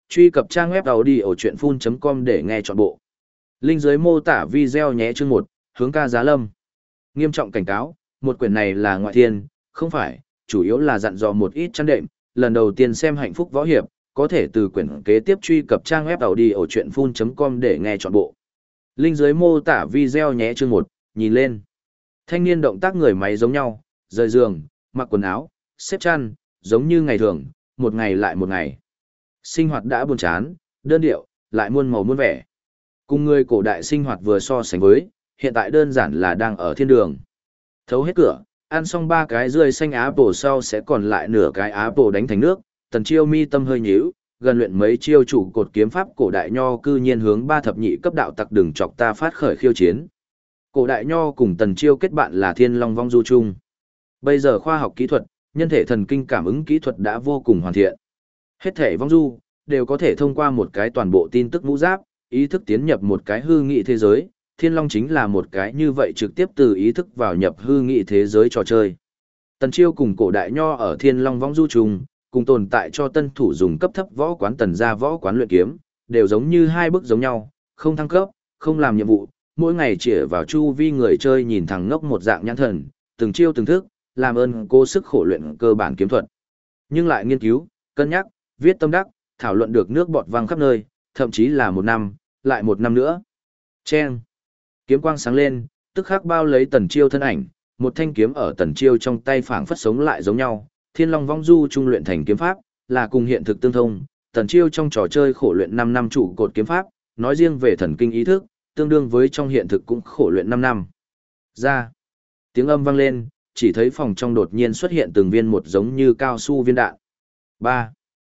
Truy cập trang web audiochuyenphun.com để nghe trọn bộ. Link dưới mô tả video nhé. Chương 1, hướng ca giá lâm. Nghiêm trọng cảnh cáo, một quyển này là ngoại thiên, không phải, chủ yếu là dặn dò một ít chăn đệm, lần đầu tiên xem hạnh phúc võ hiệp, có thể từ quyển kế tiếp truy cập trang web audiochuyenphun.com để nghe trọn bộ. Link dưới mô tả video nhé. Chương 1, nhìn lên. Thanh niên động tác người máy giống nhau, rời giường, mặc quần áo, xếp chăn, giống như ngày thường, một ngày lại một ngày. Sinh hoạt đã buồn chán, đơn điệu, lại muôn màu muôn vẻ. Cùng người cổ đại sinh hoạt vừa so sánh với, hiện tại đơn giản là đang ở thiên đường. Thấu hết cửa, ăn xong 3 cái rươi xanh apple sau sẽ còn lại nửa cái apple đánh thành nước, Tần Chiêu mi tâm hơi nhíu, gần luyện mấy chiêu chủ cột kiếm pháp cổ đại nho cư nhiên hướng 3 thập nhị cấp đạo tặc đừng chọc ta phát khởi khiêu chiến. Cổ đại nho cùng Tần Chiêu kết bạn là Thiên Long Vong Du chung. Bây giờ khoa học kỹ thuật, nhân thể thần kinh cảm ứng kỹ thuật đã vô cùng hoàn thiện. Hết thể vong du, đều có thể thông qua một cái toàn bộ tin tức mũ giáp, ý thức tiến nhập một cái hư nghị thế giới, Thiên Long chính là một cái như vậy trực tiếp từ ý thức vào nhập hư nghị thế giới trò chơi. Tần Chiêu cùng cổ đại nho ở Thiên Long vong du chung, cùng tồn tại cho tân thủ dùng cấp thấp võ quán Tần gia võ quán luyện kiếm, đều giống như hai bước giống nhau, không thăng cấp, không làm nhiệm vụ, mỗi ngày chỉ vào chu vi người chơi nhìn thằng ngốc một dạng nhãn thần, từng chiêu từng thức, làm ơn cố sức khổ luyện cơ bản kiếm thuật. Nhưng lại nghiên cứu, cân nhắc, viết tâm đắc, thảo luận được nước bọt văng khắp nơi, thậm chí là một năm, lại một năm nữa. Chen. Kiếm quang sáng lên, tức khắc bao lấy Tần Chiêu thân ảnh, một thanh kiếm ở Tần Chiêu trong tay phảng phất sống lại giống nhau. Thiên Long vong du trung luyện thành kiếm pháp, là cùng hiện thực tương thông. Tần Chiêu trong trò chơi khổ luyện 5 năm trụ cột kiếm pháp, nói riêng về thần kinh ý thức, tương đương với trong hiện thực cũng khổ luyện 5 năm. Ra. Tiếng âm vang lên, chỉ thấy phòng trong đột nhiên xuất hiện từng viên một giống như cao su viên đạn. 3.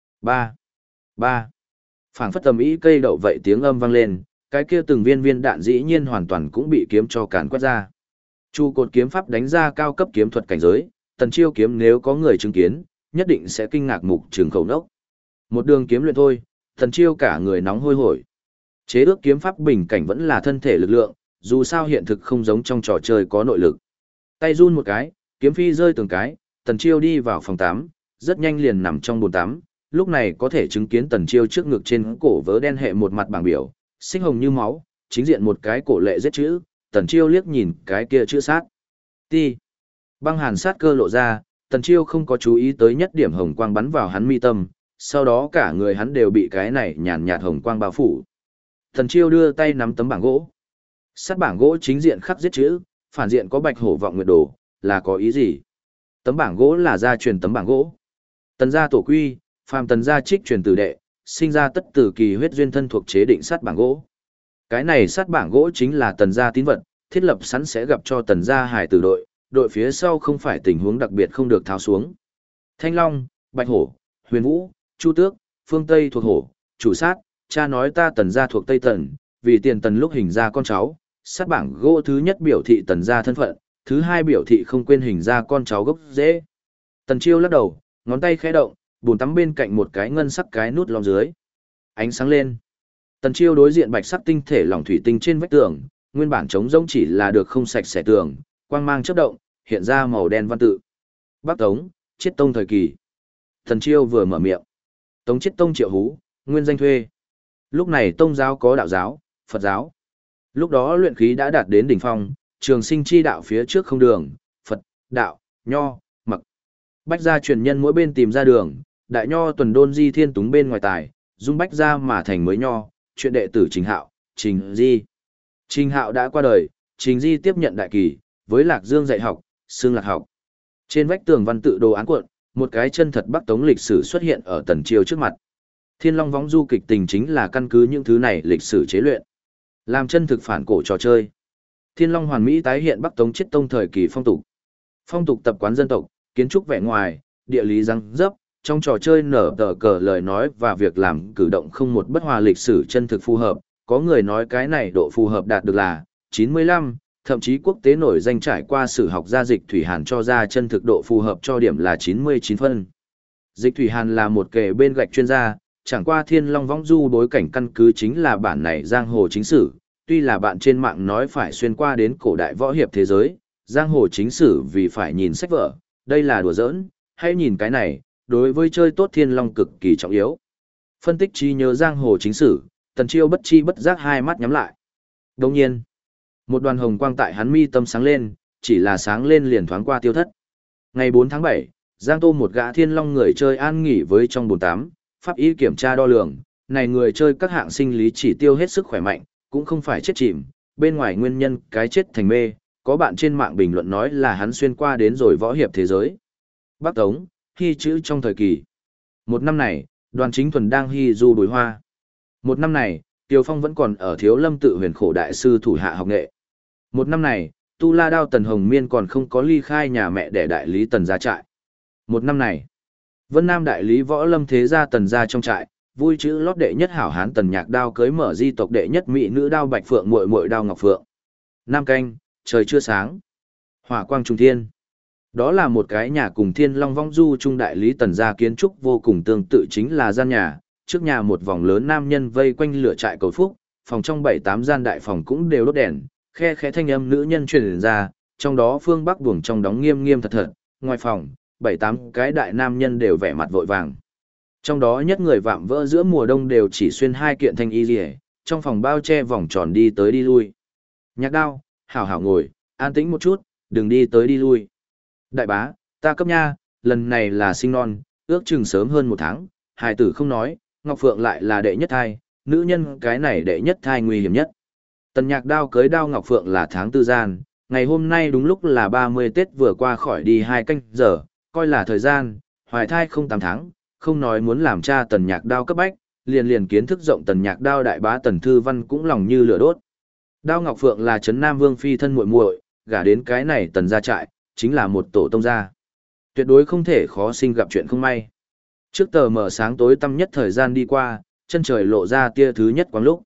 Phảng phất tầm ý cây đậu vậy tiếng âm vang lên, cái kia từng viên viên đạn dĩ nhiên hoàn toàn cũng bị kiếm cho càn quét ra. Chu cột kiếm pháp đánh ra cao cấp kiếm thuật cảnh giới, Tần Chiêu kiếm nếu có người chứng kiến, nhất định sẽ kinh ngạc mục trường khẩu nốc. Một đường kiếm luyện thôi, Tần Chiêu cả người nóng hôi hổi. Chế ước kiếm pháp bình cảnh vẫn là thân thể lực lượng, dù sao hiện thực không giống trong trò chơi có nội lực. Tay run một cái, kiếm phi rơi từng cái, Tần Chiêu đi vào phòng 8, rất nhanh liền nằm trong bồn tắm. Lúc này có thể chứng kiến Tần Chiêu trước ngực trên cổ vớ đen hệ một mặt bảng biểu, xích hồng như máu, chính diện một cái cổ lệ giết chữ, Tần Chiêu liếc nhìn cái kia chữ sát. Ti. Băng hàn sát cơ lộ ra, Tần Chiêu không có chú ý tới nhất điểm hồng quang bắn vào hắn mi tâm, sau đó cả người hắn đều bị cái này nhàn nhạt hồng quang bao phủ. Tần Chiêu đưa tay nắm tấm bảng gỗ. Sát bảng gỗ chính diện khắc giết chữ, phản diện có bạch hổ vọng nguyệt đồ, là có ý gì? Tấm bảng gỗ là gia truyền tấm bảng gỗ. Tần gia tổ quy, phàm Tần gia trích truyền tử đệ, sinh ra tất tử kỳ huyết duyên thân thuộc chế định sát bảng gỗ. Cái này sát bảng gỗ chính là Tần gia tín vật, thiết lập sẵn sẽ gặp cho Tần gia hải tử đội, đội phía sau không phải tình huống đặc biệt không được tháo xuống. Thanh Long, Bạch Hổ, Huyền Vũ, Chu Tước, Phương Tây thuộc hổ, chủ sát, cha nói ta Tần gia thuộc Tây Tần, vì tiền Tần lúc hình ra con cháu, sát bảng gỗ thứ nhất biểu thị Tần gia thân phận, thứ hai biểu thị không quên hình ra con cháu gốc rễ. Tần Chiêu lắc đầu, ngón tay khẽ động, bồn tắm bên cạnh một cái ngân sắc cái nút lõm dưới. Ánh sáng lên. Tần Chiêu đối diện bạch sắc tinh thể lỏng thủy tinh trên vách tường, nguyên bản trống rỗng chỉ là được không sạch sẽ tường, quang mang chớp động, hiện ra màu đen văn tự. Bắc Tống, Chiết Tông thời kỳ. Tần Chiêu vừa mở miệng. Tống Chiết Tông Triệu Hú, nguyên danh thuê. Lúc này tông giáo có đạo giáo, Phật giáo. Lúc đó luyện khí đã đạt đến đỉnh phong, trường sinh chi đạo phía trước không đường, Phật, đạo, nho, mặc. Bách gia truyền nhân mỗi bên tìm ra đường, đại nho tuần đôn di thiên túng bên ngoài tài, dung bách gia mà thành mới nho, chuyện đệ tử Trình Hạo, Trình Di. Trình Hạo đã qua đời, Trình Di tiếp nhận đại kỳ, với Lạc Dương dạy học, xương lạc học. Trên vách tường văn tự đồ án cuộn, một cái chân thật Bắc Tống lịch sử xuất hiện ở Tần Chiêu trước mặt. Thiên Long võng du kịch tình chính là căn cứ những thứ này lịch sử chế luyện, làm chân thực phản cổ trò chơi. Thiên Long hoàn mỹ tái hiện Bắc Tống Chiết Tông thời kỳ phong tục tập quán dân tộc, kiến trúc vẻ ngoài, địa lý răng dấp, trong trò chơi nở tờ cờ lời nói và việc làm cử động không một bất hòa lịch sử chân thực phù hợp, có người nói cái này độ phù hợp đạt được là 95, thậm chí quốc tế nổi danh trải qua sử học gia Dịch Thủy Hàn cho ra chân thực độ phù hợp cho điểm là 99 phân. Dịch Thủy Hàn là một kẻ bên gạch chuyên gia, chẳng qua Thiên Long võng du bối cảnh căn cứ chính là bản này giang hồ chính sử, tuy là bạn trên mạng nói phải xuyên qua đến cổ đại võ hiệp thế giới, giang hồ chính sử vì phải nhìn sách vở, đây là đùa giỡn, hãy nhìn cái này, đối với chơi tốt Thiên Long cực kỳ trọng yếu. Phân tích trí nhớ giang hồ chính sử, Tần Chiêu bất chi bất giác hai mắt nhắm lại. Đồng nhiên, một đoàn hồng quang tại hắn mi tâm sáng lên, chỉ là sáng lên liền thoáng qua tiêu thất. Ngày 4 tháng 7, Giang Tô một gã thiên long người chơi an nghỉ với trong bồn tắm, pháp y kiểm tra đo lường, này người chơi các hạng sinh lý chỉ tiêu hết sức khỏe mạnh, cũng không phải chết chìm, bên ngoài nguyên nhân cái chết thành mê, có bạn trên mạng bình luận nói là hắn xuyên qua đến rồi võ hiệp thế giới. Bắc Tống, hy chữ trong thời kỳ. Một năm này, Đoàn Chính Thuần đang hy du bùi hoa. Một năm này, Tiều Phong vẫn còn ở Thiếu Lâm tự huyền khổ đại sư thủ hạ học nghệ. Một năm này, Tu La Đao Tần Hồng Miên còn không có ly khai nhà mẹ để đại lý Tần gia trại. Một năm này, Vân Nam đại lý võ lâm thế gia Tần gia trong trại, vui chữ lót đệ nhất hảo hán Tần Nhạc Đao cưới mở di tộc đệ nhất mỹ nữ Đao Bạch Phượng muội muội Đao Ngọc Phượng. Nam canh, trời chưa sáng. Hỏa quang trùng thiên. Đó là một cái nhà cùng Thiên Long Vong Du trung đại lý Tần gia kiến trúc vô cùng tương tự, chính là gian nhà, trước nhà một vòng lớn nam nhân vây quanh lửa trại cầu phúc, phòng trong 7-8 gian đại phòng cũng đều đốt đèn, khe khẽ thanh âm nữ nhân truyền ra, trong đó phương Bắc buồng trong đóng nghiêm nghiêm thật thật, ngoài phòng, 7-8 cái đại nam nhân đều vẻ mặt vội vàng. Trong đó nhất người vạm vỡ giữa mùa đông đều chỉ xuyên 2 kiện thanh y liễu, trong phòng bao che vòng tròn đi tới đi lui. Nhạc Đao, hảo hảo ngồi, an tĩnh một chút, đừng đi tới đi lui. Đại bá, ta cấp nha, lần này là sinh non, ước chừng sớm hơn 1 tháng, hài tử không nói, Ngọc Phượng lại là đệ nhất thai, nữ nhân cái này đệ nhất thai nguy hiểm nhất. Tần Nhạc Đao cưới Đao Ngọc Phượng là tháng tư gian, ngày hôm nay đúng lúc là 30 Tết vừa qua khỏi đi 2 canh giờ, coi là thời gian, hoài thai không 8 tháng, không nói muốn làm cha Tần Nhạc Đao cấp bách, liền kiến thức rộng Tần Nhạc Đao đại bá Tần Thư Văn cũng lòng như lửa đốt. Đao Ngọc Phượng là trấn Nam Vương phi thân muội muội, gả đến cái này Tần gia trại, chính là một tổ tông gia. Tuyệt đối không thể khó sinh gặp chuyện không may. Trước tờ mờ sáng tối tăm nhất thời gian đi qua, chân trời lộ ra tia thứ nhất quang lúc.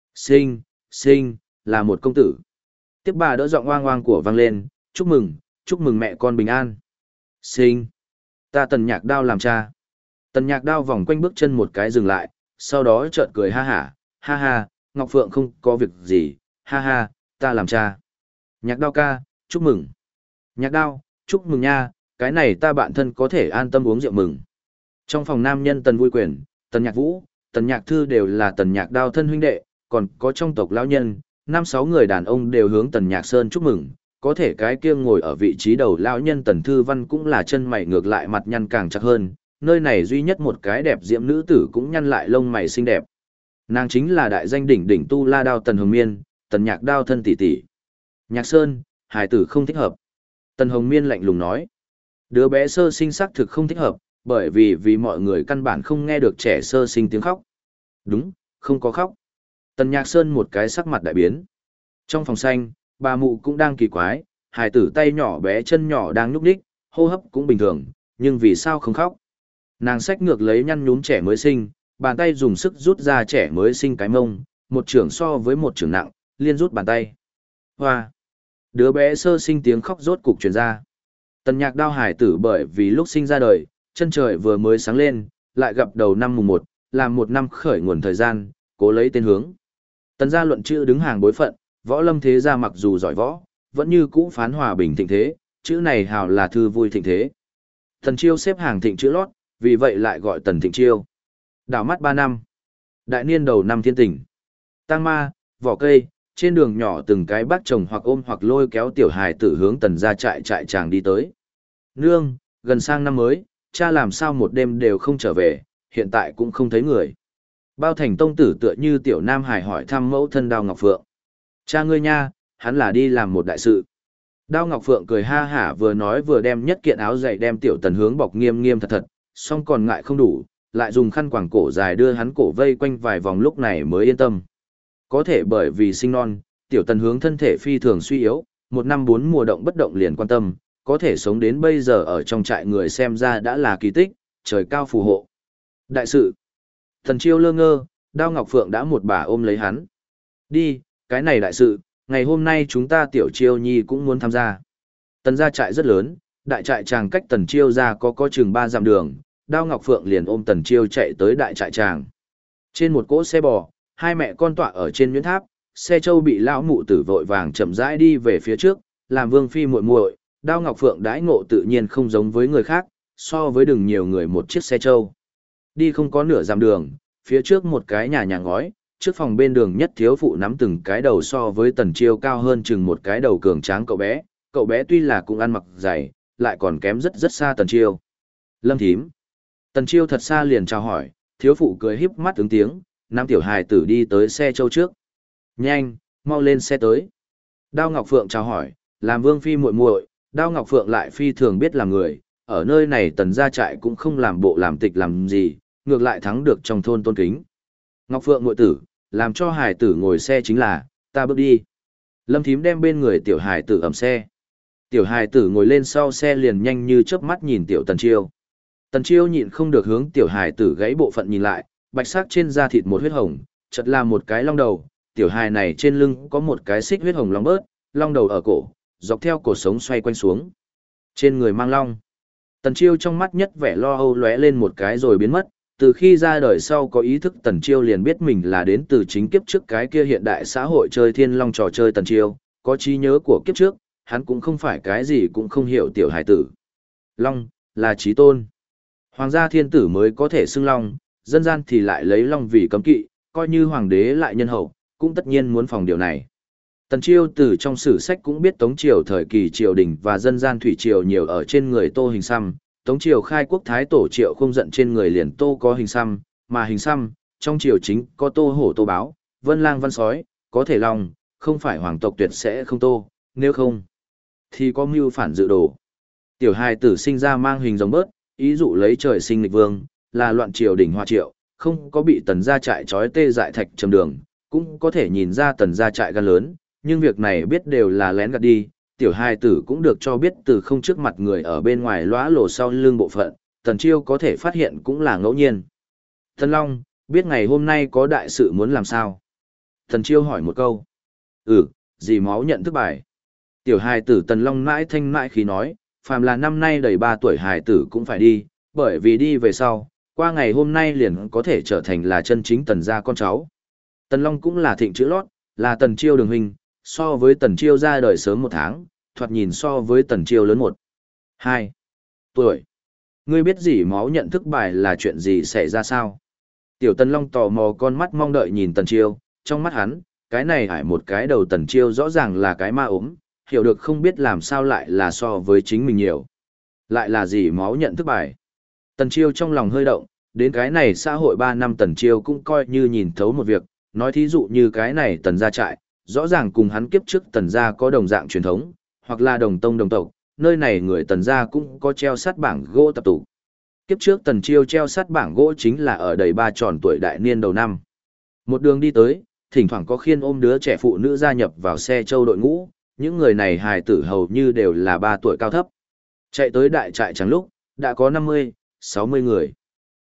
Sinh, là một công tử. Tiếp bà đỡ giọng oang oang của vang lên, chúc mừng mẹ con bình an. Sinh, ta Tần Nhạc Đao làm cha. Tần Nhạc Đao vòng quanh bước chân một cái dừng lại, sau đó chợt cười ha ha, Ngọc Phượng không có việc gì, ha, ta làm cha. Nhạc Đao ca, chúc mừng. Nhạc Đao, chúc mừng nha, cái này ta bạn thân có thể an tâm uống rượu mừng. Trong phòng nam nhân Tần Vui Quyền, Tần Nhạc Vũ, Tần Nhạc Thư đều là Tần Nhạc Đao thân huynh đệ, còn có trong tộc lão nhân, 5-6 người đàn ông đều hướng Tần Nhạc Sơn chúc mừng, có thể cái kia ngồi ở vị trí đầu lão nhân Tần Thư Văn cũng là chân mày ngược lại mặt nhăn càng chặt hơn, nơi này duy nhất một cái đẹp diễm nữ tử cũng nhăn lại lông mày xinh đẹp. Nàng chính là đại danh đỉnh đỉnh Tu La Đao Tần Hồng Miên, Tần Nhạc Đao thân tỷ tỷ. Nhạc Sơn, hài tử không thích hợp. Tần Hồng Miên lạnh lùng nói. Đứa bé sơ sinh xác thực không thích hợp, bởi vì mọi người căn bản không nghe được trẻ sơ sinh tiếng khóc. Đúng, không có khóc. Tần Nhạc Sơn một cái sắc mặt đại biến. Trong phòng xanh, bà mụ cũng đang kỳ quái, hài tử tay nhỏ bé chân nhỏ đang nhúc nhích, hô hấp cũng bình thường, nhưng vì sao không khóc? Nàng xách ngược lấy nhăn nhúm trẻ mới sinh, bàn tay dùng sức rút ra trẻ mới sinh cái mông, một trưởng so với một trưởng nặng, liên rút bàn tay. Hoa! Đứa bé sơ sinh tiếng khóc rốt cục truyền ra. Tần Nhạc Đao hải tử bởi vì lúc sinh ra đời, chân trời vừa mới sáng lên, lại gặp đầu năm mùng 1, làm một năm khởi nguồn thời gian, cố lấy tên hướng. Tần gia luận chữ đứng hàng bối phận, võ lâm thế gia mặc dù giỏi võ, vẫn như cũ phán hòa bình thịnh thế, chữ này hào là thư vui thịnh thế. Tần Chiêu xếp hàng thịnh chữ lót, vì vậy lại gọi Tần Thịnh Chiêu. Đảo mắt 3 năm. Đại niên đầu năm thiên tình. Tang ma, vỏ cây, trên đường nhỏ từng cái bác chồng hoặc ôm hoặc lôi kéo tiểu hài tử hướng Tần gia trại tràng đi tới. Nương, gần sang năm mới, cha làm sao một đêm đều không trở về, hiện tại cũng không thấy người. Bao Thành tông tử tựa như tiểu nam hải hỏi thăm mẫu thân Đao Ngọc Phượng. Cha ngươi nha, hắn là đi làm một đại sự. Đao Ngọc Phượng cười ha hả vừa nói vừa đem nhất kiện áo dày đem tiểu Tần hướng bọc nghiêm nghiêm thật thật, song còn ngại không đủ, lại dùng khăn quàng cổ dài đưa hắn cổ vây quanh vài vòng lúc này mới yên tâm. Có thể bởi vì sinh non, tiểu Tần hướng thân thể phi thường suy yếu, 1 năm 4 mùa động bất động liền quan tâm, có thể sống đến bây giờ ở trong trại người xem ra đã là kỳ tích, trời cao phù hộ. Đại sự. Thần Chiêu lơ ngơ, Đao Ngọc Phượng đã một bà ôm lấy hắn. Đi, cái này đại sự, ngày hôm nay chúng ta tiểu Chiêu nhi cũng muốn tham gia. Tần gia trại rất lớn, đại trại tràng cách Tần Chiêu ra có chừng 3 dặm đường, Đao Ngọc Phượng liền ôm Tần Chiêu chạy tới đại trại tràng. Trên một cỗ xe bò, hai mẹ con tọa ở trên nhuyễn tháp, xe trâu bị lão mụ tử vội vàng chậm rãi đi về phía trước, làm vương phi muội muội. Đao Ngọc Phượng đãi ngộ tự nhiên không giống với người khác, so với đừng nhiều người một chiếc xe trâu. Đi không có nửa dặm đường, Phía trước một cái nhà ngói, trước phòng bên đường nhất thiếu phụ nắm từng cái đầu so với Tần Chiêu cao hơn chừng một cái đầu cường tráng cậu bé tuy là cũng ăn mặc dày, lại còn kém rất rất xa Tần Chiêu. Lâm thím. Tần Chiêu thật xa liền chào hỏi, thiếu phụ cười híp mắt ứng tiếng, nam tiểu hài tử đi tới xe châu trước. Nhanh, mau lên xe tới. Đao Ngọc Phượng chào hỏi, làm vương phi muội muội, Đao Ngọc Phượng lại phi thường biết làm người, ở nơi này Tần gia trại cũng không làm bộ làm tịch làm gì, ngược lại thắng được trong thôn tôn kính. Ngọc Phượng muội tử, làm cho hài tử ngồi xe chính là, ta bước đi. Lâm thím đem bên người tiểu hài tử ẩm xe. Tiểu hài tử ngồi lên sau xe liền nhanh như chớp mắt nhìn tiểu Tần Chiêu. Tần Chiêu nhịn không được hướng tiểu hài tử gãy bộ phận nhìn lại, bạch sắc trên da thịt một huyết hồng, chật là một cái long đầu, tiểu hài này trên lưng có một cái xích huyết hồng long bớt, long đầu ở cổ, dọc theo cổ sống xoay quanh xuống. Trên người mang long. Tần Chiêu trong mắt nhất vẻ lo âu lóe lên một cái rồi biến mất, từ khi ra đời sau có ý thức Tần Chiêu liền biết mình là đến từ chính kiếp trước cái kia hiện đại xã hội chơi thiên long trò chơi Tần Chiêu, có trí nhớ của kiếp trước, hắn cũng không phải cái gì cũng không hiểu tiểu hải tử. Long, là chí tôn. Hoàng gia thiên tử mới có thể xưng long, dân gian thì lại lấy long vì cấm kỵ, coi như hoàng đế lại nhân hậu, cũng tất nhiên muốn phòng điều này. Tần Chiêu từ trong sử sách cũng biết Tống Triều thời kỳ triều đình và dân gian thủy triều nhiều ở trên người Tô Hình Xăm, Tống Triều khai quốc thái tổ Triệu không giận trên người liền Tô có hình xăm, mà hình xăm, trong triều chính có Tô Hổ Tô Báo, Vân Lang Văn Sói, có thể long, không phải hoàng tộc tuyệt sẽ không Tô, nếu không, thì có mưu phản dự đồ. Tiểu hài tử sinh ra mang hình rồng bớt, ý dụ lấy trời sinh nghịch vương, là loạn triều đỉnh hoa triệu, không có bị tần gia trại trói tê dại thạch trầm đường, cũng có thể nhìn ra tần gia trại gan lớn, nhưng việc này biết đều là lén gạt đi, tiểu hài tử cũng được cho biết từ không trước mặt người ở bên ngoài lóa lộ sau lưng bộ phận, Tần Chiêu có thể phát hiện cũng là ngẫu nhiên. Tần Long, biết ngày hôm nay có đại sự muốn làm sao? Tần Chiêu hỏi một câu. Dì máu nhận thức bài. Tiểu hài tử Tần Long mãi thanh mãi khí nói, phàm là năm nay đầy 3 tuổi hài tử cũng phải đi, bởi vì đi về sau, qua ngày hôm nay liền có thể trở thành là chân chính Tần gia con cháu. Tần Long cũng là thịnh chữ lót, là Tần Chiêu đường huynh, so với Tần Chiêu ra đời sớm 1 tháng, thoạt nhìn so với Tần Chiêu lớn 1, 2 tuổi. Ngươi biết gì máu nhận thức bài là chuyện gì xảy ra sao? Tiểu Tần Long tò mò con mắt mong đợi nhìn Tần Chiêu, trong mắt hắn, cái này hải một cái đầu Tần Chiêu rõ ràng là cái ma ốm, hiểu được không biết làm sao lại là so với chính mình nhiều. Lại là gì máu nhận thức bài? Tần Chiêu trong lòng hơi động, đến cái này xã hội 3 năm Tần Chiêu cũng coi như nhìn thấu một việc, nói thí dụ như cái này Tần gia trại, rõ ràng cùng hắn kiếp trước Tần gia có đồng dạng truyền thống, hoặc là đồng tông đồng tộc, nơi này người Tần gia cũng có treo sát bảng gỗ tập tụ. Kiếp trước Tần Chiêu treo sát bảng gỗ chính là ở đầy 3 tròn tuổi đại niên đầu năm. Một đường đi tới, thỉnh thoảng có khiên ôm đứa trẻ phụ nữ gia nhập vào xe châu đội ngũ, những người này hài tử hầu như đều là 3 tuổi cao thấp. Chạy tới đại trại chẳng lúc, đã có 50, 60 người.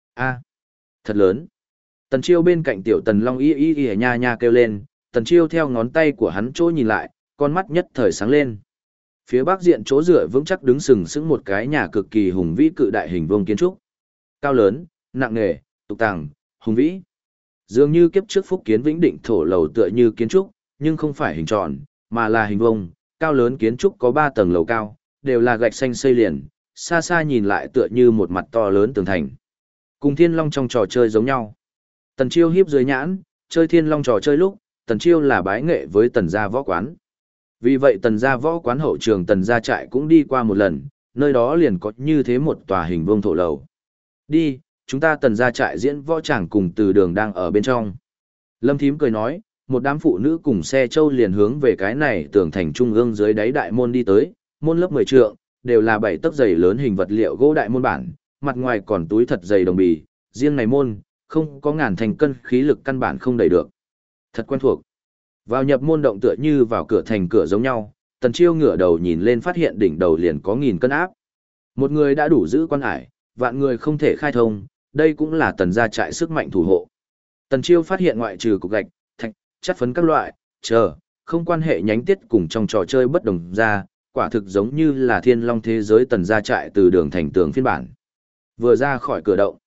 Thật lớn. Tần Chiêu bên cạnh tiểu Tần Long y nha nha kêu lên, Tần Chiêu theo ngón tay của hắn chỗ nhìn lại, con mắt nhất thời sáng lên. Phía bắc diện chỗ dựa vững chắc đứng sừng sững một cái nhà cực kỳ hùng vĩ cự đại hình vuông kiến trúc. Cao lớn, nặng nề, tục tàng, hùng vĩ. Dường như kiếp trước Phúc Kiến Vĩnh Định thổ lầu tựa như kiến trúc, nhưng không phải hình tròn, mà là hình vuông. Cao lớn kiến trúc có 3 tầng lầu cao, đều là gạch xanh xây liền, xa xa nhìn lại tựa như một mặt to lớn tường thành. Cùng Thiên Long trong trò chơi giống nhau. Tần Chiêu hiếp dưới nhãn, chơi Thiên Long trò chơi lúc, Tần Chiêu là bái nghệ với Tần gia võ quán. Vì vậy Tần gia võ quán hậu trường Tần gia trại cũng đi qua một lần, nơi đó liền có như thế một tòa hình vuông thổ lầu. Đi, chúng ta Tần gia trại diễn võ tràng cùng Từ Đường đang ở bên trong. Lâm Thím cười nói, một đám phụ nữ cùng xe châu liền hướng về cái này tường thành trung ương dưới đáy đại môn đi tới, môn lớp 10 trượng, đều là 7 tấc dày lớn hình vật liệu gỗ đại môn bản, mặt ngoài còn túi thật dày đồng bì, riêng này môn, không có ngàn thành cân khí lực căn bản không đẩy được. Thật quen thuộc. Vào nhập môn động tựa như vào cửa thành cửa giống nhau, Tần Chiêu ngửa đầu nhìn lên phát hiện đỉnh đầu liền có 1000 cân áp. Một người đã đủ giữ quan hải, vạn người không thể khai thông, đây cũng là Tần gia trại sức mạnh thủ hộ. Tần Chiêu phát hiện ngoại trừ cục gạch, thạch, chất phấn các loại, không quan hệ nhánh tiết cùng trong trò chơi bất đồng ra, quả thực giống như là Thiên Long thế giới Tần gia trại từ đường thành tường phiên bản. Vừa ra khỏi cửa động,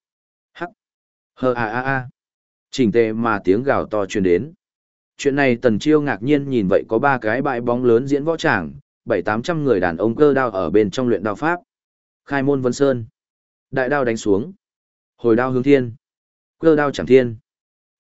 chỉnh tề mà tiếng gào to truyền đến. Chuyện này Tần Chiêu ngạc nhiên nhìn vậy có 3 cái bãi bóng lớn diễn võ tràng, 700-800 người đàn ông cơ đao ở bên trong luyện đao pháp. Khai môn vân sơn, đại đao đánh xuống, hồi đao hướng thiên, cơ đao chẳng thiên,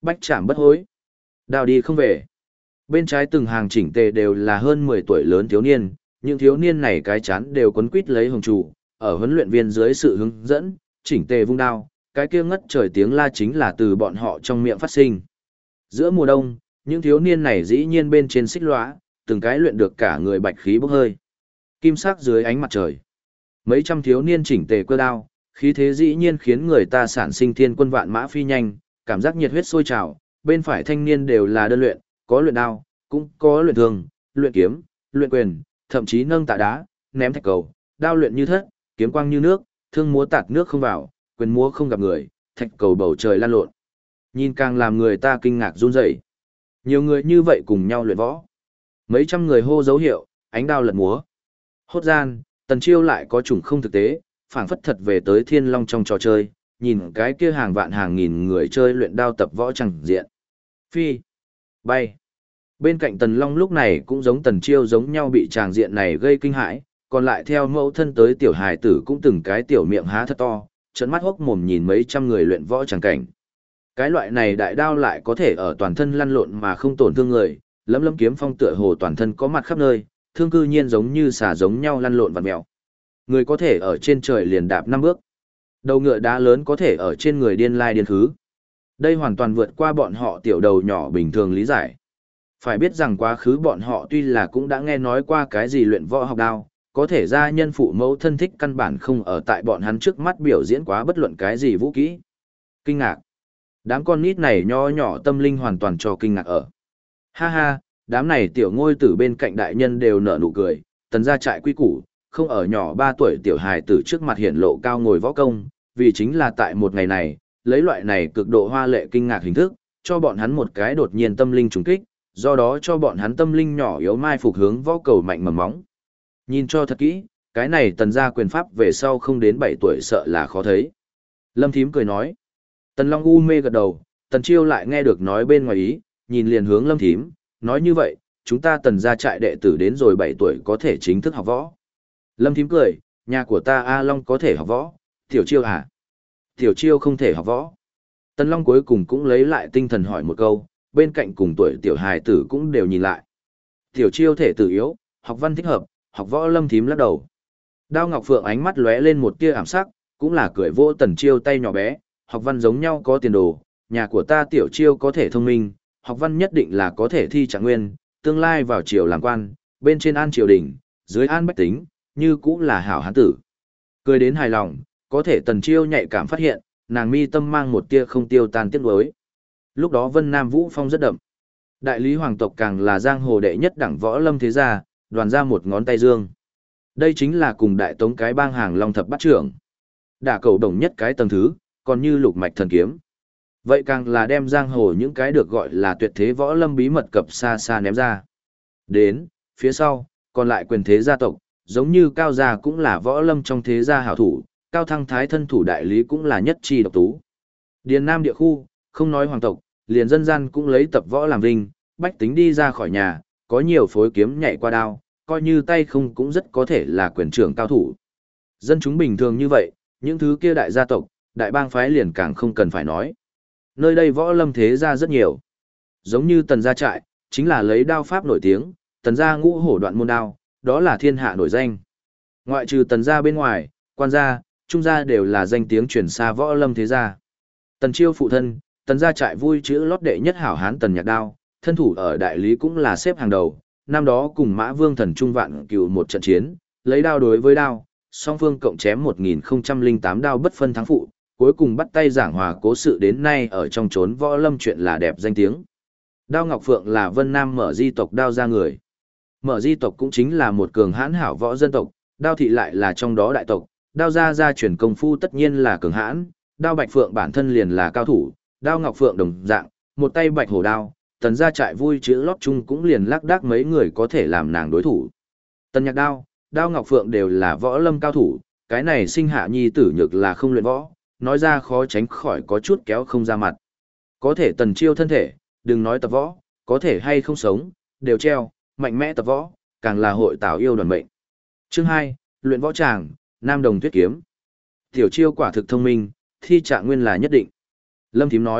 Bách trảm bất hối. Đào đi không về. Bên trái từng hàng chỉnh tề đều là hơn 10 tuổi lớn thiếu niên, những thiếu niên này cái chán đều quấn quít lấy hồng trụ, ở huấn luyện viên dưới sự hướng dẫn, chỉnh tề vung đao, cái kia ngất trời tiếng la chính là từ bọn họ trong miệng phát sinh. Giữa mùa đông, những thiếu niên này dĩ nhiên bên trên xích lóa, từng cái luyện được cả người bạch khí bốc hơi. Kim sắc dưới ánh mặt trời. Mấy trăm thiếu niên chỉnh tề cơ đao, khí thế dĩ nhiên khiến người ta sản sinh thiên quân vạn mã phi nhanh, cảm giác nhiệt huyết sôi trào, bên phải thanh niên đều là đơn luyện, có luyện đao, cũng có luyện thương, luyện kiếm, luyện quyền, thậm chí nâng tạ đá, ném thạch cầu, đao luyện như thất, kiếm quang như nước, thương múa tạt nước không vào, quyền múa không gặp người, thạch cầu bầu trời lan lộn. Nhìn càng làm người ta kinh ngạc run rẩy. Nhiều người như vậy cùng nhau luyện võ. Mấy trăm người hô dấu hiệu, ánh đao lật múa. Hốt gian, Tần Chiêu lại có chủng không thực tế, phảng phất thật về tới Thiên Long trong trò chơi, nhìn cái kia hàng vạn hàng nghìn người chơi luyện đao tập võ chẳng diện. Phi, bay. Bên cạnh Tần Long lúc này cũng giống Tần Chiêu giống nhau bị tràng diện này gây kinh hãi, còn lại theo mẫu thân tới tiểu hài tử cũng từng cái tiểu miệng há thật to, trợn mắt hốc mồm nhìn mấy trăm người luyện võ chẳng cảnh. Cái loại này đại đao lại có thể ở toàn thân lăn lộn mà không tổn thương người, lấm lấm kiếm phong tựa hồ toàn thân có mặt khắp nơi, thương cư nhiên giống như xà giống nhau lăn lộn vặn mèo. Người có thể ở trên trời liền đạp 5 bước. Đầu ngựa đá lớn có thể ở trên người điên lai điên khứ. Đây hoàn toàn vượt qua bọn họ tiểu đầu nhỏ bình thường lý giải. Phải biết rằng quá khứ bọn họ tuy là cũng đã nghe nói qua cái gì luyện võ học đao, có thể ra nhân phụ mẫu thân thích căn bản không ở tại bọn hắn trước mắt biểu diễn quá bất luận cái gì vũ kỹ. Kinh ngạc. Đám con nít này nho nhỏ tâm linh hoàn toàn cho kinh ngạc ở. Ha ha, đám này tiểu ngôi tử bên cạnh đại nhân đều nở nụ cười, Tần gia trại quy củ, không ở nhỏ 3 tuổi tiểu hài tử trước mặt hiển lộ cao ngồi võ công, vì chính là tại một ngày này, lấy loại này cực độ hoa lệ kinh ngạc hình thức, cho bọn hắn một cái đột nhiên tâm linh trùng kích, do đó cho bọn hắn tâm linh nhỏ yếu mai phục hướng võ cầu mạnh mầm móng. Nhìn cho thật kỹ, cái này Tần gia quyền pháp về sau không đến 7 tuổi sợ là khó thấy. Lâm Thím cười nói. Tần Long u mê gật đầu, Tần Chiêu lại nghe được nói bên ngoài ý, nhìn liền hướng Lâm Thím, nói như vậy, chúng ta Tần gia trại đệ tử đến rồi 7 tuổi có thể chính thức học võ. Lâm Thím cười, nhà của ta A Long có thể học võ, Tiểu Chiêu à? Tiểu Chiêu không thể học võ. Tần Long cuối cùng cũng lấy lại tinh thần hỏi một câu, bên cạnh cùng tuổi tiểu hài tử cũng đều nhìn lại. Tiểu Chiêu thể tử yếu, học văn thích hợp, học võ. Lâm Thím lắc đầu. Đao Ngọc Phượng ánh mắt lóe lên một tia ảm sắc, cũng là cười vỗ Tần Chiêu tay nhỏ bé, học văn giống nhau có tiền đồ, nhà của ta Tiểu Chiêu có thể thông minh, học văn nhất định là có thể thi trạng nguyên, tương lai vào triều làm quan, bên trên an triều đình, dưới an bách tính, như cũng là hảo hán tử. Cười đến hài lòng, có thể Tần Chiêu nhạy cảm phát hiện, nàng mi tâm mang một tia không tiêu tan tiếc nuối. Lúc đó Vân Nam Vũ Phong rất đậm. Đại lý hoàng tộc càng là giang hồ đệ nhất đẳng võ lâm thế gia, đoàn ra một ngón tay dương. Đây chính là cùng đại tống cái bang hàng long thập bát trưởng. Đả cầu đồng nhất cái tầng thứ, còn như lục mạch thần kiếm. Vậy càng là đem giang hồ những cái được gọi là tuyệt thế võ lâm bí mật cập xa xa ném ra. Đến, phía sau, còn lại quyền thế gia tộc, giống như Cao gia cũng là võ lâm trong thế gia hảo thủ, Cao Thăng Thái thân thủ đại lý cũng là nhất chi độc tú. Điền Nam địa khu, không nói hoàng tộc, liền dân gian cũng lấy tập võ làm vinh, bách tính đi ra khỏi nhà, có nhiều phối kiếm nhảy qua đao, coi như tay không cũng rất có thể là quyền trưởng cao thủ. Dân chúng bình thường như vậy, những thứ kia đại gia tộc, đại bang phái liền càng không cần phải nói. Nơi đây võ lâm thế gia rất nhiều. Giống như Tần gia trại, chính là lấy đao pháp nổi tiếng, Tần gia ngũ hổ đoạn môn đao, đó là thiên hạ nổi danh. Ngoại trừ Tần gia bên ngoài, quan gia, trung gia đều là danh tiếng truyền xa võ lâm thế gia. Tần Chiêu phụ thân, Tần gia trại vui chữ lót đệ nhất hảo hán Tần Nhạc Đao, thân thủ ở đại lý cũng là xếp hàng đầu, năm đó cùng Mã Vương Thần Trung Vạn Cửu một trận chiến, lấy đao đối với đao, song phương cộng chém 1008 đao bất phân thắng phụ, cuối cùng bắt tay giảng hòa cố sự đến nay ở trong chốn võ lâm chuyện là đẹp danh tiếng. Đao Ngọc Phượng là Vân Nam Mở Di tộc Đao gia người. Mở Di tộc cũng chính là một cường hãn hảo võ dân tộc, Đao thị lại là trong đó đại tộc, Đao gia truyền công phu tất nhiên là cường hãn, Đao Bạch Phượng bản thân liền là cao thủ, Đao Ngọc Phượng đồng dạng, một tay bạch hổ đao, Tần gia trại vui chữ lót chung cũng liền lác đác mấy người có thể làm nàng đối thủ. Tần Nhạc Đao, Đao Ngọc Phượng đều là võ lâm cao thủ, cái này sinh hạ nhi tử nhược là không luyện võ, nói ra khó tránh khỏi có chút kéo không ra mặt. Có thể Tần Chiêu thân thể, đừng nói tập võ, có thể hay không sống, đều treo, mạnh mẽ tập võ, càng là hội tạo yêu đoàn mệnh. Chương 2, luyện võ tràng, Nam Đồng Tuyết Kiếm. Tiểu Chiêu quả thực thông minh, thi trạng nguyên là nhất định. Lâm Thím nói,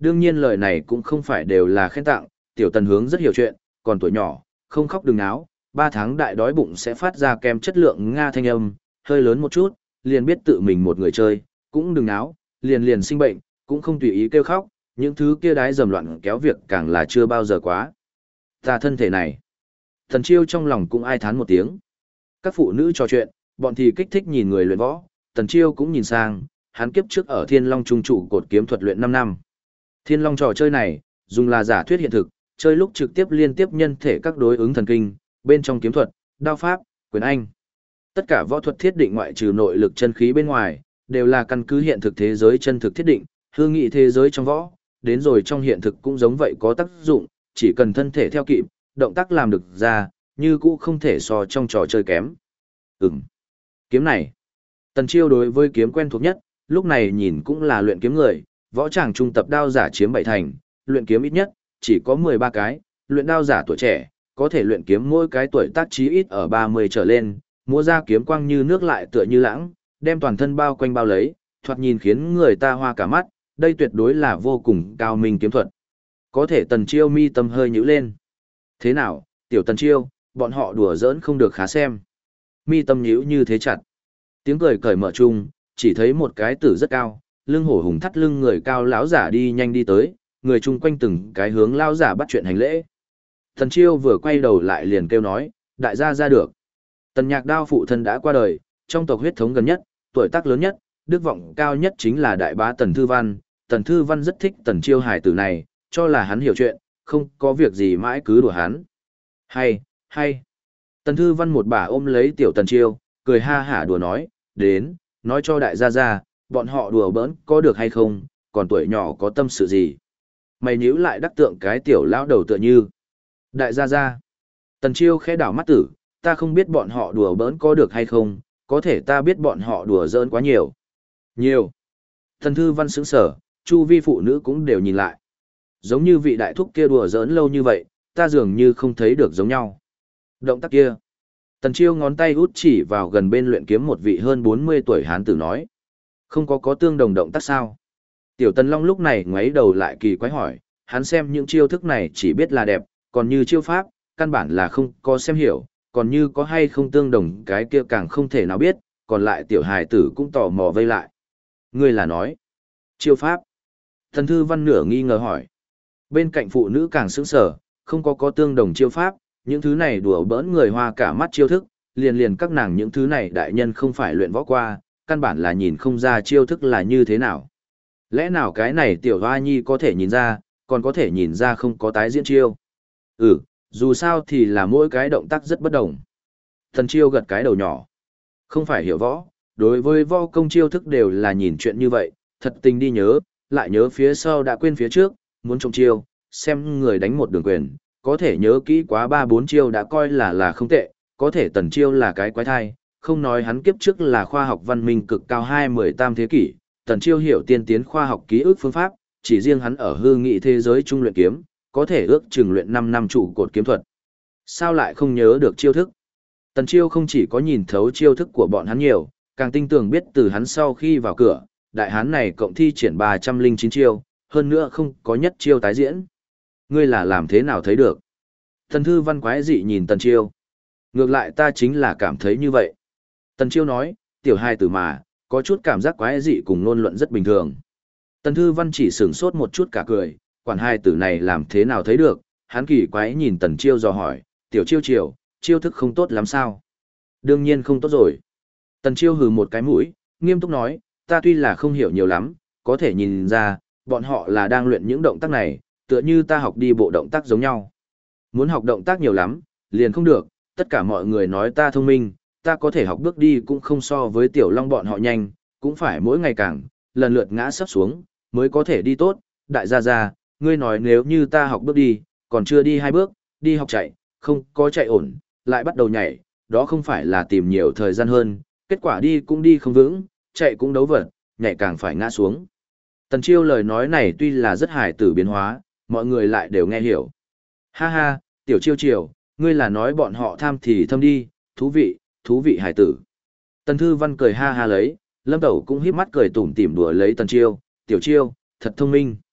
đương nhiên lời này cũng không phải đều là khen tặng, tiểu tần hướng rất hiểu chuyện, còn tuổi nhỏ, không khóc đừng náo, 3 tháng đại đói bụng sẽ phát ra kem chất lượng Nga thanh âm, hơi lớn một chút, liền biết tự mình một người chơi, cũng đừng náo, liền sinh bệnh, cũng không tùy ý kêu khóc, những thứ kia đái dầm loạn kéo việc càng là chưa bao giờ quá. Ta thân thể này. Tần Chiêu trong lòng cũng ai thán một tiếng. Các phụ nữ trò chuyện, bọn thì kích thích nhìn người luyện võ, Tần Chiêu cũng nhìn sang, hắn kiếp trước ở Thiên Long trung trụ cột kiếm thuật luyện 5 năm. Thiên Long trò chơi này, dùng là giả thuyết hiện thực, chơi lúc trực tiếp liên tiếp nhân thể các đối ứng thần kinh, bên trong kiếm thuật, đao pháp, quyền anh. Tất cả võ thuật thiết định ngoại trừ nội lực chân khí bên ngoài, đều là căn cứ hiện thực thế giới chân thực thiết định, hư nghị thế giới trong võ, đến rồi trong hiện thực cũng giống vậy có tác dụng, chỉ cần thân thể theo kịp, động tác làm được ra, như cũ không thể so trong trò chơi kém. Kiếm này. Tần Chiêu đối với kiếm quen thuộc nhất, lúc này nhìn cũng là luyện kiếm người, võ tràng trung tập đao giả chiếm 7 thành, luyện kiếm ít nhất, chỉ có 13 cái, luyện đao giả tuổi trẻ, có thể luyện kiếm mỗi cái tuổi tác chí ít ở 30 trở lên, múa ra kiếm quang như nước lại tựa như lãng, đem toàn thân bao quanh bao lấy, thoạt nhìn khiến người ta hoa cả mắt, đây tuyệt đối là vô cùng cao minh kiếm thuật. Có thể Tần Chiêu mi tâm hơi nhíu lên. Thế nào, tiểu Tần Chiêu, bọn họ đùa giỡn không được khá xem. Mi tâm nhíu như thế chặt. Tiếng cười cởi mở chung, chỉ thấy một cái tử rất cao, lưng hổ hùng thắt lưng người cao lão giả đi nhanh đi tới, người chung quanh từng cái hướng lão giả bắt chuyện hành lễ. Tần Chiêu vừa quay đầu lại liền kêu nói, đại gia ra được. Tần Nhạc Đao phụ thân đã qua đời, trong tộc huyết thống gần nhất, tuổi tác lớn nhất, đức vọng cao nhất chính là đại bá Tần Thư Văn. Tần Thư Văn rất thích Tần Chiêu hải tử này, cho là hắn hiểu chuyện, không có việc gì mãi cứ đùa hắn. Hay. Tần Thư Văn một bà ôm lấy tiểu Tần Chiêu, cười ha hả đùa nói, đến, nói cho đại gia ra, bọn họ đùa bỡn có được hay không, còn tuổi nhỏ có tâm sự gì. Mày nhíu lại đắc tượng cái tiểu lão đầu tựa như. Đại gia ra. Tần Chiêu khẽ đảo mắt tử, ta không biết bọn họ đùa bỡn có được hay không, có thể ta biết bọn họ đùa giỡn quá nhiều. Nhiều. Tần Thư Văn sững sở, chu vi phụ nữ cũng đều nhìn lại. Giống như vị đại thúc kia đùa giỡn lâu như vậy, ta dường như không thấy được giống nhau. Động tác kia. Tần Chiêu ngón tay út chỉ vào gần bên luyện kiếm một vị hơn 40 tuổi hán tử nói. Không có tương đồng động tác sao? Tiểu Tần Long lúc này ngoáy đầu lại kỳ quái hỏi, hắn xem những chiêu thức này chỉ biết là đẹp, còn như chiêu pháp, căn bản là không có xem hiểu, còn như có hay không tương đồng cái kia càng không thể nào biết, còn lại tiểu hài tử cũng tò mò vây lại. Ngươi là nói, chiêu pháp. Thần Thư Văn nửa nghi ngờ hỏi. Bên cạnh phụ nữ càng sững sờ, không có tương đồng chiêu pháp, những thứ này đùa bỡn người Hoa cả mắt chiêu thức, liền các nàng những thứ này đại nhân không phải luyện võ qua, căn bản là nhìn không ra chiêu thức là như thế nào. Lẽ nào cái này tiểu Hoa Nhi có thể nhìn ra, còn có thể nhìn ra không có tái diễn chiêu. Dù sao thì là mỗi cái động tác rất bất đồng. Thần Chiêu gật cái đầu nhỏ. Không phải hiểu võ, đối với võ công chiêu thức đều là nhìn chuyện như vậy, thật tình đi nhớ, lại nhớ phía sau đã quên phía trước, muốn trông chiêu, xem người đánh một đường quyền, có thể nhớ kỹ quá 3-4 chiêu đã coi là không tệ, có thể Tần Chiêu là cái quái thai, không nói hắn kiếp trước là khoa học văn minh cực cao 2-13 thế kỷ, Tần Chiêu hiểu tiên tiến khoa học ký ức phương pháp, chỉ riêng hắn ở hư nghị thế giới trung luyện kiếm, có thể ước chừng luyện 5 năm trụ cột kiếm thuật. Sao lại không nhớ được chiêu thức? Tần Chiêu không chỉ có nhìn thấu chiêu thức của bọn hắn nhiều, càng tinh tường biết từ hắn sau khi vào cửa, đại hán này cộng thi triển 309 chiêu, hơn nữa không có nhất chiêu tái diễn. Ngươi là làm thế nào thấy được? Tần Thư Văn quái dị nhìn Tần Chiêu. Ngược lại ta chính là cảm thấy như vậy. Tần Chiêu nói, tiểu hài tử mà, có chút cảm giác quái dị cùng ngôn luận rất bình thường. Tần Thư Văn chỉ sửng sốt một chút cả cười, quản hài tử này làm thế nào thấy được, hắn kỳ quái nhìn Tần Chiêu dò hỏi, tiểu Chiêu, chiêu thức không tốt lắm sao? Đương nhiên không tốt rồi. Tần Chiêu hừ một cái mũi, nghiêm túc nói, ta tuy là không hiểu nhiều lắm, có thể nhìn ra, bọn họ là đang luyện những động tác này, tựa như ta học đi bộ động tác giống nhau. Muốn học động tác nhiều lắm, liền không được, tất cả mọi người nói ta thông minh, ta có thể học bước đi cũng không so với tiểu long bọn họ nhanh, cũng phải mỗi ngày càng, lần lượt ngã sắp xuống, mới có thể đi tốt, đại gia, ngươi nói nếu như ta học bước đi, còn chưa đi 2 bước, đi học chạy, không có chạy ổn, lại bắt đầu nhảy, đó không phải là tìm nhiều thời gian hơn, kết quả đi cũng đi không vững, chạy cũng đấu vật, nhảy càng phải ngã xuống. Tần Chiêu lời nói này tuy là rất hài tử biến hóa, mọi người lại đều nghe hiểu. Ha ha, tiểu Chiêu, ngươi là nói bọn họ tham thì thâm đi, thú vị hài tử. Tần Thư Văn cười ha ha lấy, Lâm Tẩu cũng híp mắt cười tủm tỉm đùa lấy Tần Chiêu, tiểu Chiêu, thật thông minh.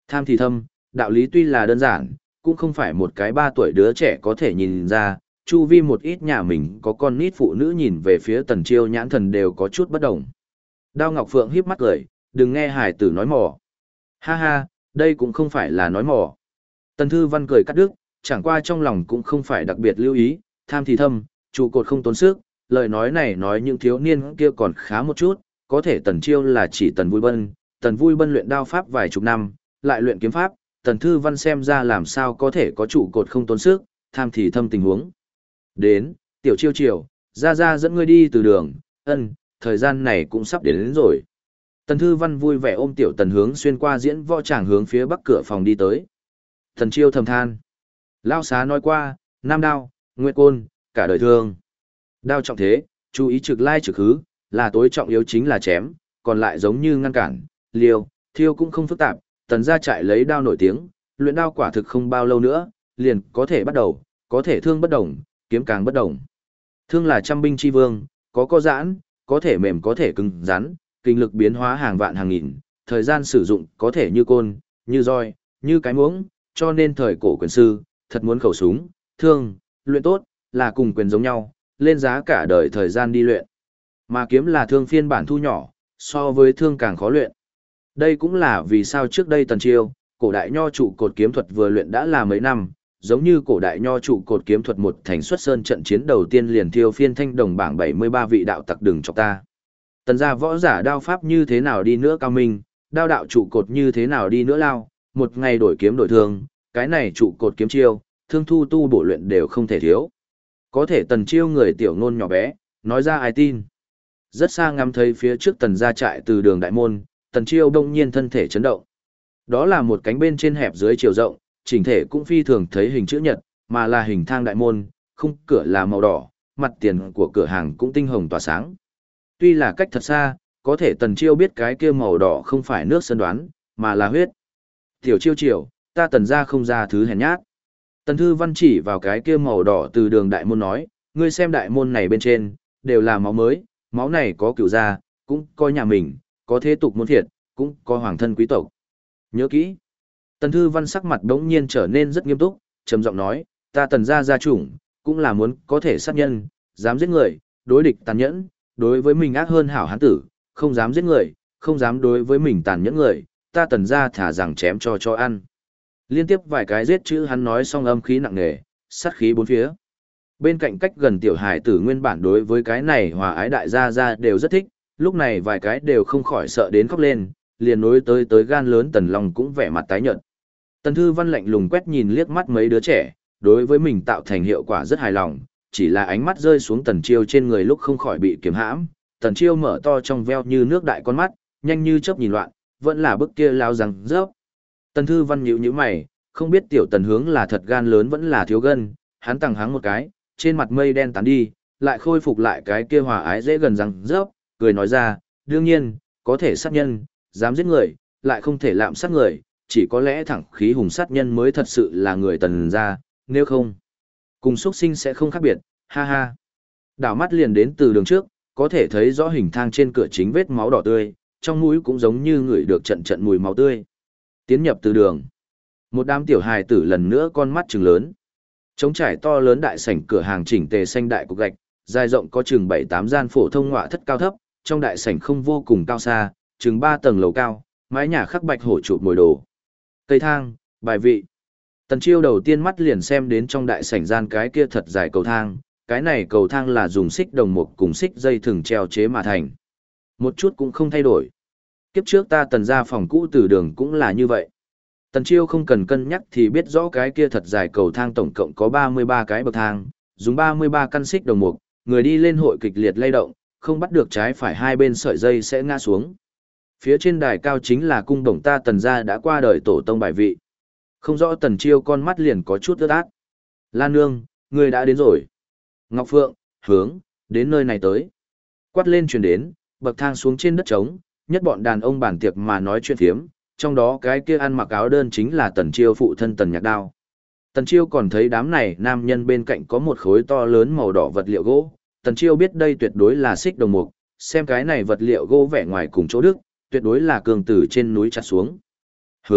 Tham thì thâm, đạo lý tuy là đơn giản, cũng không phải một cái 3 tuổi đứa trẻ có thể nhìn ra, chu vi một ít nhà mình có con nít phụ nữ nhìn về phía Tần Chiêu nhãn thần đều có chút bất đồng. Đao Ngọc Phượng híp mắt cười, đừng nghe hải tử nói mỏ. Ha ha, đây cũng không phải là nói mỏ. Tần Thư Văn cười cắt đứt, chẳng qua trong lòng cũng không phải đặc biệt lưu ý, tham thì thâm, trụ cột không tốn sức, lời nói này nói những thiếu niên kia còn khá một chút, có thể Tần Chiêu là chỉ Tần Vui Bân luyện đao pháp vài chục năm, lại luyện kiếm pháp, Tần Thư Văn xem ra làm sao có thể có trụ cột không tốn sức, tham thì thâm tình huống. Đến, Tiểu Chiêu chiều, ra dẫn ngươi đi từ đường, thời gian này cũng sắp đến rồi. Tần Thư Văn vui vẻ ôm Tiểu Tần hướng xuyên qua diễn võ tràng hướng phía bắc cửa phòng đi tới. Tần Chiêu thầm than. Lao xá nói qua, nam đao, nguyệt côn, cả đời thương. Đao trọng thế, chú ý trực lai trực hứ, là tối trọng yếu chính là chém, còn lại giống như ngăn cản, liều, thiêu cũng không phức tạp. Tần gia trại lấy đao nổi tiếng, luyện đao quả thực không bao lâu nữa, liền có thể bắt đầu, có thể thương bất đồng, kiếm càng bất đồng. Thương là trăm binh chi vương, có giãn, có thể mềm có thể cứng rắn, kinh lực biến hóa hàng vạn hàng nghìn, thời gian sử dụng có thể như côn, như roi, như cái muỗng, cho nên thời cổ quyền sư, thật muốn khẩu súng, thương, luyện tốt, là cùng quyền giống nhau, lên giá cả đời thời gian đi luyện. Mà kiếm là thương phiên bản thu nhỏ, so với thương càng khó luyện. Đây cũng là vì sao trước đây Tần Chiêu, cổ đại nho trụ cột kiếm thuật vừa luyện đã là mấy năm, giống như cổ đại nho trụ cột kiếm thuật một thành xuất sơn trận chiến đầu tiên liền thiêu phiên thanh đồng bảng 73 vị đạo tặc đừng chọc ta. Tần gia võ giả đao pháp như thế nào đi nữa cao minh, đao đạo trụ cột như thế nào đi nữa lao, một ngày đổi kiếm đổi thương, cái này trụ cột kiếm chiêu, thương thu tu bổ luyện đều không thể thiếu. Có thể Tần Chiêu người tiểu ngôn nhỏ bé, nói ra ai tin. Rất xa ngắm thấy phía trước Tần gia trại từ đường đại môn, Tần Chiêu đông nhiên thân thể chấn động. Đó là một cánh bên trên hẹp dưới chiều rộng, chỉnh thể cũng phi thường thấy hình chữ nhật, mà là hình thang đại môn, khung cửa là màu đỏ, mặt tiền của cửa hàng cũng tinh hồng tỏa sáng. Tuy là cách thật xa, có thể Tần Chiêu biết cái kia màu đỏ không phải nước sơn đoán, mà là huyết. Tiểu Chiêu chiều, ta Tần gia không ra thứ hèn nhát. Tần Thư Văn chỉ vào cái kia màu đỏ từ đường đại môn nói, ngươi xem đại môn này bên trên, đều là máu mới, máu này có cửu gia, cũng có nhà mình, có thế tục muốn thiệt, cũng có hoàng thân quý tộc. Nhớ kỹ. Tần Thư Văn sắc mặt đống nhiên trở nên rất nghiêm túc, trầm giọng nói, ta Tần gia gia chủng, cũng là muốn có thể sát nhân, dám giết người, đối địch tàn nhẫn, đối với mình ác hơn hảo hán tử, không dám giết người, không dám đối với mình tàn nhẫn người, ta Tần gia thả rằng chém cho ăn. Liên tiếp vài cái giết chữ hắn nói xong âm khí nặng nề, sát khí bốn phía. Bên cạnh cách gần tiểu hải tử nguyên bản đối với cái này hòa ái đại gia đều rất thích, lúc này vài cái đều không khỏi sợ đến khóc lên, liền nối tới gan lớn Tần Long cũng vẻ mặt tái nhợt. Tần Thư Văn lạnh lùng quét nhìn liếc mắt mấy đứa trẻ, đối với mình tạo thành hiệu quả rất hài lòng, chỉ là ánh mắt rơi xuống Tần Chiêu trên người lúc không khỏi bị kiềm hãm. Tần Chiêu mở to trong veo như nước đại con mắt, nhanh như chớp nhìn loạn, vẫn là bức kia lao răng rớp. Tần Thư Văn nhíu mày, không biết tiểu Tần hướng là thật gan lớn vẫn là thiếu gân, hắn tăng háng một cái, trên mặt mây đen tán đi, lại khôi phục lại cái kia hòa ái dễ gần răng rớp, cười nói ra, đương nhiên, có thể sát nhân, dám giết người, lại không thể lạm sát người, chỉ có lẽ thẳng khí hùng sát nhân mới thật sự là người Tần gia, nếu không, cùng xuất sinh sẽ không khác biệt, ha ha. Đảo mắt liền đến từ đường trước, có thể thấy rõ hình thang trên cửa chính vết máu đỏ tươi, trong mũi cũng giống như ngửi được trận mùi máu tươi. Tiến nhập từ đường. Một đám tiểu hài tử lần nữa con mắt trừng lớn. Trống trải to lớn đại sảnh cửa hàng chỉnh tề xanh đại cục gạch, dài rộng có chừng 7-8 gian phổ thông ngọa thất cao thấp, trong đại sảnh không vô cùng cao xa, chừng 3 tầng lầu cao, mái nhà khắc bạch hổ chụp mồi đồ. Cây thang, bài vị. Tần Chiêu đầu tiên mắt liền xem đến trong đại sảnh gian cái kia thật dài cầu thang, cái này cầu thang là dùng xích đồng mục cùng xích dây thừng treo chế mà thành. Một chút cũng không thay đổi. Kiếp trước ta Tần gia phòng cũ từ đường cũng là như vậy. Tần Chiêu không cần cân nhắc thì biết rõ cái kia thật dài cầu thang tổng cộng có 33 cái bậc thang, dùng 33 căn xích đồng mục, người đi lên hội kịch liệt lay động, không bắt được trái phải hai bên sợi dây sẽ ngã xuống. Phía trên đài cao chính là cung đồng ta Tần gia đã qua đời tổ tông bài vị. Không rõ Tần Chiêu con mắt liền có chút ướt át. Lan Nương, người đã đến rồi. Ngọc Phượng, hướng, đến nơi này tới. Quát lên truyền đến, bậc thang xuống trên đất trống, nhất bọn đàn ông bàn tiệc mà nói chuyện phiếm, trong đó cái kia ăn mặc áo đơn chính là Tần Chiêu phụ thân Tần Nhạc Đao. Tần Chiêu còn thấy đám này nam nhân bên cạnh có một khối to lớn màu đỏ vật liệu gỗ, Tần Chiêu biết đây tuyệt đối là xích đồng mục, xem cái này vật liệu gỗ vẻ ngoài cùng chỗ đức, tuyệt đối là cường tử trên núi chặt xuống. Hướng,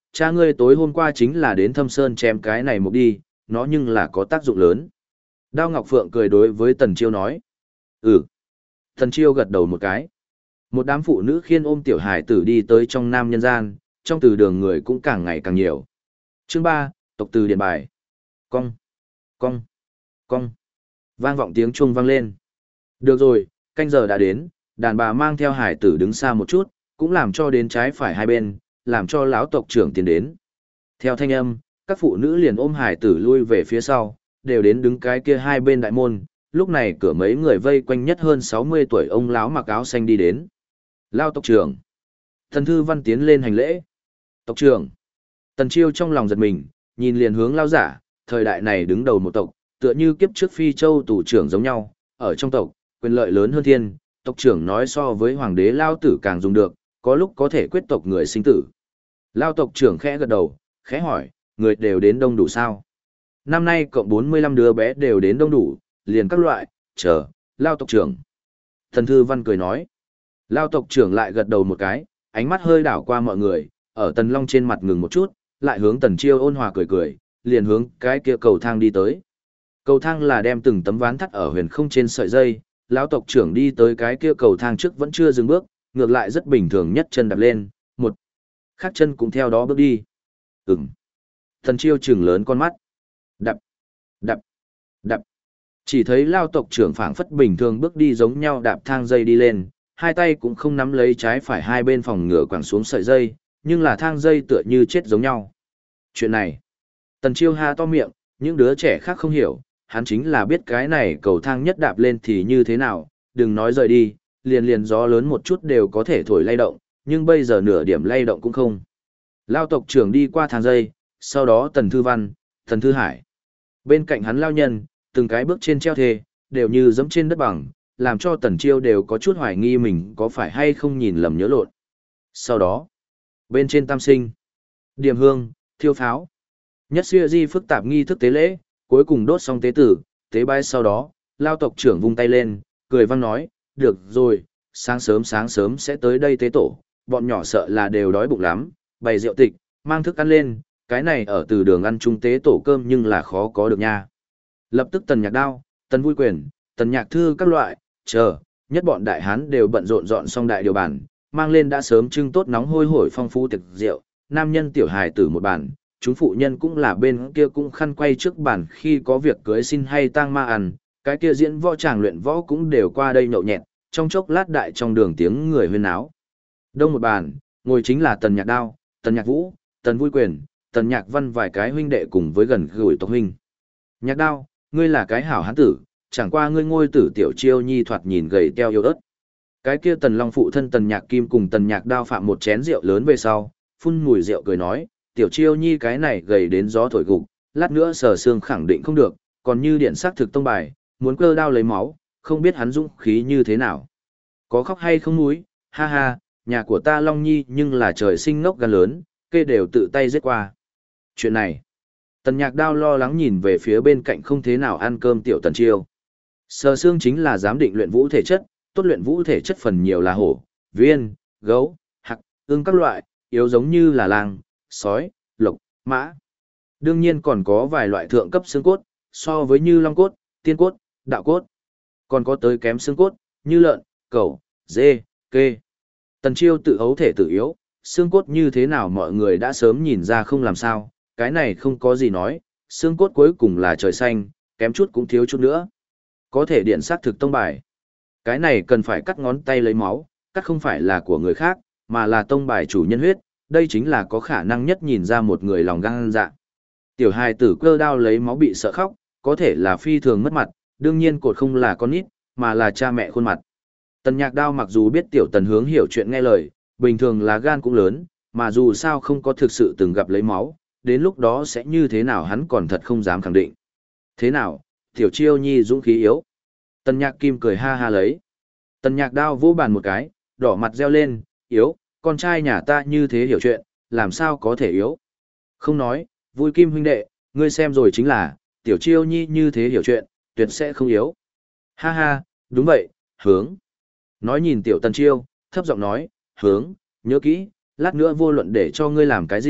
cha ngươi tối hôm qua chính là đến Thâm Sơn chém cái này một đi, nó nhưng là có tác dụng lớn. Đao Ngọc Phượng cười đối với Tần Chiêu nói. Ừ. Tần Chiêu gật đầu một cái. Một đám phụ nữ khiên ôm tiểu hải tử đi tới trong nam nhân gian, trong từ đường người cũng càng ngày càng nhiều. Chương 3, tộc từ điện bài. Cong, cong, cong. Vang vọng tiếng chuông vang lên. Được rồi, canh giờ đã đến, đàn bà mang theo hải tử đứng xa một chút, cũng làm cho đến trái phải hai bên, làm cho lão tộc trưởng tiến đến. Theo thanh âm, các phụ nữ liền ôm hải tử lui về phía sau, đều đến đứng cái kia hai bên đại môn. Lúc này cửa mấy người vây quanh nhất hơn 60 tuổi ông lão mặc áo xanh đi đến. Lao tộc trưởng. Thần Thư Văn tiến lên hành lễ. Tộc trưởng. Tần Chiêu trong lòng giật mình, nhìn liền hướng lao giả, thời đại này đứng đầu một tộc, tựa như kiếp trước Phi Châu tù trưởng giống nhau, ở trong tộc, quyền lợi lớn hơn thiên, tộc trưởng nói so với hoàng đế lao tử càng dùng được, có lúc có thể quyết tộc người sinh tử. Lao tộc trưởng khẽ gật đầu, khẽ hỏi, người đều đến đông đủ sao? Năm nay cộng 45 đứa bé đều đến đông đủ, liền các loại, chờ, Lao tộc trưởng. Thần Thư Văn cười nói. Lao tộc trưởng lại gật đầu một cái, ánh mắt hơi đảo qua mọi người, ở Tần Long trên mặt ngừng một chút, lại hướng Tần Chiêu ôn hòa cười cười, liền hướng cái kia cầu thang đi tới. Cầu thang là đem từng tấm ván thắt ở huyền không trên sợi dây, lão tộc trưởng đi tới cái kia cầu thang trước vẫn chưa dừng bước, ngược lại rất bình thường nhất chân đạp lên, một khác chân cũng theo đó bước đi. Ừm. Tần Chiêu trừng lớn con mắt. Đập, đập, đập. Chỉ thấy lao tộc trưởng phảng phất bình thường bước đi giống nhau đạp thang dây đi lên, hai tay cũng không nắm lấy trái phải hai bên phòng ngựa quẳng xuống sợi dây, nhưng là thang dây tựa như chết giống nhau. Chuyện này, Tần Chiêu ha to miệng, những đứa trẻ khác không hiểu, hắn chính là biết cái này cầu thang nhất đạp lên thì như thế nào, đừng nói rời đi, liền liền gió lớn một chút đều có thể thổi lay động, nhưng bây giờ nửa điểm lay động cũng không. Lao tộc trưởng đi qua thang dây, sau đó Tần Thư Văn, Tần Thư Hải. Bên cạnh hắn lao nhân, từng cái bước trên treo thê, đều như dẫm trên đất bằng, làm cho Tần Chiêu đều có chút hoài nghi mình có phải hay không nhìn lầm nhớ lộn. Sau đó, bên trên tam sinh, điểm hương, thiêu pháo, nhất xưa di phức tạp nghi thức tế lễ, cuối cùng đốt xong tế tử, tế bái sau đó, lao tộc trưởng vung tay lên, cười vang nói, được rồi, sáng sớm sẽ tới đây tế tổ, bọn nhỏ sợ là đều đói bụng lắm, bày rượu tịch, mang thức ăn lên, cái này ở từ đường ăn chung tế tổ cơm nhưng là khó có được nha. Lập tức Tần Nhạc Đao, Tần Vui Quyền, Tần Nhạc Thư các loại, nhất bọn đại hán đều bận rộn dọn xong đại điều bản, mang lên đã sớm trưng tốt nóng hôi hổi phong phú tiệc rượu, nam nhân tiểu hài tử một bàn, chúng phụ nhân cũng là bên kia cũng khăn quay trước bàn khi có việc cưới xin hay tang ma ăn, cái kia diễn võ tràng luyện võ cũng đều qua đây nhậu nhẹt, trong chốc lát đại trong đường tiếng người huyên náo. Đông một bàn, ngồi chính là Tần Nhạc Đao, Tần Nhạc Vũ, Tần Vui Quyền, Tần Nhạc Văn vài cái huynh đệ cùng với gần gũi tộc huynh. Nhạc Đao, ngươi là cái hảo hán tử, chẳng qua ngươi ngôi tử tiểu Chiêu nhi thoạt nhìn gầy teo yếu ớt. Cái kia Tần Long phụ thân Tần Nhạc Kim cùng Tần Nhạc Đao phạm một chén rượu lớn về sau, phun mùi rượu cười nói, tiểu Chiêu nhi cái này gầy đến gió thổi gục, lát nữa sờ xương khẳng định không được, còn như điện sắc thực tông bài, muốn cơ đao lấy máu, không biết hắn dũng khí như thế nào. Có khóc hay không núi, ha ha, nhà của ta Long Nhi nhưng là trời sinh ngốc gan lớn, kê đều tự tay giết qua. Chuyện này, Tần Nhạc Đao lo lắng nhìn về phía bên cạnh không thế nào ăn cơm tiểu Tần Chiêu. Sờ xương chính là giám định luyện vũ thể chất, tốt luyện vũ thể chất phần nhiều là hổ, viên, gấu, hạc, ương các loại, yếu giống như là lang, sói, lộc, mã. Đương nhiên còn có vài loại thượng cấp xương cốt, so với như long cốt, tiên cốt, đạo cốt. Còn có tới kém xương cốt, như lợn, cẩu, dê, kê. Tần Chiêu tự ấu thể tự yếu, xương cốt như thế nào mọi người đã sớm nhìn ra không làm sao, cái này không có gì nói, xương cốt cuối cùng là trời xanh, kém chút cũng thiếu chút nữa. Có thể điện sát thực tông bài. Cái này cần phải cắt ngón tay lấy máu, cắt không phải là của người khác, mà là tông bài chủ nhân huyết, đây chính là có khả năng nhất nhìn ra một người lòng gan dạ. Tiểu hài tử cơ đao lấy máu bị sợ khóc, có thể là phi thường mất mặt, đương nhiên cột không là con nít, mà là cha mẹ khuôn mặt. Tần Nhạc Đao mặc dù biết tiểu Tần Hướng hiểu chuyện nghe lời, bình thường là gan cũng lớn, mà dù sao không có thực sự từng gặp lấy máu, đến lúc đó sẽ như thế nào hắn còn thật không dám khẳng định. Thế nào, tiểu Chiêu nhi dũng khí yếu. Tần Nhạc Kim cười ha ha lấy. Tần Nhạc Đao vỗ bàn một cái, đỏ mặt reo lên, yếu, con trai nhà ta như thế hiểu chuyện, làm sao có thể yếu. Không nói, Vui Kim huynh đệ, ngươi xem rồi chính là, tiểu Chiêu nhi như thế hiểu chuyện, tuyệt sẽ không yếu. Ha ha, đúng vậy, Hướng. Nói nhìn tiểu Tần Chiêu, thấp giọng nói, Hướng, nhớ kỹ, lát nữa vô luận để cho ngươi làm cái gì,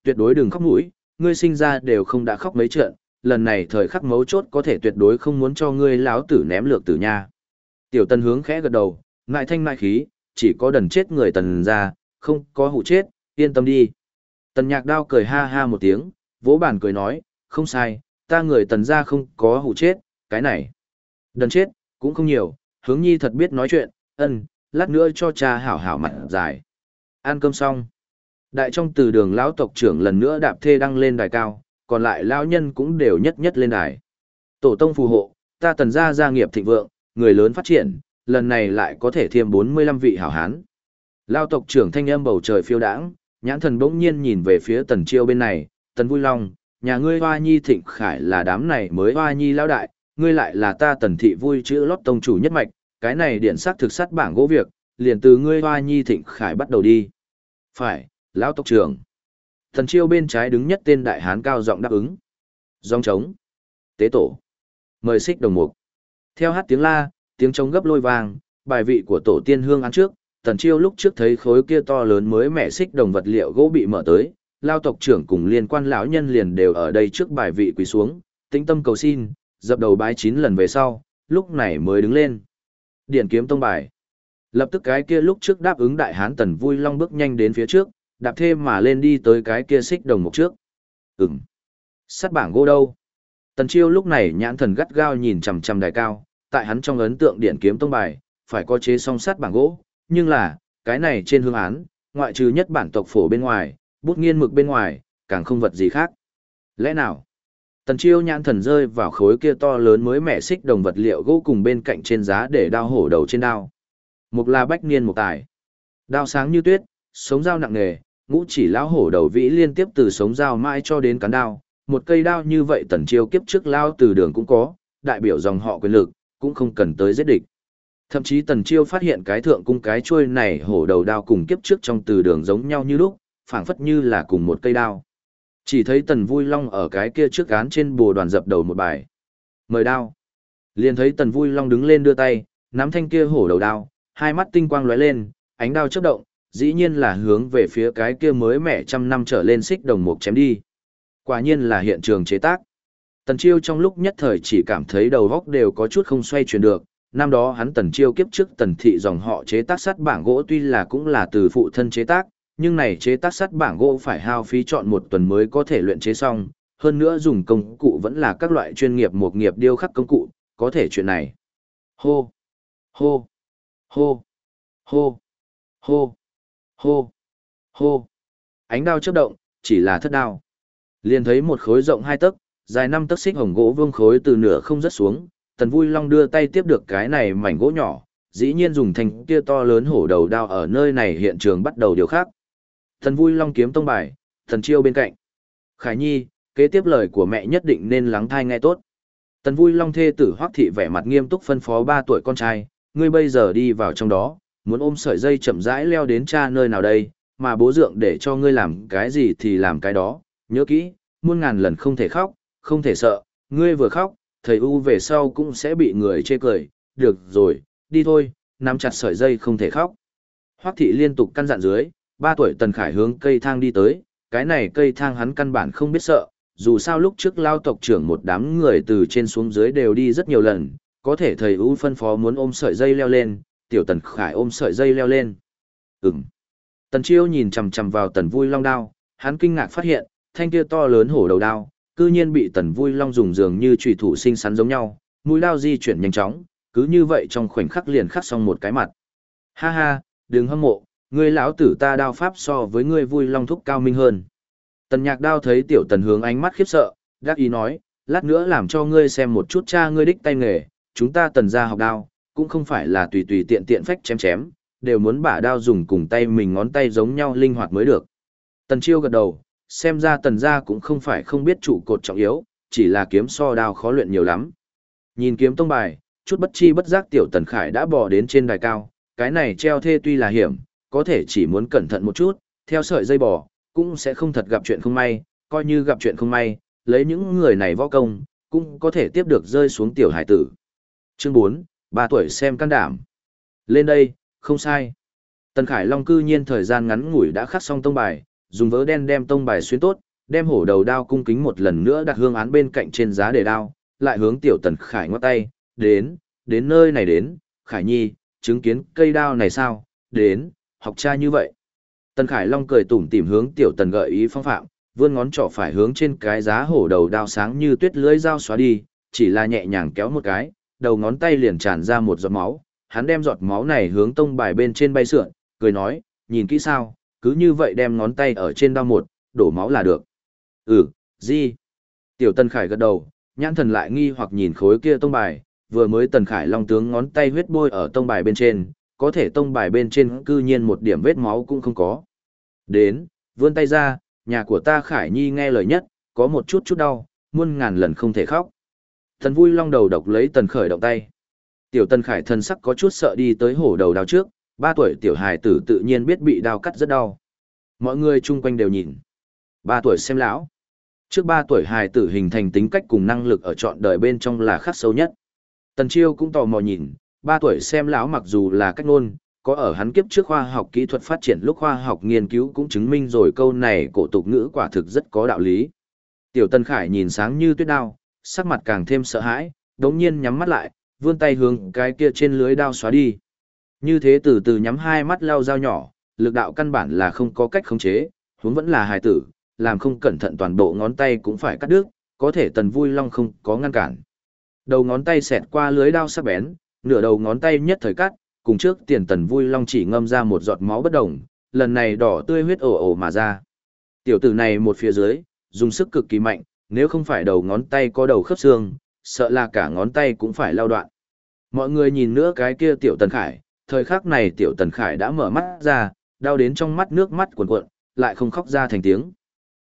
tuyệt đối đừng khóc mũi, ngươi sinh ra đều không đã khóc mấy trận, lần này thời khắc mấu chốt có thể tuyệt đối không muốn cho ngươi láo tử ném lược tử nha. Tiểu Tần hướng khẽ gật đầu, ngại thanh ngại khí, chỉ có đần chết người Tần ra, không có hụ chết, yên tâm đi. Tần Nhạc Đao cười ha ha một tiếng, vỗ bàn cười nói, không sai, ta người Tần ra không có hụ chết, cái này. Đần chết, cũng không nhiều, hướng nhi thật biết nói chuyện, lát nữa cho cha hảo hảo mặt dài. Ăn cơm xong. Đại trong từ đường lão tộc trưởng lần nữa đạp thê đăng lên đài cao, còn lại lão nhân cũng đều nhất nhất lên đài. Tổ tông phù hộ, ta Tần gia gia nghiệp thịnh vượng, người lớn phát triển, lần này lại có thể thêm 45 vị hảo hán. Lão tộc trưởng thanh âm bầu trời phiêu đãng, nhãn thần bỗng nhiên nhìn về phía Tần Chiêu bên này, Tần Vui Long, nhà ngươi Hoa Nhi Thịnh Khải là đám này mới Hoa Nhi lão đại, ngươi lại là ta Tần thị vui chữ lót tông chủ nhất mạch, cái này điện sắc thực sát bảng gỗ việc, liền từ ngươi Hoa Nhi Thịnh Khải bắt đầu đi. Phải, lão tộc trưởng. Tần Chiêu bên trái đứng nhất tên đại hán cao giọng đáp ứng. Giong trống. Tế tổ. Mời xích đồng mục. Theo hát tiếng la, tiếng trống gấp lôi vang, bài vị của tổ tiên hương án trước, Tần Chiêu lúc trước thấy khối kia to lớn mới mẻ xích đồng vật liệu gỗ bị mở tới, lao tộc trưởng cùng liên quan lão nhân liền đều ở đây trước bài vị quỳ xuống, tĩnh tâm cầu xin, dập đầu bái 9 lần về sau, lúc này mới đứng lên. Điện kiếm tông bài. Lập tức cái kia lúc trước đáp ứng đại hán Tần Vui Long bước nhanh đến phía trước, đạp thêm mà lên đi tới cái kia xích đồng mục trước. Sắt bảng gỗ đâu? Tần Chiêu lúc này nhãn thần gắt gao nhìn chằm chằm đài cao, tại hắn trong ấn tượng điện kiếm tông bài, phải có chế song sắt bảng gỗ, nhưng là, cái này trên hương án, ngoại trừ nhất bản tộc phổ bên ngoài, bút nghiên mực bên ngoài, càng không vật gì khác. Lẽ nào? Tần Chiêu nhãn thần rơi vào khối kia to lớn mới mẻ xích đồng vật liệu gỗ cùng bên cạnh trên giá để đao hổ đầu trên đao. Mục là bách niên mục tài. Đao sáng như tuyết, sống dao nặng nề, ngũ chỉ lão hổ đầu vĩ liên tiếp từ sống dao mãi cho đến cán đao. Một cây đao như vậy Tần Chiêu kiếp trước lao từ đường cũng có, đại biểu dòng họ quyền lực, cũng không cần tới giết địch. Thậm chí Tần Chiêu phát hiện cái thượng cung cái chuôi này hổ đầu đao cùng kiếp trước trong từ đường giống nhau như lúc, phảng phất như là cùng một cây đao. Chỉ thấy Tần Vui Long ở cái kia trước án trên bồ đoàn dập đầu một bài. Mời đao. Liền thấy Tần Vui Long đứng lên đưa tay, nắm thanh kia hổ đầu đao, hai mắt tinh quang lóe lên, ánh đao chớp động, dĩ nhiên là hướng về phía cái kia mới mẻ trăm năm trở lên xích đồng mục chém đi. Quả nhiên là hiện trường chế tác. Tần Chiêu trong lúc nhất thời chỉ cảm thấy đầu óc đều có chút không xoay chuyển được. Năm đó hắn Tần Chiêu kiếp trước Tần thị dòng họ chế tác sắt bảng gỗ tuy là cũng là từ phụ thân chế tác, nhưng này chế tác sắt bảng gỗ phải hao phí chọn 1 tuần mới có thể luyện chế xong, hơn nữa dùng công cụ vẫn là các loại chuyên nghiệp một nghiệp điêu khắc công cụ, có thể chuyện này. Hô, hô, hô, hô, hô, hô, hô. Ánh đao chớp động, chỉ là thất đao. Liền thấy một khối rộng 2 tấc, dài 5 tấc xích hồng gỗ vương khối từ nửa không rớt xuống, Tần Vui Long đưa tay tiếp được cái này mảnh gỗ nhỏ, dĩ nhiên dùng thanh kia to lớn hổ đầu đao ở nơi này hiện trường bắt đầu điều khác. Tần Vui Long kiếm tông bài, Tần Chiêu bên cạnh. Khải Nhi, kế tiếp lời của mẹ nhất định nên lắng thai nghe tốt. Tần Vui Long thê tử Hoắc thị vẻ mặt nghiêm túc phân phó 3 tuổi con trai, ngươi bây giờ đi vào trong đó, muốn ôm sợi dây chậm rãi leo đến cha nơi nào đây, mà bố dượng để cho ngươi làm cái gì thì làm cái đó, nhớ kỹ, muôn ngàn lần không thể khóc, không thể sợ, ngươi vừa khóc, thầy U về sau cũng sẽ bị người chê cười, được rồi, đi thôi, nắm chặt sợi dây không thể khóc. Hoắc thị liên tục căn dặn dưới, 3 tuổi Tần Khải hướng cây thang đi tới, cái này cây thang hắn căn bản không biết sợ, dù sao lúc trước lao tộc trưởng một đám người từ trên xuống dưới đều đi rất nhiều lần, có thể thầy U phân phó muốn ôm sợi dây leo lên, tiểu Tần Khải ôm sợi dây leo lên. Tần Chiêu nhìn chằm chằm vào Tần Vui Long đao, hắn kinh ngạc phát hiện, thanh kia to lớn hổ đầu đao, cư nhiên bị Tần Vui Long dùng dường như chùy thủ xinh xắn giống nhau, mũi đao di chuyển nhanh chóng, cứ như vậy trong khoảnh khắc liền khắc xong một cái mặt. Ha ha, đừng hâm mộ, ngươi lão tử ta đao pháp so với ngươi Vui Long thúc cao minh hơn. Tần Nhạc Đao thấy tiểu Tần hướng ánh mắt khiếp sợ, đắc ý nói, lát nữa làm cho ngươi xem một chút cha ngươi đích tay nghề, chúng ta Tần gia học đao, cũng không phải là tùy tùy tiện tiện phách chém chém, đều muốn bả đao dùng cùng tay mình ngón tay giống nhau linh hoạt mới được. Tần Chiêu gật đầu, xem ra Tần gia cũng không phải không biết trụ cột trọng yếu, chỉ là kiếm so đao khó luyện nhiều lắm. Nhìn kiếm tông bài, chút bất chi bất giác tiểu Tần Khải đã bò đến trên đài cao, cái này treo thê tuy là hiểm, có thể chỉ muốn cẩn thận một chút, theo sợi dây bò, cũng sẽ không thật gặp chuyện không may, coi như gặp chuyện không may, lấy những người này võ công, cũng có thể tiếp được rơi xuống tiểu hải tử. Chương 4, 3 tuổi xem can đảm. Lên đây, không sai. Tần Khải Long cư nhiên thời gian ngắn ngủi đã khắc xong tông bài, dùng vớ đen đem tông bài xuyên tốt, đem hổ đầu đao cung kính một lần nữa đặt hương án bên cạnh trên giá để đao, lại hướng Tiểu Tần Khải ngoắc tay, đến nơi này đến, Khải Nhi, chứng kiến cây đao này sao, đến, học cha như vậy. Tần Khải Long cười tủm tỉm hướng Tiểu Tần gợi ý phong phạm, vươn ngón trỏ phải hướng trên cái giá hổ đầu đao sáng như tuyết lưỡi dao xóa đi, chỉ là nhẹ nhàng kéo một cái, đầu ngón tay liền tràn ra một giọt máu, hắn đem giọt máu này hướng tông bài bên trên bay sượn, cười nói, nhìn kỹ sao, cứ như vậy đem ngón tay ở trên đao một, đổ máu là được. Gì? Tiểu Tần Khải gật đầu, nhãn thần lại nghi hoặc nhìn khối kia tông bài, vừa mới Tần Khải Long tướng ngón tay huyết bôi ở tông bài bên trên, có thể tông bài bên trên cư nhiên một điểm vết máu cũng không có. Đến, vươn tay ra, nhà của ta Khải Nhi nghe lời nhất, có một chút đau, muôn ngàn lần không thể khóc. Thần Vui Long đầu độc lấy Tần Khởi động tay. Tiểu Tần Khải thân sắc có chút sợ đi tới hổ đầu đao trước, 3 tuổi tiểu hài tử tự nhiên biết bị đao cắt rất đau. Mọi người chung quanh đều nhìn. 3 tuổi xem lão. Trước 3 tuổi hài tử hình thành tính cách cùng năng lực ở trọn đời bên trong là khắc sâu nhất. Tần Chiêu cũng tò mò nhìn, 3 tuổi xem lão mặc dù là cách ngôn, có ở hắn kiếp trước khoa học kỹ thuật phát triển lúc khoa học nghiên cứu cũng chứng minh rồi câu này cổ tục ngữ quả thực rất có đạo lý. Tiểu Tần Khải nhìn sáng như tuyết đao, sắc mặt càng thêm sợ hãi, đống nhiên nhắm mắt lại, vươn tay hướng cái kia trên lưới đao xóa đi. Như thế từ từ nhắm hai mắt lao dao nhỏ, lực đạo căn bản là không có cách khống chế, huống vẫn là hài tử, làm không cẩn thận toàn bộ ngón tay cũng phải cắt đứt, có thể Tần Vui Long không có ngăn cản. Đầu ngón tay xẹt qua lưới đao sắc bén, nửa đầu ngón tay nhất thời cắt, cùng trước tiền Tần Vui Long chỉ ngâm ra một giọt máu bất đồng, lần này đỏ tươi huyết ồ ồ mà ra. Tiểu tử này một phía dưới, dùng sức cực kỳ mạnh, nếu không phải đầu ngón tay có đầu khớp xương, sợ là cả ngón tay cũng phải lao đoạn. Mọi người nhìn nữa cái kia Tiểu Tần Khải, thời khắc này Tiểu Tần Khải đã mở mắt ra, đau đến trong mắt nước mắt cuồn cuộn, lại không khóc ra thành tiếng.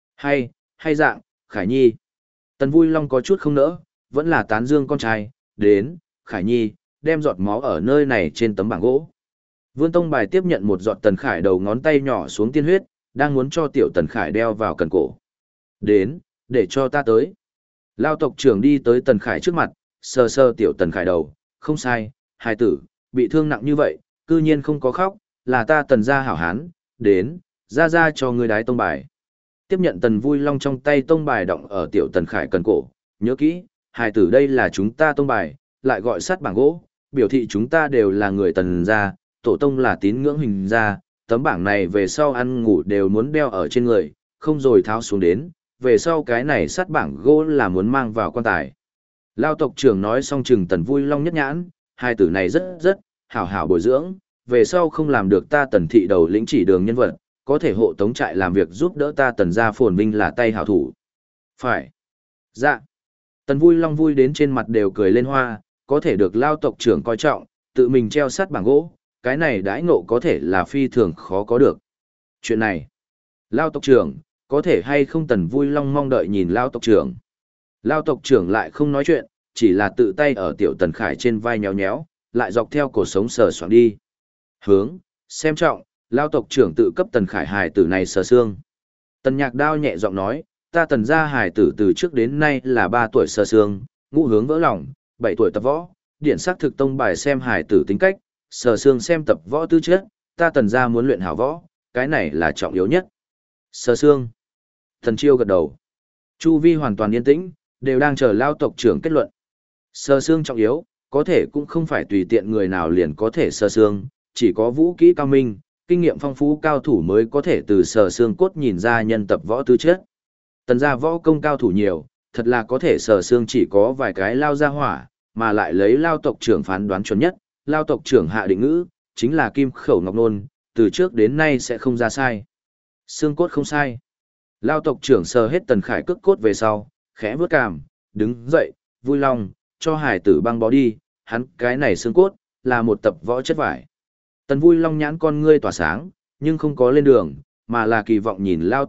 Hay dạng, Khải Nhi. Tần Vui Long có chút không nỡ, vẫn là tán dương con trai, đến, Khải Nhi, đem giọt máu ở nơi này trên tấm bảng gỗ. Vươn tông bài tiếp nhận một giọt Tần Khải đầu ngón tay nhỏ xuống tiên huyết, đang muốn cho Tiểu Tần Khải đeo vào cần cổ. Đến, để cho ta tới. Lao tộc trưởng đi tới Tần Khải trước mặt, sờ sờ Tiểu Tần Khải đầu, không sai, hài tử, bị thương nặng như vậy, cư nhiên không có khóc, là ta Tần gia hảo hán, đến, ra cho người đái tông bài. Tiếp nhận Tần Vui Long trong tay tông bài động ở Tiểu Tần Khải cần cổ, nhớ kỹ, hài tử đây là chúng ta tông bài, lại gọi sát bảng gỗ, biểu thị chúng ta đều là người Tần gia, tổ tông là tín ngưỡng hình gia, tấm bảng này về sau ăn ngủ đều muốn đeo ở trên người, không rồi tháo xuống đến, về sau cái này sát bảng gỗ là muốn mang vào quan tài. Lao tộc trưởng nói xong chừng Tần Vui Long nhất nhãn, hai tử này rất hảo bồi dưỡng, về sau không làm được ta Tần thị đầu lĩnh chỉ đường nhân vật, có thể hộ tống trại làm việc giúp đỡ ta Tần gia phồn vinh là tay hảo thủ. Phải. Dạ. Tần Vui Long vui đến trên mặt đều cười lên hoa, có thể được Lao tộc trưởng coi trọng, tự mình treo sát bảng gỗ, cái này đãi ngộ có thể là phi thường khó có được. Chuyện này, Lao tộc trưởng, có thể hay không Tần Vui Long mong đợi nhìn Lao tộc trưởng. Lao tộc trưởng lại không nói chuyện, chỉ là tự tay ở Tiểu Tần Khải trên vai nhéo nhéo, lại dọc theo cổ sống sờ soạng đi. Hướng, xem trọng, Lao tộc trưởng tự cấp Tần Khải hài tử này sờ xương. Tần Nhạc Đao nhẹ giọng nói, ta Tần gia hài tử từ trước đến nay là 3 tuổi sờ xương, ngũ hướng vỡ lòng, 7 tuổi tập võ, điển sắc thực tông bài xem hài tử tính cách, sờ xương xem tập võ tư chất, ta Tần gia muốn luyện hảo võ, cái này là trọng yếu nhất. Sờ xương. Thần Chiêu gật đầu. Chu vi hoàn toàn yên tĩnh, đều đang chờ Lao tộc trưởng kết luận. Sờ xương trọng yếu, có thể cũng không phải tùy tiện người nào liền có thể sờ xương, chỉ có vũ kỹ cao minh, kinh nghiệm phong phú cao thủ mới có thể từ sờ xương cốt nhìn ra nhân tập võ tư chất. Tần gia võ công cao thủ nhiều, thật là có thể sờ xương chỉ có vài cái Lao gia hỏa, mà lại lấy Lao tộc trưởng phán đoán chuẩn nhất, Lao tộc trưởng hạ định ngữ, chính là kim khẩu ngọc nôn, từ trước đến nay sẽ không ra sai. Xương cốt không sai. Lao tộc trưởng sờ hết Tần Khải cước cốt về sau, khẽ vướt cằm, đứng dậy, Vui Long, cho hải tử băng bó đi, hắn cái này xương cốt, là một tập võ chất vải. Tần Vui Long nhãn con ngươi tỏa sáng, nhưng không có lên đường, mà là kỳ vọng nhìn Lao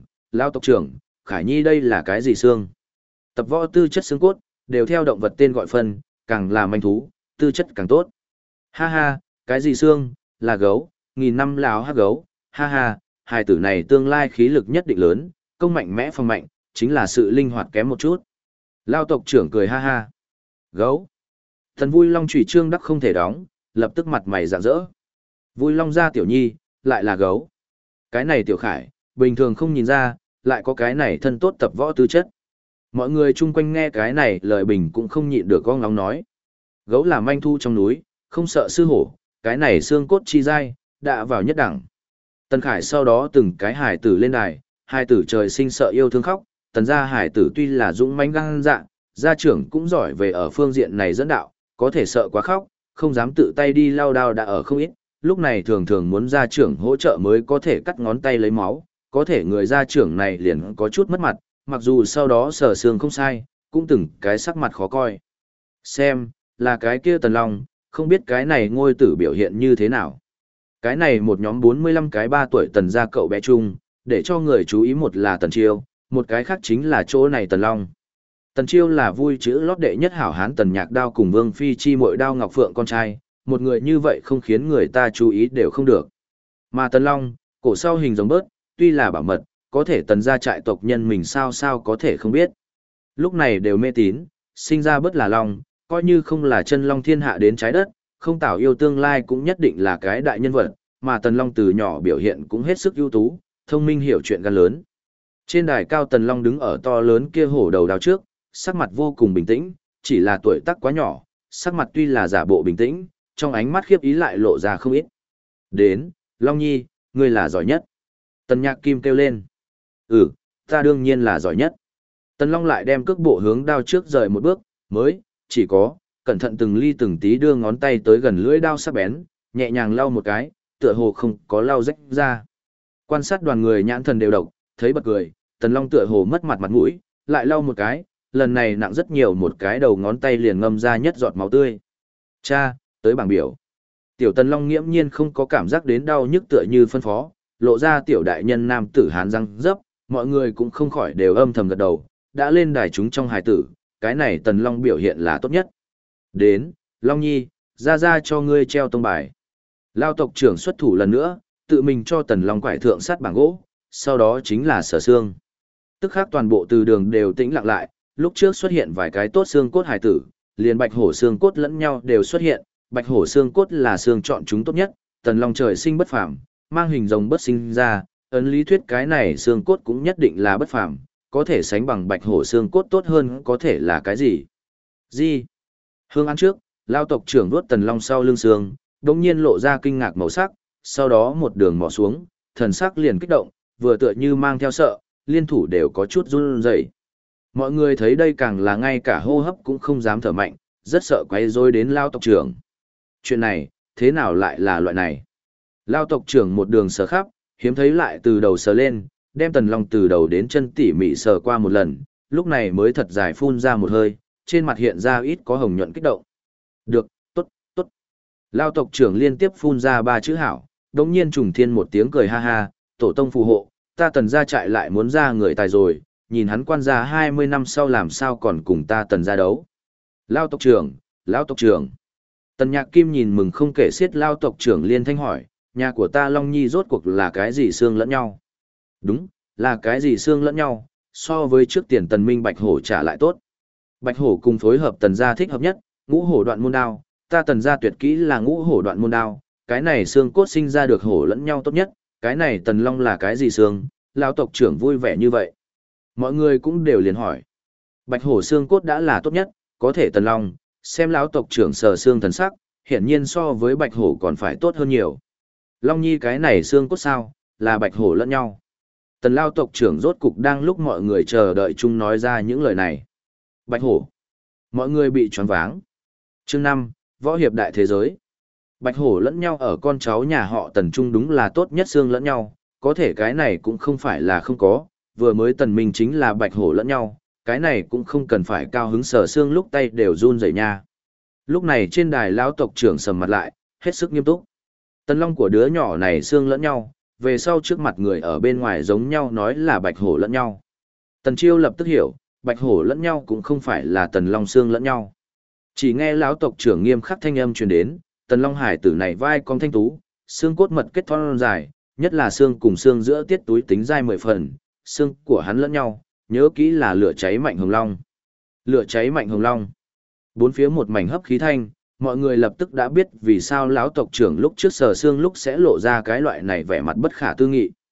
tộc trưởng, Khải Nhi đây là cái gì xương? Tập võ tư chất xương cốt, đều theo động vật tên gọi phân, càng là manh thú, tư chất càng tốt. Ha ha, cái gì xương, là gấu, nghìn năm láo hắc gấu, ha ha, hài tử này tương lai khí lực nhất định lớn, công mạnh mẽ phòng mạnh, chính là sự linh hoạt kém một chút. Lao tộc trưởng cười ha ha. Gấu. Thần Vui Long chủy trương đắc không thể đóng, lập tức mặt mày rạng rỡ. Vui Long ra tiểu nhi, lại là gấu. Cái này tiểu Khải, bình thường không nhìn ra, lại có cái này thân tốt tập võ tư chất. Mọi người chung quanh nghe cái này lời bình cũng không nhịn được con ngóng nói. Gấu là manh thu trong núi, không sợ sư hổ, cái này xương cốt chi dai, đã vào nhất đẳng. Tần Khải sau đó từng cái hải tử lên đài, hải tử trời sinh sợ yêu thương khóc, tần gia hải tử tuy là dũng mãnh gan dạ, gia trưởng cũng giỏi về ở phương diện này dẫn đạo, có thể sợ quá khóc, không dám tự tay đi lao đao đã ở không ít, lúc này thường thường muốn gia trưởng hỗ trợ mới có thể cắt ngón tay lấy máu, có thể người gia trưởng này liền có chút mất mặt, mặc dù sau đó sở xương không sai, cũng từng cái sắc mặt khó coi. Xem, là cái kia Tần Long, không biết cái này ngôi tử biểu hiện như thế nào. Cái này một nhóm 45 cái 3 tuổi Tần gia cậu bé chung, để cho người chú ý một là Tần Chiêu, một cái khác chính là chỗ này Tần Long. Tần Chiêu là vui chữ lót đệ nhất hảo hán Tần Nhạc Đao cùng Vương Phi Chi Mội Đao Ngọc Phượng con trai, một người như vậy không khiến người ta chú ý đều không được. Mà Tần Long, cổ sau hình giống bớt, tuy là bảo mật, có thể Tần gia trại tộc nhân mình sao có thể không biết. Lúc này đều mê tín, sinh ra bớt là Long, coi như không là chân Long thiên hạ đến trái đất, không tảo yêu tương lai cũng nhất định là cái đại nhân vật, mà Tần Long từ nhỏ biểu hiện cũng hết sức ưu tú, thông minh hiểu chuyện gan lớn. Trên đài cao Tần Long đứng ở to lớn kia hổ đầu đao trước, sắc mặt vô cùng bình tĩnh, chỉ là tuổi tác quá nhỏ, sắc mặt tuy là giả bộ bình tĩnh, trong ánh mắt khiếp ý lại lộ ra không ít. Đến, Long Nhi, ngươi là giỏi nhất. Tần Nhạc Kim kêu lên. Ừ, ta đương nhiên là giỏi nhất. Tần Long lại đem cước bộ hướng đao trước rời một bước, mới, chỉ có, cẩn thận từng ly từng tí đưa ngón tay tới gần lưỡi đao sắc bén, nhẹ nhàng lau một cái, tựa hồ không có lau rách ra. Quan sát đoàn người nhãn thần đều độc, thấy bật cười, Tần Long tựa hồ mất mặt mũi, lại lau một cái, lần này nặng rất nhiều một cái đầu ngón tay liền ngâm ra nhất giọt máu tươi. Cha, tới bảng biểu. Tiểu Tần Long nghiễm nhiên không có cảm giác đến đau nhức tựa như phân phó, lộ ra tiểu đại nhân nam tử hán răng dấp, mọi người cũng không khỏi đều âm thầm gật đầu, đã lên đài chúng trong hài tử, cái này Tần Long biểu hiện là tốt nhất. Đến, Long Nhi, ra cho ngươi treo tông bài. Lao tộc trưởng xuất thủ lần nữa, tự mình cho Tần Long quải thượng sát bảng gỗ, sau đó chính là Sở Xương. Tức khác toàn bộ từ đường đều tĩnh lặng lại, lúc trước xuất hiện vài cái tốt xương cốt hài tử, liền bạch hổ xương cốt lẫn nhau đều xuất hiện, bạch hổ xương cốt là xương chọn chúng tốt nhất, Tần Long trời sinh bất phàm, mang hình rồng bất sinh ra, ấn lý thuyết cái này xương cốt cũng nhất định là bất phàm, có thể sánh bằng bạch hổ xương cốt tốt hơn có thể là cái gì? Gì? Hương ăn trước, Lao tộc trưởng vuốt Tần Long sau lưng xương, đống nhiên lộ ra kinh ngạc màu sắc, sau đó một đường mò xuống, thần sắc liền kích động, vừa tựa như mang theo sợ, liên thủ đều có chút run rẩy. Mọi người thấy đây càng là ngay cả hô hấp cũng không dám thở mạnh, rất sợ quay rối đến Lao tộc trưởng. Chuyện này, thế nào lại là loại này? Lao tộc trưởng một đường sờ khắp, hiếm thấy lại từ đầu sờ lên, đem Tần Long từ đầu đến chân tỉ mỉ sờ qua một lần, lúc này mới thật dài phun ra một hơi, trên mặt hiện ra ít có hồng nhuận kích động. Được, tốt, tốt. Lao tộc trưởng liên tiếp phun ra 3 chữ hảo, đống nhiên trùng thiên một tiếng cười ha ha, tổ tông phù hộ, ta Tần gia trại lại muốn ra người tài rồi, nhìn hắn quan gia 20 năm sau làm sao còn cùng ta Tần gia đấu. Lao tộc trưởng, Lao tộc trưởng. Tần Nhạc Kim nhìn mừng không kể xiết Lao tộc trưởng liên thanh hỏi, nhà của ta Long Nhi rốt cuộc là cái gì xương lẫn nhau? Đúng, là cái gì xương lẫn nhau, so với trước tiền Tần Minh Bạch Hổ trả lại tốt. Bạch Hổ cùng phối hợp Tần gia thích hợp nhất, ngũ hổ đoạn môn đao, ta Tần gia tuyệt kỹ là ngũ hổ đoạn môn đao, cái này xương cốt sinh ra được hổ lẫn nhau tốt nhất, cái này Tần Long là cái gì xương, lão tộc trưởng vui vẻ như vậy. Mọi người cũng đều liền hỏi. Bạch hổ xương cốt đã là tốt nhất, có thể Tần Long, xem lão tộc trưởng sờ xương thần sắc, hiển nhiên so với bạch hổ còn phải tốt hơn nhiều. Long Nhi cái này xương cốt sao, là bạch hổ lẫn nhau. Tần lao tộc trưởng rốt cục đang lúc mọi người chờ đợi chung nói ra những lời này. Bạch hổ. Mọi người bị choáng váng. Chương 5, Võ hiệp đại thế giới. Bạch hổ lẫn nhau ở con cháu nhà họ Tần Trung đúng là tốt nhất xương lẫn nhau, có thể cái này cũng không phải là không có, vừa mới Tần Minh chính là bạch hổ lẫn nhau, cái này cũng không cần phải cao hứng sờ xương lúc tay đều run rẩy nha. Lúc này trên đài lão tộc trưởng sầm mặt lại, hết sức nghiêm túc. Tần Long của đứa nhỏ này xương lẫn nhau, về sau trước mặt người ở bên ngoài giống nhau nói là bạch hổ lẫn nhau. Tần Chiêu lập tức hiểu, bạch hổ lẫn nhau cũng không phải là Tần Long xương lẫn nhau. Chỉ nghe lão tộc trưởng nghiêm khắc thanh âm truyền đến, Tần Long hải tử này vai cong thanh tú, xương cốt mật kết thon dài, nhất là xương cùng xương giữa tiết túi tính dai 10 phần, xương của hắn lẫn nhau, nhớ kỹ là lửa cháy mạnh hồng long. Lửa cháy mạnh hồng long. Bốn phía một mảnh hấp khí thanh, mọi người lập tức đã biết vì sao lão tộc trưởng lúc trước sờ xương lúc sẽ lộ ra cái loại này vẻ mặt bất khả tư nghị.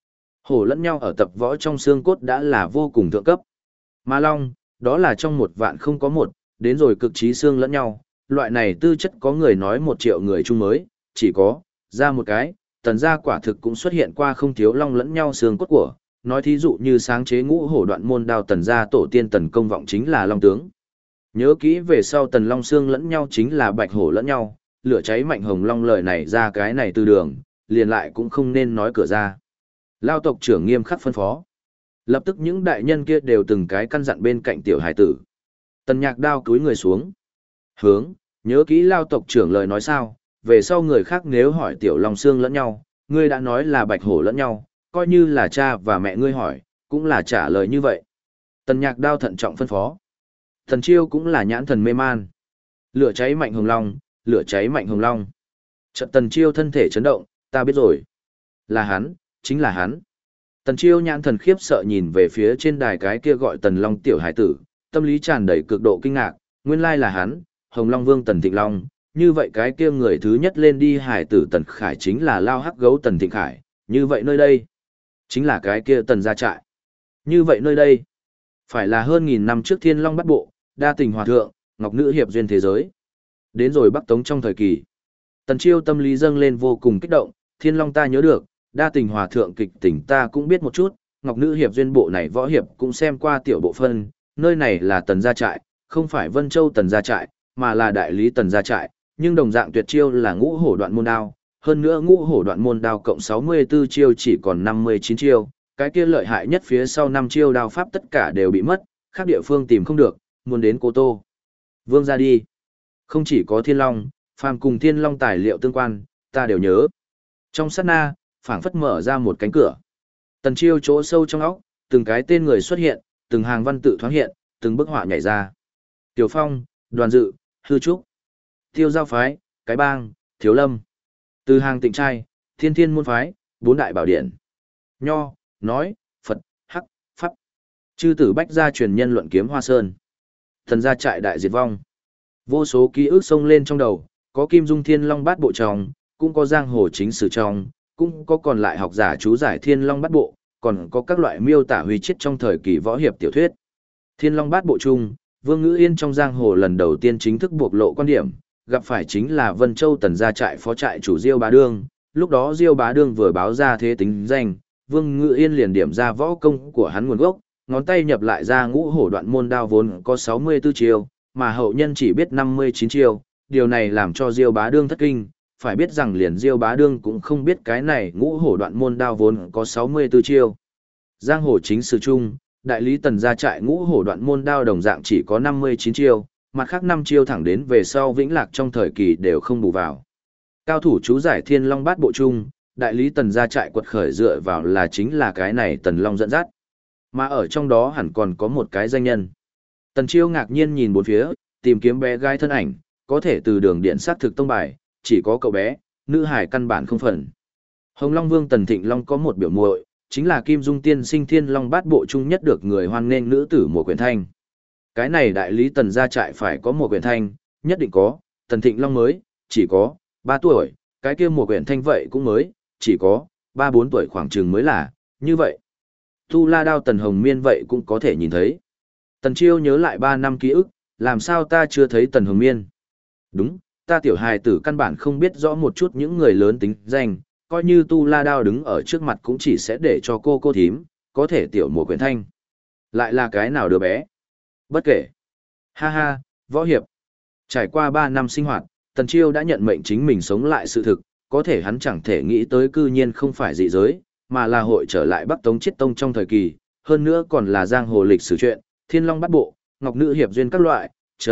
Hổ lẫn nhau ở tập võ trong xương cốt đã là vô cùng thượng cấp. Mà long, đó là trong 1 vạn không có một, đến rồi cực trí xương lẫn nhau, loại này tư chất có người nói 1 triệu người chung mới, chỉ có, ra một cái, Tần gia quả thực cũng xuất hiện qua không thiếu long lẫn nhau xương cốt của, nói thí dụ như sáng chế ngũ hổ đoạn môn đao Tần gia tổ tiên Tần Công Vọng chính là long tướng. Nhớ kỹ về sau Tần long xương lẫn nhau chính là bạch hổ lẫn nhau, lửa cháy mạnh hồng long lời này ra cái này từ đường, liền lại cũng không nên nói cửa ra. Lao tộc trưởng nghiêm khắc phân phó. Lập tức những đại nhân kia đều từng cái căn dặn bên cạnh tiểu hải tử. Tần Nhạc đao cúi người xuống. Hướng, nhớ kỹ Lao tộc trưởng lời nói sao, về sau người khác nếu hỏi tiểu long xương lẫn nhau, ngươi đã nói là bạch hổ lẫn nhau, coi như là cha và mẹ ngươi hỏi, cũng là trả lời như vậy. Tần Nhạc đao thận trọng phân phó. Thần Chiêu cũng là nhãn thần mê man. Lửa cháy mạnh hồng long, lửa cháy mạnh hồng long. Trận Tần Chiêu thân thể chấn động, ta biết rồi. Là hắn, chính là hắn. Tần Chiêu nhãn thần khiếp sợ nhìn về phía trên đài cái kia gọi Tần Long tiểu hải tử, tâm lý tràn đầy cực độ kinh ngạc, nguyên lai là hắn, Hồng Long Vương Tần Thịnh Long, như vậy cái kia người thứ nhất lên đi hải tử Tần Khải chính là lao hắc gấu Tần Thịnh Khải, như vậy nơi đây, chính là cái kia Tần gia trại. Như vậy nơi đây, phải là hơn 1000 năm trước Thiên Long bắt bộ, đa tình hòa thượng, ngọc nữ hiệp duyên thế giới. Đến rồi Bắc Tống trong thời kỳ, Tần Chiêu tâm lý dâng lên vô cùng kích động, Thiên Long ta nhớ được, đa tình hòa thượng kịch tình ta cũng biết một chút, ngọc nữ hiệp duyên bộ này võ hiệp cũng xem qua tiểu bộ phân, nơi này là Tần gia trại, không phải Vân Châu Tần gia trại, mà là đại lý Tần gia trại, nhưng đồng dạng tuyệt chiêu là ngũ hổ đoạn môn đao, hơn nữa ngũ hổ đoạn môn đao cộng 64 chiêu chỉ còn 59 chiêu, cái kia lợi hại nhất phía sau 5 chiêu đao pháp tất cả đều bị mất, khác địa phương tìm không được, muốn đến Cô Tô. Vương ra đi. Không chỉ có Thiên Long, phàm cùng Thiên Long tài liệu tương quan, ta đều nhớ. Trong sát na, phảng phất mở ra một cánh cửa. Tần Chiêu chỗ sâu trong óc, từng cái tên người xuất hiện, từng hàng văn tự thoáng hiện, từng bức họa nhảy ra. Tiểu Phong, Đoàn Dự, Hư Trúc, Tiêu Giao phái, Cái Bang, Thiếu Lâm. Từ hàng Tịnh trai, Thiên Thiên môn phái, 4 đại bảo điển. Nho, nói, Phật, Hắc, Pháp. Chư tử bách gia truyền nhân luận kiếm Hoa Sơn. Thần gia trại đại diệt vong. Vô số ký ức xông lên trong đầu, có Kim Dung Thiên Long bát bộ trong, cũng có giang hồ chính sử trong, cũng có còn lại học giả chú giải Thiên Long bát bộ, còn có các loại miêu tả huy chiết trong thời kỳ võ hiệp tiểu thuyết. Thiên Long bát bộ chung, Vương Ngữ Yên trong giang hồ lần đầu tiên chính thức bộc lộ quan điểm, gặp phải chính là Vân Châu Tần gia trại phó trại chủ Diêu Bá Đương, lúc đó Diêu Bá Đương vừa báo ra thế tính danh, Vương Ngữ Yên liền điểm ra võ công của hắn nguồn gốc, ngón tay nhập lại ra ngũ hổ đoạn môn đao vốn có 64 chiêu, mà hậu nhân chỉ biết 59 chiêu, điều này làm cho Diêu Bá Đương thất kinh, phải biết rằng liền Diêu Bá Đương cũng không biết cái này ngũ hổ đoạn môn đao vốn có 64 chiêu. Giang hồ chính sử chung, đại lý Tần gia trại ngũ hổ đoạn môn đao đồng dạng chỉ có 59 chiêu, mặt khác 5 chiêu thẳng đến về sau vĩnh lạc trong thời kỳ đều không bù vào. Cao thủ chú giải Thiên Long bát bộ chung, đại lý Tần gia trại quật khởi dựa vào là chính là cái này Tần Long dẫn dắt. Mà ở trong đó hẳn còn có một cái danh nhân. Tần Chiêu ngạc nhiên nhìn bốn phía, tìm kiếm bé gái thân ảnh, có thể từ đường điện sát thực tông bài, chỉ có cậu bé, nữ hải căn bản không phần. Hồng Long Vương Tần Thịnh Long có một biểu muội, chính là Kim Dung tiên sinh Thiên Long bát bộ chung nhất được người hoan nghênh nữ tử Mùa Quyển Thanh. Cái này đại lý Tần gia trại phải có Mùa Quyển Thanh, nhất định có, Tần Thịnh Long mới, chỉ có 3 tuổi, cái kia Mùa Quyển Thanh vậy cũng mới, chỉ có 3-4 tuổi khoảng chừng mới là, như vậy. Tu La đao Tần Hồng Miên vậy cũng có thể nhìn thấy. Tần Chiêu nhớ lại 3 năm ký ức, làm sao ta chưa thấy Tần Hồng Miên? Đúng, ta tiểu hài tử căn bản không biết rõ một chút những người lớn tính danh, coi như Tu La đao đứng ở trước mặt cũng chỉ sẽ để cho cô thím, có thể tiểu Mùa Quyển Thanh. Lại là cái nào đứa bé? Bất kể. Ha ha, võ hiệp. Trải qua 3 năm sinh hoạt, Tần Chiêu đã nhận mệnh chính mình sống lại sự thực, có thể hắn chẳng thể nghĩ tới cư nhiên không phải dị giới, mà là hội trở lại Bắc Tống Chiết Tông trong thời kỳ, hơn nữa còn là giang hồ lịch sử truyện, Thiên Long bát bộ, Ngọc Nữ hiệp duyên các loại,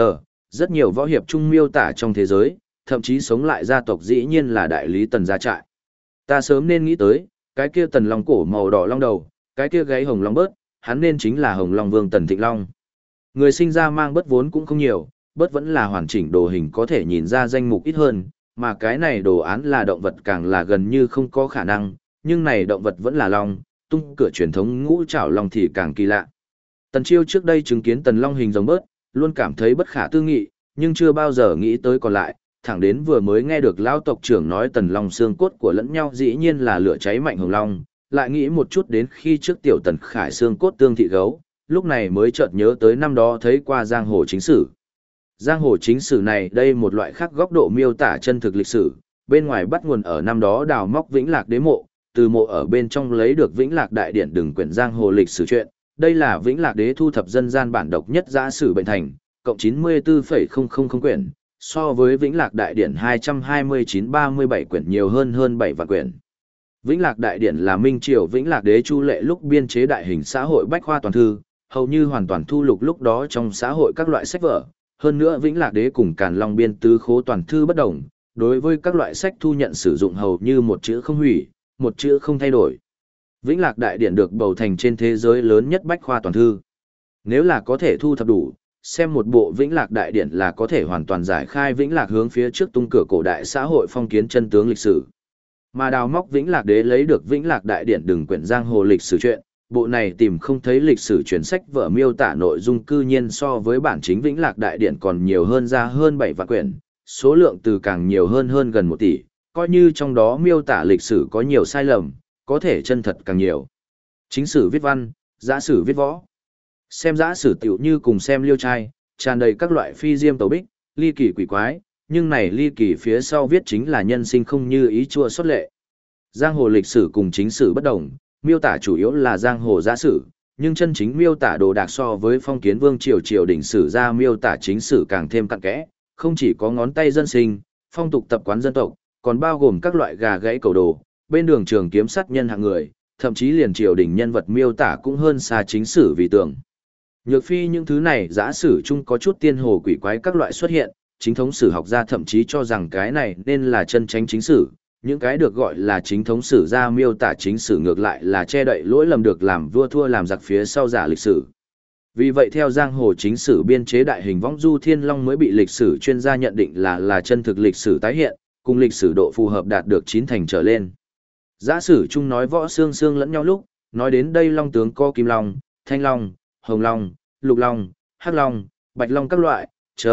rất nhiều võ hiệp trung miêu tả trong thế giới, thậm chí sống lại gia tộc dĩ nhiên là đại lý Tần gia trại. Ta sớm nên nghĩ tới, cái kia Tần Long cổ màu đỏ long đầu, cái kia gáy hồng long bớt, hắn nên chính là Hồng Long Vương Tần Thịnh Long. Người sinh ra mang bớt vốn cũng không nhiều, bớt vẫn là hoàn chỉnh đồ hình có thể nhìn ra danh mục ít hơn, mà cái này đồ án là động vật càng là gần như không có khả năng, nhưng này động vật vẫn là long, tung cửa truyền thống ngũ trảo long thì càng kỳ lạ. Tần Chiêu trước đây chứng kiến Tần Long hình giống bớt, luôn cảm thấy bất khả tư nghị, nhưng chưa bao giờ nghĩ tới còn lại, thẳng đến vừa mới nghe được lão tộc trưởng nói Tần Long xương cốt của lẫn nhau dĩ nhiên là lửa cháy mạnh hồng long, Lại nghĩ một chút đến khi trước tiểu Tần Khải xương cốt tương thị gấu, lúc này mới chợt nhớ tới năm đó thấy qua giang hồ chính sử. Giang hồ chính sử này đây một loại khác góc độ miêu tả chân thực lịch sử, bên ngoài bắt nguồn ở năm đó đào móc Vĩnh Lạc đế mộ, từ mộ ở bên trong lấy được Vĩnh Lạc đại điển đừng quyển giang hồ lịch sử truyện. Đây là Vĩnh Lạc đế thu thập dân gian bản độc nhất giã sử bệnh thành, cộng 94,000 quyển, so với Vĩnh Lạc đại điển 229-37 quyển nhiều hơn 7 vạn quyển. Vĩnh Lạc đại điển là Minh Triều Vĩnh Lạc đế Chu Lệ lúc biên chế đại hình xã hội bách khoa toàn thư, hầu như hoàn toàn thu lục lúc đó trong xã hội các loại sách vở. Hơn nữa Vĩnh Lạc đế cùng Càn Long biên tứ khố toàn thư bất đồng, đối với các loại sách thu nhận sử dụng hầu như một chữ không hủy, một chữ không thay đổi. Vĩnh Lạc đại điển được bầu thành trên thế giới lớn nhất bách khoa toàn thư. Nếu là có thể thu thập đủ, xem một bộ Vĩnh Lạc đại điển là có thể hoàn toàn giải khai Vĩnh Lạc hướng phía trước tung cửa cổ đại xã hội phong kiến chân tướng lịch sử. Mà đào móc Vĩnh Lạc đế lấy được Vĩnh Lạc đại điển đừng quyển giang hồ lịch sử truyện, bộ này tìm không thấy lịch sử truyền sách vở miêu tả nội dung cư nhiên so với bản chính Vĩnh Lạc đại điển còn nhiều hơn ra hơn 7 vạn quyển, số lượng từ càng nhiều hơn gần 1 tỷ, coi như trong đó miêu tả lịch sử có nhiều sai lầm, có thể chân thật càng nhiều. Chính sử viết văn, giã sử viết võ. Xem giã sử tiểu như cùng xem liêu trai, tràn đầy các loại phi diêm tấu bích, ly kỳ quỷ quái, nhưng này ly kỳ phía sau viết chính là nhân sinh không như ý chua xuất lệ. Giang hồ lịch sử cùng chính sử bất đồng, miêu tả chủ yếu là giang hồ giã sử, nhưng chân chính miêu tả đồ đạc so với phong kiến vương triều đỉnh sử ra miêu tả chính sử càng thêm cặn kẽ, không chỉ có ngón tay dân sinh, phong tục tập quán dân tộc, còn bao gồm các loại gà gãy cầu đồ, bên đường trường kiếm sát nhân hạng người, thậm chí liền triều đình nhân vật miêu tả cũng hơn xa chính sử vì tưởng. Nhược phi những thứ này giã sử chung có chút tiên hồ quỷ quái các loại xuất hiện, chính thống sử học gia thậm chí cho rằng cái này nên là chân tránh chính sử, những cái được gọi là chính thống sử gia miêu tả chính sử ngược lại là che đậy lỗi lầm được làm vua thua làm giặc phía sau giả lịch sử. Vì vậy theo giang hồ chính sử biên chế đại hình võng du thiên long mới bị lịch sử chuyên gia nhận định là chân thực lịch sử tái hiện, cùng lịch sử độ phù hợp đạt được 9 thành trở lên. Giã sử chung nói võ xương xương lẫn nhau lúc, nói đến đây long tướng có kim long, thanh long, hồng long, lục long, hắc long, bạch long các loại,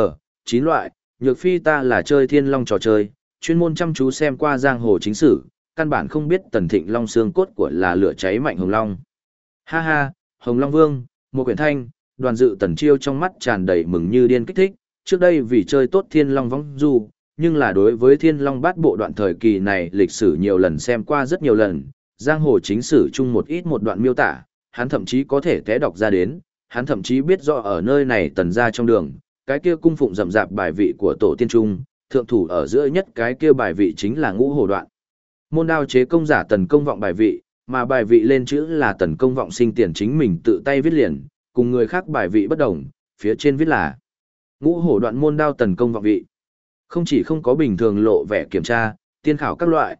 9 loại, nhược phi ta là chơi thiên long trò chơi, chuyên môn chăm chú xem qua giang hồ chính sử, căn bản không biết tần thịnh long xương cốt của là lửa cháy mạnh hồng long. Ha ha, hồng long vương, một quyển thanh, đoàn dự tần chiêu trong mắt tràn đầy mừng như điên kích thích, trước đây vì chơi tốt thiên long võng du, nhưng là đối với thiên long bát bộ đoạn thời kỳ này lịch sử nhiều lần xem qua rất nhiều lần, giang hồ chính sử chung một đoạn miêu tả, hắn thậm chí có thể té đọc ra đến, hắn thậm chí biết rõ ở nơi này tần ra trong đường, cái kia cung phụng rậm rạp bài vị của tổ tiên trung, thượng thủ ở giữa nhất cái kia bài vị chính là ngũ hổ đoạn. Môn đao chế công giả tần công vọng bài vị, mà bài vị lên chữ là tần công vọng sinh tiền chính mình tự tay viết liền, cùng người khác bài vị bất đồng, phía trên viết là ngũ hổ đoạn môn đao tần công vọng vị. Không chỉ không có bình thường lộ vẻ kiểm tra, tiên khảo các loại,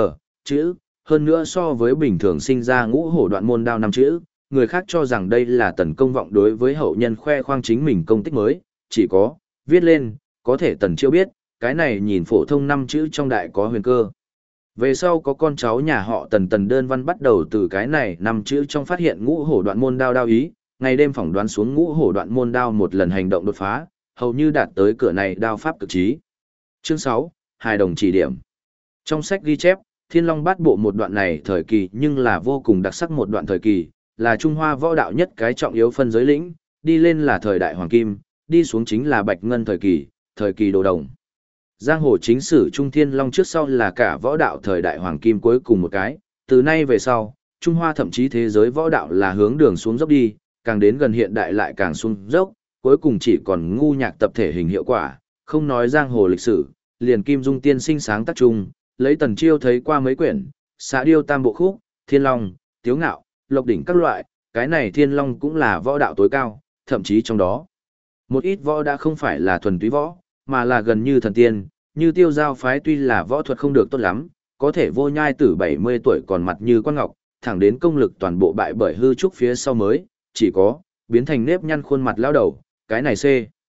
chữ, hơn nữa so với bình thường sinh ra ngũ hổ đoạn môn đao 5 chữ, người khác cho rằng đây là tần công vọng đối với hậu nhân khoe khoang chính mình công tích mới, chỉ có, viết lên, có thể tần chiêu biết, cái này nhìn phổ thông 5 chữ trong đại có huyền cơ. Về sau có con cháu nhà họ tần đơn văn bắt đầu từ cái này 5 chữ trong phát hiện ngũ hổ đoạn môn đao ý, ngày đêm phỏng đoán xuống ngũ hổ đoạn môn đao một lần hành động đột phá, hầu như đạt tới cửa này đao pháp cực trí. Chương 6, hài đồng chỉ điểm. Trong sách ghi chép, Thiên Long bát bộ một đoạn này thời kỳ nhưng là vô cùng đặc sắc một đoạn thời kỳ, là Trung Hoa võ đạo nhất cái trọng yếu phân giới lĩnh, đi lên là thời đại hoàng kim, đi xuống chính là bạch ngân thời kỳ đồ đồng. Giang hồ chính sử Trung Thiên Long trước sau là cả võ đạo thời đại hoàng kim cuối cùng một cái, từ nay về sau, Trung Hoa thậm chí thế giới võ đạo là hướng đường xuống dốc đi, càng đến gần hiện đại lại càng xuống dốc, cuối cùng chỉ còn ngu nhạc tập thể hình hiệu quả, không nói giang hồ lịch sử, liền Kim Dung tiên sinh sáng tác chung, lấy tần chiêu thấy qua mấy quyển, xã điêu tam bộ khúc, Thiên Long, Tiếu Ngạo, Lộc đỉnh các loại, cái này Thiên Long cũng là võ đạo tối cao, thậm chí trong đó. Một ít võ đã không phải là thuần túy võ, mà là gần như thần tiên, như Tiêu Giao phái tuy là võ thuật không được tốt lắm, có thể Vô Nhai Tử 70 tuổi còn mặt như quan ngọc, thẳng đến công lực toàn bộ bại bởi hư trúc phía sau mới, chỉ có biến thành nếp nhăn khuôn mặt lao đầu, cái này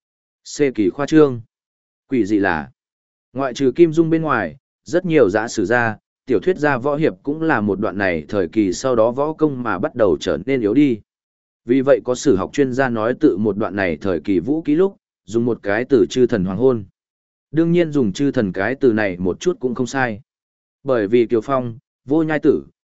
C kỳ khoa trương. Quỷ dị là, ngoại trừ Kim Dung bên ngoài, rất nhiều giả sử gia, tiểu thuyết gia võ hiệp cũng là một đoạn này thời kỳ sau đó võ công mà bắt đầu trở nên yếu đi. Vì vậy có sử học chuyên gia nói tự một đoạn này thời kỳ vũ ký lúc, dùng một cái từ chư thần hoàng hôn. Đương nhiên dùng chư thần cái từ này một chút cũng không sai. Bởi vì Kiều Phong, Vô Nhai Tử,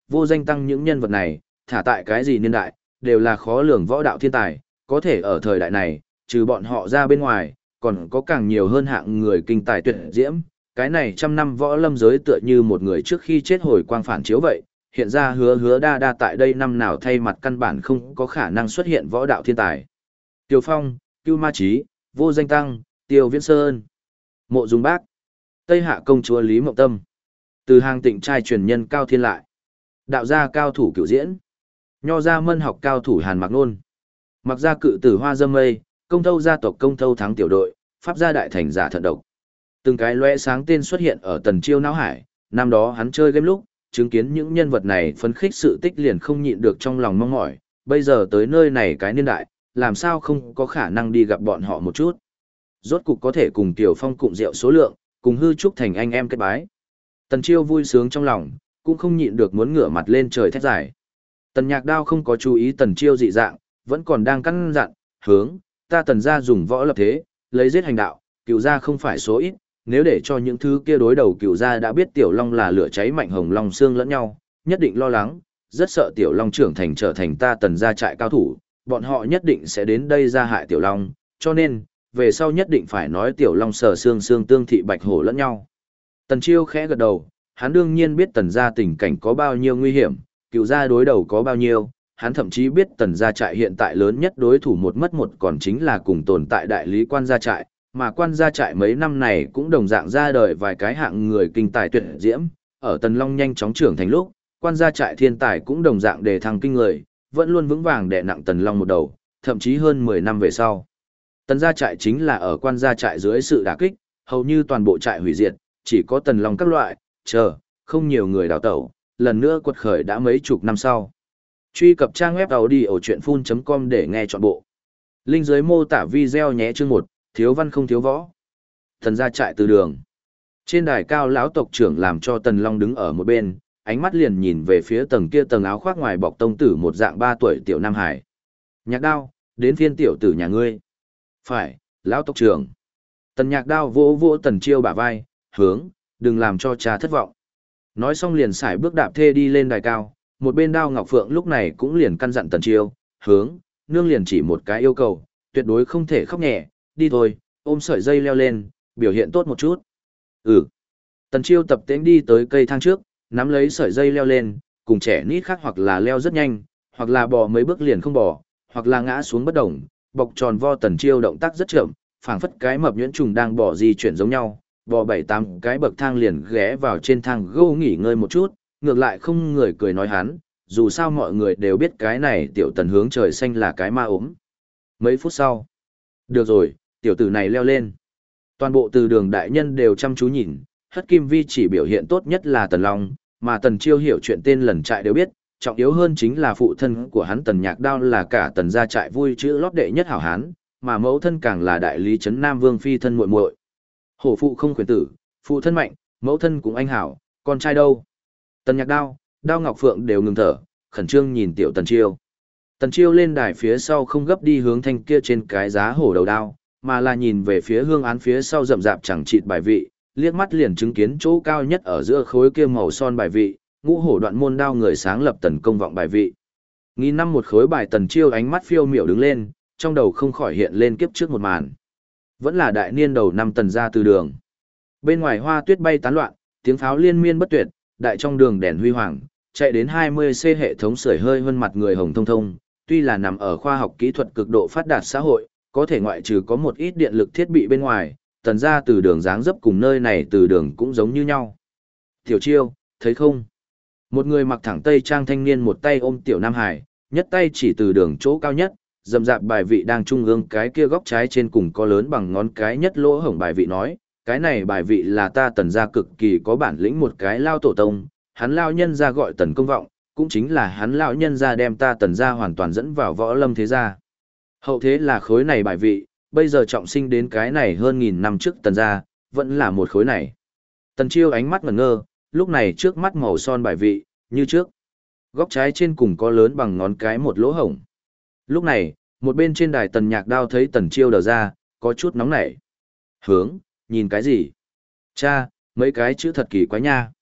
vô danh tăng những nhân vật này, thả tại cái gì niên đại, đều là khó lường võ đạo thiên tài, có thể ở thời đại này, trừ bọn họ ra bên ngoài, còn có càng nhiều hơn hạng người kinh tài tuyệt diễm. Cái này trăm năm võ lâm giới tựa như một người trước khi chết hồi quang phản chiếu vậy, hiện ra hứa đa đa tại đây năm nào thay mặt căn bản không có khả năng xuất hiện võ đạo thiên tài. Tiêu Phong, Cưu Ma Chí, Vô Danh Tăng, Tiêu Viễn Sơn, Mộ Dung Bác, Tây Hạ công chúa Lý Mộng Tâm, từ hàng tịnh trai truyền nhân Cao Thiên Lại, đạo gia cao thủ Cửu Diễn, nho gia mân học cao thủ Hàn Mạc Nôn, mặc gia cự tử Hoa Dâm Mây, công thâu gia tộc công thâu thắng tiểu đội, pháp gia đại thành giả thận độc. Từng cái lóe sáng tên xuất hiện ở Tần Chiêu não hải, năm đó hắn chơi game lúc, chứng kiến những nhân vật này phấn khích sự tích liền không nhịn được trong lòng mong mỏi, bây giờ tới nơi này cái niên đại, làm sao không có khả năng đi gặp bọn họ một chút. Rốt cục có thể cùng Tiểu Phong cụm rượu số lượng, cùng hư trúc thành anh em kết bái. Tần Chiêu vui sướng trong lòng, cũng không nhịn được muốn ngửa mặt lên trời thét giải. Tần Nhạc Đao không có chú ý Tần Chiêu dị dạng, vẫn còn đang căn dặn, hướng, ta Tần gia dùng võ lập thế, lấy giết hành đạo, Cửu gia không phải số ít, nếu để cho những thứ kia đối đầu Cửu gia đã biết Tiểu Long là lửa cháy mạnh hồng long xương lẫn nhau, nhất định lo lắng, rất sợ Tiểu Long trưởng thành trở thành ta Tần gia trại cao thủ, bọn họ nhất định sẽ đến đây ra hại Tiểu Long, cho nên, về sau nhất định phải nói Tiểu Long sở xương tương thị bạch hổ lẫn nhau. Tần Chiêu khẽ gật đầu, hắn đương nhiên biết Tần gia tình cảnh có bao nhiêu nguy hiểm, Cửu gia đối đầu có bao nhiêu, hắn thậm chí biết Tần gia trại hiện tại lớn nhất đối thủ một mất một còn chính là cùng tồn tại đại lý quan gia trại, mà quan gia trại mấy năm này cũng đồng dạng ra đời vài cái hạng người kinh tài tuyệt diễm, ở Tần Long nhanh chóng trưởng thành lúc, quan gia trại thiên tài cũng đồng dạng đề thăng kinh người, vẫn luôn vững vàng đè nặng Tần Long một đầu, thậm chí hơn 10 năm về sau. Tần gia trại chính là ở quan gia trại dưới sự đả kích, hầu như toàn bộ trại hủy diệt, chỉ có Tần Long các loại, không nhiều người đào tẩu, lần nữa quật khởi đã mấy chục năm sau. Truy cập trang web audiochuyenphun.com để nghe trọn bộ. Link dưới mô tả video nhé. Chương 1, thiếu văn không thiếu võ. Tần gia trại từ đường. Trên đài cao lão tộc trưởng làm cho Tần Long đứng ở một bên, ánh mắt liền nhìn về phía tầng kia tầng áo khoác ngoài bọc tông tử một dạng 3 tuổi tiểu Nam Hải. Nhạc Đao, đến phiên tiểu tử nhà ngươi. Phải, lão tộc trưởng. Tần Nhạc Đao vỗ vỗ Tần Chiêu bả vai, hướng, đừng làm cho cha thất vọng. Nói xong liền xài bước đạp thê đi lên đài cao, một bên Đao Ngọc Phượng lúc này cũng liền căn dặn Tần Chiêu, hướng, nương liền chỉ một cái yêu cầu, tuyệt đối không thể khóc nhẹ, đi thôi, ôm sợi dây leo lên, biểu hiện tốt một chút. Ừ. Tần Chiêu tập tễnh đi tới cây thang trước, nắm lấy sợi dây leo lên, cùng trẻ nít khác hoặc là leo rất nhanh, hoặc là bò mấy bước liền không bò, hoặc là ngã xuống bất động, bọc tròn vo. Tần Chiêu động tác rất chậm, phảng phất cái mập nhuyễn trùng đang bò di chuyển giống nhau, bò 7-8 cái bậc thang liền ghé vào trên thang gỗ nghỉ ngơi một chút, ngược lại không người cười nói hắn, dù sao mọi người đều biết cái này tiểu Tần hướng trời xanh là cái ma ốm. Mấy phút sau, được rồi, tiểu tử này leo lên. Toàn bộ từ đường đại nhân đều chăm chú nhìn, Hất Kim Vi chỉ biểu hiện tốt nhất là Tần Long, mà Tần Chiêu hiểu chuyện tên lần trại đều biết, trọng yếu hơn chính là phụ thân của hắn Tần Nhạc Đao là cả Tần gia trại vui chữ lót đệ nhất hảo hán, mà mẫu thân càng là đại lý trấn Nam Vương phi thân muội muội. Hổ phụ không khuyến tử, phụ thân mạnh, mẫu thân cũng anh hảo, con trai đâu? Tần Nhạc Đao, Đao Ngọc Phượng đều ngừng thở, khẩn trương nhìn tiểu Tần Chiêu. Tần Chiêu lên đài phía sau không gấp đi hướng thanh kia trên cái giá hổ đầu đao, mà là nhìn về phía hương án phía sau rậm rạp chẳng chịt bài vị, liếc mắt liền chứng kiến chỗ cao nhất ở giữa khối kia màu son bài vị, ngũ hổ đoạn môn đao người sáng lập Tần công vọng bài vị. Nghìn năm một khối bài. Tần Chiêu ánh mắt phiêu miểu đứng lên, trong đầu không khỏi hiện lên kiếp trước một màn. Vẫn là đại niên đầu năm Tần gia từ đường. Bên ngoài hoa tuyết bay tán loạn, tiếng pháo liên miên bất tuyệt, đại trong đường đèn huy hoàng, chạy đến 20C hệ thống sưởi hơi hơn mặt người hồng thông thông, tuy là nằm ở khoa học kỹ thuật cực độ phát đạt xã hội, có thể ngoại trừ có một ít điện lực thiết bị bên ngoài, Tần gia từ đường dáng dấp cùng nơi này từ đường cũng giống như nhau. Tiểu Chiêu, thấy không? Một người mặc thẳng tây trang thanh niên một tay ôm tiểu Nam Hải, nhất tay chỉ từ đường chỗ cao nhất, rậm rạp bài vị đang trung ương cái kia góc trái trên cùng có lớn bằng ngón cái nhất lỗ hổng bài vị nói, cái này bài vị là ta Tần gia cực kỳ có bản lĩnh một cái lao tổ tông, hắn lao nhân gia gọi Tần công vọng, cũng chính là hắn lão nhân gia đem ta Tần gia hoàn toàn dẫn vào võ lâm thế gia. Hậu thế là khối này bài vị, bây giờ trọng sinh đến cái này hơn 1000 năm trước Tần gia, vẫn là một khối này. Tần Chiêu ánh mắt ngẩn ngơ, lúc này trước mắt màu son bài vị, như trước. Góc trái trên cùng có lớn bằng ngón cái một lỗ hổng. Lúc này, một bên trên đài Tần Nhạc Đao thấy Tần Chiêu đờ ra, có chút nóng nảy. Hướng, nhìn cái gì? Cha, mấy cái chữ thật kỳ quái nha.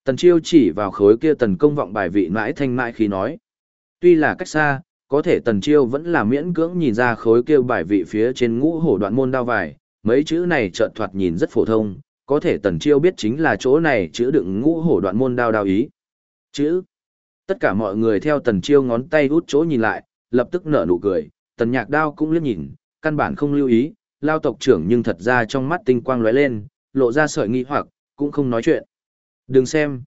Tần Chiêu chỉ vào khối kia tần công vọng bài vị mãi thanh mãi khí nói. Tuy là cách xa, có thể Tần Chiêu vẫn là miễn cưỡng nhìn ra khối kia bài vị phía trên ngũ hổ đoạn môn đao vải, mấy chữ này chợt thoạt nhìn rất phổ thông, có thể Tần Chiêu biết chính là chỗ này chữ đựng ngũ hổ đoạn môn đao đao ý. Chữ. Tất cả mọi người theo Tần Chiêu ngón tay út chỗ nhìn lại, lập tức nở nụ cười, Tần Nhạc Đao cũng liếc nhìn, căn bản không lưu ý, Lao tộc trưởng nhưng thật ra trong mắt tinh quang lóe lên, lộ ra sợi nghi hoặc, cũng không nói chuyện. Đừng xem,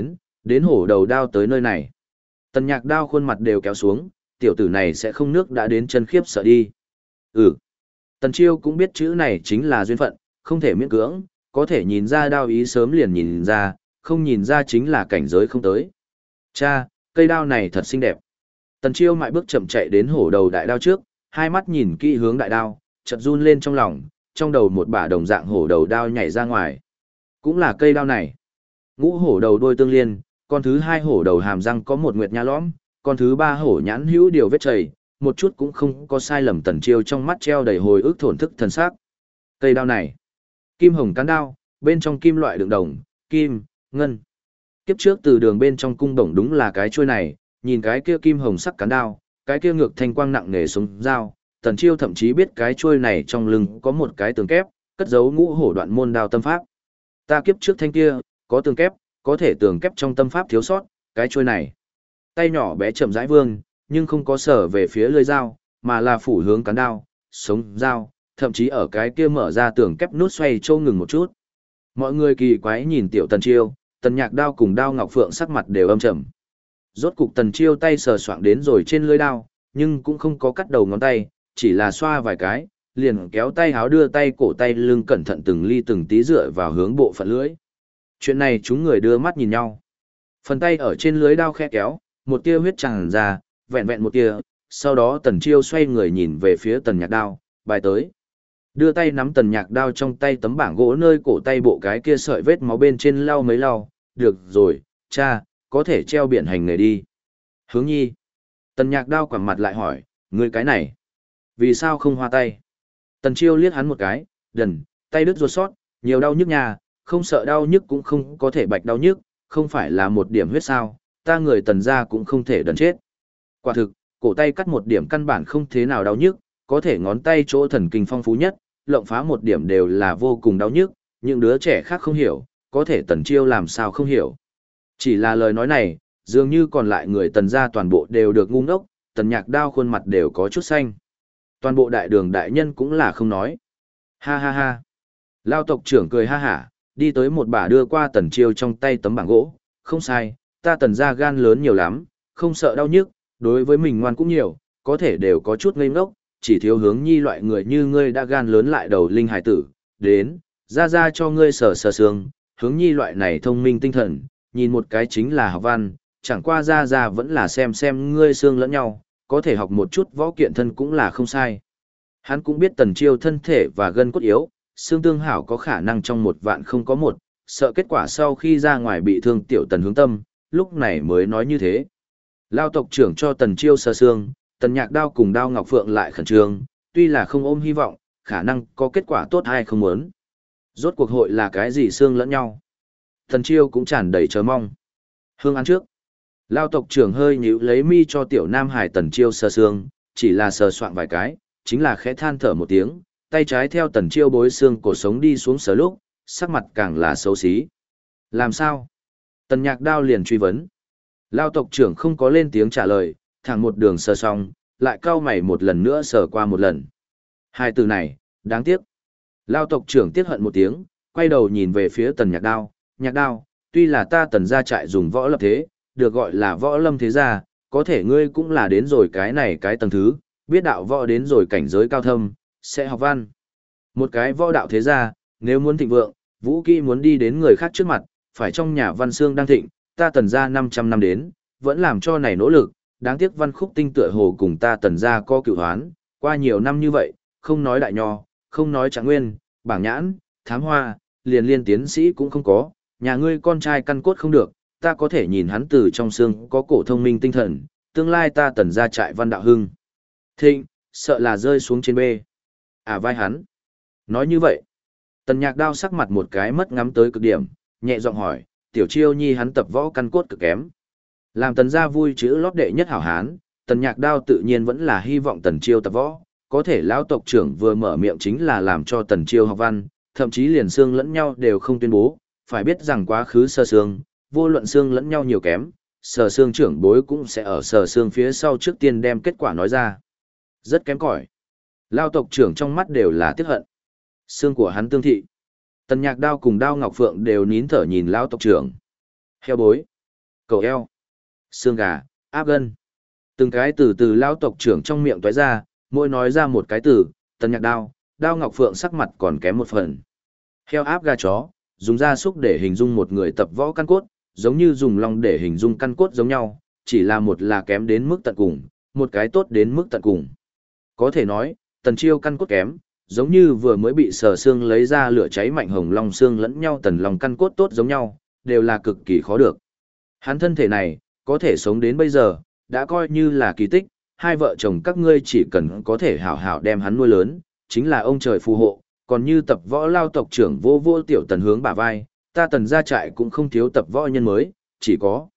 đến hổ đầu đao tới nơi này. Tần Nhạc Đao khuôn mặt đều kéo xuống, tiểu tử này sẽ không nước đã đến chân khiếp sợ đi. Ừ. Tần Chiêu cũng biết chữ này chính là duyên phận, không thể miễn cưỡng, có thể nhìn ra đao ý sớm liền nhìn ra, không nhìn ra chính là cảnh giới không tới. Cha, cây đao này thật xinh đẹp. Tần Chiêu mại bước chậm chạy đến hổ đầu đại đao trước, hai mắt nhìn kỹ hướng đại đao, chợt run lên trong lòng, trong đầu một bả đồng dạng hổ đầu đao nhảy ra ngoài. Cũng là cây đao này. Ngũ hổ đầu đôi tương liên, con thứ hai hổ đầu hàm răng có một nguyệt nha lõm, con thứ ba hổ nhãn hữu điều vết chảy, một chút cũng không có sai lầm. Tần Chiêu trong mắt treo đầy hồi ức thổn thức thần sắc. Cây đao này, kim hồng cán đao, bên trong kim loại đựng đồng, kim, ngân. Kiếp trước từ đường bên trong cung đồng đúng là cái chuôi này, nhìn cái kia kim hồng sắc cán đao, cái kia ngược thanh quang nặng nề sống dao, Tần Chiêu thậm chí biết cái chuôi này trong lưng có một cái tường kép, cất giấu ngũ hổ đoạn môn đao tâm pháp. Ta kiếp trước thanh kia, có tường kép, có thể tường kép trong tâm pháp thiếu sót, cái chuôi này. Tay nhỏ bé chậm rãi vươn, nhưng không có sở về phía lưỡi dao, mà là phủ hướng cán đao, sống dao, thậm chí ở cái kia mở ra tường kép nút xoay châu ngừng một chút. Mọi người kỳ quái nhìn tiểu Tần Chiêu, Tần Nhạc Đao cùng Đao Ngọc Phượng sắc mặt đều âm trầm. Rốt cục Tần Chiêu tay sờ soạng đến rồi trên lưỡi đao, nhưng cũng không có cắt đầu ngón tay, chỉ là xoa vài cái, liền kéo tay háo đưa tay cổ tay lưng cẩn thận từng ly từng tí dựa vào hướng bộ phận lưỡi. Chuyện này chúng người đưa mắt nhìn nhau. Phần tay ở trên lưới đao khẽ kéo, một tia huyết tràn ra, vẹn vẹn một tia, sau đó Tần Chiêu xoay người nhìn về phía Tần Nhạc Đao, bài tới. Đưa tay nắm Tần Nhạc Đao trong tay tấm bảng gỗ nơi cổ tay bộ cái kia sợi vết máu bên trên lau mấy lau, được rồi, cha, có thể treo biển hành nghề đi. Hướng nhi. Tần Nhạc Đao quẳng mặt lại hỏi, ngươi cái này, vì sao không hoa tay? Tần Chiêu liếc hắn một cái, đần, tay đứt ruột sót, nhiều đau nhức nhà, không sợ đau nhức cũng không có thể bạch đau nhức, không phải là một điểm huyết sao, ta người Tần gia cũng không thể đần chết. Quả thực, cổ tay cắt một điểm căn bản không thế nào đau nhức, có thể ngón tay chỗ thần kinh phong phú nhất, lộng phá một điểm đều là vô cùng đau nhức, những đứa trẻ khác không hiểu, có thể Tần Chiêu làm sao không hiểu. Chỉ là lời nói này, dường như còn lại người Tần gia toàn bộ đều được ngu ngốc, Tần Nhạc Đao khuôn mặt đều có chút xanh. Toàn bộ đại đường đại nhân cũng là không nói. Ha ha ha. Lao tộc trưởng cười ha hả, đi tới một bà đưa qua Tần Chiêu trong tay tấm bảng gỗ, không sai, ta Tần gia gan lớn nhiều lắm, không sợ đau nhức, đối với mình ngoan cũng nhiều, có thể đều có chút ngây ngốc, chỉ thiếu hướng nhi loại người như ngươi đã gan lớn lại đầu linh hải tử, đến, ra cho ngươi sờ sờ xương, hướng nhi loại này thông minh tinh thần, nhìn một cái chính là học văn, chẳng qua ra vẫn là xem ngươi xương lẫn nhau, có thể học một chút võ kiện thân cũng là không sai. Hắn cũng biết Tần Chiêu thân thể và gân cốt yếu, xương tương hảo có khả năng trong một vạn không có một, sợ kết quả sau khi ra ngoài bị thương tiểu Tần hướng tâm, lúc này mới nói như thế. Lao tộc trưởng cho Tần Chiêu sờ xương, Tần Nhạc Đao cùng Đao Ngọc Phượng lại khẩn trương, tuy là không ôm hy vọng, khả năng có kết quả tốt hay không muốn. Rốt cuộc hội là cái gì xương lẫn nhau. Tần Chiêu cũng tràn đầy chờ mong. Hương ăn trước. Lao tộc trưởng hơi nhíu lấy mi cho tiểu Nam Hải Tần Chiêu sờ xương, chỉ là sờ soạn vài cái, chính là khẽ than thở một tiếng, tay trái theo Tần Chiêu bối xương cổ sống đi xuống sờ lúc, sắc mặt càng là xấu xí. Làm sao? Tần Nhạc Đao liền truy vấn. Lao tộc trưởng không có lên tiếng trả lời, thẳng một đường sờ xong, lại cau mày một lần nữa sờ qua một lần. Hai từ này, đáng tiếc. Lao tộc trưởng tiếc hận một tiếng, quay đầu nhìn về phía Tần Nhạc Đao. Nhạc Đao, tuy là ta Tần gia trại dùng võ lập thế, được gọi là võ lâm thế gia, có thể ngươi cũng là đến rồi cái này cái tầng thứ, biết đạo võ đến rồi cảnh giới cao thâm, sẽ học văn. Một cái võ đạo thế gia, nếu muốn thịnh vượng, vũ kỹ muốn đi đến người khác trước mặt, phải trong nhà văn xương đang thịnh, ta Tần gia 500 năm đến, vẫn làm cho này nỗ lực, đáng tiếc Văn Khúc Tinh tựa hồ cùng ta Tần gia có cựu hoán, qua nhiều năm như vậy, không nói đại nho, không nói trạng nguyên, bảng nhãn, thám hoa, liền liên tiến sĩ cũng không có, nhà ngươi con trai căn cốt không được, ta có thể nhìn hắn từ trong xương có cổ thông minh tinh thần, tương lai ta Tần gia trại văn đạo hưng. Thịnh, sợ là rơi xuống trên bê. À vai hắn. Nói như vậy, Tần Nhạc Đao sắc mặt một cái mất ngắm tới cực điểm, nhẹ giọng hỏi, tiểu chiêu nhi hắn tập võ căn cốt cực kém. Làm Tần gia vui chữ lót đệ nhất hảo hán, Tần Nhạc Đao tự nhiên vẫn là hy vọng Tần Chiêu tập võ, có thể lão tộc trưởng vừa mở miệng chính là làm cho Tần Chiêu học văn, thậm chí liền xương lẫn nhau đều không tuyên bố, phải biết rằng quá khứ sơ xương, vô luận xương lẫn nhau nhiều kém, sở xương trưởng bối cũng sẽ ở sở xương phía sau trước tiên đem kết quả nói ra. Rất kém cỏi. Lão tộc trưởng trong mắt đều là tiếc hận. Xương của hắn tương thị. Tần Nhạc Đao cùng Đao Ngọc Phượng đều nín thở nhìn lão tộc trưởng. Heo bối, cầu eo, xương gà, áp gân. Từng cái từ từ lão tộc trưởng trong miệng toái ra, mỗi nói ra một cái từ, Tần Nhạc Đao, Đao Ngọc Phượng sắc mặt còn kém một phần. Heo áp gà chó, dùng gia súc để hình dung một người tập võ căn cốt, giống như dùng long để hình dung căn cốt giống nhau, chỉ là một là kém đến mức tận cùng, một cái tốt đến mức tận cùng. Có thể nói, Tần Chiêu căn cốt kém, giống như vừa mới bị sờ xương lấy ra lửa cháy mạnh hồng long xương lẫn nhau tần long căn cốt tốt giống nhau, đều là cực kỳ khó được. Hắn thân thể này, có thể sống đến bây giờ, đã coi như là kỳ tích, hai vợ chồng các ngươi chỉ cần có thể hảo hảo đem hắn nuôi lớn, chính là ông trời phù hộ, còn như tập võ lao tộc trưởng vô vô tiểu Tần hướng bả vai, ta Tần gia trại cũng không thiếu tập võ nhân mới, chỉ có.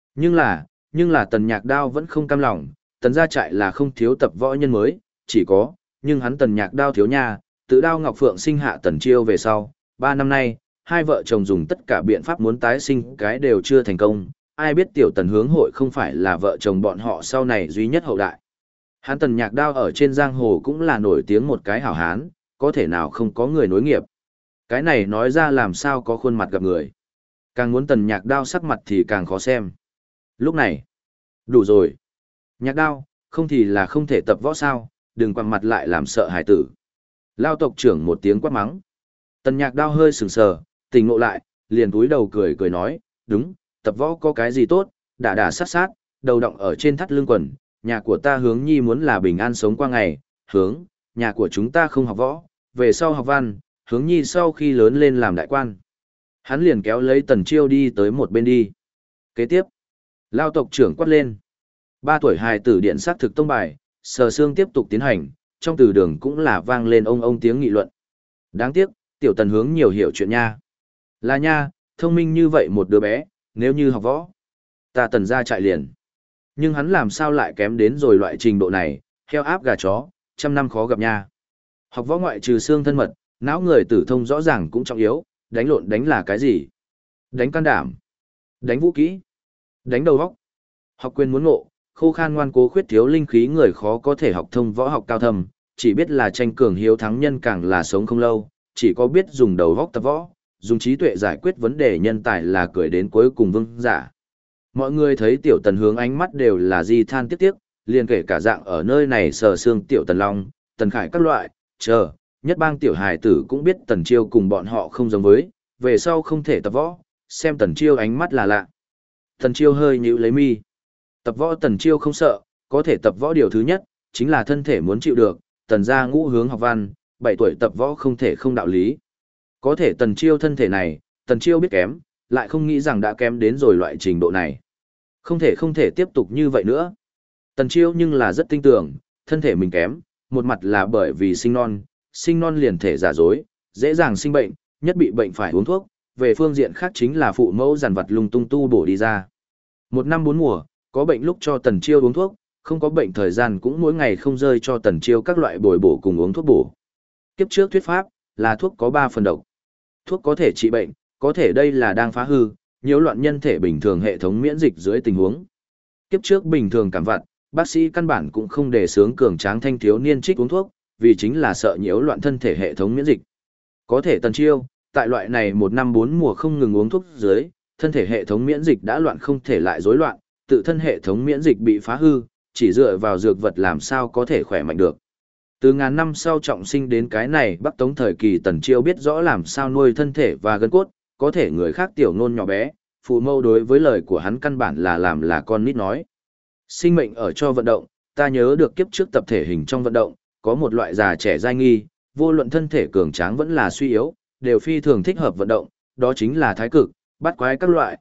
Nhưng là Tần Nhạc Đao vẫn không cam lòng, Tần gia trại là không thiếu tập võ nhân mới, chỉ có, nhưng hắn Tần Nhạc Đao thiếu nha, tự Đao Ngọc Phượng sinh hạ Tần Chiêu về sau, 3 năm nay, hai vợ chồng dùng tất cả biện pháp muốn tái sinh cái đều chưa thành công, ai biết tiểu Tần hướng hội không phải là vợ chồng bọn họ sau này duy nhất hậu đại. Hắn Tần Nhạc Đao ở trên giang hồ cũng là nổi tiếng một cái hảo hán, có thể nào không có người nối nghiệp. Cái này nói ra làm sao có khuôn mặt gặp người. Càng muốn Tần Nhạc Đao sắc mặt thì càng khó xem. Lúc này, đủ rồi. Nhạc Đao, không thì là không thể tập võ sao, đừng quăng mặt lại làm sợ hải tử. Lao tộc trưởng một tiếng quát mắng. Tần Nhạc Đao hơi sừng sờ, tỉnh ngộ lại, liền cúi đầu cười cười nói, đúng, tập võ có cái gì tốt, đả sát sát, đầu động ở trên thắt lưng quần, nhà của ta Hướng Nhi muốn là bình an sống qua ngày, Hướng, nhà của chúng ta không học võ, về sau học văn, Hướng Nhi sau khi lớn lên làm đại quan. Hắn liền kéo lấy Tần Chiêu đi tới một bên đi. Kế tiếp, Lao tộc trưởng quát lên. 3 tuổi hài tử điện sát thực tông bài, sờ xương tiếp tục tiến hành, trong từ đường cũng là vang lên ông tiếng nghị luận. Đáng tiếc, tiểu Tần Hướng nhiều hiểu chuyện nha. Là nha, thông minh như vậy một đứa bé, nếu như học võ, ta Tần gia trại liền. Nhưng hắn làm sao lại kém đến rồi loại trình độ này, heo áp gà chó, trăm năm khó gặp nha. Học võ ngoại trừ xương thân mật, não người tử thông rõ ràng cũng trọng yếu, đánh lộn đánh là cái gì? Đánh can đảm, đánh vũ kỹ, đánh đầu óc. Học quyền muốn ngộ, khô khan ngoan cố khuyết thiếu linh khí người khó có thể học thông võ học cao thâm, chỉ biết là tranh cường hiếu thắng nhân càng là sống không lâu, chỉ có biết dùng đầu óc tập võ, dùng trí tuệ giải quyết vấn đề nhân tài là cười đến cuối cùng vương giả. Mọi người thấy tiểu Tần Hướng ánh mắt đều là di than tiếc tiếc, liền kể cả dạng ở nơi này sờ xương tiểu Tần Long, Tần Khải các loại, chờ, nhất bang tiểu hài tử cũng biết Tần Chiêu cùng bọn họ không giống với, về sau không thể tập võ, xem Tần Chiêu ánh mắt là lạ. Tần Chiêu hơi nhíu lấy mi. Tập võ Tần Chiêu không sợ, có thể tập võ điều thứ nhất, chính là thân thể muốn chịu được, Tần gia ngũ hướng học văn, 7 tuổi tập võ không thể không đạo lý. Có thể Tần Chiêu thân thể này, Tần Chiêu biết kém, lại không nghĩ rằng đã kém đến rồi loại trình độ này. Không thể tiếp tục như vậy nữa. Tần Chiêu nhưng là rất tin tưởng, thân thể mình kém, một mặt là bởi vì sinh non liền thể giả dối, dễ dàng sinh bệnh, nhất bị bệnh phải uống thuốc, về phương diện khác chính là phụ mẫu giàn vật lung tung tu bổ đi ra. 1 năm 4 mùa, có bệnh lúc cho Tần Chiêu uống thuốc, không có bệnh thời gian cũng mỗi ngày không rơi cho Tần Chiêu các loại bồi bổ cùng uống thuốc bổ. Kiếp trước thuyết pháp là thuốc có 3 phần độc. Thuốc có thể trị bệnh, có thể đây là đang phá hư, nhiễu loạn nhân thể bình thường hệ thống miễn dịch dưới tình huống. Kiếp trước bình thường cảm vặt, bác sĩ căn bản cũng không đề xướng cường tráng thanh thiếu niên trích uống thuốc, vì chính là sợ nhiễu loạn thân thể hệ thống miễn dịch. Có thể Tần Chiêu, tại loại này 1 năm 4 mùa không ngừng uống thuốc dưới, thân thể hệ thống miễn dịch đã loạn không thể lại rối loạn, tự thân hệ thống miễn dịch bị phá hư, chỉ dựa vào dược vật làm sao có thể khỏe mạnh được. Từ ngàn năm sau trọng sinh đến cái này Bắc Tống thời kỳ Tần Chiêu biết rõ làm sao nuôi thân thể và gân cốt, có thể người khác tiểu nôn nhỏ bé, phụ mâu đối với lời của hắn căn bản là làm là con nít nói. Sinh mệnh ở cho vận động, ta nhớ được kiếp trước tập thể hình trong vận động, có một loại già trẻ giai nghi, vô luận thân thể cường tráng vẫn là suy yếu, đều phi thường thích hợp vận động, đó chính là thái cực, bắt quái các loại,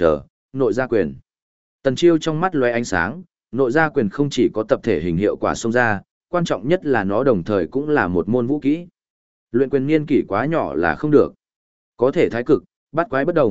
nội gia quyền. Tần Chiêu trong mắt lóe ánh sáng, nội gia quyền không chỉ có tập thể hình hiệu quả xông ra, quan trọng nhất là nó đồng thời cũng là một môn vũ kỹ. Luyện quyền niên kỷ quá nhỏ là không được. Có thể thái cực, bắt quái bất đồng,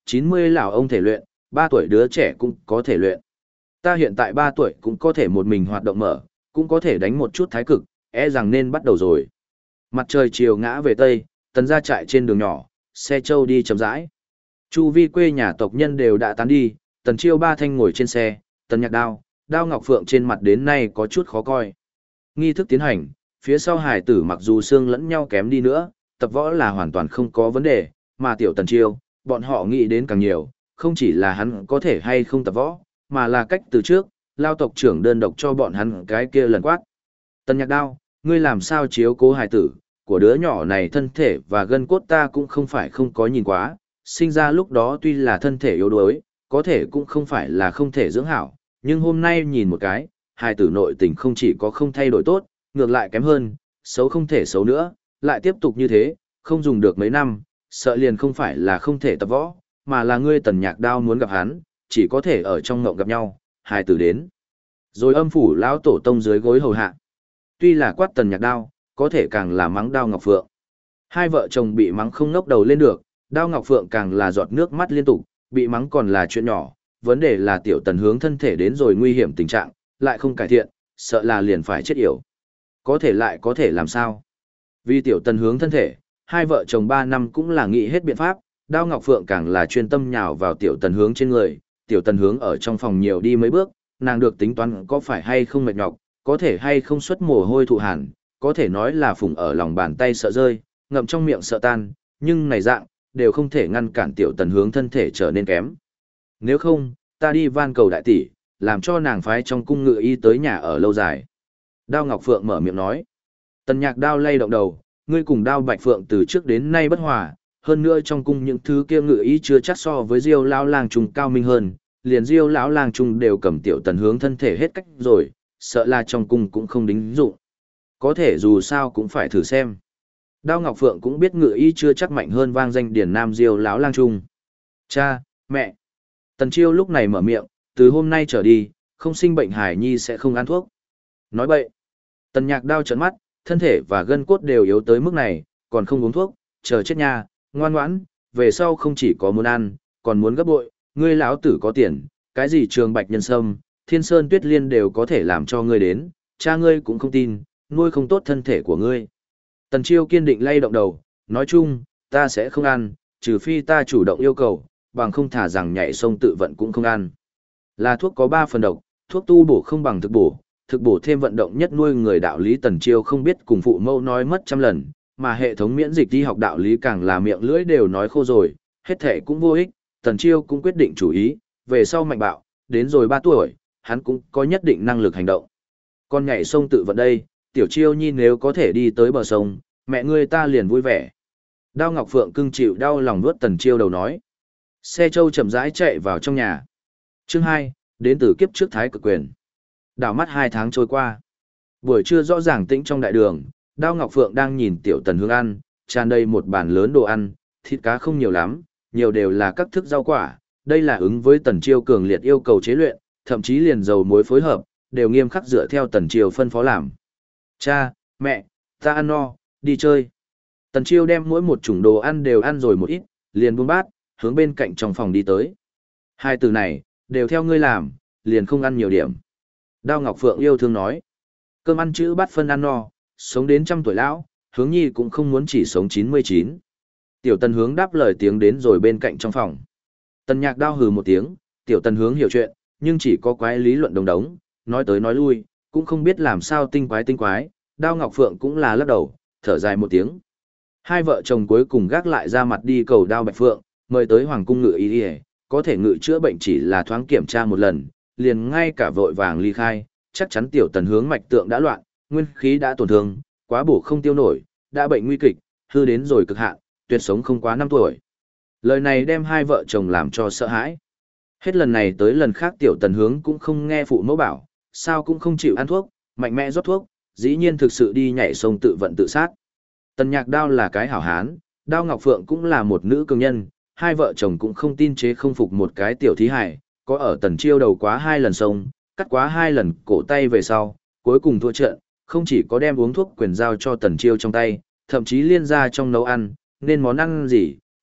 90 lão ông thể luyện, 3 tuổi đứa trẻ cũng có thể luyện. Ta hiện tại 3 tuổi cũng có thể một mình hoạt động mở, cũng có thể đánh một chút thái cực, e rằng nên bắt đầu rồi. Mặt trời chiều ngã về tây, tần ra trại trên đường nhỏ, xe trâu đi chậm rãi. Chu vi quê nhà tộc nhân đều đã tán đi, tần chiêu ba thanh ngồi trên xe, tần nhạc đao, đao ngọc phượng trên mặt đến nay có chút khó coi. Nghi thức tiến hành, phía sau hải tử mặc dù xương lẫn nhau kém đi nữa, tập võ là hoàn toàn không có vấn đề, mà tiểu tần chiêu, bọn họ nghĩ đến càng nhiều, không chỉ là hắn có thể hay không tập võ, mà là cách từ trước, lao tộc trưởng đơn độc cho bọn hắn cái kia lần quát. Tần nhạc đao, ngươi làm sao chiếu cố hải tử, của đứa nhỏ này thân thể và gân cốt ta cũng không phải không có nhìn quá, sinh ra lúc đó tuy là thân thể yếu đuối, có thể cũng không phải là không thể dưỡng hảo, nhưng hôm nay nhìn một cái, hải tử nội tình không chỉ có không thay đổi tốt, ngược lại kém hơn, xấu không thể xấu nữa, lại tiếp tục như thế, không dùng được mấy năm, sợ liền không phải là không thể tập võ, mà là ngươi tần nhạc đao muốn gặp hắn, chỉ có thể ở trong ngộng gặp nhau, hải tử đến. Rồi âm phủ lão tổ tông dưới gối hầu hạ. Tuy là quát tần nhạc đao, có thể càng là mắng đao ngọc phượng. Hai vợ chồng bị mắng không ngóc đầu lên được, đao ngọc phượng càng là giọt nước mắt liên tục, bị mắng còn là chuyện nhỏ, vấn đề là tiểu tần hướng thân thể đến rồi nguy hiểm tình trạng, lại không cải thiện, sợ là liền phải chết yểu. Có thể lại có thể làm sao? Vì tiểu tần hướng thân thể, hai vợ chồng 3 năm cũng là nghĩ hết biện pháp, đao ngọc phượng càng là chuyên tâm nhào vào tiểu tần hướng trên người, tiểu tần hướng ở trong phòng nhiều đi mấy bước, nàng được tính toán có phải hay không mệt nhọc, có thể hay không xuất mồ hôi thụ hàn, có thể nói là phùng ở lòng bàn tay sợ rơi, ngậm trong miệng sợ tan, nhưng này dạng, đều không thể ngăn cản tiểu tần hướng thân thể trở nên kém. Nếu không, ta đi van cầu đại tỷ, làm cho nàng phái trong cung ngự y tới nhà ở lâu dài. Đao Ngọc Phượng mở miệng nói. Tần nhạc đao lay động đầu, ngươi cùng đao Bạch Phượng từ trước đến nay bất hòa, hơn nữa trong cung những thứ kia ngự y chưa chắc so với Diêu lão lang trùng cao minh hơn, liền Diêu lão lang trùng đều cầm tiểu tần hướng thân thể hết cách rồi, sợ là trong cung cũng không đính dụng. Có thể dù sao cũng phải thử xem. Đao Ngọc Phượng cũng biết ngự y chưa chắc mạnh hơn vang danh điển nam Diêu lão lang trung. Cha, mẹ. Tần Chiêu lúc này mở miệng, từ hôm nay trở đi, không sinh bệnh hải nhi sẽ không ăn thuốc. Nói bậy. Tần Nhạc đao trợn mắt, thân thể và gân cốt đều yếu tới mức này, còn không uống thuốc, chờ chết nha, ngoan ngoãn, về sau không chỉ có muốn ăn, còn muốn gấp bội, ngươi lão tử có tiền, cái gì trường bạch nhân sâm, thiên sơn tuyết liên đều có thể làm cho ngươi đến, cha ngươi cũng không tin, nuôi không tốt thân thể của ngươi. Tần Chiêu kiên định lay động đầu, nói chung, ta sẽ không ăn, trừ phi ta chủ động yêu cầu, bằng không thả rằng nhảy sông tự vận cũng không ăn. Là thuốc có 3 phần độc, thuốc tu bổ không bằng thực bổ thêm vận động nhất nuôi người đạo lý Tần Chiêu không biết cùng phụ mẫu nói mất trăm lần, mà hệ thống miễn dịch y học đạo lý càng là miệng lưỡi đều nói khô rồi, hết thể cũng vô ích, Tần Chiêu cũng quyết định chủ ý, về sau mạnh bạo, đến rồi 3 tuổi, hắn cũng có nhất định năng lực hành động. Con nhảy sông tự vận đây, tiểu Chiêu nhi nếu có thể đi tới bờ sông, mẹ ngươi ta liền vui vẻ. Đao Ngọc Phượng cưng chịu đau lòng nuốt Tần Chiêu đầu nói. Xe trâu chậm rãi chạy vào trong nhà. Chương 2, đến từ kiếp trước Thái Cực Quyền. Đảo mắt 2 tháng trôi qua. Buổi trưa rõ ràng tĩnh trong đại đường, Đao Ngọc Phượng đang nhìn tiểu Tần hướng ăn, tràn đầy một bàn lớn đồ ăn, thịt cá không nhiều lắm, nhiều đều là các thức rau quả, đây là ứng với Tần Chiêu cường liệt yêu cầu chế luyện, thậm chí liền dầu muối phối hợp, đều nghiêm khắc dựa theo Tần Chiêu phân phó làm. Cha, mẹ, ta ăn no, đi chơi. Tần Chiêu đem mỗi một chủng đồ ăn đều ăn rồi một ít, liền buông bát, hướng bên cạnh trong phòng đi tới. Hai từ này, đều theo ngươi làm, liền không ăn nhiều điểm. Đao Ngọc Phượng yêu thương nói. Cơm ăn chữ bát phân ăn no, sống đến 100 tuổi lão, hướng nhi cũng không muốn chỉ sống 99. Tiểu Tần hướng đáp lời tiếng đến rồi bên cạnh trong phòng. Tần Nhạc đao hừ một tiếng, tiểu Tần hướng hiểu chuyện, nhưng chỉ có quái lý luận đồng đống, nói tới nói lui, cũng không biết làm sao tinh quái. Đao Ngọc Phượng cũng là lắc đầu, thở dài một tiếng. Hai vợ chồng cuối cùng gác lại ra mặt đi cầu Đao Bạch Phượng, mời tới Hoàng cung ngự y, có thể ngự chữa bệnh chỉ là thoáng kiểm tra một lần, liền ngay cả vội vàng ly khai, chắc chắn tiểu Tần hướng mạch tượng đã loạn, nguyên khí đã tổn thương, quá bổ không tiêu nổi, đã bệnh nguy kịch, hư đến rồi cực hạn, tuyệt sống không quá 5 tuổi. Lời này đem hai vợ chồng làm cho sợ hãi. Hết lần này tới lần khác tiểu Tần hướng cũng không nghe phụ mẫu bảo, sao cũng không chịu ăn thuốc, mạnh mẽ rót thuốc, dĩ nhiên thực sự đi nhảy sông tự vận tự sát. Tần Nhạc đao là cái hảo hán, Đao Ngọc Phượng cũng là một nữ cường nhân, hai vợ chồng cũng không tin chế không phục một cái tiểu thí hải, có ở Tần Chiêu đầu quá 2 lần sông, cắt quá 2 lần cổ tay về sau, cuối cùng thua trận, không chỉ có đem uống thuốc quyền giao cho Tần Chiêu trong tay, thậm chí liên ra trong nấu ăn, nên món ăn gì,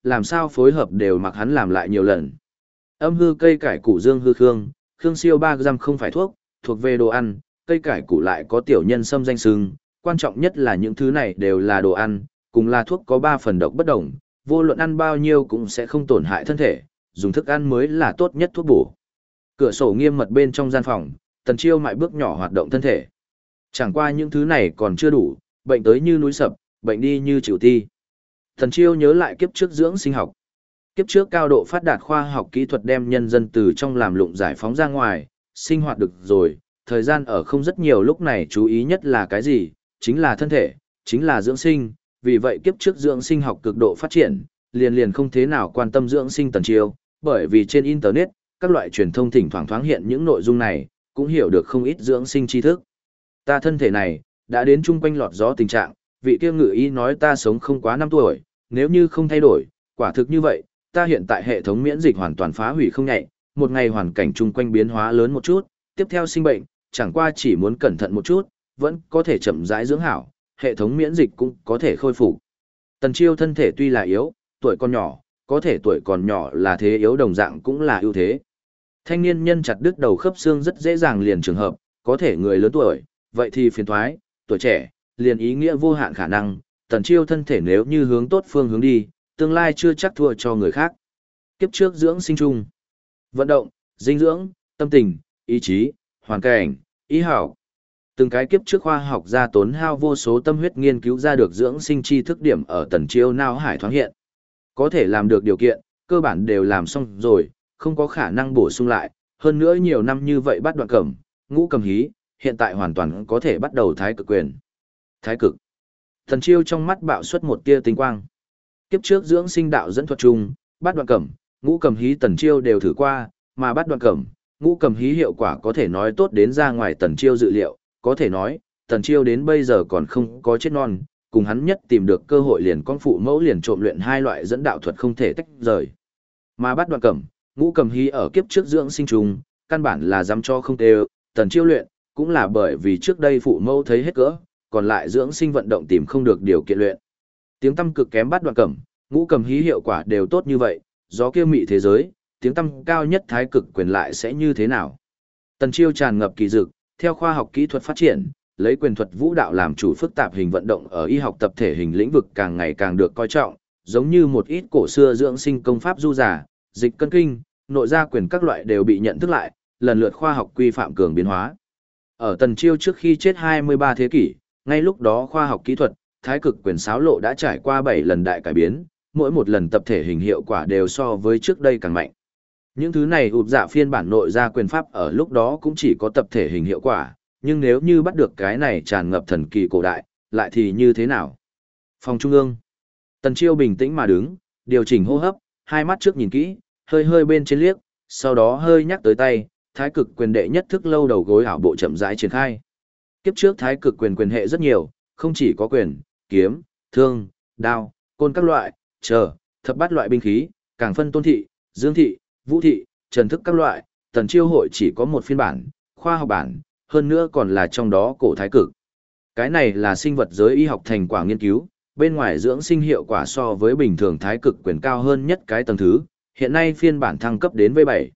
làm sao phối hợp đều mặc hắn làm lại nhiều lần. Âm hư cây cải củ dương hư khương, khương siêu 3 gram không phải thuốc, thuộc về đồ ăn, cây cải củ lại có tiểu nhân sâm danh sưng, quan trọng nhất là những thứ này đều là đồ ăn, cùng là thuốc có 3 phần độc bất đồng, vô luận ăn bao nhiêu cũng sẽ không tổn hại thân thể, dùng thức ăn mới là tốt nhất thuốc bổ. Cửa sổ nghiêm mật bên trong gian phòng, Tần Chiêu mại bước nhỏ hoạt động thân thể. Chẳng qua những thứ này còn chưa đủ, bệnh tới như núi sập, bệnh đi như chịu ti. Tần Chiêu nhớ lại kiếp trước dưỡng sinh học. Kiếp trước cao độ phát đạt khoa học kỹ thuật đem nhân dân từ trong làm lụng giải phóng ra ngoài, sinh hoạt được rồi, thời gian ở không rất nhiều, lúc này chú ý nhất là cái gì? Chính là thân thể, chính là dưỡng sinh, vì vậy kiếp trước dưỡng sinh học cực độ phát triển, liền không thế nào quan tâm dưỡng sinh Tần Chiêu, bởi vì trên internet, các loại truyền thông thỉnh thoảng thoáng hiện những nội dung này, cũng hiểu được không ít dưỡng sinh tri thức. Ta thân thể này, đã đến chung quanh lọt gió tình trạng, vị kia ngự y nói ta sống không quá 5 tuổi, nếu như không thay đổi, quả thực như vậy, ta hiện tại hệ thống miễn dịch hoàn toàn phá hủy không nhạy, một ngày hoàn cảnh chung quanh biến hóa lớn một chút, tiếp theo sinh bệnh, chẳng qua chỉ muốn cẩn thận một chút, vẫn có thể chậm rãi dưỡng hảo, hệ thống miễn dịch cũng có thể khôi phục. Tần Chiêu thân thể tuy là yếu, tuổi còn nhỏ, có thể tuổi còn nhỏ là thế yếu đồng dạng cũng là ưu thế. Thanh niên nhân chặt đứt đầu khớp xương rất dễ dàng liền trường hợp, có thể người lớn tuổi, vậy thì phiền thoái, tuổi trẻ, liền ý nghĩa vô hạn khả năng, Tần Chiêu thân thể nếu như hướng tốt phương hướng đi, tương lai chưa chắc thua cho người khác. Kiếp trước dưỡng sinh chung, vận động, dinh dưỡng, tâm tình, ý chí, hoàn cảnh, ý hảo. Từng cái kiếp trước khoa học gia tốn hao vô số tâm huyết nghiên cứu ra được dưỡng sinh chi thức điểm ở Tần Chiêu não hải thoáng hiện. Có thể làm được điều kiện, cơ bản đều làm xong rồi, không có khả năng bổ sung lại, hơn nữa nhiều năm như vậy bắt đoạn cẩm, ngũ cầm hí, hiện tại hoàn toàn có thể bắt đầu thái cực quyền. Thái cực. Tần Chiêu trong mắt bạo xuất một tia tinh quang. Kiếp trước dưỡng sinh đạo dẫn thuật chung, bắt đoạn cẩm, ngũ cầm hí Tần Chiêu đều thử qua, mà bắt đoạn cẩm, ngũ cầm hí hiệu quả có thể nói tốt đến ra ngoài Tần Chiêu dự liệu, có thể nói, Tần Chiêu đến bây giờ còn không có chết non, cùng hắn nhất tìm được cơ hội liền con phụ mẫu liền trộm luyện hai loại dẫn đạo thuật không thể tách rời. Mà bắt đoạn cẩm, ngũ cầm hí ở kiếp trước dưỡng sinh trùng, căn bản là dám cho không tê Tần Chiêu luyện, cũng là bởi vì trước đây phụ mẫu thấy hết cỡ, còn lại dưỡng sinh vận động tìm không được điều kiện luyện. Tiếng tâm cực kém bắt đoạn cẩm, ngũ cầm hí hiệu quả đều tốt như vậy, gió kia mị thế giới, tiếng tâm cao nhất thái cực quyền lại sẽ như thế nào? Tần Chiêu tràn ngập kỳ dực, theo khoa học kỹ thuật phát triển, lấy quyền thuật vũ đạo làm chủ phức tạp hình vận động ở y học tập thể hình lĩnh vực càng ngày càng được coi trọng, giống như một ít cổ xưa dưỡng sinh công pháp du giả, dịch cân kinh, nội gia quyền các loại đều bị nhận thức lại, lần lượt khoa học quy phạm cường biến hóa. Ở Tần Chiêu trước khi chết 23 thế kỷ, ngay lúc đó khoa học kỹ thuật, thái cực quyền sáo lộ đã trải qua 7 lần đại cải biến, mỗi một lần tập thể hình hiệu quả đều so với trước đây càng mạnh. Những thứ này ụp dạ phiên bản nội gia quyền pháp ở lúc đó cũng chỉ có tập thể hình hiệu quả, nhưng nếu như bắt được cái này tràn ngập thần kỳ cổ đại, lại thì như thế nào? Phòng trung ương. Tần Chiêu bình tĩnh mà đứng, điều chỉnh hô hấp, hai mắt trước nhìn kỹ, hơi hơi bên trên liếc, sau đó hơi nhắc tới tay, thái cực quyền đệ nhất thức lâu đầu gối ảo bộ chậm rãi triển khai. Kiếp trước thái cực quyền quyền hệ rất nhiều, không chỉ có quyền, kiếm, thương, đao, côn các loại, thập bát loại binh khí, càng phân tôn thị, dương thị, vũ thị, trần thức các loại, Tần Chiêu hội chỉ có một phiên bản, khoa học bản, hơn nữa còn là trong đó cổ thái cực. Cái này là sinh vật giới y học thành quả nghiên cứu, bên ngoài dưỡng sinh hiệu quả so với bình thường thái cực quyền cao hơn nhất cái tầng thứ, hiện nay phiên bản thăng cấp đến V7.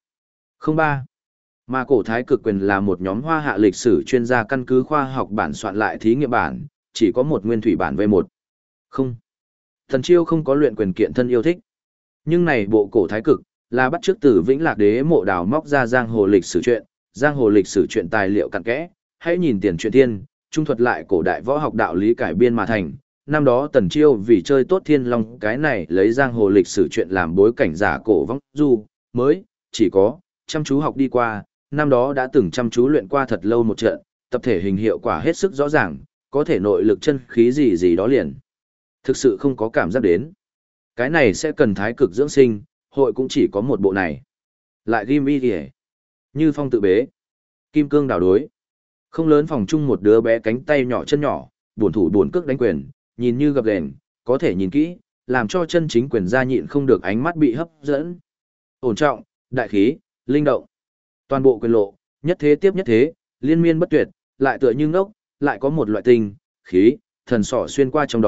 03. Mà cổ thái cực quyền là một nhóm hoa hạ lịch sử chuyên gia căn cứ khoa học bản soạn lại thí nghiệm bản, chỉ có một nguyên thủy bản V1. Không. Tần Chiêu không có luyện quyền kiện thân yêu thích. Nhưng này bộ cổ thái cực, là bắt chước từ Vĩnh Lạc Đế mộ đào móc ra giang hồ lịch sử truyện, giang hồ lịch sử truyện tài liệu cặn kẽ, hãy nhìn tiền truyện thiên, trung thuật lại cổ đại võ học đạo lý cải biên mà thành. Năm đó Tần Chiêu vì chơi tốt Thiên Long cái này lấy giang hồ lịch sử truyện làm bối cảnh giả cổ vong du, mới, chỉ có, chăm chú học đi qua, năm đó đã từng chăm chú luyện qua thật lâu một trận, tập thể hình hiệu quả hết sức rõ ràng, có thể nội lực chân khí gì gì đó liền. Thực sự không có cảm giác đến. Cái này sẽ cần thái cực dưỡng sinh, hội cũng chỉ có một bộ này. Lại ghim y kìa. Như phong tự bế. Kim cương đảo đối. Không lớn phòng chung một đứa bé cánh tay nhỏ chân nhỏ, buồn thủ buồn cước đánh quyền, nhìn như gập ghềnh, có thể nhìn kỹ, làm cho chân chính quyền ra nhịn không được ánh mắt bị hấp dẫn. Ổn trọng, đại khí, linh động. Toàn bộ quyền lộ, nhất thế tiếp nhất thế, liên miên bất tuyệt, lại tựa như ngốc, lại có một loại tinh, khí, thần sỏ xuyên qua trong đó,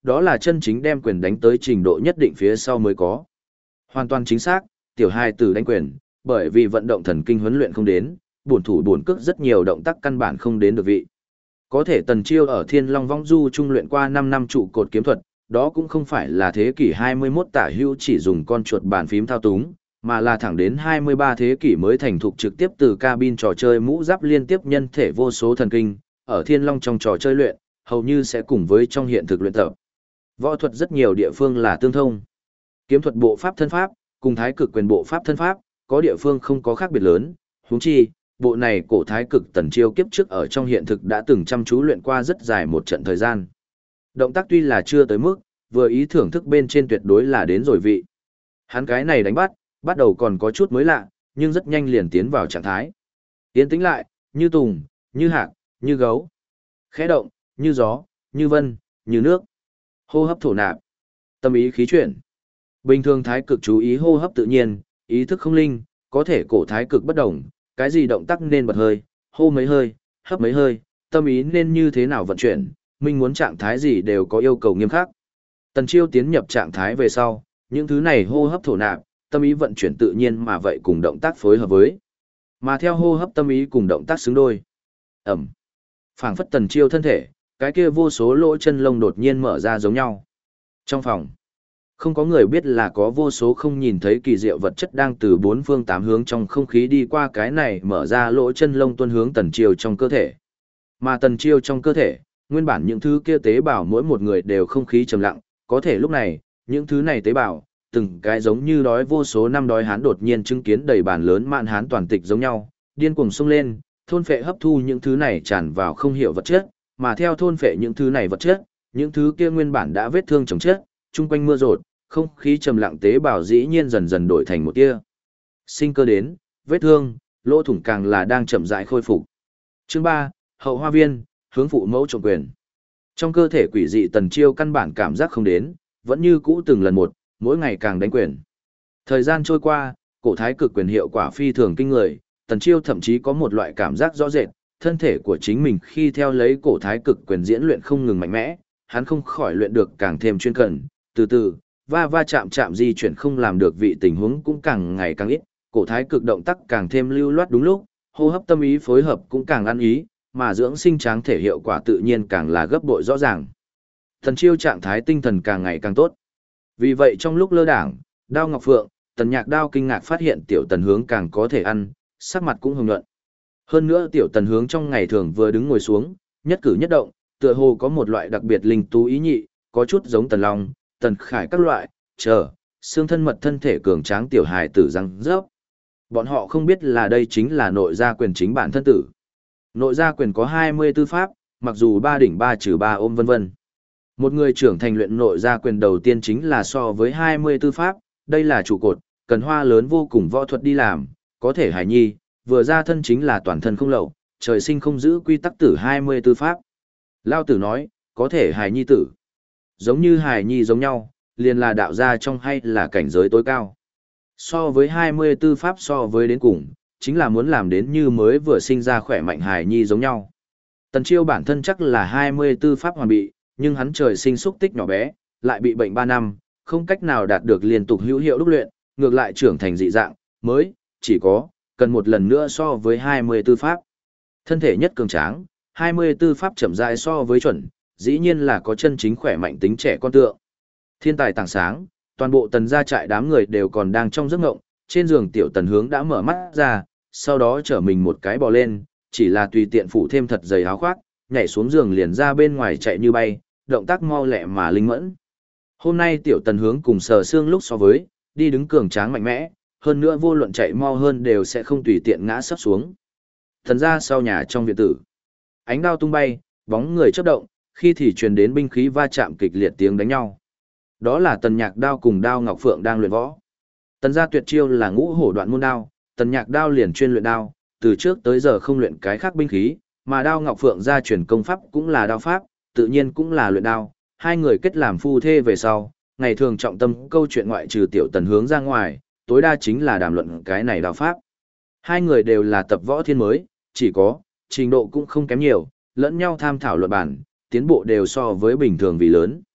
đó là chân chính đem quyền đánh tới trình độ nhất định phía sau mới có. Hoàn toàn chính xác, tiểu hài tử đánh quyền, bởi vì vận động thần kinh huấn luyện không đến, bổn thủ bổn cước rất nhiều động tác căn bản không đến được vị. Có thể Tần Chiêu ở Thiên Long Vong Du trung luyện qua 5 năm trụ cột kiếm thuật, đó cũng không phải là thế kỷ 21 tả hữu chỉ dùng con chuột bàn phím thao túng, mà là thẳng đến 23 thế kỷ mới thành thục trực tiếp từ cabin trò chơi mũ giáp liên tiếp nhân thể vô số thần kinh, ở Thiên Long trong trò chơi luyện, hầu như sẽ cùng với trong hiện thực luyện tập. Võ thuật rất nhiều địa phương là tương thông. Kiếm thuật bộ pháp thân pháp, cùng thái cực quyền bộ pháp thân pháp, có địa phương không có khác biệt lớn, huống chi, bộ này cổ thái cực Tần Chiêu kiếp trước ở trong hiện thực đã từng chăm chú luyện qua rất dài một trận thời gian. Động tác tuy là chưa tới mức, vừa ý thưởng thức bên trên tuyệt đối là đến rồi vị. Hắn cái này đánh bắt đầu còn có chút mới lạ, nhưng rất nhanh liền tiến vào trạng thái. Tiến tĩnh lại, như tùng, như hạc, như gấu. Khẽ động, như gió, như vân, như nước. Hô hấp thổ nạp. Tâm ý khí chuyển. Bình thường thái cực chú ý hô hấp tự nhiên, ý thức không linh, có thể cổ thái cực bất động, cái gì động tác nên bật hơi, hô mấy hơi, hấp mấy hơi, tâm ý nên như thế nào vận chuyển, mình muốn trạng thái gì đều có yêu cầu nghiêm khắc. Tần Chiêu tiến nhập trạng thái về sau, những thứ này hô hấp thổ nạp, tâm ý vận chuyển tự nhiên mà vậy cùng động tác phối hợp với. Mà theo hô hấp tâm ý cùng động tác xứng đôi. Ẩm. Phảng phất Tần Chiêu thân thể, cái kia vô số lỗ chân lông đột nhiên mở ra giống nhau. Trong phòng, không có người biết là có vô số không nhìn thấy kỳ diệu vật chất đang từ bốn phương tám hướng trong không khí đi qua cái này mở ra lỗ chân lông tuôn hướng Tần Chiêu trong cơ thể. Mà Tần Chiêu trong cơ thể, nguyên bản những thứ kia tế bào mỗi một người đều không khí trầm lặng, có thể lúc này, những thứ này tế bào, từng cái giống như đói vô số năm đói hán đột nhiên chứng kiến đầy bàn lớn mạn hán toàn tịch giống nhau, điên cuồng xông lên, thôn phệ hấp thu những thứ này tràn vào không hiểu vật chất, mà theo thôn phệ những thứ này vật chất, những thứ kia nguyên bản đã vết thương chồng chất, chung quanh mưa rột, không khí trầm lặng tế bào dĩ nhiên dần dần đổi thành một tia sinh cơ đến, vết thương, lỗ thủng càng là đang chậm rãi khôi phục. Chương 3, Hậu Hoa Viên, hướng phụ mẫu trộm quyền. Trong cơ thể quỷ dị Tần Chiêu căn bản cảm giác không đến, vẫn như cũ từng lần một, mỗi ngày càng đánh quyền. Thời gian trôi qua, cổ thái cực quyền hiệu quả phi thường kinh người, Tần Chiêu thậm chí có một loại cảm giác rõ rệt, thân thể của chính mình khi theo lấy cổ thái cực quyền diễn luyện không ngừng mạnh mẽ, hắn không khỏi luyện được càng thêm chuyên cần, từ từ, va chạm chạm di chuyển không làm được vị tình huống cũng càng ngày càng ít, cổ thái cực động tác càng thêm lưu loát đúng lúc, hô hấp tâm ý phối hợp cũng càng ăn ý, mà dưỡng sinh tráng thể hiệu quả tự nhiên càng là gấp bội rõ ràng. Tần Chiêu trạng thái tinh thần càng ngày càng tốt. Vì vậy trong lúc lơ đảng, Đao Ngọc Phượng, Tần Nhạc Đao kinh ngạc phát hiện tiểu Tần Hướng càng có thể ăn, sắc mặt cũng hồng nhuận. Hơn nữa tiểu Tần Hướng trong ngày thường vừa đứng ngồi xuống, nhất cử nhất động, tựa hồ có một loại đặc biệt linh tú ý nhị, có chút giống Tần Long, Tần Khải các loại, xương thân mật thân thể cường tráng tiểu hài tử răng rớp. Bọn họ không biết là đây chính là nội gia quyền chính bản thân tử. Nội gia quyền có 24 pháp, mặc dù 3 đỉnh 3 trừ 3 ôm vân vân. Một người trưởng thành luyện nội gia quyền đầu tiên chính là so với 24 pháp, đây là trụ cột, cần hoa lớn vô cùng võ thuật đi làm, có thể hài nhi, vừa ra thân chính là toàn thân không lậu, trời sinh không giữ quy tắc tử 24 pháp. Lao tử nói, có thể hài nhi tử. Giống như hài nhi giống nhau, liền là đạo gia trong hay là cảnh giới tối cao. So với 24 pháp so với đến cùng, chính là muốn làm đến như mới vừa sinh ra khỏe mạnh hài nhi giống nhau. Tần Chiêu bản thân chắc là 24 pháp hoàn bị, nhưng hắn trời sinh xúc tích nhỏ bé, lại bị bệnh 3 năm, không cách nào đạt được liên tục hữu hiệu đúc luyện, ngược lại trưởng thành dị dạng, mới, chỉ có, cần một lần nữa so với 24 pháp. Thân thể nhất cường tráng, 24 pháp chậm rãi so với chuẩn, dĩ nhiên là có chân chính khỏe mạnh tính trẻ con tượng. Thiên tài tảng sáng, toàn bộ Tần gia trại đám người đều còn đang trong giấc ngộng, trên giường tiểu Tần Hướng đã mở mắt ra, sau đó trở mình một cái bò lên, chỉ là tùy tiện phủ thêm thật dày áo khoác, nhảy xuống giường liền ra bên ngoài chạy như bay, động tác mau lẹ mà linh mẫn. Hôm nay tiểu Tần Hướng cùng Sờ Xương lúc so với, đi đứng cường tráng mạnh mẽ, hơn nữa vô luận chạy mau hơn đều sẽ không tùy tiện ngã sấp xuống. Thần ra sau nhà trong viện tử, ánh đao tung bay, bóng người chớp động, khi thì truyền đến binh khí va chạm kịch liệt tiếng đánh nhau. Đó là Tần Nhạc Đao cùng Đao Ngọc Phượng đang luyện võ. Tần gia tuyệt chiêu là ngũ hổ đoạn môn đao, Tần Nhạc Đao liền chuyên luyện đao, từ trước tới giờ không luyện cái khác binh khí, mà Đao Ngọc Phượng gia truyền công pháp cũng là đao pháp, tự nhiên cũng là luyện đao. Hai người kết làm phu thê về sau, ngày thường trọng tâm câu chuyện ngoại trừ tiểu Tần Hướng ra ngoài, tối đa chính là đàm luận cái này đao pháp. Hai người đều là tập võ thiên mới, chỉ có, trình độ cũng không kém nhiều, lẫn nhau tham thảo luận bản, tiến bộ đều so với bình thường vì lớn.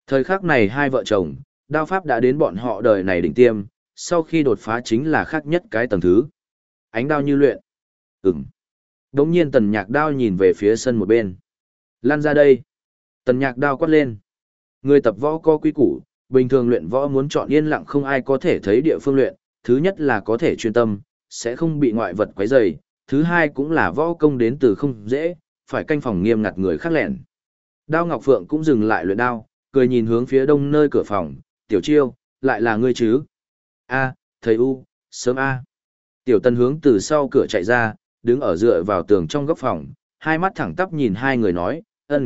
Thời khắc này hai vợ chồng, đao pháp đã đến bọn họ đời này đỉnh tiêm, sau khi đột phá chính là khác nhất cái tầng thứ. Ánh đao như luyện. Ừm. Đống nhiên Tần Nhạc Đao nhìn về phía sân một bên. Lan ra đây. Tần Nhạc Đao quát lên. Người tập võ có quy củ, bình thường luyện võ muốn chọn yên lặng không ai có thể thấy địa phương luyện, thứ nhất là có thể chuyên tâm, sẽ không bị ngoại vật quấy rầy, thứ hai cũng là võ công đến từ không dễ, phải canh phòng nghiêm ngặt người khác lẻn. Đao Ngọc Phượng cũng dừng lại luyện đao, cười nhìn hướng phía đông nơi cửa phòng, "Tiểu Chiêu, lại là ngươi chứ?" "A, thầy U, sớm a." Tiểu Tần hướng từ sau cửa chạy ra, đứng ở dựa vào tường trong góc phòng, hai mắt thẳng tắp nhìn hai người nói,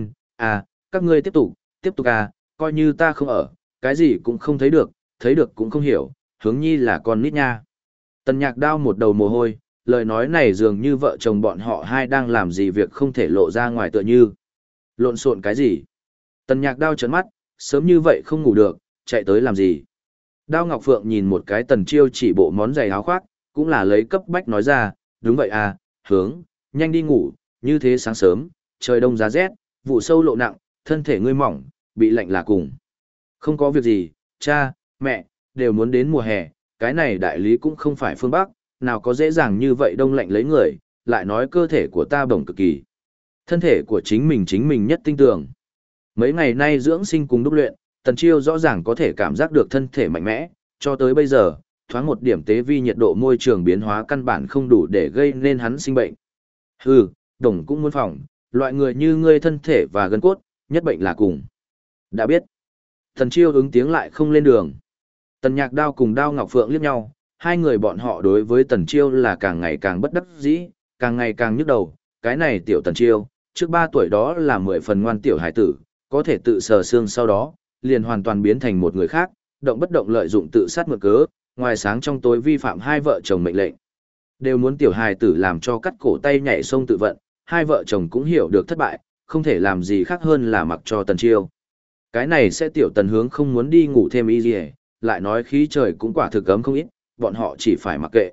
các ngươi tiếp tục à, coi như ta không ở, cái gì cũng không thấy được cũng không hiểu, hướng nhi là con nít nha." Tần Nhạc Đao một đầu mồ hôi, lời nói này dường như vợ chồng bọn họ hai đang làm gì việc không thể lộ ra ngoài tựa như. Lộn xộn cái gì? Tần Nhạc Đao trợn mắt, sớm như vậy không ngủ được, chạy tới làm gì? Đao Ngọc Phượng nhìn một cái Tần Chiêu chỉ bộ món giày áo khoác, cũng là lấy cấp bách nói ra, đúng vậy à, hướng, nhanh đi ngủ, như thế sáng sớm, trời đông giá rét, vụ sâu lộ nặng, thân thể ngươi mỏng, bị lạnh là cùng. Không có việc gì, cha, mẹ, đều muốn đến mùa hè, cái này đại lý cũng không phải phương Bắc, nào có dễ dàng như vậy đông lạnh lấy người, lại nói cơ thể của ta bổng cực kỳ. Thân thể của chính mình nhất tinh tường. Mấy ngày nay dưỡng sinh cùng đúc luyện, Tần Chiêu rõ ràng có thể cảm giác được thân thể mạnh mẽ, cho tới bây giờ, thoáng một điểm tế vi nhiệt độ môi trường biến hóa căn bản không đủ để gây nên hắn sinh bệnh. Hừ, đồng cũng muốn phòng, loại người như ngươi thân thể và gân cốt, nhất bệnh là cùng. Đã biết. Tần Chiêu ứng tiếng lại không lên đường. Tần Nhạc Đao cùng Đao Ngọc Phượng liếc nhau, hai người bọn họ đối với Tần Chiêu là càng ngày càng bất đắc dĩ, càng ngày càng nhức đầu. Cái này tiểu Tần Chiêu, trước 3 tuổi đó là 10 phần ngoan tiểu hải tử, có thể tự sờ xương sau đó, liền hoàn toàn biến thành một người khác, động bất động lợi dụng tự sát mượn cớ, ngoài sáng trong tối vi phạm hai vợ chồng mệnh lệnh. Đều muốn tiểu hài tử làm cho cắt cổ tay nhảy sông tự vận, hai vợ chồng cũng hiểu được thất bại, không thể làm gì khác hơn là mặc cho Tần Chiêu. Cái này sẽ tiểu Tần hướng không muốn đi ngủ thêm y gì, lại nói khí trời cũng quả thực cấm không ít, bọn họ chỉ phải mặc kệ.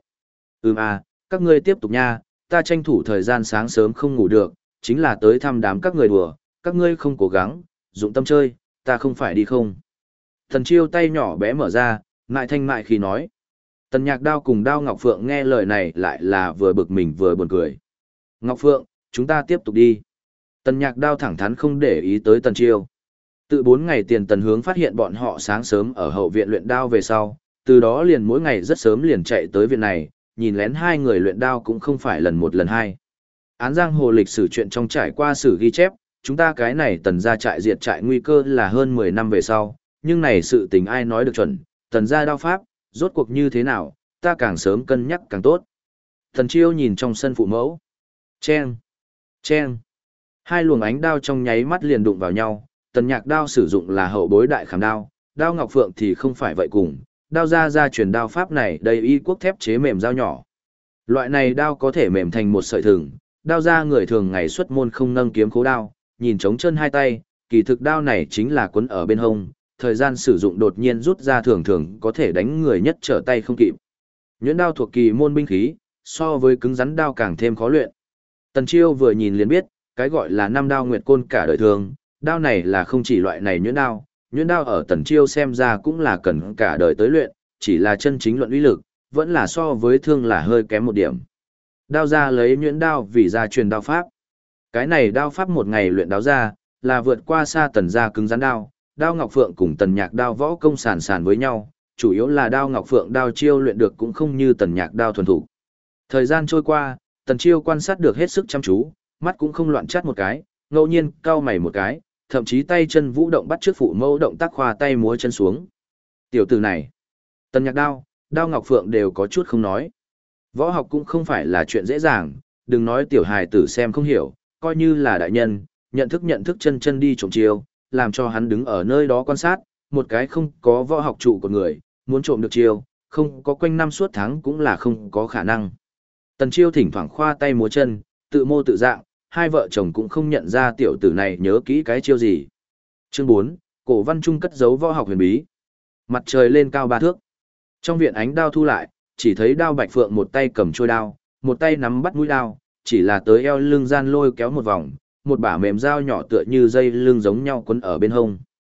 Các ngươi tiếp tục nha, ta tranh thủ thời gian sáng sớm không ngủ được, chính là tới thăm đám các người đùa, các ngươi không cố gắng, dụng tâm chơi, ta không phải đi không. Tần Chiêu tay nhỏ bé mở ra, ngại thanh mại khi nói. Tần Nhạc Đao cùng Đao Ngọc Phượng nghe lời này lại là vừa bực mình vừa buồn cười. Ngọc Phượng, chúng ta tiếp tục đi. Tần Nhạc Đao thẳng thắn không để ý tới Tần Chiêu. Tự 4 ngày tiền Tần Hướng phát hiện bọn họ sáng sớm ở hậu viện luyện đao về sau, từ đó liền mỗi ngày rất sớm liền chạy tới viện này, nhìn lén hai người luyện đao cũng không phải lần một lần hai. Án giang hồ lịch sử chuyện trong trải qua sử ghi chép, chúng ta cái này Tần gia trại diệt trại nguy cơ là hơn 10 năm về sau, nhưng này sự tình ai nói được chuẩn, Tần gia đao pháp, rốt cuộc như thế nào, ta càng sớm cân nhắc càng tốt. Tần Chiêu nhìn trong sân phụ mẫu. Chen! Chen! Hai luồng ánh đao trong nháy mắt liền đụng vào nhau, Tần Nhạc Đao sử dụng là hậu bối đại khảm đao, Đao Ngọc Phượng thì không phải vậy cùng, đao gia truyền đao pháp này đầy y quốc thép chế mềm dao nhỏ. Loại này đao có thể mềm thành một sợi thừng, đao gia người thường ngày xuất môn không nâng kiếm khố đao, nhìn trống chân hai tay, kỳ thực đao này chính là quấn ở bên hông, thời gian sử dụng đột nhiên rút ra thường thường có thể đánh người nhất trở tay không kịp. Nhuyễn đao thuộc kỳ môn binh khí, so với cứng rắn đao càng thêm khó luyện. Tần Chiêu vừa nhìn liền biết, cái gọi là năm đao nguyệt côn cả đời thường, đao này là không chỉ loại này nhuyễn đao ở Tần Chiêu xem ra cũng là cần cả đời tới luyện, chỉ là chân chính luận uy lực, vẫn là so với thương là hơi kém một điểm. Đao gia lấy nhuyễn đao vì gia truyền đao pháp. Cái này đao pháp một ngày luyện đao ra, là vượt qua xa Tần gia cứng rắn đao, Đao Ngọc Phượng cùng Tần Nhạc đao võ công sàn sàn với nhau, chủ yếu là Đao Ngọc Phượng đao chiêu luyện được cũng không như Tần Nhạc đao thuần thủ. Thời gian trôi qua, Tần Chiêu quan sát được hết sức chăm chú, mắt cũng không loạn chát một cái, ngẫu nhiên cau mày một cái, thậm chí tay chân vũ động bắt trước phụ mẫu động tác khoa tay múa chân xuống. Tiểu tử này, Tần Nhạc đao, Đao Ngọc Phượng đều có chút không nói. Võ học cũng không phải là chuyện dễ dàng, đừng nói tiểu hài tử xem không hiểu, coi như là đại nhân, nhận thức chân đi trộm chiêu, làm cho hắn đứng ở nơi đó quan sát, một cái không có võ học trụ của người, muốn trộm được chiêu, không có quanh năm suốt tháng cũng là không có khả năng. Tần Chiêu thỉnh thoảng khoa tay múa chân, tự mô tự dạng, hai vợ chồng cũng không nhận ra tiểu tử này nhớ kỹ cái chiêu gì. Chương 4, Cổ Văn Trung cất giấu võ học huyền bí. Mặt trời lên cao 3 thước. Trong viện ánh đao thu lại, chỉ thấy Đao Bạch Phượng một tay cầm trôi đao, một tay nắm bắt mũi đao, chỉ là tới eo lưng gian lôi kéo một vòng, một bả mềm dao nhỏ tựa như dây lưng giống nhau quấn ở bên hông.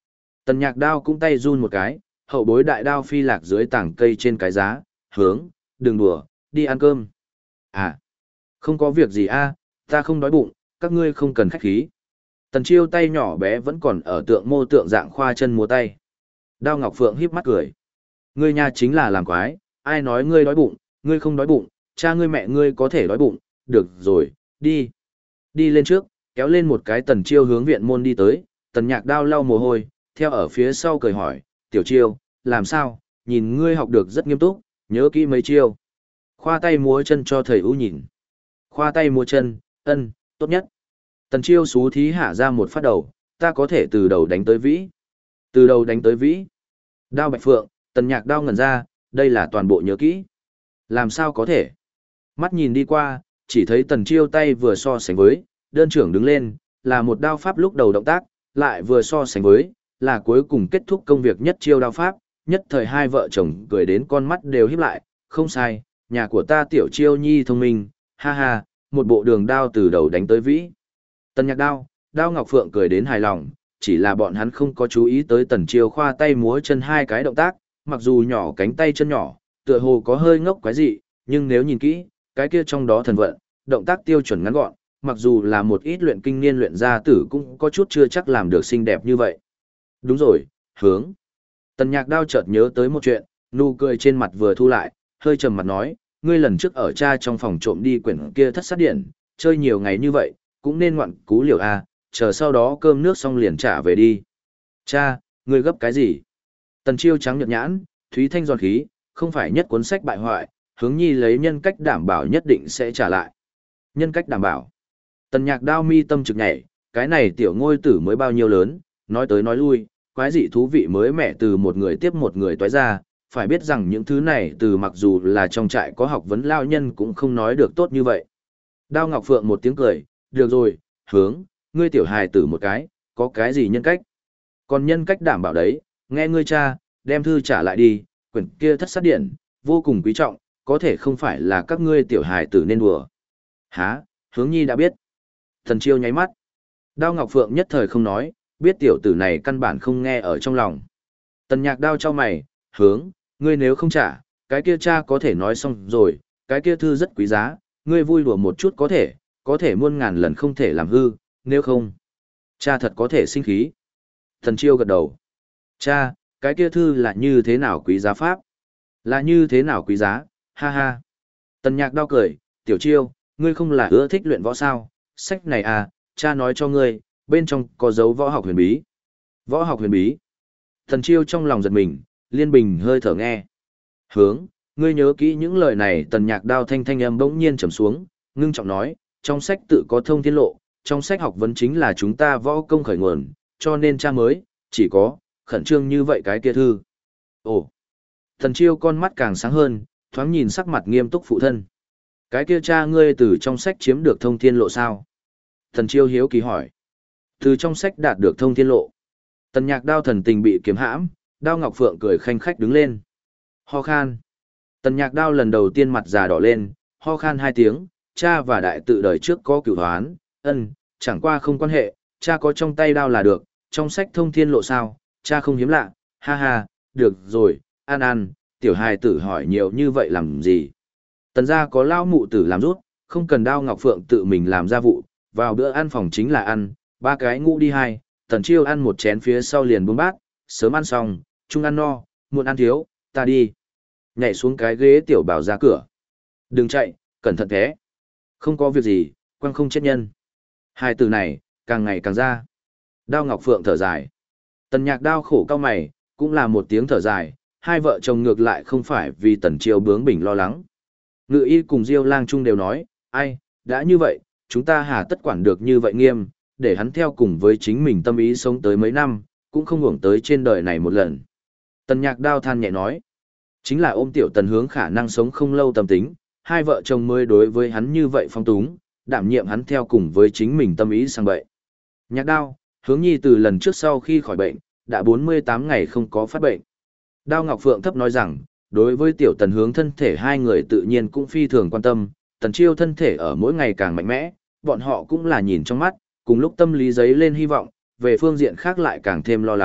Tần Nhạc Đao cũng tay run một cái, hậu bối đại đao phi lạc dưới tảng cây trên cái giá, hướng, đừng đùa, đi ăn cơm. À, không có việc gì a, ta không đói bụng, các ngươi không cần khách khí. Tần Chiêu tay nhỏ bé vẫn còn ở tượng mô tượng dạng khoa chân múa tay. Đao Ngọc Phượng híp mắt cười. Ngươi nha chính là làm quái, ai nói ngươi đói bụng, ngươi không đói bụng, cha ngươi mẹ ngươi có thể đói bụng, được rồi, đi. Đi lên trước, kéo lên một cái Tần Chiêu hướng viện môn đi tới, Tần Nhạc Đao lau mồ hôi, theo ở phía sau cười hỏi, Tiểu Chiêu, làm sao, nhìn ngươi học được rất nghiêm túc, nhớ kỹ mấy chiêu. Khoa tay múa chân cho thầy ưu nhìn. Khoa tay múa chân, tốt nhất. Tần Chiêu xú thí hạ ra một phát đầu, ta có thể từ đầu đánh tới vĩ. Từ đầu đánh tới vĩ. Đao Bạch Phượng, Tần Nhạc Đao ngẩn ra, đây là toàn bộ nhớ kỹ. Làm sao có thể? Mắt nhìn đi qua, chỉ thấy Tần Chiêu tay vừa so sánh với, đơn trưởng đứng lên, là một đao pháp lúc đầu động tác, lại vừa so sánh với, là cuối cùng kết thúc công việc nhất chiêu đao pháp, nhất thời hai vợ chồng cười đến con mắt đều híp lại, không sai, nhà của ta Tiểu Chiêu nhi thông minh, ha ha, một bộ đường đao từ đầu đánh tới vĩ. Tần Nhạc Đao, Đao Ngọc Phượng cười đến hài lòng, chỉ là bọn hắn không có chú ý tới Tần Chiêu khoa tay múa chân hai cái động tác, mặc dù nhỏ cánh tay chân nhỏ, tựa hồ có hơi ngốc quái dị, nhưng nếu nhìn kỹ, cái kia trong đó thần vận, động tác tiêu chuẩn ngắn gọn, mặc dù là một ít luyện kinh niên luyện gia tử cũng có chút chưa chắc làm được xinh đẹp như vậy. Đúng rồi, hướng. Tần Nhạc Đao chợt nhớ tới một chuyện, nụ cười trên mặt vừa thu lại, hơi trầm mặt nói, ngươi lần trước ở cha trong phòng trộm đi quyển kia thất sát điện, chơi nhiều ngày như vậy, cũng nên ngoạn cú liều a, chờ sau đó cơm nước xong liền trả về đi. Cha, ngươi gấp cái gì? Tần Chiêu trắng nhợt nhãn, Thúy Thanh giòn khí, không phải nhất cuốn sách bại hoại, hướng nhi lấy nhân cách đảm bảo nhất định sẽ trả lại. Nhân cách đảm bảo. Tần Nhạc Đao mi tâm trực nhảy, cái này tiểu ngôi tử mới bao nhiêu lớn, nói tới nói lui, quái dị thú vị mới mẻ từ một người tiếp một người toái ra, phải biết rằng những thứ này từ mặc dù là trong trại có học vấn lao nhân cũng không nói được tốt như vậy. Đao Ngọc Phượng một tiếng cười, được rồi, hướng, ngươi tiểu hài tử một cái, có cái gì nhân cách? Còn nhân cách đảm bảo đấy, nghe ngươi cha, đem thư trả lại đi, quyển kia thất sát điện, vô cùng quý trọng, có thể không phải là các ngươi tiểu hài tử nên đùa. Hả, hướng nhi đã biết. Thần Chiêu nháy mắt. Đao Ngọc Phượng nhất thời không nói, biết tiểu tử này căn bản không nghe ở trong lòng. Tần Nhạc Đao cho mày, hướng, ngươi nếu không trả, cái kia cha có thể nói xong rồi, cái kia thư rất quý giá, ngươi vui đùa một chút có thể muôn ngàn lần không thể làm hư, nếu không, cha thật có thể sinh khí. Thần Chiêu gật đầu. Cha, cái kia thư là như thế nào quý giá pháp? Là như thế nào quý giá, ha ha. Tần Nhạc Đao cười, Tiểu Chiêu, ngươi không là ưa thích luyện võ sao, sách này à, cha nói cho ngươi, bên trong có dấu võ học huyền bí. Võ học huyền bí. Thần Chiêu trong lòng giật mình, liên bình hơi thở nghe. Hướng, ngươi nhớ kỹ những lời này. Tần Nhạc Đao thanh thanh âm bỗng nhiên trầm xuống, ngưng trọng nói, trong sách tự có thông thiên lộ, trong sách học vấn chính là chúng ta võ công khởi nguồn, cho nên cha mới, chỉ có, khẩn trương như vậy cái kia thư. Ồ, Thần Chiêu con mắt càng sáng hơn, thoáng nhìn sắc mặt nghiêm túc phụ thân. Cái kia cha ngươi từ trong sách chiếm được thông thiên lộ sao? Thần Chiêu hiếu kỳ hỏi. Từ trong sách đạt được thông thiên lộ. Tần Nhạc Đao thần tình bị kiếm hãm, Đao Ngọc Phượng cười khanh khách đứng lên. Ho khan. Tần Nhạc Đao lần đầu tiên mặt già đỏ lên, ho khan hai tiếng, cha và đại tự đời trước có cửu hoán, chẳng qua không quan hệ, cha có trong tay đao là được, trong sách thông thiên lộ sao, cha không hiếm lạ, ha ha, được rồi, ăn, tiểu hài tử hỏi nhiều như vậy làm gì. Tần gia có lao mụ tử làm rút, không cần Đao Ngọc Phượng tự mình làm gia vụ, vào bữa ăn phòng chính là ăn, ba cái ngũ đi hai, Tần Chiêu ăn một chén phía sau liền buông bát, sớm ăn xong, chung ăn no, muộn ăn thiếu, ta đi. Nhảy xuống cái ghế tiểu bảo ra cửa. Đừng chạy, cẩn thận thế. Không có việc gì, quăng không chết nhân. Hai từ này, càng ngày càng ra. Đao Ngọc Phượng thở dài. Tần Nhạc Đao khổ cao mày, cũng là một tiếng thở dài, hai vợ chồng ngược lại không phải vì Tần Chiêu bướng bỉnh lo lắng. Ngự y cùng Diêu Lang Trung đều nói, ai, đã như vậy, chúng ta hà tất quản được như vậy nghiêm, để hắn theo cùng với chính mình tâm ý sống tới mấy năm, cũng không hưởng tới trên đời này một lần. Tần Nhạc Đao than nhẹ nói, chính là ôm tiểu Tần Hướng khả năng sống không lâu tâm tính, hai vợ chồng mới đối với hắn như vậy phong túng, đảm nhiệm hắn theo cùng với chính mình tâm ý sang bậy. Nhạc Đao, Hướng nhi từ lần trước sau khi khỏi bệnh, đã 48 ngày không có phát bệnh. Đao Ngọc Phượng thấp nói rằng, đối với tiểu Tần Hướng thân thể hai người tự nhiên cũng phi thường quan tâm, Tần Chiêu thân thể ở mỗi ngày càng mạnh mẽ, bọn họ cũng là nhìn trong mắt, cùng lúc tâm lý giấy lên hy vọng, về phương diện khác lại càng thêm lo lắng,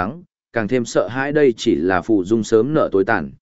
càng thêm sợ hãi đây chỉ là phù dung sớm nợ tối tàn.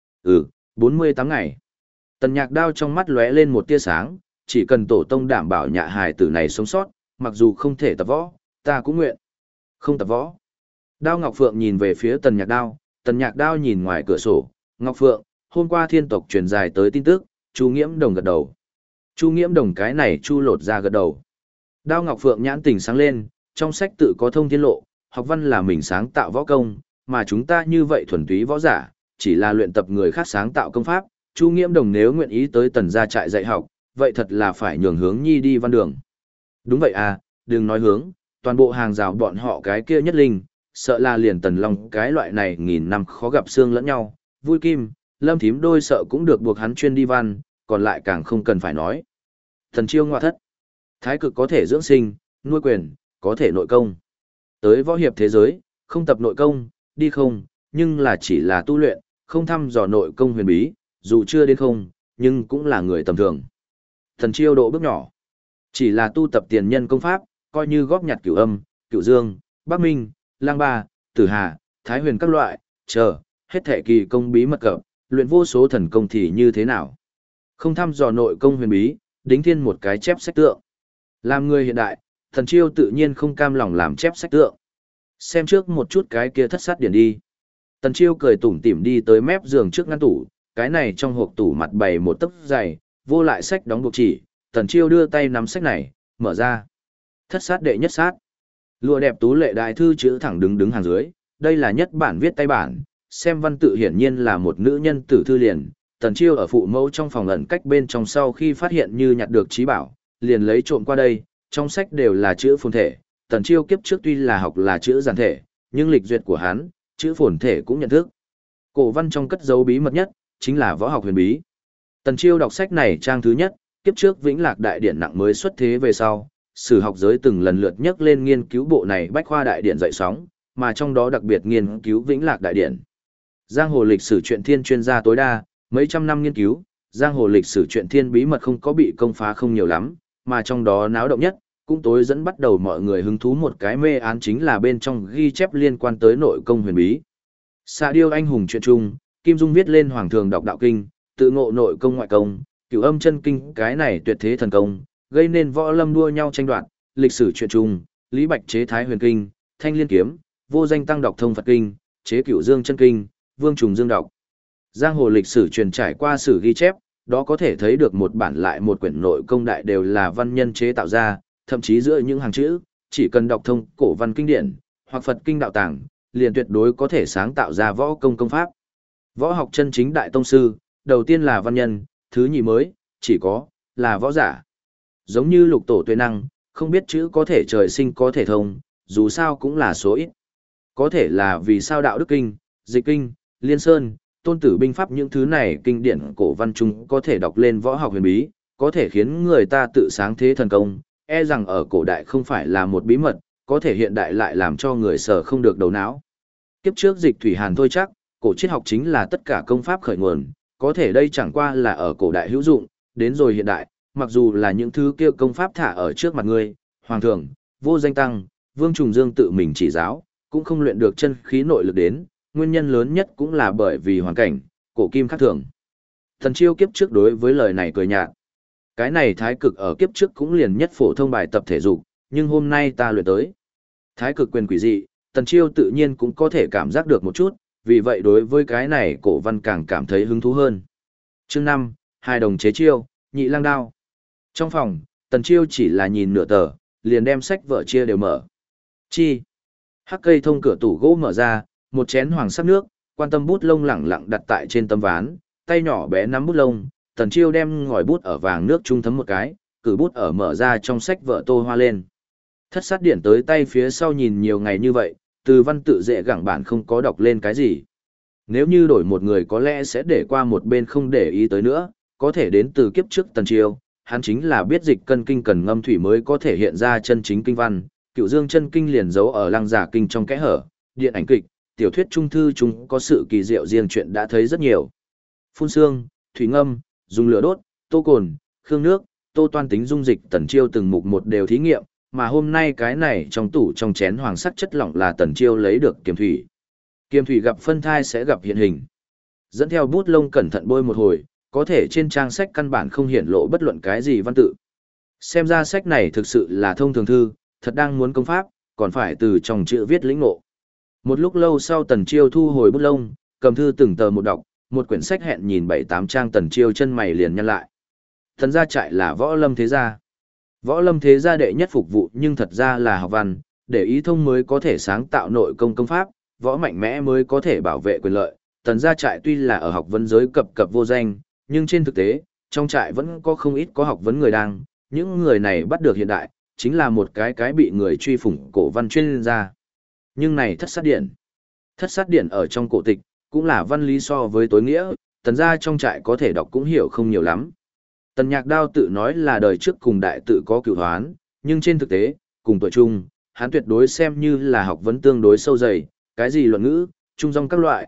48 ngày. Tần Nhạc Đao trong mắt lóe lên một tia sáng, chỉ cần tổ tông đảm bảo nhạ hài tử này sống sót, mặc dù không thể tập võ, ta cũng nguyện. Không tập võ. Đao Ngọc Phượng nhìn về phía Tần Nhạc Đao nhìn ngoài cửa sổ, Ngọc Phượng, hôm qua thiên tộc truyền dài tới tin tức, Chu Nghiễm Đồng gật đầu. Chu Nghiễm Đồng cái này Chu lột ra gật đầu. Đao Ngọc Phượng nhãn tình sáng lên, trong sách tự có thông thiên lộ, học văn là mình sáng tạo võ công, mà chúng ta như vậy thuần túy võ giả, chỉ là luyện tập người khác sáng tạo công pháp. Chu Nghiễm Đồng nếu nguyện ý tới Tần gia trại dạy học, vậy thật là phải nhường Hướng Nhi đi văn đường. Đúng vậy à, đừng nói hướng, toàn bộ hàng rào bọn họ cái kia nhất linh, sợ là liền Tần Long cái loại này nghìn năm khó gặp xương lẫn nhau, Vui Kim, Lâm Thím đôi sợ cũng được buộc hắn chuyên đi văn, còn lại càng không cần phải nói. Thần Chiêu ngoại thất, thái cực có thể dưỡng sinh, nuôi quyền, có thể nội công. Tới võ hiệp thế giới, không tập nội công, đi không, nhưng là chỉ là tu luyện, không thăm dò nội công huyền bí, dù chưa đến không, nhưng cũng là người tầm thường. Thần Chiêu độ bước nhỏ, chỉ là tu tập tiền nhân công pháp, coi như góp nhặt Cửu Âm, Cửu Dương, Bắc Minh, Lang Ba, Tử Hà, Thái Huyền các loại, chờ, hết thể kỳ công bí mật cập, luyện vô số thần công thì như thế nào? Không thăm dò nội công huyền bí, đính thiên một cái chép sách tượng. Làm người hiện đại, Thần Chiêu tự nhiên không cam lòng làm chép sách tượng. Xem trước một chút cái kia thất sát điển đi. Tần Chiêu cười tủm tỉm đi tới mép giường trước ngăn tủ, cái này trong hộp tủ mặt bày một tấc dày, vô lại sách đóng buộc chỉ, Tần Chiêu đưa tay nắm sách này, mở ra. Thất sát đệ nhất sát. Lụa đẹp tú lệ đại thư chữ thẳng đứng hàng dưới, đây là nhất bản viết tay bản, xem văn tự hiển nhiên là một nữ nhân tử thư liền. Tần Chiêu ở phụ mẫu trong phòng ẩn cách bên trong sau khi phát hiện như nhặt được trí bảo, liền lấy trộm qua đây, trong sách đều là chữ phồn thể. Tần Chiêu kiếp trước tuy là học là chữ giản thể, nhưng lịch duyệt của hắn, chữ phồn thể cũng nhận thức. Cổ văn trong cất dấu bí mật nhất, chính là võ học huyền bí. Tần Chiêu đọc sách này trang thứ nhất, kiếp trước Vĩnh Lạc Đại Điển nặng mới xuất thế về sau, sử học giới từng lần lượt nhắc lên nghiên cứu bộ này bách khoa đại điển dậy sóng, mà trong đó đặc biệt nghiên cứu Vĩnh Lạc Đại Điển. Giang hồ lịch sử truyện thiên chuyên gia tối đa, mấy trăm năm nghiên cứu, giang hồ lịch sử truyện thiên bí mật không có bị công phá không nhiều lắm, mà trong đó náo động nhất, cũng tối dẫn bắt đầu mọi người hứng thú một cái mê án chính là bên trong ghi chép liên quan tới nội công huyền bí. Xạ Điêu anh hùng truyện trung, Kim Dung viết lên hoàng thường đọc đạo kinh, tự ngộ nội công ngoại công, Cửu Âm chân kinh cái này tuyệt thế thần công, gây nên võ lâm đua nhau tranh đoạt. Lịch sử truyện trung, Lý Bạch chế Thái Huyền kinh, Thanh Liên kiếm, Vô Danh tăng đọc Thông Phật kinh, chế Cửu Dương chân kinh, Vương Trùng Dương đọc. Giang hồ lịch sử truyền trải qua sử ghi chép, đó có thể thấy được một bản lại một quyển nội công đại đều là văn nhân chế tạo ra, thậm chí giữa những hàng chữ, chỉ cần đọc thông cổ văn kinh điển, hoặc Phật kinh đạo tàng, liền tuyệt đối có thể sáng tạo ra võ công công pháp. Võ học chân chính đại tông sư, đầu tiên là văn nhân, thứ nhì mới, chỉ có, là võ giả. Giống như Lục Tổ Tuệ Năng, không biết chữ có thể trời sinh có thể thông, dù sao cũng là số ít. Có thể là vì sao đạo đức kinh, dịch kinh, liên sơn, tôn tử binh pháp những thứ này kinh điển cổ văn chúng có thể đọc lên võ học huyền bí, có thể khiến người ta tự sáng thế thần công, e rằng ở cổ đại không phải là một bí mật, có thể hiện đại lại làm cho người sở không được đầu não. Kiếp trước Dịch Thủy Hàn thôi chắc, cổ triết học chính là tất cả công pháp khởi nguồn, có thể đây chẳng qua là ở cổ đại hữu dụng, đến rồi hiện đại, mặc dù là những thứ kia công pháp thả ở trước mặt ngươi, hoàng thượng, Vô Danh tăng, Vương Trùng Dương tự mình chỉ giáo, cũng không luyện được chân khí nội lực đến, nguyên nhân lớn nhất cũng là bởi vì hoàn cảnh, cổ kim khác thường. Thần Chiêu kiếp trước đối với lời này cười nhạt. Cái này thái cực ở kiếp trước cũng liền nhất phổ thông bài tập thể dục, nhưng hôm nay ta luyện tới. Thái cực quyền quỷ dị, Tần Chiêu tự nhiên cũng có thể cảm giác được một chút, vì vậy đối với cái này cổ văn càng cảm thấy hứng thú hơn. Chương 5, Hài đồng chế chiêu, nhị lang đao. Trong phòng, Tần Chiêu chỉ là nhìn nửa tờ, liền đem sách vở chia đều mở. Chi. Hắc cây thông cửa tủ gỗ mở ra, một chén hoàng sắc nước, quan tâm bút lông lẳng lặng đặt tại trên tấm ván, tay nhỏ bé nắm bút lông, Tần Chiêu đem ngòi bút ở vàng nước trung thấm một cái, cử bút ở mở ra trong sách vở tô hoa lên. Thất sát điển tới tay phía sau nhìn nhiều ngày như vậy, từ văn tự dễ gẳng bản không có đọc lên cái gì. Nếu như đổi một người có lẽ sẽ để qua một bên không để ý tới nữa, có thể đến từ kiếp trước Tần Chiêu, hắn chính là biết dịch cân kinh cần ngâm thủy mới có thể hiện ra chân chính kinh văn, Cửu Dương chân kinh liền giấu ở Lăng Giả kinh trong kẽ hở, điện ảnh kịch, tiểu thuyết trung thư chúng có sự kỳ diệu riêng chuyện đã thấy rất nhiều. Phun xương, thủy ngâm, dùng lửa đốt, tô cồn, khương nước, tô toan tính dung dịch Tần Chiêu từng mục một đều thí nghiệm, mà hôm nay cái này trong tủ trong chén hoàng sắc chất lỏng là Tần Chiêu lấy được kiềm thủy. Kiềm thủy gặp phân thai sẽ gặp hiện hình. Dẫn theo bút lông cẩn thận bôi một hồi, có thể trên trang sách căn bản không hiển lộ bất luận cái gì văn tự. Xem ra sách này thực sự là thông thường thư, thật đang muốn công pháp, còn phải từ trong chữ viết lĩnh ngộ. Một lúc lâu sau Tần Chiêu thu hồi bút lông, cầm thư từng tờ một đọc, một quyển sách hẹn nhìn 7-8 trang Tần Chiêu chân mày liền nhăn lại. Thần gia trại là Võ Lâm thế gia. Võ Lâm thế gia đệ nhất phục vụ nhưng thật ra là học văn, để ý thông mới có thể sáng tạo nội công công pháp, võ mạnh mẽ mới có thể bảo vệ quyền lợi. Tần gia trại tuy là ở học vấn giới cập cập vô danh, nhưng trên thực tế, trong trại vẫn có không ít có học vấn người đang, những người này bắt được hiện đại, chính là một cái bị người truy phủng cổ văn chuyên gia. Nhưng này thất sát điện. Thất sát điện ở trong cổ tịch, cũng là văn lý so với tối nghĩa, tần gia trong trại có thể đọc cũng hiểu không nhiều lắm. Tần Nhạc Đao tự nói là đời trước cùng đại tự có cửu hoán, nhưng trên thực tế, cùng tuổi chung, hắn tuyệt đối xem như là học vấn tương đối sâu dày, cái gì luận ngữ, trung dong các loại,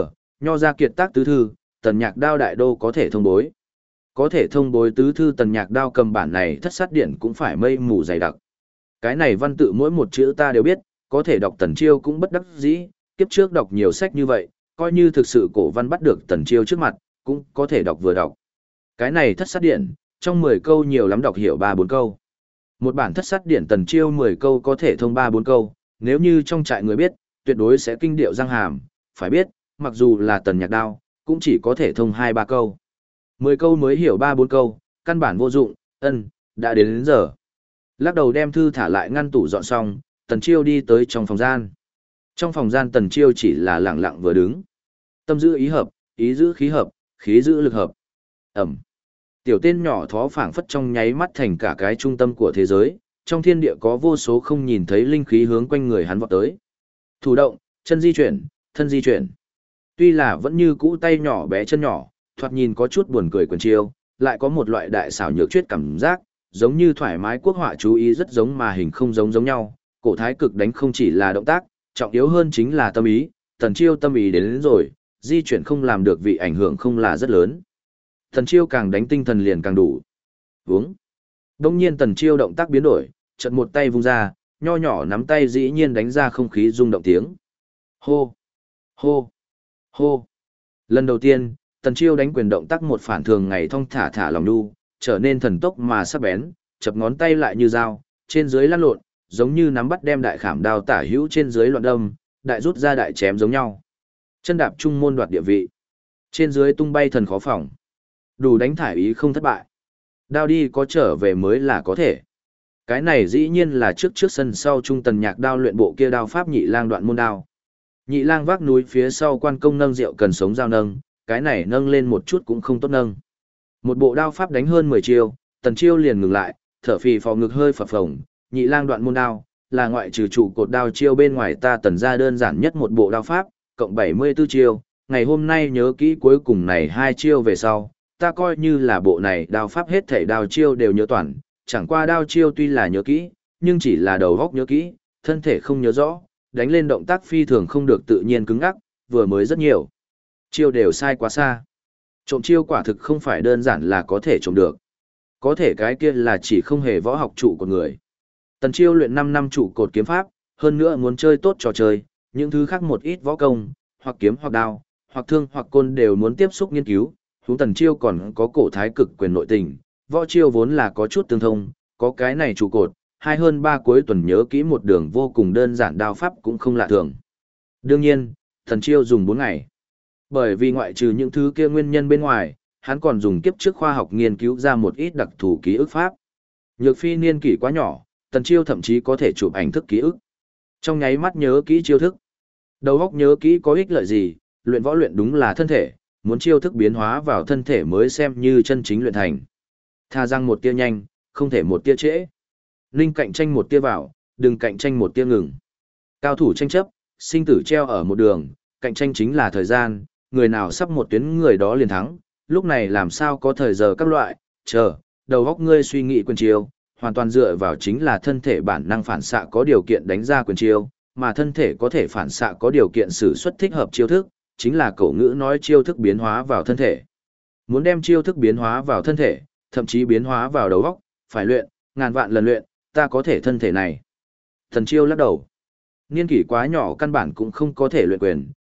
nho ra kiệt tác tứ thư, Tần Nhạc Đao đại đô có thể thông bối. Có thể thông bối tứ thư Tần Nhạc Đao cầm bản này thất sát điển cũng phải mây mù dày đặc. Cái này văn tự mỗi một chữ ta đều biết, có thể đọc Tần Chiêu cũng bất đắc dĩ, kiếp trước đọc nhiều sách như vậy, coi như thực sự cổ văn bắt được Tần Chiêu trước mặt, cũng có thể đọc vừa đọc. Cái này thất sát điển, trong 10 câu nhiều lắm đọc hiểu 3-4 câu. Một bản thất sát điển Tần Chiêu 10 câu có thể thông 3-4 câu, nếu như trong trại người biết, tuyệt đối sẽ kinh điệu răng hàm, phải biết, mặc dù là Tần Nhạc Đao, cũng chỉ có thể thông 2-3 câu. 10 câu mới hiểu 3-4 câu, căn bản vô dụng, đã đến giờ. Lắc đầu đem thư thả lại ngăn tủ dọn xong, Tần Chiêu đi tới trong phòng gian. Trong phòng gian Tần Chiêu chỉ là lặng lặng vừa đứng. Tâm giữ ý hợp, ý giữ khí hợp, khí giữ lực hợp. Ẩm. Tiểu tên nhỏ thó phảng phất trong nháy mắt thành cả cái trung tâm của thế giới, trong thiên địa có vô số không nhìn thấy linh khí hướng quanh người hắn vọt tới. Thủ động, chân di chuyển, thân di chuyển. Tuy là vẫn như cũ tay nhỏ bé chân nhỏ, thoạt nhìn có chút buồn cười quần chiêu, lại có một loại đại xảo nhược chuyết cảm giác, giống như thoải mái quốc họa chú ý rất giống mà hình không giống nhau. Cổ thái cực đánh không chỉ là động tác, trọng yếu hơn chính là tâm ý, Tần Chiêu tâm ý đến rồi, di chuyển không làm được vị ảnh hưởng không là rất lớn. Tần Chiêu càng đánh tinh thần liền càng đủ. Vướng. Đông nhiên Tần Chiêu động tác biến đổi, chợt một tay vung ra, nho nhỏ nắm tay dĩ nhiên đánh ra không khí rung động tiếng. Hô! Hô! Hô! Lần đầu tiên, Tần Chiêu đánh quyền động tác một phản thường ngày thong thả thả lòng đu, trở nên thần tốc mà sắc bén, chập ngón tay lại như dao, trên dưới lăn lộn, giống như nắm bắt đem đại khảm đao tả hữu trên dưới loạn đâm, đại rút ra đại chém giống nhau. Chân đạp trung môn đoạt địa vị. Trên dưới tung bay thần khó phòng. Đủ đánh thải ý không thất bại. Đao đi có trở về mới là có thể. Cái này dĩ nhiên là trước sân sau trung Tần Nhạc Đao luyện bộ kia đao pháp nhị lang đoạn môn đao. Nhị lang vác núi phía sau quan công nâng rượu cần sống dao nâng, cái này nâng lên một chút cũng không tốt nâng. Một bộ đao pháp đánh hơn 10 chiêu, Tần Chiêu liền ngừng lại, thở phì phò ngực hơi phập phồng, nhị lang đoạn môn đao, là ngoại trừ trụ cột đao chiêu bên ngoài ta Tần ra đơn giản nhất một bộ đao pháp, cộng 74 chiêu, ngày hôm nay nhớ kỹ cuối cùng này 2 chiêu về sau, ta coi như là bộ này đao pháp hết thảy đao chiêu đều nhớ toàn, chẳng qua đao chiêu tuy là nhớ kỹ, nhưng chỉ là đầu góc nhớ kỹ, thân thể không nhớ rõ, đánh lên động tác phi thường không được tự nhiên cứng ngắc, vừa mới rất nhiều. Chiêu đều sai quá xa. Trộm chiêu quả thực không phải đơn giản là có thể trộm được. Có thể cái kia là chỉ không hề võ học trụ của người. Tần Chiêu luyện 5 năm trụ cột kiếm pháp, hơn nữa muốn chơi tốt trò chơi, những thứ khác một ít võ công, hoặc kiếm hoặc đao, hoặc thương hoặc côn đều muốn tiếp xúc nghiên cứu, huống Tần Chiêu còn có cổ thái cực quyền nội tình, võ chiêu vốn là có chút tương thông, có cái này trụ cột, 2 hơn 3 cuối tuần nhớ kỹ một đường vô cùng đơn giản đao pháp cũng không lạ thường. Đương nhiên, Tần Chiêu dùng 4 ngày. Bởi vì ngoại trừ những thứ kia nguyên nhân bên ngoài, hắn còn dùng kiếp trước khoa học nghiên cứu ra một ít đặc thù ký ức pháp. Nhược phi niên kỷ quá nhỏ, Tần Chiêu thậm chí có thể chụp ảnh thức ký ức. Trong nháy mắt nhớ kỹ chiêu thức. Đầu óc nhớ kỹ có ích lợi gì, luyện võ luyện đúng là thân thể, muốn chiêu thức biến hóa vào thân thể mới xem như chân chính luyện thành. Tha rằng một tia nhanh, không thể một tia trễ. Linh cạnh tranh một tia vào, đừng cạnh tranh một tia ngừng. Cao thủ tranh chấp, sinh tử treo ở một đường, cạnh tranh chính là thời gian, người nào sắp một tuyến người đó liền thắng, lúc này làm sao có thời giờ các loại, đầu óc ngươi suy nghĩ quyền chiêu, hoàn toàn dựa vào chính là thân thể bản năng phản xạ có điều kiện đánh ra quyền chiêu, mà thân thể có thể phản xạ có điều kiện sử xuất thích hợp chiêu thức, chính là cổ ngữ nói chiêu thức biến hóa vào thân thể. Muốn đem chiêu thức biến hóa vào thân thể, thậm chí biến hóa vào đầu óc, phải luyện, ngàn vạn lần luyện, ta có thể thân thể này. Thần Chiêu lắc đầu. Niên kỷ quá nhỏ căn bản cũng không có thể luyện quyền,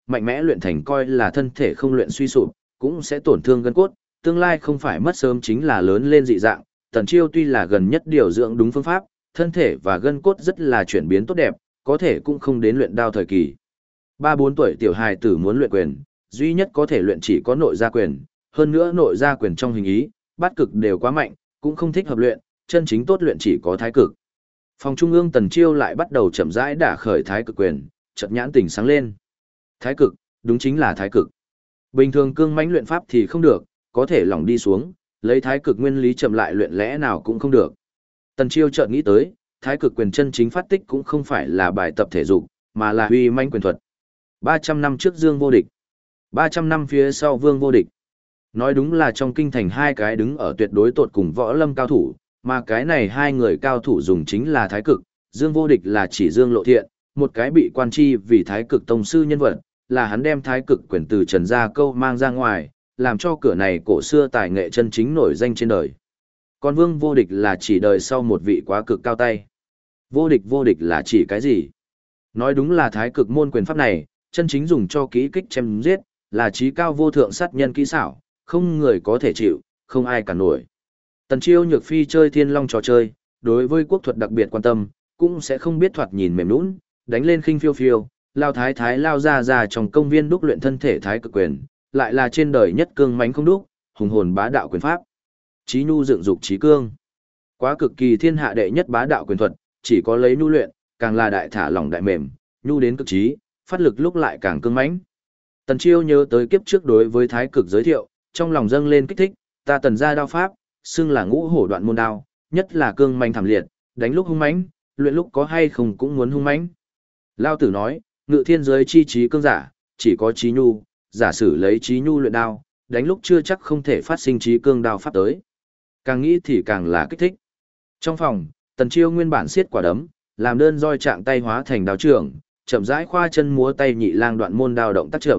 mạnh mẽ luyện thành coi là thân thể không luyện suy sụp, cũng sẽ tổn thương gân cốt, tương lai không phải mất sớm chính là lớn lên dị dạng. Tần Chiêu tuy là gần nhất điều dưỡng đúng phương pháp, thân thể và gân cốt rất là chuyển biến tốt đẹp, có thể cũng không đến luyện đao thời kỳ. 3-4 tuổi tiểu hài tử muốn luyện quyền, duy nhất có thể luyện chỉ có nội gia quyền, hơn nữa nội gia quyền trong hình ý, bát cực đều quá mạnh, cũng không thích hợp luyện, chân chính tốt luyện chỉ có thái cực. Phòng trung ương Tần Chiêu lại bắt đầu chậm rãi đả khởi thái cực quyền, chợt nhãn tỉnh sáng lên. Thái cực, đúng chính là thái cực. Bình thường cương mãnh luyện pháp thì không được, có thể lỏng đi xuống, lấy thái cực nguyên lý chậm lại luyện lẽ nào cũng không được. Tần Chiêu chợt nghĩ tới, thái cực quyền chân chính phát tích cũng không phải là bài tập thể dục, mà là uy mãnh quyền thuật. 300 năm trước Dương vô địch, 300 năm phía sau Vương vô địch. Nói đúng là trong kinh thành hai cái đứng ở tuyệt đối tột cùng võ lâm cao thủ, mà cái này hai người cao thủ dùng chính là thái cực, Dương vô địch là chỉ Dương Lộ Thiện, một cái bị quan tri vì thái cực tông sư nhân vật, là hắn đem thái cực quyền từ Trần Gia Câu mang ra ngoài, làm cho cửa này cổ xưa tài nghệ chân chính nổi danh trên đời. Còn Vương vô địch là chỉ đời sau một vị quá cực cao tay. Vô địch là chỉ cái gì? Nói đúng là thái cực môn quyền pháp này, chân chính dùng cho kỹ kích chém giết, là trí cao vô thượng sát nhân kỹ xảo, không người có thể chịu, không ai cản nổi. Tần Chiêu nhược phi chơi thiên long trò chơi, đối với quốc thuật đặc biệt quan tâm, cũng sẽ không biết thoạt nhìn mềm nũng, đánh lên khinh phiêu phiêu, lao thái lao ra trong công viên đúc luyện thân thể thái cực quyền, lại là trên đời nhất cương mãnh không đúc, hùng hồn bá đạo quyền pháp. Chí nhu dựng dục chí cương. Quá cực kỳ thiên hạ đệ nhất bá đạo quyền thuật, chỉ có lấy nhu luyện, càng là đại thả lỏng đại mềm, nhu đến cực trí, phát lực lúc lại càng cương mãnh. Tần Chiêu nhớ tới kiếp trước đối với thái cực giới thiệu, trong lòng dâng lên kích thích, ta Tần gia đao pháp, xưng là ngũ hổ đoạn môn đao, nhất là cương manh thảm liệt, đánh lúc hung mãnh, luyện lúc có hay không cũng muốn hung mãnh. Lao tử nói, ngự thiên giới chi trí cương giả, chỉ có trí nhu, giả sử lấy trí nhu luyện đao, đánh lúc chưa chắc không thể phát sinh trí cương đao pháp tới. Càng nghĩ thì càng là kích thích. Trong phòng, Tần Chiêu nguyên bản siết quả đấm, làm đơn roi trạng tay hóa thành đao trưởng, chậm rãi khoa chân múa tay nhị lang đoạn môn đao động tác chậm.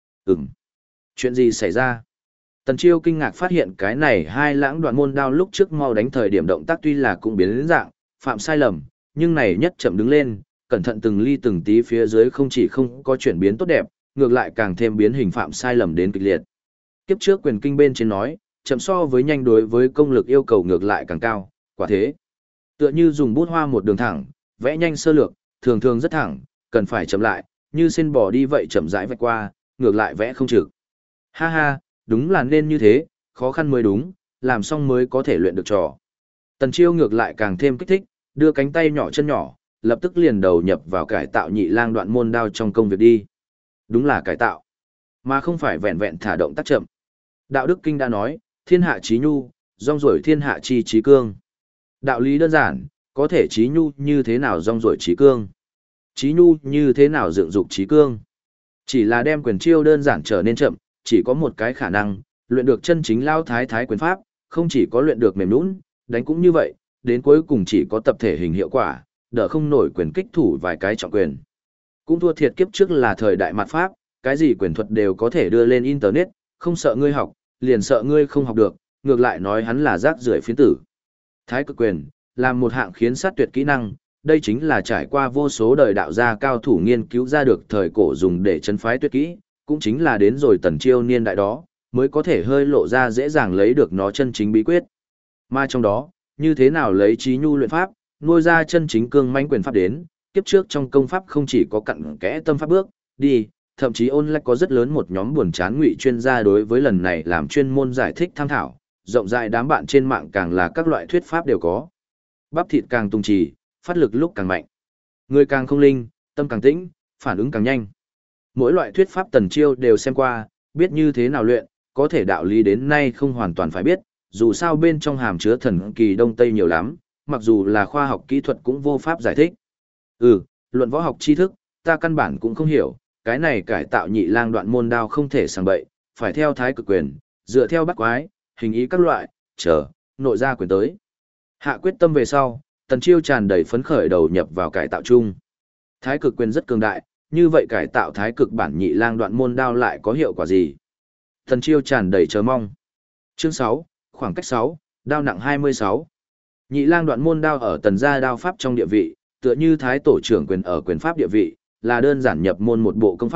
Chuyện gì xảy ra? Tần Chiêu kinh ngạc phát hiện cái này hai lãng đoạn môn đao lúc trước mau đánh thời điểm động tác tuy là cũng biến đến dạng, phạm sai lầm, nhưng này nhất chậm đứng lên, cẩn thận từng ly từng tí phía dưới không chỉ không có chuyển biến tốt đẹp, ngược lại càng thêm biến hình phạm sai lầm đến kịch liệt. Kiếp trước quyền kinh bên trên nói, chậm so với nhanh đối với công lực yêu cầu ngược lại càng cao, quả thế. Tựa như dùng bút hoa một đường thẳng, vẽ nhanh sơ lược, thường thường rất thẳng, cần phải chậm lại, như sen bò đi vậy chậm rãi vạch qua, ngược lại vẽ không trực. Ha ha, đúng là nên như thế, khó khăn mới đúng, làm xong mới có thể luyện được trò. Tần Chiêu ngược lại càng thêm kích thích, đưa cánh tay nhỏ chân nhỏ, lập tức liền đầu nhập vào cải tạo nhị lang đoạn môn đao trong công việc đi. Đúng là cải tạo, mà không phải vẹn vẹn thả động tác chậm. Đạo đức kinh đã nói, thiên hạ chí nhu, rong ruổi thiên hạ chi trí cương. Đạo lý đơn giản, có thể chí nhu như thế nào rong ruổi trí cương? Chí nhu như thế nào dựng dục trí cương? Chỉ là đem quyền chiêu đơn giản trở nên chậm, chỉ có một cái khả năng, luyện được chân chính lao thái quyền pháp, không chỉ có luyện được mềm nhũn, đánh cũng như vậy, đến cuối cùng chỉ có tập thể hình hiệu quả, đỡ không nổi quyền kích thủ vài cái trọng quyền. Cũng thua thiệt kiếp trước là thời đại mạt pháp, cái gì quyền thuật đều có thể đưa lên internet, không sợ ngươi học, liền sợ ngươi không học được, ngược lại nói hắn là rác rưởi phiến tử. Thái cực quyền là một hạng khiến sát tuyệt kỹ năng, đây chính là trải qua vô số đời đạo gia cao thủ nghiên cứu ra được thời cổ dùng để chấn phái tuyệt kỹ, cũng chính là đến rồi Tần Chiêu niên đại đó, mới có thể hơi lộ ra dễ dàng lấy được nó chân chính bí quyết. Mà trong đó, như thế nào lấy trí nhu luyện pháp, nuôi ra chân chính cương mãnh quyền pháp đến, kiếp trước trong công pháp không chỉ có cặn kẽ tâm pháp bước, đi, thậm chí online có rất lớn một nhóm buồn chán ngụy chuyên gia đối với lần này làm chuyên môn giải thích tham thảo, rộng rãi đám bạn trên mạng càng là các loại thuyết pháp đều có. Bắp thịt càng tung trì, phát lực lúc càng mạnh. Người càng không linh, tâm càng tĩnh, phản ứng càng nhanh. Mỗi loại thuyết pháp Tần Chiêu đều xem qua, biết như thế nào luyện, có thể đạo lý đến nay không hoàn toàn phải biết, dù sao bên trong hàm chứa thần kỳ đông tây nhiều lắm, mặc dù là khoa học kỹ thuật cũng vô pháp giải thích. Luận võ học tri thức, ta căn bản cũng không hiểu, cái này cải tạo nhị lang đoạn môn đao không thể sang bậy, phải theo thái cực quyền, dựa theo bắt quái, hình ý các loại, nội ra quyền tới. Hạ quyết tâm về sau, Tần Chiêu tràn đầy phấn khởi đầu nhập vào cải tạo chung. Thái cực quyền rất cường đại, như vậy cải tạo thái cực bản nhị lang đoạn môn đao lại có hiệu quả gì? Tần Chiêu tràn đầy chờ mong. Chương 6, khoảng cách 6, đao nặng 26. Nhị lang đoạn môn đao ở Tần gia đao pháp trong địa vị, tựa như thái tổ trưởng quyền ở quyền pháp địa vị, là đơn giản nhập môn một bộ công pháp,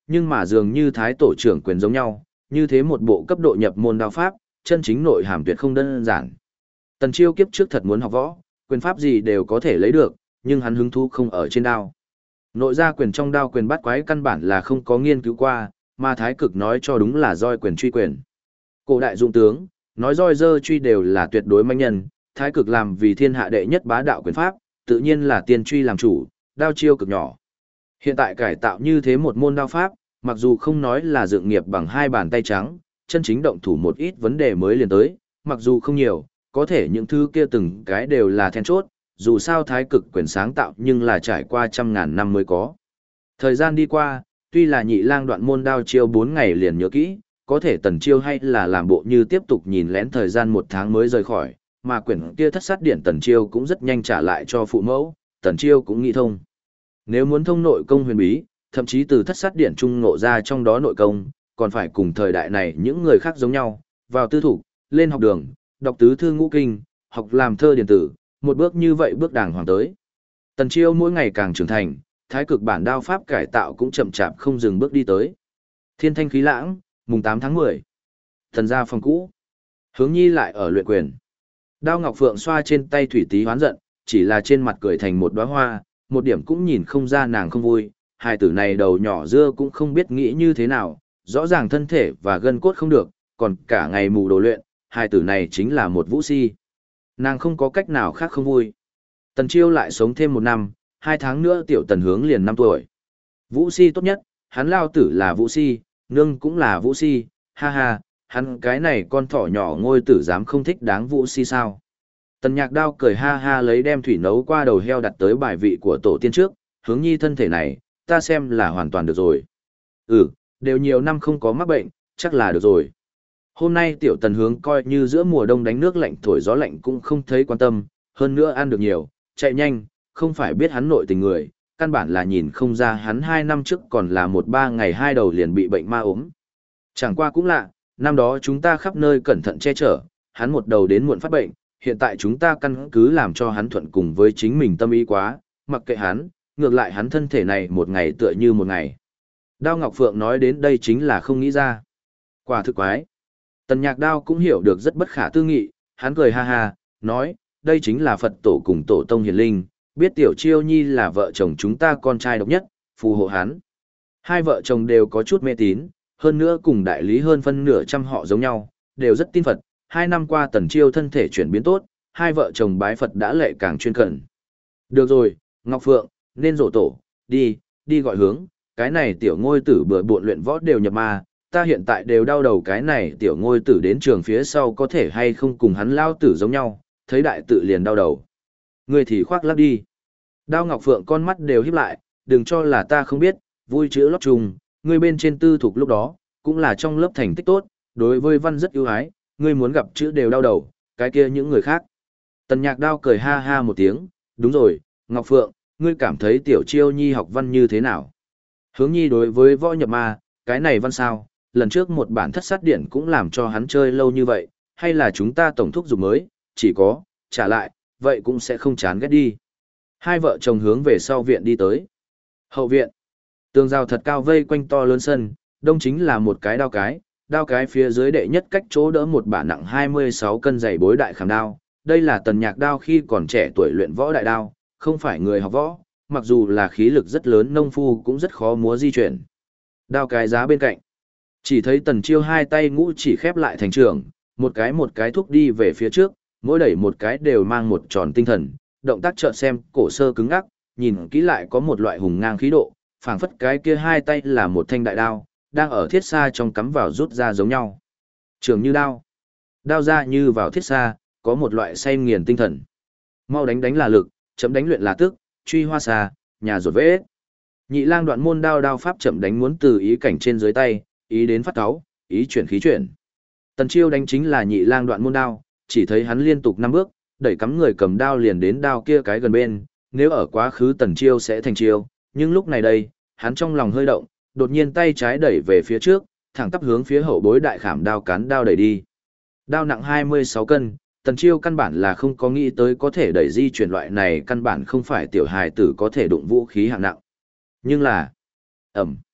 nhưng mà dường như thái tổ trưởng quyền giống nhau, như thế một bộ cấp độ nhập môn đao pháp, chân chính nội hàm tuyệt không đơn giản. Tần Chiêu kiếp trước thật muốn học võ, quyền pháp gì đều có thể lấy được, nhưng hắn hứng thú không ở trên đao. Nội gia quyền trong đao quyền bắt quái căn bản là không có nghiên cứu qua, mà thái cực nói cho đúng là roi quyền truy quyền. Cổ đại dụng tướng, nói roi dơ truy đều là tuyệt đối manh nhân, thái cực làm vì thiên hạ đệ nhất bá đạo quyền pháp, tự nhiên là tiên truy làm chủ, đao chiêu cực nhỏ. Hiện tại cải tạo như thế một môn đao pháp, mặc dù không nói là dựng nghiệp bằng hai bàn tay trắng, chân chính động thủ một ít vấn đề mới liền tới, mặc dù không nhiều, có thể những thứ kia từng cái đều là then chốt, dù sao thái cực quyền sáng tạo nhưng là trải qua trăm ngàn năm mới có. Thời gian đi qua, tuy là Nhị Lang Đoạn môn đao chiêu 4 ngày liền nhớ kỹ, có thể Tần Chiêu hay là làm bộ như tiếp tục nhìn lén thời gian 1 tháng mới rời khỏi, mà quyển kia thất sát điển Tần Chiêu cũng rất nhanh trả lại cho phụ mẫu, Tần Chiêu cũng nghĩ thông. Nếu muốn thông nội công huyền bí, thậm chí từ thất sát điển trung ngộ ra trong đó nội công, còn phải cùng thời đại này những người khác giống nhau, vào tư thủ, lên học đường, đọc tứ thư ngũ kinh, học làm thơ điển tử, một bước như vậy bước đàng hoàng tới. Tần Chiêu mỗi ngày càng trưởng thành, thái cực bản đao pháp cải tạo cũng chậm chạp không dừng bước đi tới. Thiên thanh khí lãng, mùng 8 tháng 10. Thần gia phòng cũ. Hướng Nhi lại ở luyện quyền. Đao Ngọc Phượng xoa trên tay thủy tí hoán giận, chỉ là trên mặt cười thành một đóa hoa, một điểm cũng nhìn không ra nàng không vui. Hai tử này đầu nhỏ dưa cũng không biết nghĩ như thế nào, rõ ràng thân thể và gân cốt không được, còn cả ngày mù đồ luyện, hai tử này chính là một vũ si. Nàng không có cách nào khác không vui. Tần Chiêu lại sống thêm 1 năm, 2 tháng nữa tiểu Tần Hướng liền 5 tuổi. Vũ si tốt nhất, hắn lao tử là vũ si, nương cũng là vũ si, ha ha, hắn cái này con thỏ nhỏ ngôi tử dám không thích đáng vũ si sao. Tần Nhạc Đao cười ha ha lấy đem thủy nấu qua đầu heo đặt tới bài vị của tổ tiên trước, Hướng Nhi thân thể này, ta xem là hoàn toàn được rồi. Đều nhiều năm không có mắc bệnh, chắc là được rồi. Hôm nay tiểu Tần Hướng coi như giữa mùa đông đánh nước lạnh thổi gió lạnh cũng không thấy quan tâm, hơn nữa ăn được nhiều, chạy nhanh, không phải biết hắn nội tình người, căn bản là nhìn không ra hắn 2 năm trước còn là 1-3 ngày 2 đầu liền bị bệnh ma ốm. Chẳng qua cũng lạ, năm đó chúng ta khắp nơi cẩn thận che chở, hắn một đầu đến muộn phát bệnh, hiện tại chúng ta căn cứ làm cho hắn thuận cùng với chính mình tâm ý quá, mặc kệ hắn, ngược lại hắn thân thể này một ngày tựa như một ngày. Đao Ngọc Phượng nói đến đây chính là không nghĩ ra. Quả thực quái. Tần Nhạc Đao cũng hiểu được rất bất khả tư nghị, hắn cười ha ha, nói, đây chính là Phật tổ cùng tổ tông hiền linh, biết tiểu Chiêu Nhi là vợ chồng chúng ta con trai độc nhất, phù hộ hắn. Hai vợ chồng đều có chút mê tín, hơn nữa cùng đại lý hơn phân nửa trăm họ giống nhau, đều rất tin Phật. 2 năm qua Tần Chiêu thân thể chuyển biến tốt, hai vợ chồng bái Phật đã lệ càng chuyên cẩn. Được rồi, Ngọc Phượng, nên rổ tổ, đi gọi Hướng, cái này tiểu ngôi tử bừa bộn luyện võ đều nhập ma, ta hiện tại đều đau đầu cái này tiểu ngôi tử đến trường phía sau có thể hay không cùng hắn lao tử giống nhau, thấy đại tự liền đau đầu. Ngươi thì khoác lác đi. Đao Ngọc Phượng con mắt đều híp lại, đừng cho là ta không biết, vui chữ lót trùng, ngươi bên trên tư thục lúc đó, cũng là trong lớp thành tích tốt, đối với văn rất ưu ái, ngươi muốn gặp chữ đều đau đầu, cái kia những người khác. Tần Nhạc Đao cười ha ha một tiếng, đúng rồi, Ngọc Phượng, ngươi cảm thấy tiểu Chiêu Nhi học văn như thế nào? Hướng Nhi đối với võ nhập ma, cái này văn sao, lần trước một bản thất sát điển cũng làm cho hắn chơi lâu như vậy, hay là chúng ta tổng thúc dùng mới, chỉ có, trả lại, vậy cũng sẽ không chán ghét đi. Hai vợ chồng hướng về sau viện đi tới. Hậu viện. Tường rào thật cao vây quanh to lớn sân, đông chính là một cái đao cái phía dưới đệ nhất cách chỗ đỡ một bả nặng 26 cân dày bối đại khảm đao. Đây là Tần Nhạc Đao khi còn trẻ tuổi luyện võ đại đao, không phải người học võ, mặc dù là khí lực rất lớn nông phu cũng rất khó múa di chuyển. Đao cái giá bên cạnh. Chỉ thấy Tần Chiêu hai tay ngũ chỉ khép lại thành trường, một cái thúc đi về phía trước, mỗi đẩy một cái đều mang một tròn tinh thần, động tác chợt xem cổ sơ cứng ngắc, nhìn kỹ lại có một loại hùng ngang khí độ, phảng phất cái kia hai tay là một thanh đại đao, đang ở thiết xa trong cắm vào rút ra giống nhau. Trường như đao, đao ra như vào thiết xa, có một loại say nghiền tinh thần. Mau đánh là lực, chấm đánh luyện là tức, truy hoa xa, nhà rột vết. Nhị Lang Đoạn môn đao pháp chậm đánh muốn từ ý cảnh trên dưới tay, ý đến phát cáu, ý chuyển khí chuyển. Tần Chiêu đánh chính là Nhị Lang Đoạn môn đao, chỉ thấy hắn liên tục 5 bước, đẩy cắm người cầm đao liền đến đao kia cái gần bên, nếu ở quá khứ Tần Chiêu sẽ thành chiêu, nhưng lúc này đây, hắn trong lòng hơi động, đột nhiên tay trái đẩy về phía trước, thẳng tắp hướng phía hậu bối đại khảm đao cán đao đẩy đi. Đao nặng 26 cân, Tần Chiêu căn bản là không có nghĩ tới có thể đẩy di chuyển loại này, căn bản không phải tiểu hài tử có thể đụng vũ khí hạng nặng. Nhưng là, ầm.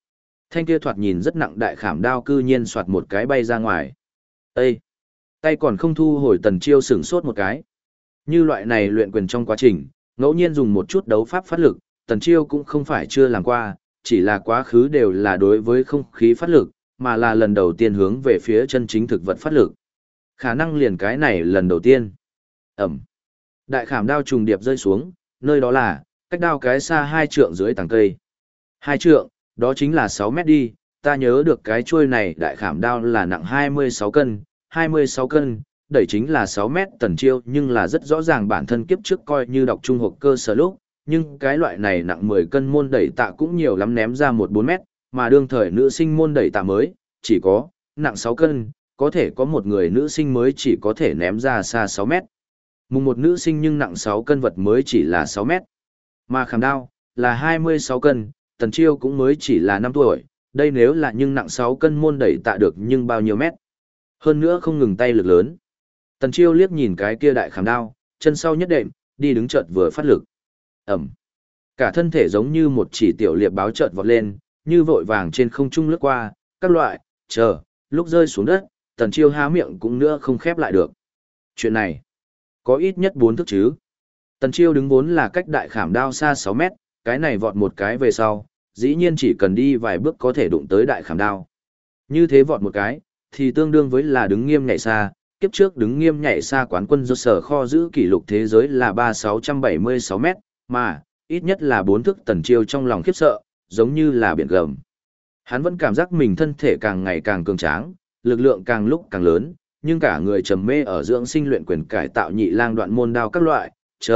Thanh kia thoạt nhìn rất nặng đại khảm đao cư nhiên soạt một cái bay ra ngoài. Ê! Tay còn không thu hồi Tần Chiêu sửng sốt một cái. Như loại này luyện quyền trong quá trình, ngẫu nhiên dùng một chút đấu pháp phát lực, Tần Chiêu cũng không phải chưa làm qua, chỉ là quá khứ đều là đối với không khí phát lực, mà là lần đầu tiên hướng về phía chân chính thực vật phát lực. Khả năng liền cái này lần đầu tiên. Ẩm. Đại khảm đao trùng điệp rơi xuống, nơi đó là, cách đao cái xa 2 trượng dưới tầng cây. 2 trượng, đó chính là 6 mét đi, ta nhớ được cái chuôi này đại khảm đao là nặng 26 cân, 26 cân, đẩy chính là 6 mét. Tần Chiêu nhưng là rất rõ ràng bản thân kiếp trước coi như đọc trung học cơ sở lúc, nhưng cái loại này nặng 10 cân môn đẩy tạ cũng nhiều lắm ném ra 1-4 mét, mà đương thời nữ sinh môn đẩy tạ mới, chỉ có, nặng 6 cân, có thể có một người nữ sinh mới chỉ có thể ném ra xa 6 mét. Mùng một nữ sinh nhưng nặng 6 cân vật mới chỉ là 6 mét. Mà khảm đao, là 26 cân, Tần Chiêu cũng mới chỉ là 5 tuổi, đây nếu là nhưng nặng 6 cân môn đẩy tạ được nhưng bao nhiêu mét. Hơn nữa không ngừng tay lực lớn. Tần Chiêu liếc nhìn cái kia đại khảm đao, chân sau nhất đệm, đi đứng chợt vừa phát lực. Ẩm. Cả thân thể giống như một chỉ tiểu liệp báo chợt vọt lên, như vội vàng trên không trung lướt qua, các loại, chờ, lúc rơi xuống đất, Tần Chiêu há miệng cũng nữa không khép lại được. Chuyện này, có ít nhất 4 thước chứ. Tần Chiêu đứng vốn là cách đại khảm đao xa 6 mét, cái này vọt một cái về sau, dĩ nhiên chỉ cần đi vài bước có thể đụng tới đại khảm đao. Như thế vọt một cái, thì tương đương với là đứng nghiêm nhảy xa, kiếp trước đứng nghiêm nhảy xa quán quân do sở kho giữ kỷ lục thế giới là 3676 mét, mà, ít nhất là 4 thước. Tần Chiêu trong lòng khiếp sợ, giống như là biển gầm. Hắn vẫn cảm giác mình thân thể càng ngày càng cường tráng, lực lượng càng lúc càng lớn, nhưng cả người trầm mê ở dưỡng sinh luyện quyền cải tạo nhị lang đoạn môn đao các loại,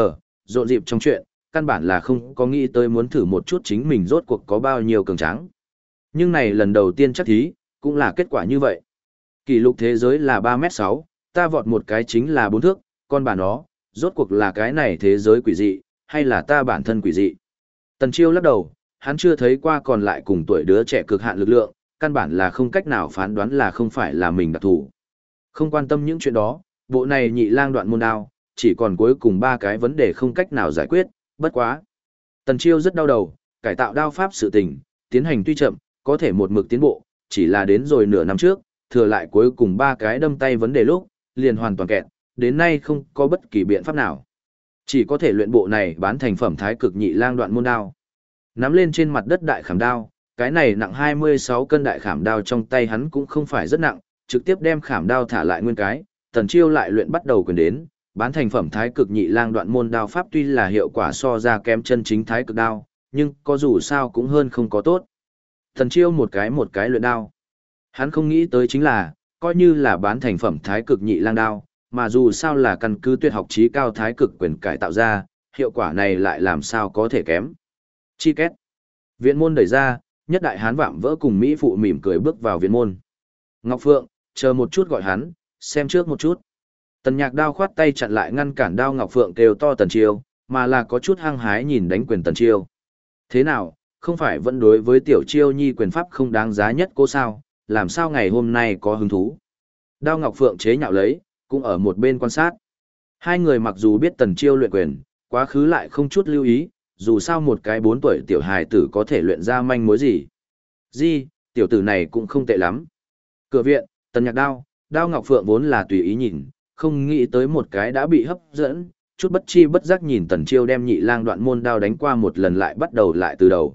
rộn dịp trong chuyện, căn bản là không có nghĩ tới muốn thử một chút chính mình rốt cuộc có bao nhiêu cường tráng. Nhưng này lần đầu tiên chắc thí, cũng là kết quả như vậy. Kỷ lục thế giới là 3m6, ta vọt một cái chính là 4 thước, con bà nó, rốt cuộc là cái này thế giới quỷ dị, hay là ta bản thân quỷ dị. Tần Chiêu lắc đầu, hắn chưa thấy qua còn lại cùng tuổi đứa trẻ cực hạn lực lượng, căn bản là không cách nào phán đoán là không phải là mình đặc thủ. Không quan tâm những chuyện đó, bộ này nhị lang đoạn môn đao, chỉ còn cuối cùng 3 cái vấn đề không cách nào giải quyết, bất quá. Tần Chiêu rất đau đầu, cải tạo đao pháp sự tình, tiến hành tuy chậm, có thể một mực tiến bộ, chỉ là đến rồi nửa năm trước, thừa lại cuối cùng 3 cái đâm tay vấn đề lúc, liền hoàn toàn kẹt, đến nay không có bất kỳ biện pháp nào. Chỉ có thể luyện bộ này bán thành phẩm thái cực nhị lang đoạn môn đao. Nắm lên trên mặt đất đại khảm đao, cái này nặng 26 cân đại khảm đao trong tay hắn cũng không phải rất nặng, trực tiếp đem khảm đao thả lại nguyên cái, Tần Chiêu lại luyện bắt đầu quyền đến, bán thành phẩm thái cực nhị lang đoạn môn đao pháp tuy là hiệu quả so ra kém chân chính thái cực đao, nhưng có dù sao cũng hơn không có tốt. Tần Chiêu một cái luyện đao. Hắn không nghĩ tới chính là, coi như là bán thành phẩm thái cực nhị lang đao, mà dù sao là căn cứ tuyệt học trí cao thái cực quyền cải tạo ra, hiệu quả này lại làm sao có thể kém. Chi két. Viện môn đẩy ra, nhất đại hán vạm vỡ cùng Mỹ phụ mỉm cười bước vào viện môn. Ngọc Phượng, chờ một chút gọi hắn, xem trước một chút. Tần Nhạc Đao khoát tay chặn lại ngăn cản đao Ngọc Phượng kêu to Tần Chiêu, mà là có chút hăng hái nhìn đánh quyền Tần Chiêu. Thế nào, không phải vẫn đối với tiểu Chiêu nhi quyền pháp không đáng giá nhất cô sao, làm sao ngày hôm nay có hứng thú. Đao Ngọc Phượng chế nhạo lấy, cũng ở một bên quan sát. Hai người mặc dù biết Tần Chiêu luyện quyền, quá khứ lại không chút lưu ý, dù sao một cái 4 tuổi tiểu hài tử có thể luyện ra manh mối gì. Tiểu tử này cũng không tệ lắm. Cửa viện, Tần Nhạc Đao, Đao Ngọc Phượng vốn là tùy ý nhìn, không nghĩ tới một cái đã bị hấp dẫn, chút bất chi bất giác nhìn Tần Chiêu đem nhị lang đoạn môn đao đánh qua một lần lại bắt đầu lại từ đầu.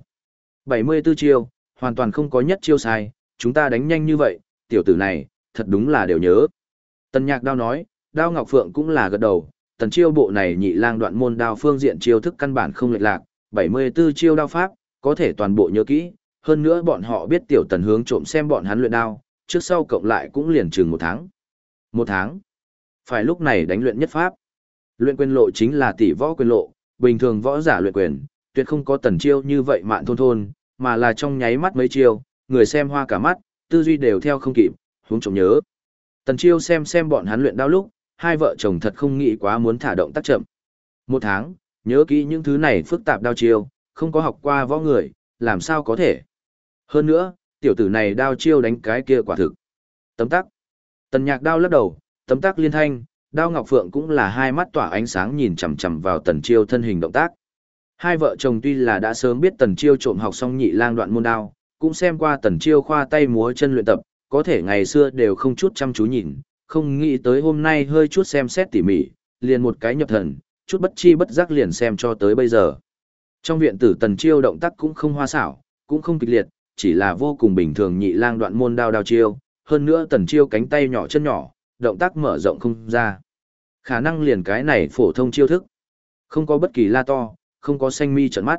74 chiêu, hoàn toàn không có nhất chiêu sai, chúng ta đánh nhanh như vậy, tiểu tử này, thật đúng là đều nhớ. Tần Nhạc Đao nói, Đao Ngọc Phượng cũng là gật đầu, Tần Chiêu bộ này nhị lang đoạn môn đao phương diện chiêu thức căn bản không lệch lạc, 74 chiêu đao pháp, có thể toàn bộ nhớ kỹ, hơn nữa bọn họ biết tiểu Tần hướng trộm xem bọn hắn luyện đao, trước sau cộng lại cũng liền chừng 1 tháng. 1 tháng. Phải lúc này đánh luyện nhất pháp. Luyện quyền lộ chính là tỷ võ quyền lộ, bình thường võ giả luyện quyền, tuyệt không có Tần Chiêu như vậy mạn thôn, mà là trong nháy mắt mấy chiêu, người xem hoa cả mắt, tư duy đều theo không kịp, huống trộm nhớ. Tần Chiêu xem bọn hắn luyện đao lúc, hai vợ chồng thật không nghĩ quá muốn thả động tác chậm. 1 tháng, nhớ kỹ những thứ này phức tạp đao chiêu, không có học qua võ người, làm sao có thể. Hơn nữa, tiểu tử này đao chiêu đánh cái kia quả thực. Tấm tắc. Tần Nhạc Đao lắc đầu, tấm tắc liên thanh, Đao Ngọc Phượng cũng là hai mắt tỏa ánh sáng nhìn chằm chằm vào Tần Chiêu thân hình động tác. Hai vợ chồng tuy là đã sớm biết Tần Chiêu trộm học xong nhị lang đoạn môn đao, cũng xem qua Tần Chiêu khoa tay múa chân luyện tập, có thể ngày xưa đều không chút chăm chú nhìn, không nghĩ tới hôm nay hơi chút xem xét tỉ mỉ, liền một cái nhập thần, chút bất chi bất giác liền xem cho tới bây giờ. Trong viện tử Tần Chiêu động tác cũng không hoa xảo, cũng không kịch liệt, chỉ là vô cùng bình thường nhị lang đoạn môn đao đao chiêu, hơn nữa Tần Chiêu cánh tay nhỏ chân nhỏ, động tác mở rộng không ra. Khả năng liền cái này phổ thông chiêu thức. Không có bất kỳ la to, không có xanh mi trợn mắt.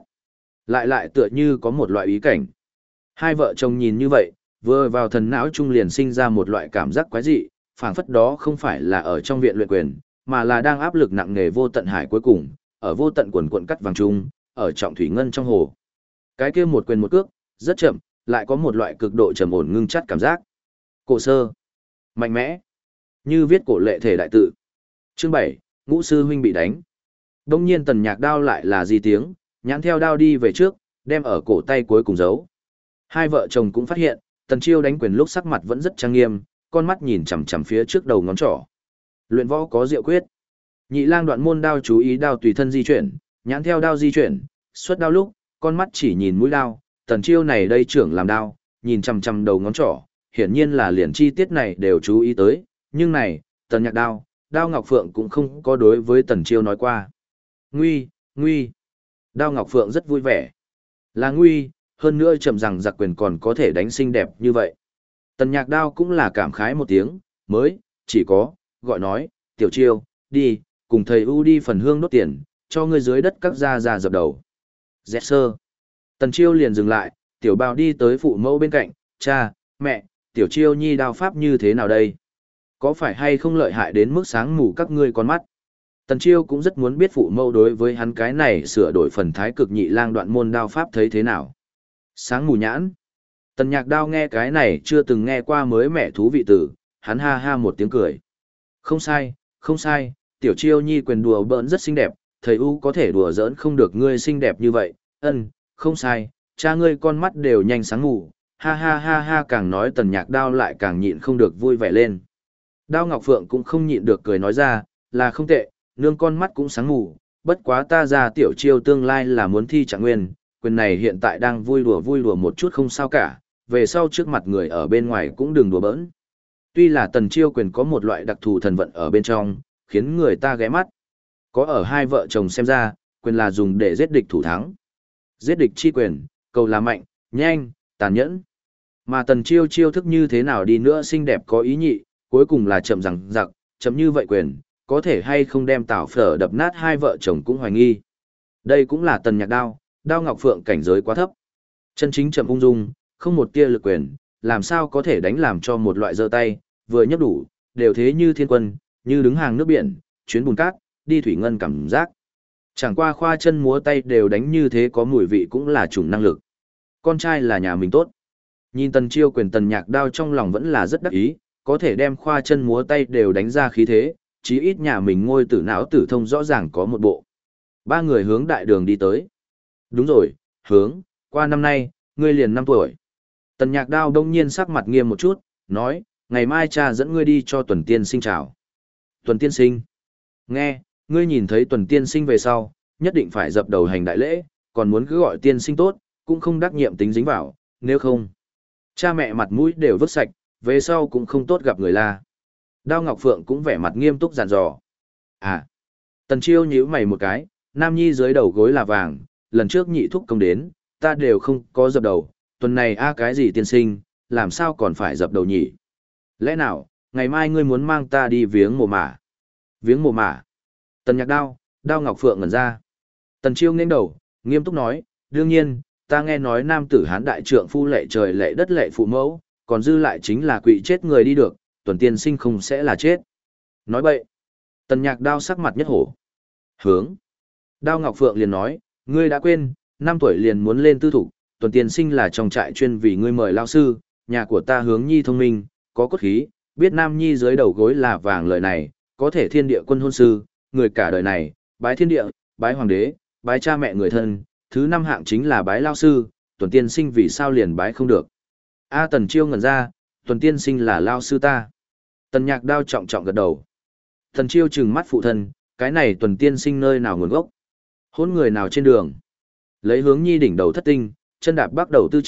Lại tựa như có một loại ý cảnh. Hai vợ chồng nhìn như vậy, vừa vào thần não trung liền sinh ra một loại cảm giác quái dị, phảng phất đó không phải là ở trong viện luyện quyền, mà là đang áp lực nặng nề vô tận hải cuối cùng, ở vô tận quần quần cắt vàng trung, ở trọng thủy ngân trong hồ. Cái kia một quyền một cước, rất chậm, lại có một loại cực độ trầm ổn ngưng chắt cảm giác. Cổ sơ, mạnh mẽ, như viết cổ lệ thể đại tự. Chương 7, Ngũ sư huynh bị đánh. Đông nhiên Tần Nhạc đao lại là gì tiếng, nhãn theo đao đi về trước, đem ở cổ tay cuối cùng giấu. Hai vợ chồng cũng phát hiện, Tần Chiêu đánh quyền lúc sắc mặt vẫn rất trang nghiêm, con mắt nhìn chằm chằm phía trước đầu ngón trỏ. Luyện võ có diệu quyết. Nhị lang đoạn môn đao chú ý đao tùy thân di chuyển, nhãn theo đao di chuyển, xuất đao lúc, con mắt chỉ nhìn mũi đao, Tần Chiêu này đây trưởng làm đao, nhìn chằm chằm đầu ngón trỏ, hiển nhiên là liền chi tiết này đều chú ý tới, nhưng này, Tần Nhạc đao, Đao Ngọc Phượng cũng không có đối với Tần Chiêu nói qua. Nguy, nguy. Đao Ngọc Phượng rất vui vẻ. Là nguy, hơn nữa chậm rằng giặc quyền còn có thể đánh xinh đẹp như vậy. Tần Nhạc đao cũng là cảm khái một tiếng, mới, chỉ có, gọi nói, Tiểu Chiêu, đi, cùng thầy U đi phần hương đốt tiền, cho ngươi dưới đất các gia già dập đầu. Dẹt sơ. Tần Chiêu liền dừng lại, Tiểu Bào đi tới phụ mẫu bên cạnh, cha, mẹ, Tiểu Chiêu nhi đao pháp như thế nào đây? Có phải hay không lợi hại đến mức sáng mù các ngươi con mắt? Tần Chiêu cũng rất muốn biết phụ mẫu đối với hắn cái này sửa đổi phần thái cực nhị lang đoạn môn đao pháp thấy thế nào. Sáng mù nhãn. Tần Nhạc đao nghe cái này chưa từng nghe qua mới mẻ thú vị tử, hắn ha ha một tiếng cười. Không sai, không sai, Tiểu Chiêu nhi quyền đùa bỡn rất xinh đẹp, thầy U có thể đùa giỡn không được ngươi xinh đẹp như vậy, không sai, cha ngươi con mắt đều nhanh sáng mù, ha ha ha ha càng nói Tần Nhạc đao lại càng nhịn không được vui vẻ lên. Đao Ngọc Phượng cũng không nhịn được cười nói ra, là không tệ, nương con mắt cũng sáng mù, bất quá ta ra Tiểu Chiêu tương lai là muốn thi trạng nguyên, quyền này hiện tại đang vui đùa một chút không sao cả, về sau trước mặt người ở bên ngoài cũng đừng đùa bỡn. Tuy là Tần Chiêu quyền có một loại đặc thù thần vận ở bên trong, khiến người ta ghé mắt. Có ở hai vợ chồng xem ra, quyền là dùng để giết địch thủ thắng. Giết địch chi quyền, cầu là mạnh, nhanh, tàn nhẫn. Mà Tần Chiêu chiêu thức như thế nào đi nữa xinh đẹp có ý nhị, cuối cùng là chậm rằng giặc, chậm như vậy quyền, có thể hay không đem Tảo Phở đập nát hai vợ chồng cũng hoài nghi. Đây cũng là Tần Nhạc đao, Đao Ngọc Phượng cảnh giới quá thấp. Chân chính chậm ung dung, không một tia lực quyền, làm sao có thể đánh làm cho một loại giơ tay, vừa nhấp đủ, đều thế như thiên quân, như đứng hàng nước biển, chuyến bùn cát, đi thủy ngân cảm giác. Chẳng qua khoa chân múa tay đều đánh như thế có mùi vị cũng là chủng năng lực. Con trai là nhà mình tốt. Nhìn Tần Chiêu quyền Tần Nhạc đao trong lòng vẫn là rất đắc ý, có thể đem khoa chân múa tay đều đánh ra khí thế, chí ít nhà mình ngôi tử não tử thông rõ ràng có một bộ. Ba người hướng đại đường đi tới. Đúng rồi, hướng, qua năm nay, ngươi liền 5 tuổi. Tần Nhạc đao đông nhiên sắc mặt nghiêm một chút, nói, ngày mai cha dẫn ngươi đi cho Tuần tiên sinh chào. Tuần tiên sinh. Nghe, ngươi nhìn thấy Tuần tiên sinh về sau, nhất định phải dập đầu hành đại lễ, còn muốn cứ gọi tiên sinh tốt, cũng không đắc nhiệm tính dính vào, nếu không. Cha mẹ mặt mũi đều vứt sạch, về sau cũng không tốt gặp người la. Đao Ngọc Phượng cũng vẻ mặt nghiêm túc dặn dò. À, Tần Chiêu nhíu mày một cái, Nam Nhi dưới đầu gối là vàng, lần trước nhị thúc công đến, ta đều không có dập đầu, tuần này cái gì tiên sinh, làm sao còn phải dập đầu nhỉ? Lẽ nào, ngày mai ngươi muốn mang ta đi viếng mồ mả? Viếng mồ mả? Tần Nhạc đao, Đao Ngọc Phượng ngẩn ra. Tần Chiêu nghênh đầu, nghiêm túc nói, đương nhiên, ta nghe nói nam tử hán đại trượng phu lệ trời lệ đất lệ phụ mẫu, còn dư lại chính là quỵ chết người đi được, Tuần tiên sinh không sẽ là chết. Nói bậy. Tần Nhạc đao sắc mặt nhất hổ. Hướng. Đao Ngọc Phượng liền nói, ngươi đã quên, 5 tuổi liền muốn lên tư thục, Tuần tiên sinh là trong trại chuyên vì ngươi mời lao sư, nhà của ta Hướng nhi thông minh, có cốt khí, biết Nam nhi dưới đầu gối là vàng lời này, có thể thiên địa quân hôn sư, người cả đời này, bái thiên địa, bái hoàng đế, bái cha mẹ người thân, thứ 5 hạng chính là bái lao sư, Tuần tiên sinh vì sao liền bái không được. Tần Chiêu ngẩn ra, Tuần tiên sinh là lao sư ta. Tần Nhạc đao trọng trọng gật đầu. Tần Chiêu trừng mắt phụ thân, cái này Tuần tiên sinh nơi nào nguồn gốc? Hôn người nào trên đường? Lấy Hướng nhi đỉnh đầu thất tinh, chân đạp bắt đầu tư chất,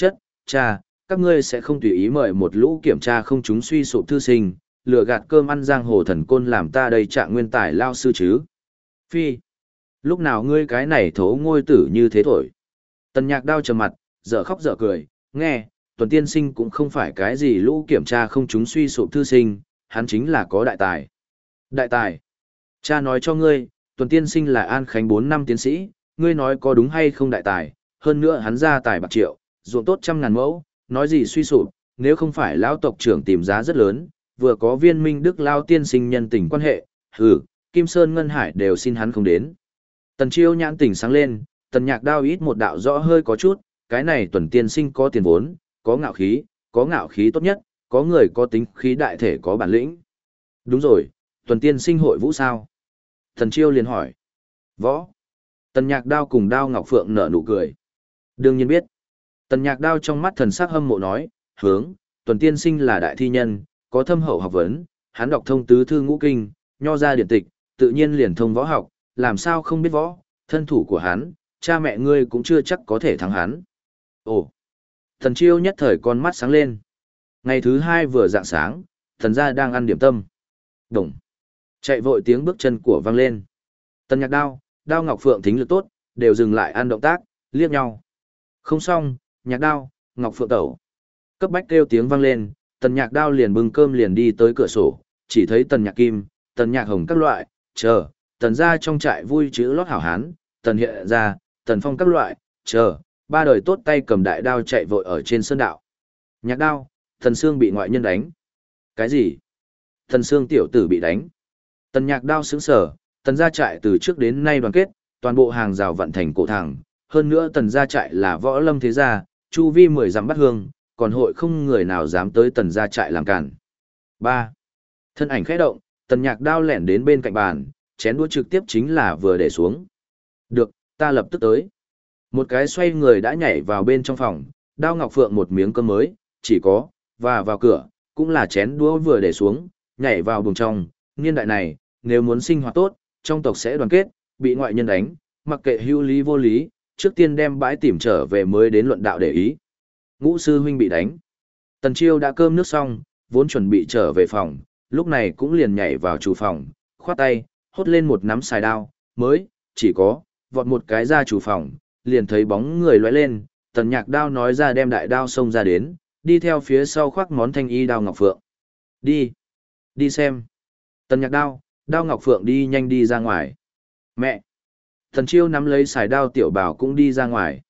cha, các ngươi sẽ không tùy ý mời một lũ kiểm tra không chúng suy sụp thư sinh, lừa gạt cơm ăn giang hồ thần côn làm ta đây trạng nguyên tài lao sư chứ. Phi, lúc nào ngươi cái này thố ngôi tử như thế thổi. Tần Nhạc Đao trầm mặt, dở khóc dở cười, nghe, Tuần tiên sinh cũng không phải cái gì lũ kiểm tra không chúng suy sụp thư sinh, hắn chính là có đại tài. Đại tài, cha nói cho ngươi, Tuần tiên sinh là An Khánh 4 năm tiến sĩ, ngươi nói có đúng hay không đại tài, hơn nữa hắn ra tài bạc triệu, ruộng tốt 100.000 mẫu, nói gì suy sụp, nếu không phải lão tộc trưởng tìm giá rất lớn, vừa có Viên Minh Đức lao tiên sinh nhân tình quan hệ, Kim Sơn Ngân Hải đều xin hắn không đến. Tần Chiêu nhãn tỉnh sáng lên, Tần Nhạc Đao ít một đạo rõ hơi có chút, cái này Tuần tiên sinh có tiền vốn, có ngạo khí tốt nhất, có người có tính khí đại thể có bản lĩnh. Đúng rồi, Tuần tiên sinh hội vũ sao? Tần Chiêu liền hỏi. Võ. Tần Nhạc Đao cùng Đao Ngọc Phượng nở nụ cười. Đương nhiên biết. Tần Nhạc Đao trong mắt thần sắc hâm mộ nói, Tuần tiên sinh là đại thi nhân, có thâm hậu học vấn, hắn đọc thông tứ thư ngũ kinh, nho ra điển tịch, tự nhiên liền thông võ học, làm sao không biết võ, thân thủ của hắn, cha mẹ ngươi cũng chưa chắc có thể thắng hắn. Ồ. Thần Chiêu nhất thời con mắt sáng lên. Ngày thứ 2 vừa rạng sáng, thần gia đang ăn điểm tâm. Đồng. Chạy vội tiếng bước chân của vang lên. Tần Nhạc Đao, Đao Ngọc Phượng thính lực tốt, đều dừng lại ăn động tác, liếc nhau. Không xong, Nhạc Đao, Ngọc Phượng tẩu. Cấp bách kêu tiếng vang lên, Tần Nhạc Đao liền bưng cơm liền đi tới cửa sổ, chỉ thấy Tần Nhạc Kim, Tần Nhạc Hồng các loại, Tần gia trong trại vui chữ lót hảo hán, Tần Hiện gia, Tần Phong các loại, ba đời tốt tay cầm đại đao chạy vội ở trên sơn đạo. Nhạc Đao, Tần Sương bị ngoại nhân đánh. Cái gì? Tần Sương tiểu tử bị đánh. Tần Nhạc Đao sững sờ, Tần gia trại từ trước đến nay đoàn kết, toàn bộ hàng rào vận thành cổ thẳng, hơn nữa Tần gia trại là võ lâm thế gia, chu vi 10 dặm bắt hương, còn hội không người nào dám tới Tần gia trại làm cản. 3. Thân ảnh khẽ động, Tần Nhạc Đao lẻn đến bên cạnh bàn, chén đũa trực tiếp chính là vừa để xuống. Được, ta lập tức tới. Một cái xoay người đã nhảy vào bên trong phòng, Đao Ngọc Phượng một miếng cơm mới, chỉ có, và vào cửa, cũng là chén đũa vừa để xuống, nhảy vào buồng trong, niên đại này, nếu muốn sinh hoạt tốt, trong tộc sẽ đoàn kết, bị ngoại nhân đánh, mặc kệ hữu lý vô lý, trước tiên đem bãi tìm trở về mới đến luận đạo để ý. Ngũ sư huynh bị đánh. Tần Chiêu đã cơm nước xong, vốn chuẩn bị trở về phòng, lúc này cũng liền nhảy vào chủ phòng, khoát tay, hốt lên một nắm xài đao, mới, chỉ có, vọt một cái ra chủ phòng, liền thấy bóng người lóe lên, Tần Nhạc Đao nói ra đem đại đao xông ra đến, đi theo phía sau khoác món thanh y Đao Ngọc Phượng. Đi xem. Tần Nhạc Đao, Đao Ngọc Phượng đi nhanh đi ra ngoài. Mẹ. Tần Chiêu nắm lấy xài đao tiểu bảo cũng đi ra ngoài.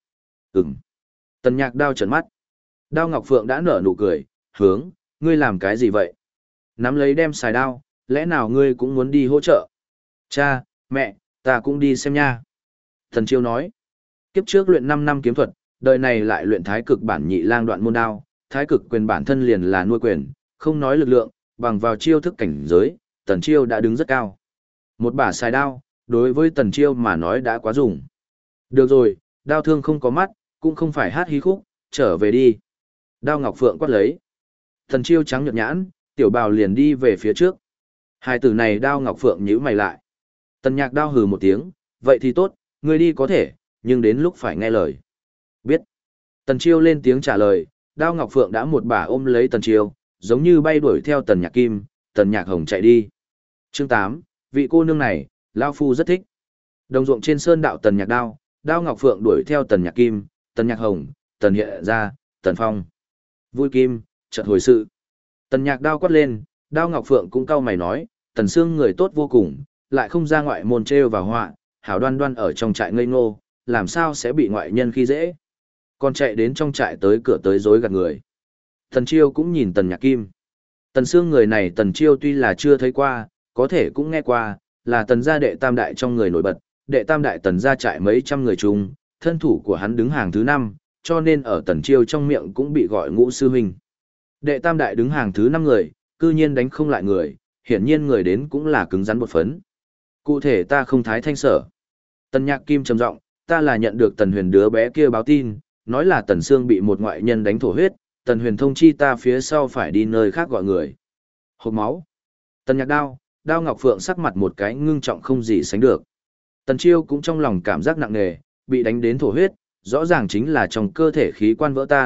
Tần Nhạc Đao trợn mắt. Đao Ngọc Phượng đã nở nụ cười, ngươi làm cái gì vậy? Nắm lấy đem xài đao, lẽ nào ngươi cũng muốn đi hỗ trợ? Cha, mẹ, ta cũng đi xem nha. Tần Chiêu nói. Kiếp trước luyện 5 năm kiếm thuật, đời này lại luyện thái cực bản nhị lang đoạn môn đao, thái cực quyền bản thân liền là nuôi quyền, không nói lực lượng, bằng vào chiêu thức cảnh giới, Tần Chiêu đã đứng rất cao. Một bả xài đao, đối với Tần Chiêu mà nói đã quá dùng. Được rồi, đao thương không có mắt, cũng không phải hát hí khúc, trở về đi. Đao Ngọc Phượng quát lấy. Tần Chiêu trắng nhợt nhãn, tiểu bào liền đi về phía trước. Hai tử này Đao Ngọc Phượng nhíu mày lại. Tần Nhạc Đao hừ một tiếng, vậy thì tốt, ngươi đi có thể, nhưng đến lúc phải nghe lời. Biết. Tần Chiêu lên tiếng trả lời, Đao Ngọc Phượng đã một bà ôm lấy Tần Chiêu, giống như bay đuổi theo Tần Nhạc Kim, Tần Nhạc Hồng chạy đi. Chương 8, vị cô nương này, lão phu rất thích. Đồng ruộng trên sơn đạo Tần Nhạc Đao, Đao Ngọc Phượng đuổi theo Tần Nhạc Kim, Tần Nhạc Hồng, Tần Hiện Gia, Tần Phong. Vui Kim, chợt hồi sự. Tần Nhạc Đao quát lên, Đao Ngọc Phượng cũng cau mày nói, Tần Sương người tốt vô cùng, lại không ra ngoại môn trêu vào họa, hảo đoan đoan ở trong trại ngây ngô, làm sao sẽ bị ngoại nhân khi dễ. Còn chạy đến trong trại tới cửa tới dối gạt người. Tần Chiêu cũng nhìn Tần Nhạc Kim. Tần Sương người này Tần Chiêu tuy là chưa thấy qua, có thể cũng nghe qua, là Tần gia đệ tam đại trong người nổi bật, đệ tam đại Tần gia trại mấy trăm người chung, thân thủ của hắn đứng hàng thứ 5, cho nên ở Tần Chiêu trong miệng cũng bị gọi ngũ sư huynh. Đệ tam đại đứng hàng thứ 5 người, cư nhiên đánh không lại người, hiển nhiên người đến cũng là cứng rắn bột phấn. Cụ thể ta không thái thanh sở. Tần Nhạc Kim trầm giọng, ta là nhận được Tần Huyền đứa bé kia báo tin, nói là Tần Sương bị một ngoại nhân đánh thổ huyết, Tần Huyền thông chi ta phía sau phải đi nơi khác gọi người. Hộc máu. Tần Nhạc Đao, Đao Ngọc Phượng sắc mặt một cái ngưng trọng không gì sánh được. Tần Chiêu cũng trong lòng cảm giác nặng nề, bị đánh đến thổ huyết, rõ ràng chính là trong cơ thể khí quan vỡ tan,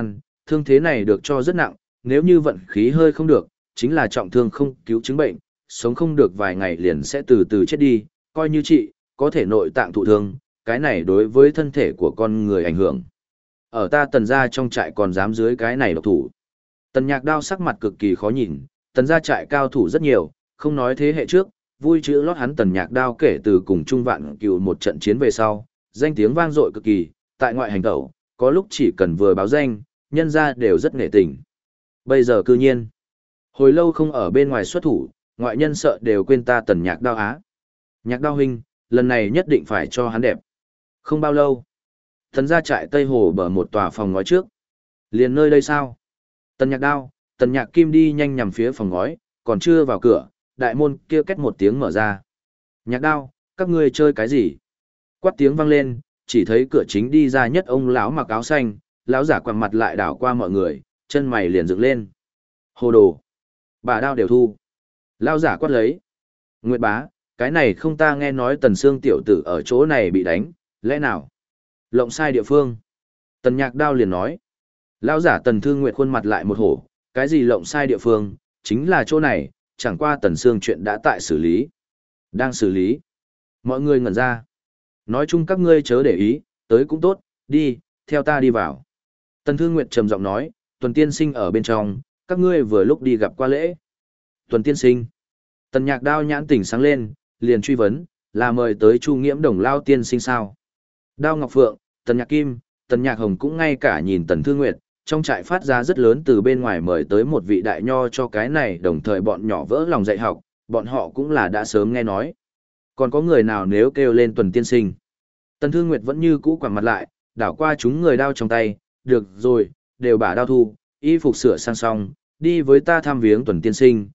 thương thế này được cho rất nặng, nếu như vận khí hơi không được, chính là trọng thương không cứu chứng bệnh, sống không được vài ngày liền sẽ từ từ chết đi, coi như chị, có thể nội tạng thụ thương, cái này đối với thân thể của con người ảnh hưởng. Ở ta Tần gia trong trại còn dám dưới cái này độc thủ. Tần Nhạc Đao sắc mặt cực kỳ khó nhìn, Tần gia trại cao thủ rất nhiều, không nói thế hệ trước, vui chữ lót hắn Tần Nhạc Đao kể từ cùng Trung Vạn Cựu một trận chiến về sau, danh tiếng vang dội cực kỳ, tại ngoại hành tẩu, có lúc chỉ cần vừa báo danh, nhân gia đều rất nghệ tình. Bây giờ cư nhiên, hồi lâu không ở bên ngoài xuất thủ, ngoại nhân sợ đều quên ta Tần Nhạc Đao á. Nhạc Đao huynh, lần này nhất định phải cho hắn đẹp. Không bao lâu, Tần gia trại Tây Hồ bờ một tòa phòng ngói trước. Liền nơi đây sao? Tần Nhạc Đao, Tần Nhạc Kim đi nhanh nhằm phía phòng ngói, còn chưa vào cửa, đại môn kia két một tiếng mở ra. Nhạc Đao, các ngươi chơi cái gì? Quát tiếng vang lên, chỉ thấy cửa chính đi ra nhất ông lão mặc áo xanh, lão giả quằn mặt lại đảo qua mọi người, chân mày liền dựng lên. Hồ đồ, bà đao đều thu. Lão giả quát lấy. Nguyệt bá, cái này không ta nghe nói Tần Sương tiểu tử ở chỗ này bị đánh, lẽ nào? Lộng sai địa phương. Tần Nhạc Đao liền nói. Lão giả Tần Thương Nguyệt khuôn mặt lại một hổ, cái gì lộng sai địa phương, chính là chỗ này, chẳng qua Tần Sương chuyện đã tại xử lý. Đang xử lý. Mọi người ngẩn ra. Nói chung các ngươi chớ để ý, tới cũng tốt, đi, theo ta đi vào. Tần Thương Nguyệt trầm giọng nói, Tuần tiên sinh ở bên trong, các ngươi vừa lúc đi gặp qua lễ. Tuần tiên sinh. Tần Nhạc Đao nhãn tỉnh sáng lên, liền truy vấn, là mời tới Chu Nghiễm Đồng Lao tiên sinh sao? Đao Ngọc Phượng, Tần Nhạc Kim, Tần Nhạc Hồng cũng ngay cả nhìn Tần Thương Nguyệt, trong trại phát ra rất lớn từ bên ngoài mời tới một vị đại nho cho cái này, đồng thời bọn nhỏ vỡ lòng dạy học, bọn họ cũng là đã sớm nghe nói. Còn có người nào nếu kêu lên Tuần tiên sinh? Tần Thương Nguyệt vẫn như cũ quẳng mặt lại, đảo qua chúng người đao trong tay, được rồi, đều bả đao thu, y phục sửa sang xong, đi với ta thăm viếng Tuần tiên sinh,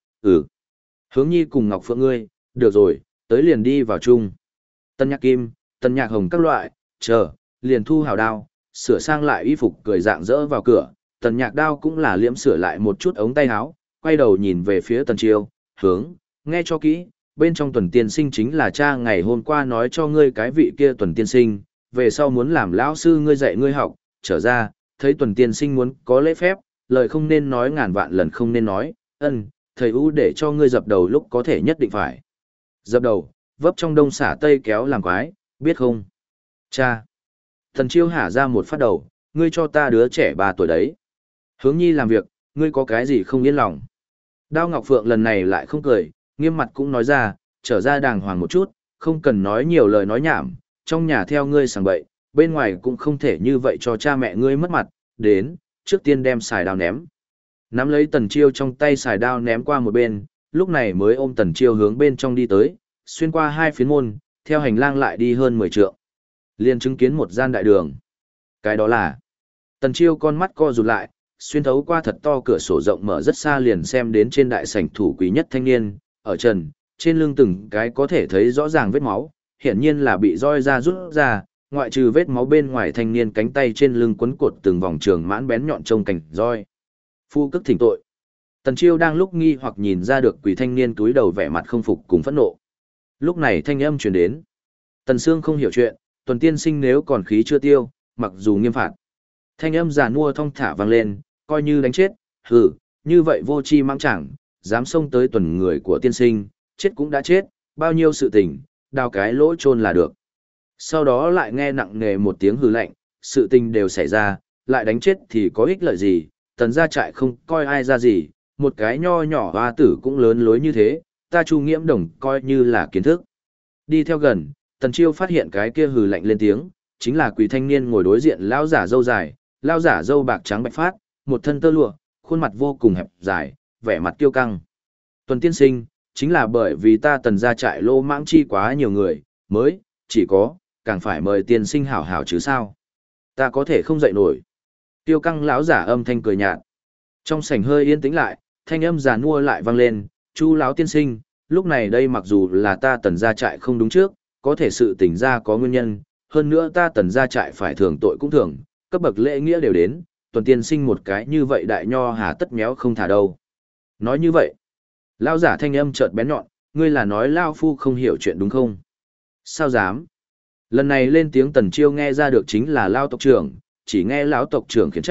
Hướng Nhi cùng Ngọc Phượng ngươi, được rồi, tới liền đi vào chung. Tần Nhạc Kim, Tần Nhạc Hồng các loại, chờ, liền thu hào đao, sửa sang lại y phục cười dạng dỡ vào cửa, Tần Nhạc Đao cũng là liễm sửa lại một chút ống tay áo, quay đầu nhìn về phía Tần Chiêu, hướng, nghe cho kỹ, bên trong Tuần tiên sinh chính là cha ngày hôm qua nói cho ngươi cái vị kia Tuần tiên sinh, về sau muốn làm lão sư ngươi dạy ngươi học, trở ra, thấy Tuần tiên sinh muốn có lễ phép, lời không nên nói ngàn vạn lần không nên nói, thầy U để cho ngươi dập đầu lúc có thể nhất định phải. Dập đầu, vấp trong đông xả tây kéo làm quái, biết không? Cha! Tần Chiêu hả ra một phát đầu, ngươi cho ta đứa trẻ 3 tuổi đấy. Hướng Nhi làm việc, ngươi có cái gì không yên lòng? Đao Ngọc Phượng lần này lại không cười, nghiêm mặt cũng nói ra, trở ra đàng hoàng một chút, không cần nói nhiều lời nói nhảm, trong nhà theo ngươi sảng bậy, bên ngoài cũng không thể như vậy cho cha mẹ ngươi mất mặt, đến, trước tiên đem xài đao ném. Nắm lấy Tần Chiêu trong tay xài đao ném qua một bên, lúc này mới ôm Tần Chiêu hướng bên trong đi tới, xuyên qua 2 phiến môn, theo hành lang lại đi hơn 10 trượng. Liền chứng kiến một gian đại đường. Cái đó là, Tần Chiêu con mắt co rụt lại, xuyên thấu qua thật to cửa sổ rộng mở rất xa liền xem đến trên đại sảnh thủ quý nhất thanh niên, ở trần, trên lưng từng cái có thể thấy rõ ràng vết máu, hiển nhiên là bị roi ra rút ra, ngoại trừ vết máu bên ngoài thanh niên cánh tay trên lưng quấn cột từng vòng trường mãn bén nhọn trông cành roi. Phu cức thỉnh tội. Tần Chiêu đang lúc nghi hoặc nhìn ra được quỷ thanh niên túi đầu vẻ mặt không phục cùng phẫn nộ. Lúc này thanh âm truyền đến. Tần Sương không hiểu chuyện, Tuần tiên sinh nếu còn khí chưa tiêu, mặc dù nghiêm phạt. Thanh âm giàn mua thong thả vang lên, coi như đánh chết, như vậy vô chi mang chẳng, dám xông tới Tuần người của tiên sinh, chết cũng đã chết, bao nhiêu sự tình, đào cái lỗ chôn là được. Sau đó lại nghe nặng nề một tiếng hừ lạnh, sự tình đều xảy ra, lại đánh chết thì có ích lợi gì, Tần gia trại không coi ai ra gì, một cái nho nhỏ hoa tử cũng lớn lối như thế, ta Chu Nghiễm Đồng coi như là kiến thức. Đi theo gần, Tần Chiêu phát hiện cái kia hừ lạnh lên tiếng, chính là quỷ thanh niên ngồi đối diện lão giả râu dài, lão giả râu bạc trắng bạch phát, một thân tơ lụa, khuôn mặt vô cùng hẹp dài, vẻ mặt kiêu căng. Tuần tiên sinh, chính là bởi vì ta Tần gia trại lô mãng chi quá nhiều người, mới, chỉ có, càng phải mời tiên sinh hảo hảo chứ sao. Ta có thể không dậy nổi. Tiêu căng lão giả âm thanh cười nhạt. Trong sảnh hơi yên tĩnh lại, thanh âm giàn mua lại vang lên, Chu lão tiên sinh, lúc này đây mặc dù là ta Tần gia trại không đúng trước, có thể sự tình ra có nguyên nhân, hơn nữa ta Tần gia trại phải thường tội cũng thường, cấp bậc lễ nghĩa đều đến, Tuần tiên sinh một cái như vậy đại nho hà tất méo không thả đâu. Nói như vậy, lão giả thanh âm chợt bén nhọn, ngươi là nói lão phu không hiểu chuyện đúng không? Sao dám? Lần này lên tiếng Tần Chiêu nghe ra được chính là lão tộc trưởng, chỉ nghe lão tộc trưởng khiển trách,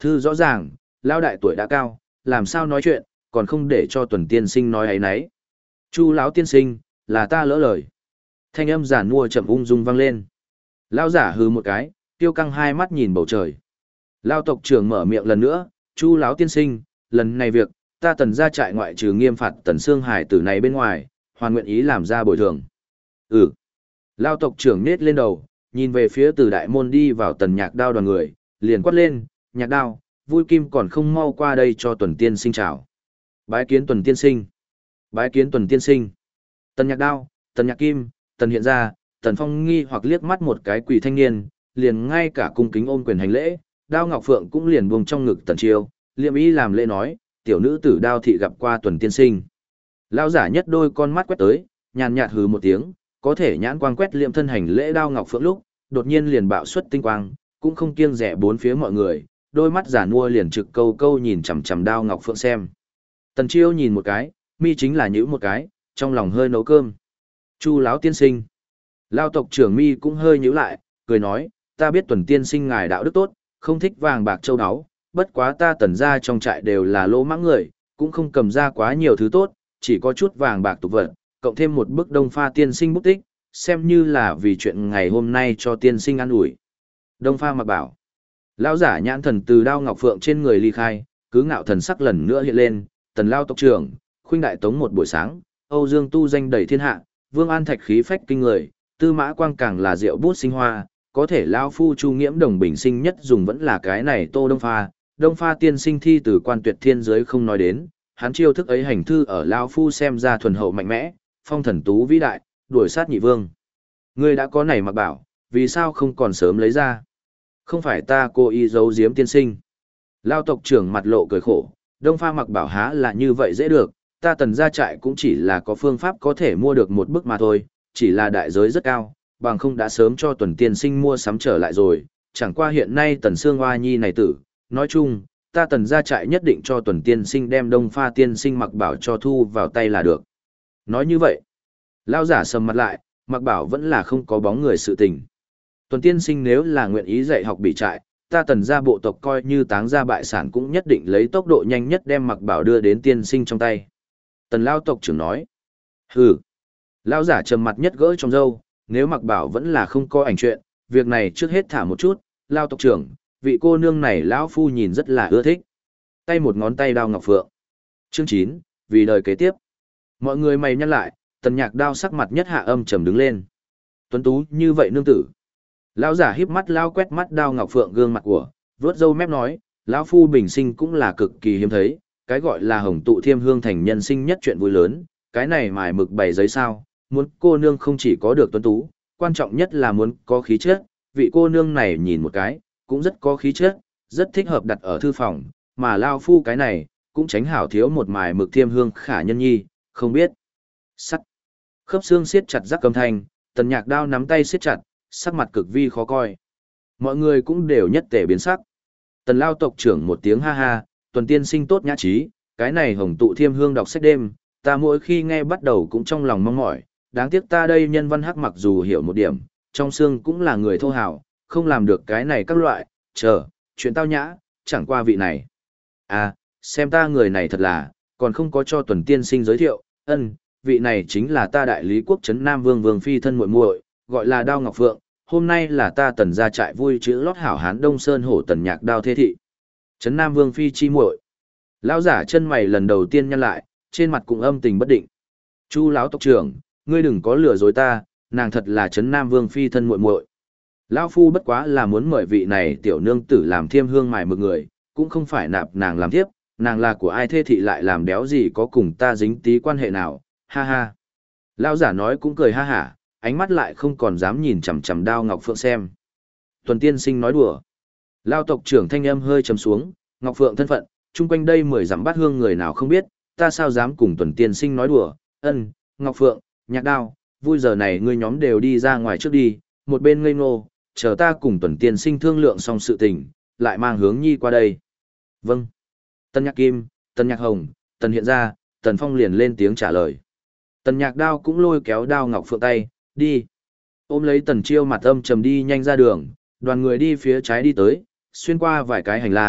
Thư rõ ràng, lao đại tuổi đã cao, làm sao nói chuyện, còn không để cho Tuần tiên sinh nói ấy nấy. Chu lão tiên sinh, là ta lỡ lời. Thanh âm giản mua chậm ung dung vang lên. Lao giả hừ một cái, tiêu căng hai mắt nhìn bầu trời. Lao tộc trưởng mở miệng lần nữa, Chu lão tiên sinh, lần này việc, ta Tần gia trại ngoại trừ nghiêm phạt Tần Sương Hải tử này bên ngoài, hoàn nguyện ý làm ra bồi thường. Ừ. Lao tộc trưởng nết lên đầu, nhìn về phía từ đại môn đi vào Tần Nhạc Đao đoàn người, liền quát lên, Nhạc Đao, vui kim còn không mau qua đây cho Tuần tiên sinh chào. Bái kiến Tuần tiên sinh. Bái kiến Tuần tiên sinh. Tần Nhạc Đao, Tần Nhạc Kim, Tần Hiện Gia, Tần Phong nghi hoặc liếc mắt một cái quỷ thanh niên, liền ngay cả cung kính ôm quyền hành lễ, Đao Ngọc Phượng cũng liền buông trong ngực Tần Chiêu, liệm ý làm lễ nói, tiểu nữ tử Đao thị gặp qua Tuần tiên sinh. Lão giả nhất đôi con mắt quét tới, nhàn nhạt hừ một tiếng, có thể nhãn quang quét liệm thân hành lễ Đao Ngọc Phượng lúc, đột nhiên liền bạo xuất tinh quang, cũng không kiêng dè bốn phía mọi người, đôi mắt giả nua liền trực câu câu nhìn chằm chằm Đao Ngọc Phượng xem. Tần Chiêu nhìn một cái, mi chính là nhíu một cái, trong lòng hơi nấu cơm. Chu lão tiên sinh. Lao tộc trưởng mi cũng hơi nhíu lại, cười nói, ta biết Tuần tiên sinh ngài đạo đức tốt, không thích vàng bạc châu áo, bất quá ta Tần gia trong trại đều là lỗ mãng người, cũng không cầm ra quá nhiều thứ tốt, chỉ có chút vàng bạc tục vật, cộng thêm một bức Đông Pha tiên sinh bút tích, xem như là vì chuyện ngày hôm nay cho tiên sinh ăn ủi. Đông Pha mặc bảo. Lão giả nhãn thần từ Đao Ngọc Phượng trên người ly khai, cứ ngạo thần sắc lần nữa hiện lên, Tần Lao tộc trưởng, khuynh đại tống một buổi sáng, Âu Dương tu danh đầy thiên hạ, Vương An Thạch khí phách kinh người, Tư Mã Quang càng là rượu bút sinh hoa, có thể lão phu Chu Nghiễm đồng bình sinh nhất dùng vẫn là cái này Tô Đông Pha tiên sinh thi từ quan tuyệt thiên giới không nói đến, hắn chiêu thức ấy hành thư ở lão phu xem ra thuần hậu mạnh mẽ, phong thần tú vĩ đại, đuổi sát nhị vương. Ngươi đã có này mặc bảo, vì sao không còn sớm lấy ra? Không phải ta cố ý giấu giếm tiên sinh. Lao tộc trưởng mặt lộ cười khổ, Đông Pha mặc bảo há là như vậy dễ được, ta Tần gia trại cũng chỉ là có phương pháp có thể mua được một bức mà thôi, chỉ là đại giới rất cao, bằng không đã sớm cho Tuần tiên sinh mua sắm trở lại rồi, chẳng qua hiện nay Tần Sương Hoa Nhi này tử, nói chung, ta Tần gia trại nhất định cho Tuần tiên sinh đem Đông Pha tiên sinh mặc bảo cho thu vào tay là được. Nói như vậy, Lao giả sầm mặt lại, mặc bảo vẫn là không có bóng người sự tình. Tuần tiên sinh nếu là nguyện ý dạy học bị trại, ta Tần gia bộ tộc coi như táng gia bại sản cũng nhất định lấy tốc độ nhanh nhất đem mặc bảo đưa đến tiên sinh trong tay. Tần Lao tộc trưởng nói. Hừ. Lao giả trầm mặt nhất gỡ trong râu, nếu mặc bảo vẫn là không có ảnh chuyện, việc này trước hết thả một chút, Lao tộc trưởng, vị cô nương này lão phu nhìn rất là ưa thích. Tay một ngón tay Đao Ngọc Phượng. Chương 9, vì đời kế tiếp. Mọi người mày nhăn lại, Tần Nhạc Đao sắc mặt nhất hạ âm trầm đứng lên. Tuấn tú như vậy nương tử. Lão giả híp mắt lao quét mắt Đao Ngọc Phượng gương mặt của, vớt râu mép nói, lão phu bình sinh cũng là cực kỳ hiếm thấy, cái gọi là hồng tụ thiêm hương thành nhân sinh nhất chuyện vui lớn, cái này mài mực bày giấy sao, muốn cô nương không chỉ có được tuấn tú, quan trọng nhất là muốn có khí chất, vị cô nương này nhìn một cái, cũng rất có khí chất, rất thích hợp đặt ở thư phòng, mà lao phu cái này, cũng tránh hảo thiếu một mài mực thiêm hương khả nhân nhi, không biết. Sắt. Khớp xương siết chặt rắc cầm thanh, Tần Nhạc Đao nắm tay siết chặt, sắc mặt cực vi khó coi. Mọi người cũng đều nhất tề biến sắc. Tần Lao tộc trưởng một tiếng ha ha, Tuần tiên sinh tốt nhã trí, cái này hồng tụ thiêm hương đọc sách đêm, ta mỗi khi nghe bắt đầu cũng trong lòng mong mỏi, đáng tiếc ta đây nhân văn hắc mặc dù hiểu một điểm, trong xương cũng là người thô hào, không làm được cái này các loại, chuyện tao nhã, chẳng qua vị này. À, xem ta người này thật là, còn không có cho Tuần tiên sinh giới thiệu, vị này chính là ta đại lý quốc trấn Nam Vương Vương Phi thân muội muội, gọi là Đao Ngọc Phượng, hôm nay là ta Tần gia trại vui chữ lót hảo hán Đông Sơn hổ Tần Nhạc Đao thế thị. Trấn Nam Vương Phi chi muội. Lão giả chân mày lần đầu tiên nhăn lại, trên mặt cũng âm tình bất định. Chu lão tộc trưởng, ngươi đừng có lừa dối ta, nàng thật là Trấn Nam Vương Phi thân muội muội. Lão phu bất quá là muốn mời vị này tiểu nương tử làm thiêm hương mài mực người, cũng không phải nạp nàng làm thiếp, nàng là của ai thế thị lại làm đéo gì có cùng ta dính tí quan hệ nào, ha ha. Lão giả nói cũng cười ha hả, ánh mắt lại không còn dám nhìn chằm chằm Đao Ngọc Phượng xem. Tuần tiên sinh nói đùa. Lao tộc trưởng thanh âm hơi trầm xuống, Ngọc Phượng thân phận, chung quanh đây 10 dặm bát hương người nào không biết, ta sao dám cùng Tuần tiên sinh nói đùa. Ngọc Phượng, Nhạc Đao, vui giờ này ngươi nhóm đều đi ra ngoài trước đi, một bên ngây ngô, chờ ta cùng Tuần tiên sinh thương lượng xong sự tình, lại mang hướng nhi qua đây. Vâng. Tần Nhạc Kim, Tần Nhạc Hồng, Tần Hiện Gia, Tần Phong liền lên tiếng trả lời. Tần Nhạc Đao cũng lôi kéo Đao Ngọc Phượng tay, đi. Ôm lấy Tần Chiêu mặt âm trầm đi nhanh ra đường, đoàn người đi phía trái đi tới, xuyên qua vài cái hành lang,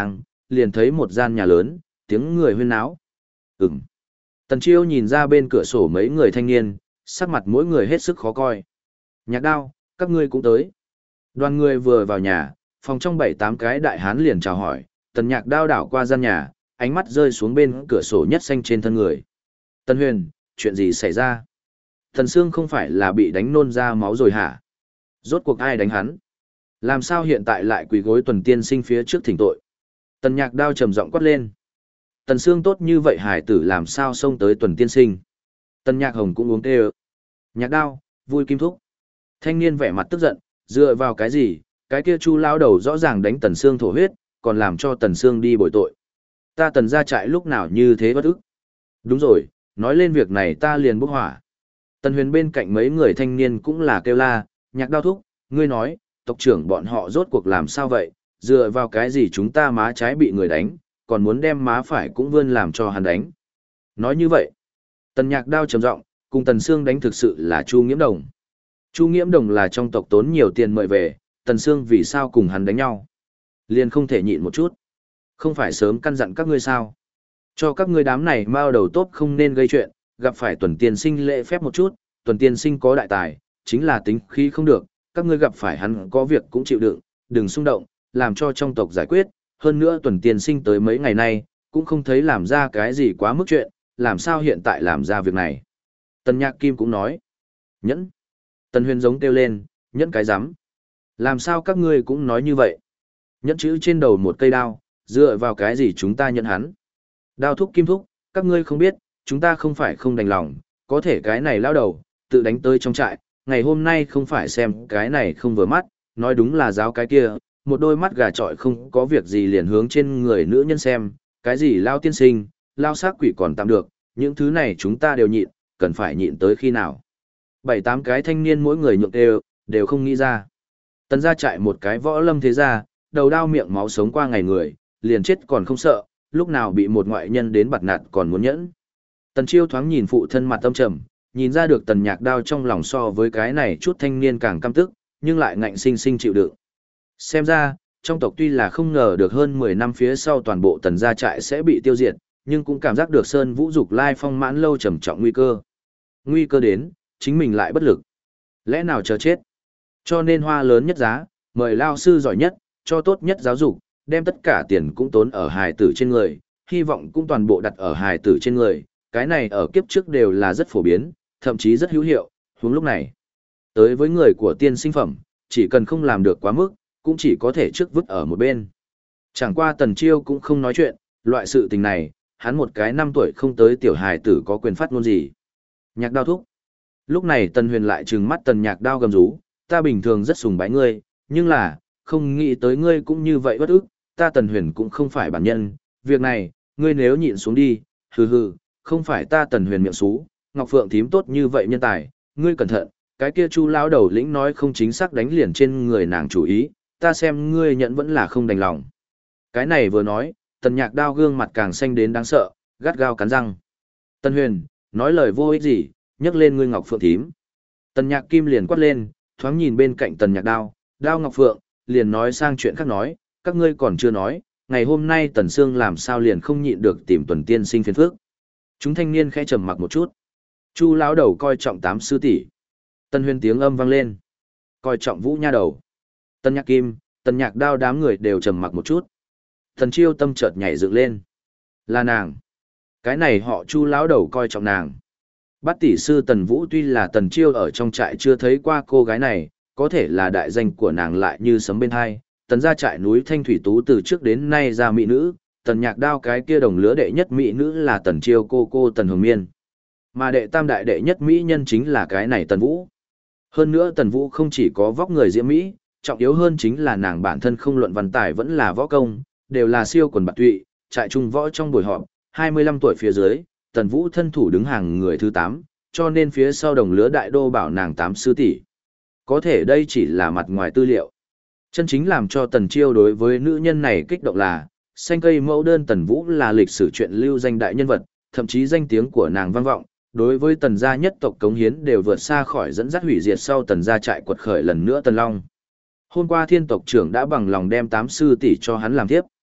liền thấy một gian nhà lớn, tiếng người huyên náo. Ừm. Tần Chiêu nhìn ra bên cửa sổ mấy người thanh niên, sắc mặt mỗi người hết sức khó coi. Nhạc Đao, các ngươi cũng tới. Đoàn người vừa vào nhà, phòng trong 7-8 cái đại hán liền chào hỏi, Tần Nhạc Đao đảo qua gian nhà, ánh mắt rơi xuống bên cửa sổ nhất xanh trên thân người. Tần Huyền, chuyện gì xảy ra? Tần Sương không phải là bị đánh nôn ra máu rồi hả? Rốt cuộc ai đánh hắn? Làm sao hiện tại lại quỳ gối Tuần tiên sinh phía trước thỉnh tội? Tần Nhạc Đao trầm giọng quát lên. Tần Sương tốt như vậy hải tử làm sao xông tới Tuần tiên sinh? Tần Nhạc Hồng cũng uống tê ơ. Nhạc Đao, vui kim thúc. Thanh niên vẻ mặt tức giận, dựa vào cái gì? Cái kia Chu lão đầu rõ ràng đánh Tần Sương thổ huyết, còn làm cho Tần Sương đi bồi tội. Ta Tần gia trại lúc nào như thế bất ức? Đúng rồi, nói lên việc này ta liền bốc hỏa. Tần Huyền bên cạnh mấy người thanh niên cũng là kêu la, Nhạc Đao thúc, ngươi nói, tộc trưởng bọn họ rốt cuộc làm sao vậy, dựa vào cái gì chúng ta má trái bị người đánh, còn muốn đem má phải cũng vươn làm cho hắn đánh. Nói như vậy, Tần Nhạc Đao trầm giọng, cùng Tần Sương đánh thực sự là Chu Nghiễm Đồng. Chu Nghiễm Đồng là trong tộc tốn nhiều tiền mời về, Tần Sương vì sao cùng hắn đánh nhau? Liền không thể nhịn một chút. Không phải sớm căn dặn các ngươi sao? Cho các ngươi đám này mao đầu tốt không nên gây chuyện, gặp phải Tuần tiên sinh lễ phép một chút, Tuần tiên sinh có đại tài, chính là tính khí không được, các ngươi gặp phải hắn có việc cũng chịu đựng, đừng xung động, làm cho trong tộc giải quyết, hơn nữa Tuần tiên sinh tới mấy ngày nay, cũng không thấy làm ra cái gì quá mức chuyện, làm sao hiện tại làm ra việc này. Tần Nhạc Kim cũng nói, nhẫn. Tần Huyền giống kêu lên, nhẫn cái rắm. Làm sao các ngươi cũng nói như vậy? Nhẫn chữ trên đầu một cây đao, dựa vào cái gì chúng ta nhận hắn? Đao thúc kim thúc, các ngươi không biết, chúng ta không phải không đành lòng, có thể cái này lao đầu, tự đánh tới trong trại, ngày hôm nay không phải xem cái này không vừa mắt, nói đúng là giáo cái kia, một đôi mắt gà trọi không có việc gì liền hướng trên người nữ nhân xem, cái gì lao tiên sinh, lao sát quỷ còn tạm được, những thứ này chúng ta đều nhịn, cần phải nhịn tới khi nào. 7-8 cái thanh niên mỗi người nhượng đều không nghĩ ra. Tần gia trại một cái võ lâm thế gia, đầu đao miệng máu sống qua ngày người, liền chết còn không sợ, lúc nào bị một ngoại nhân đến bặt nạt còn muốn nhẫn. Tần Chiêu thoáng nhìn phụ thân mặt tâm trầm, nhìn ra được Tần Nhạc Đao trong lòng so với cái này chút thanh niên càng căm tức, nhưng lại ngạnh sinh sinh chịu đựng. Xem ra, trong tộc tuy là không ngờ được hơn 10 năm phía sau toàn bộ Tần gia trại sẽ bị tiêu diệt, nhưng cũng cảm giác được Sơn Vũ Dục Lai Phong mãn lâu trầm trọng nguy cơ. Nguy cơ đến, chính mình lại bất lực. Lẽ nào chờ chết? Cho nên hoa lớn nhất giá, mời lao sư giỏi nhất, cho tốt nhất giáo dục, đem tất cả tiền cũng tốn ở hài tử trên người, hy vọng cũng toàn bộ đặt ở hài tử trên người, cái này ở kiếp trước đều là rất phổ biến, thậm chí rất hữu hiệu, huống lúc này. Tới với người của tiên sinh phẩm, chỉ cần không làm được quá mức, cũng chỉ có thể trước vứt ở một bên. Chẳng qua Tần Chiêu cũng không nói chuyện, loại sự tình này, hắn một cái 5 tuổi không tới tiểu hài tử có quyền phát ngôn gì. Nhạc Đao thúc. Lúc này Tần Huyền lại trừng mắt Tần Nhạc Đao gầm rú, ta bình thường rất sùng bái ngươi, nhưng là, không nghĩ tới ngươi cũng như vậy bất ức, ta Tần Huyền cũng không phải bản nhân, việc này, ngươi nếu nhịn xuống đi, hừ hừ, không phải ta Tần Huyền miệng xú, Ngọc Phượng thím tốt như vậy nhân tài, ngươi cẩn thận, cái kia Chu lão đầu lĩnh nói không chính xác đánh liền trên người nàng chủ ý, ta xem ngươi nhận vẫn là không đành lòng. Cái này vừa nói, Tần Nhạc Đao gương mặt càng xanh đến đáng sợ, gắt gao cắn răng. Tần Huyền, nói lời vô ích gì, nhắc lên ngươi Ngọc Phượng thím. Tần Nhạc Kim liền quát lên, thoáng nhìn bên cạnh Tần Nhạc Đao, Đao Ngọc Phượng, liền nói sang chuyện khác nói, các ngươi còn chưa nói, ngày hôm nay Tần Sương làm sao liền không nhịn được tìm Tuần tiên sinh phiền phức. Chúng thanh niên khẽ trầm mặc một chút. Chu lão đầu coi trọng 8 sư tỷ. Tần Huyền tiếng âm vang lên. Coi trọng Vũ nha đầu. Tần Nhạc Kim, Tần Nhạc Đao đám người đều trầm mặc một chút. Tần Chiêu tâm chợt nhảy dựng lên. Là nàng. Cái này họ Chu lão đầu coi trọng nàng. Bát tỷ sư Tần Vũ tuy là Tần Chiêu ở trong trại chưa thấy qua cô gái này, có thể là đại danh của nàng lại như sấm bên hai. Tần gia trại núi Thanh Thủy Tú từ trước đến nay ra mỹ nữ, Tần Nhạc Đao cái kia đồng lứa đệ nhất mỹ nữ là Tần Chiêu cô Tần Hồng Miên. Mà đệ tam đại đệ nhất mỹ nhân chính là cái này Tần Vũ. Hơn nữa Tần Vũ không chỉ có vóc người diễm mỹ, trọng yếu hơn chính là nàng bản thân không luận văn tài vẫn là võ công, đều là siêu quần bạc tụy, trại trung võ trong buổi họp, 25 tuổi phía dưới, Tần Vũ thân thủ đứng hàng người thứ 8, cho nên phía sau đồng lứa đại đô bảo nàng 8 sư tỷ. Có thể đây chỉ là mặt ngoài tư liệu. Chân chính làm cho Tần Chiêu đối với nữ nhân này kích động là, xanh cây mẫu đơn Tần Vũ là lịch sử truyện lưu danh đại nhân vật, thậm chí danh tiếng của nàng vang vọng, đối với Tần gia nhất tộc cống hiến đều vượt xa khỏi dẫn dắt hủy diệt sau Tần gia trại quật khởi lần nữa Tần Long. Hôm qua Thiên tộc trưởng đã bằng lòng đem 8 sư tỷ cho hắn làm tiếp.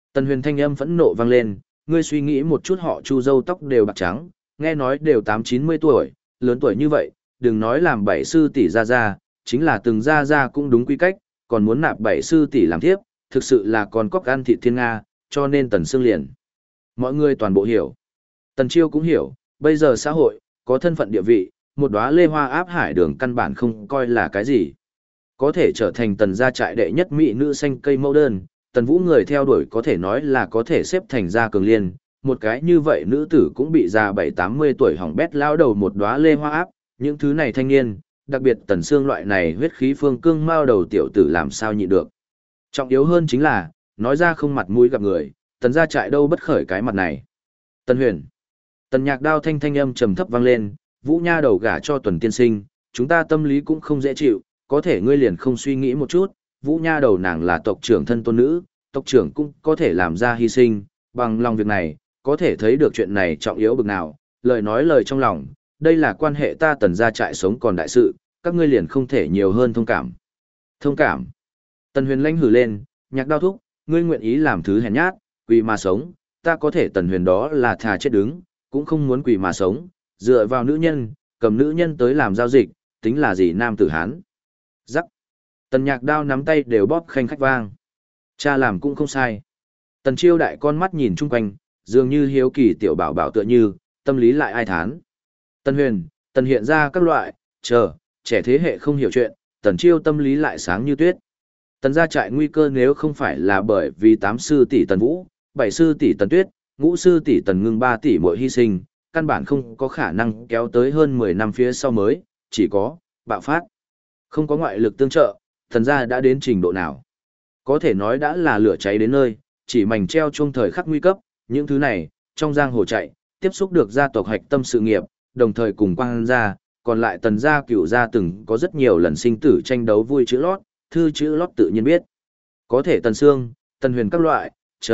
Tần Huyền thanh âm phẫn nộ vang lên, ngươi suy nghĩ một chút họ Chu râu tóc đều bạc trắng, nghe nói đều 8-90 tuổi, lớn tuổi như vậy, đừng nói làm 7 sư tỷ ra, chính là từng ra cũng đúng quy cách, còn muốn nạp 7 sư tỷ làm thiếp, thực sự là con cóc ăn thịt thiên Nga, cho nên Tần Sương liền. Mọi người toàn bộ hiểu. Tần Chiêu cũng hiểu, bây giờ xã hội, có thân phận địa vị, một đóa lê hoa áp hải đường căn bản không coi là cái gì. Có thể trở thành Tần gia trại đệ nhất mỹ nữ xanh cây mẫu đơn, Tần Vũ người theo đuổi có thể nói là có thể xếp thành gia cường liên, một cái như vậy nữ tử cũng bị già 7-80 tuổi hỏng bét lao đầu một đóa lê hoa áp, những thứ này thanh niên, đặc biệt Tần Sương loại này huyết khí phương cương mao đầu tiểu tử làm sao nhịn được. Trọng yếu hơn chính là, nói ra không mặt mũi gặp người, Tần gia trại đâu bất khởi cái mặt này. Tần Huyền. Tần Nhạc Đao thanh âm trầm thấp vang lên, Vũ nha đầu gả cho Tuần tiên sinh, chúng ta tâm lý cũng không dễ chịu, có thể ngươi liền không suy nghĩ một chút, Vũ nha đầu nàng là tộc trưởng thân tôn nữ, tộc trưởng cũng có thể làm ra hy sinh, bằng lòng việc này, có thể thấy được chuyện này trọng yếu bực nào, lời nói lời trong lòng, đây là quan hệ ta Tần gia trại sống còn đại sự, các ngươi liền không thể nhiều hơn thông cảm. Thông cảm. Tần Huyền lãnh hừ lên, Nhạc Đao thúc, ngươi nguyện ý làm thứ hèn nhát, quỳ mà sống, ta có thể Tần Huyền đó là thà chết đứng, cũng không muốn quỳ mà sống, dựa vào nữ nhân, cầm nữ nhân tới làm giao dịch, tính là gì nam tử hán. Rắc. Tần Nhạc Đao nắm tay đều bóp khanh khách vang. Cha làm cũng không sai. Tần Chiêu đại con mắt nhìn chung quanh, dường như hiếu kỳ tiểu bảo bảo tựa như, tâm lý lại ai thán. Tần Huyền, Tần hiện ra các loại, trẻ thế hệ không hiểu chuyện, Tần Chiêu tâm lý lại sáng như tuyết. Tần gia trại nguy cơ nếu không phải là bởi vì 8 sư tỷ Tần Vũ, 7 sư tỷ Tần Tuyết, ngũ sư tỷ Tần Ngưng 3 tỷ mỗi hy sinh, căn bản không có khả năng kéo tới hơn 10 năm phía sau mới, chỉ có bạo phát. Không có ngoại lực tương trợ, Tần gia đã đến trình độ nào? Có thể nói đã là lửa cháy đến nơi, chỉ mảnh treo chung thời khắc nguy cấp, những thứ này, trong giang hồ chạy, tiếp xúc được gia tộc hạch tâm sự nghiệp, đồng thời cùng quang gia, còn lại Tần gia cửu gia từng có rất nhiều lần sinh tử tranh đấu vui chữ lót, thư chữ lót tự nhiên biết. Có thể Tần Sương, Tần Huyền các loại,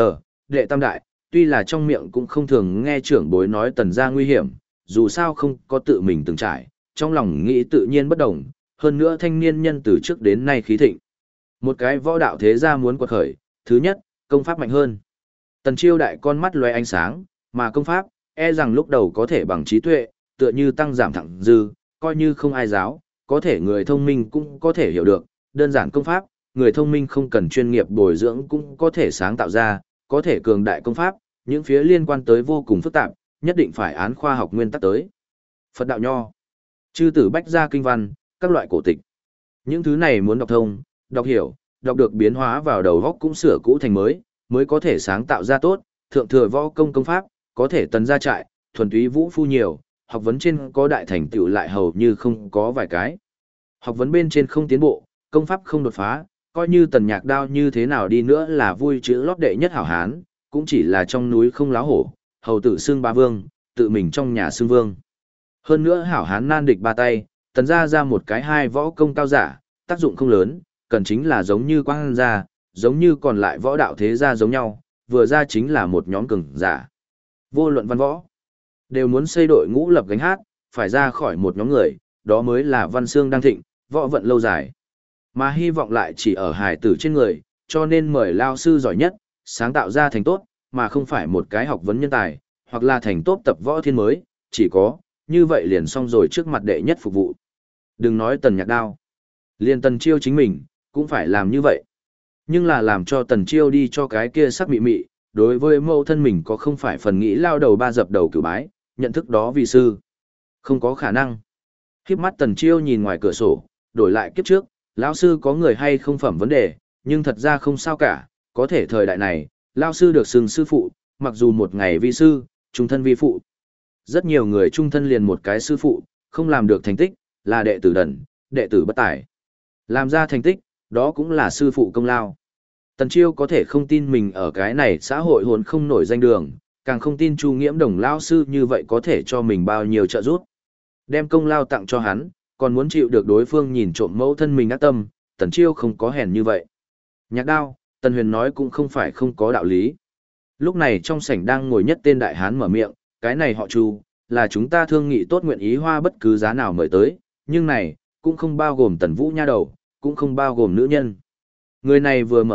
đệ tam đại, tuy là trong miệng cũng không thường nghe trưởng bối nói Tần gia nguy hiểm, dù sao không có tự mình từng trải, trong lòng nghĩ tự nhiên bất đồng, hơn nữa thanh niên nhân từ trước đến nay khí thịnh. Một cái võ đạo thế gia muốn quật khởi, thứ nhất, công pháp mạnh hơn. Tần Chiêu đại con mắt lóe ánh sáng, mà công pháp, e rằng lúc đầu có thể bằng trí tuệ, tựa như tăng giảm thẳng dư, coi như không ai giáo, có thể người thông minh cũng có thể hiểu được, đơn giản công pháp, người thông minh không cần chuyên nghiệp bồi dưỡng cũng có thể sáng tạo ra, có thể cường đại công pháp, những phía liên quan tới vô cùng phức tạp, nhất định phải án khoa học nguyên tắc tới. Phật đạo nho, chư tử bách gia kinh văn, các loại cổ tịch. Những thứ này muốn đọc thông, đọc hiểu, đọc được biến hóa vào đầu góc cũng sửa cũ thành mới, mới có thể sáng tạo ra tốt, thượng thừa võ công công pháp, có thể Tần gia trại, thuần túy vũ phu nhiều, học vấn trên có đại thành tựu lại hầu như không có vài cái. Học vấn bên trên không tiến bộ, công pháp không đột phá, coi như Tần Nhạc Đao như thế nào đi nữa là vui chữ lót đệ nhất hảo hán, cũng chỉ là trong núi không láo hổ, hầu tử xưng ba vương, tự mình trong nhà xưng vương. Hơn nữa hảo hán nan địch ba tay, Tần gia ra một cái hai võ công cao giả, tác dụng không lớn, cần chính là giống như Quang gia, giống như còn lại võ đạo thế gia giống nhau, vừa ra chính là một nhóm cường giả. Vô luận văn võ, đều muốn xây đội ngũ lập gánh hát, phải ra khỏi một nhóm người, đó mới là văn xương đang thịnh, võ vận lâu dài. Mà hy vọng lại chỉ ở hài tử trên người, cho nên mời lao sư giỏi nhất, sáng tạo ra thành tốt, mà không phải một cái học vấn nhân tài, hoặc là thành tốt tập võ thiên mới, chỉ có, như vậy liền xong rồi trước mặt đệ nhất phục vụ. Đừng nói Tần Nhạc Đao, liền Tần Chiêu chính mình, cũng phải làm như vậy. Nhưng là làm cho Tần Chiêu đi cho cái kia sắc mị mị, đối với mẫu thân mình có không phải phần nghĩ lao đầu ba dập đầu cửu bái, nhận thức đó vì sư. Không có khả năng. Khiếp mắt Tần Chiêu nhìn ngoài cửa sổ, đổi lại kiếp trước, lão sư có người hay không phẩm vấn đề, nhưng thật ra không sao cả, có thể thời đại này, lão sư được xưng sư phụ, mặc dù một ngày vi sư, trung thân vi phụ. Rất nhiều người trung thân liền một cái sư phụ, không làm được thành tích, là đệ tử đần, đệ tử bất tài. Làm ra thành tích, đó cũng là sư phụ công lao. Tần Chiêu có thể không tin mình ở cái này xã hội hồn không nổi danh đường, càng không tin Chu Nghiễm Đồng lão sư như vậy có thể cho mình bao nhiêu trợ giúp. Đem công lao tặng cho hắn, còn muốn chịu được đối phương nhìn trộm mẫu thân mình ác tâm, Tần Chiêu không có hèn như vậy. Nhạc Đao, Tần Huyền nói cũng không phải không có đạo lý. Lúc này trong sảnh đang ngồi nhất tên đại hán mở miệng, cái này họ Chu, là chúng ta thương nghị tốt nguyện ý hoa bất cứ giá nào mời tới, nhưng này, cũng không bao gồm Tần Vũ nha đầu, cũng không bao gồm nữ nhân. Người này vừa mở miệng,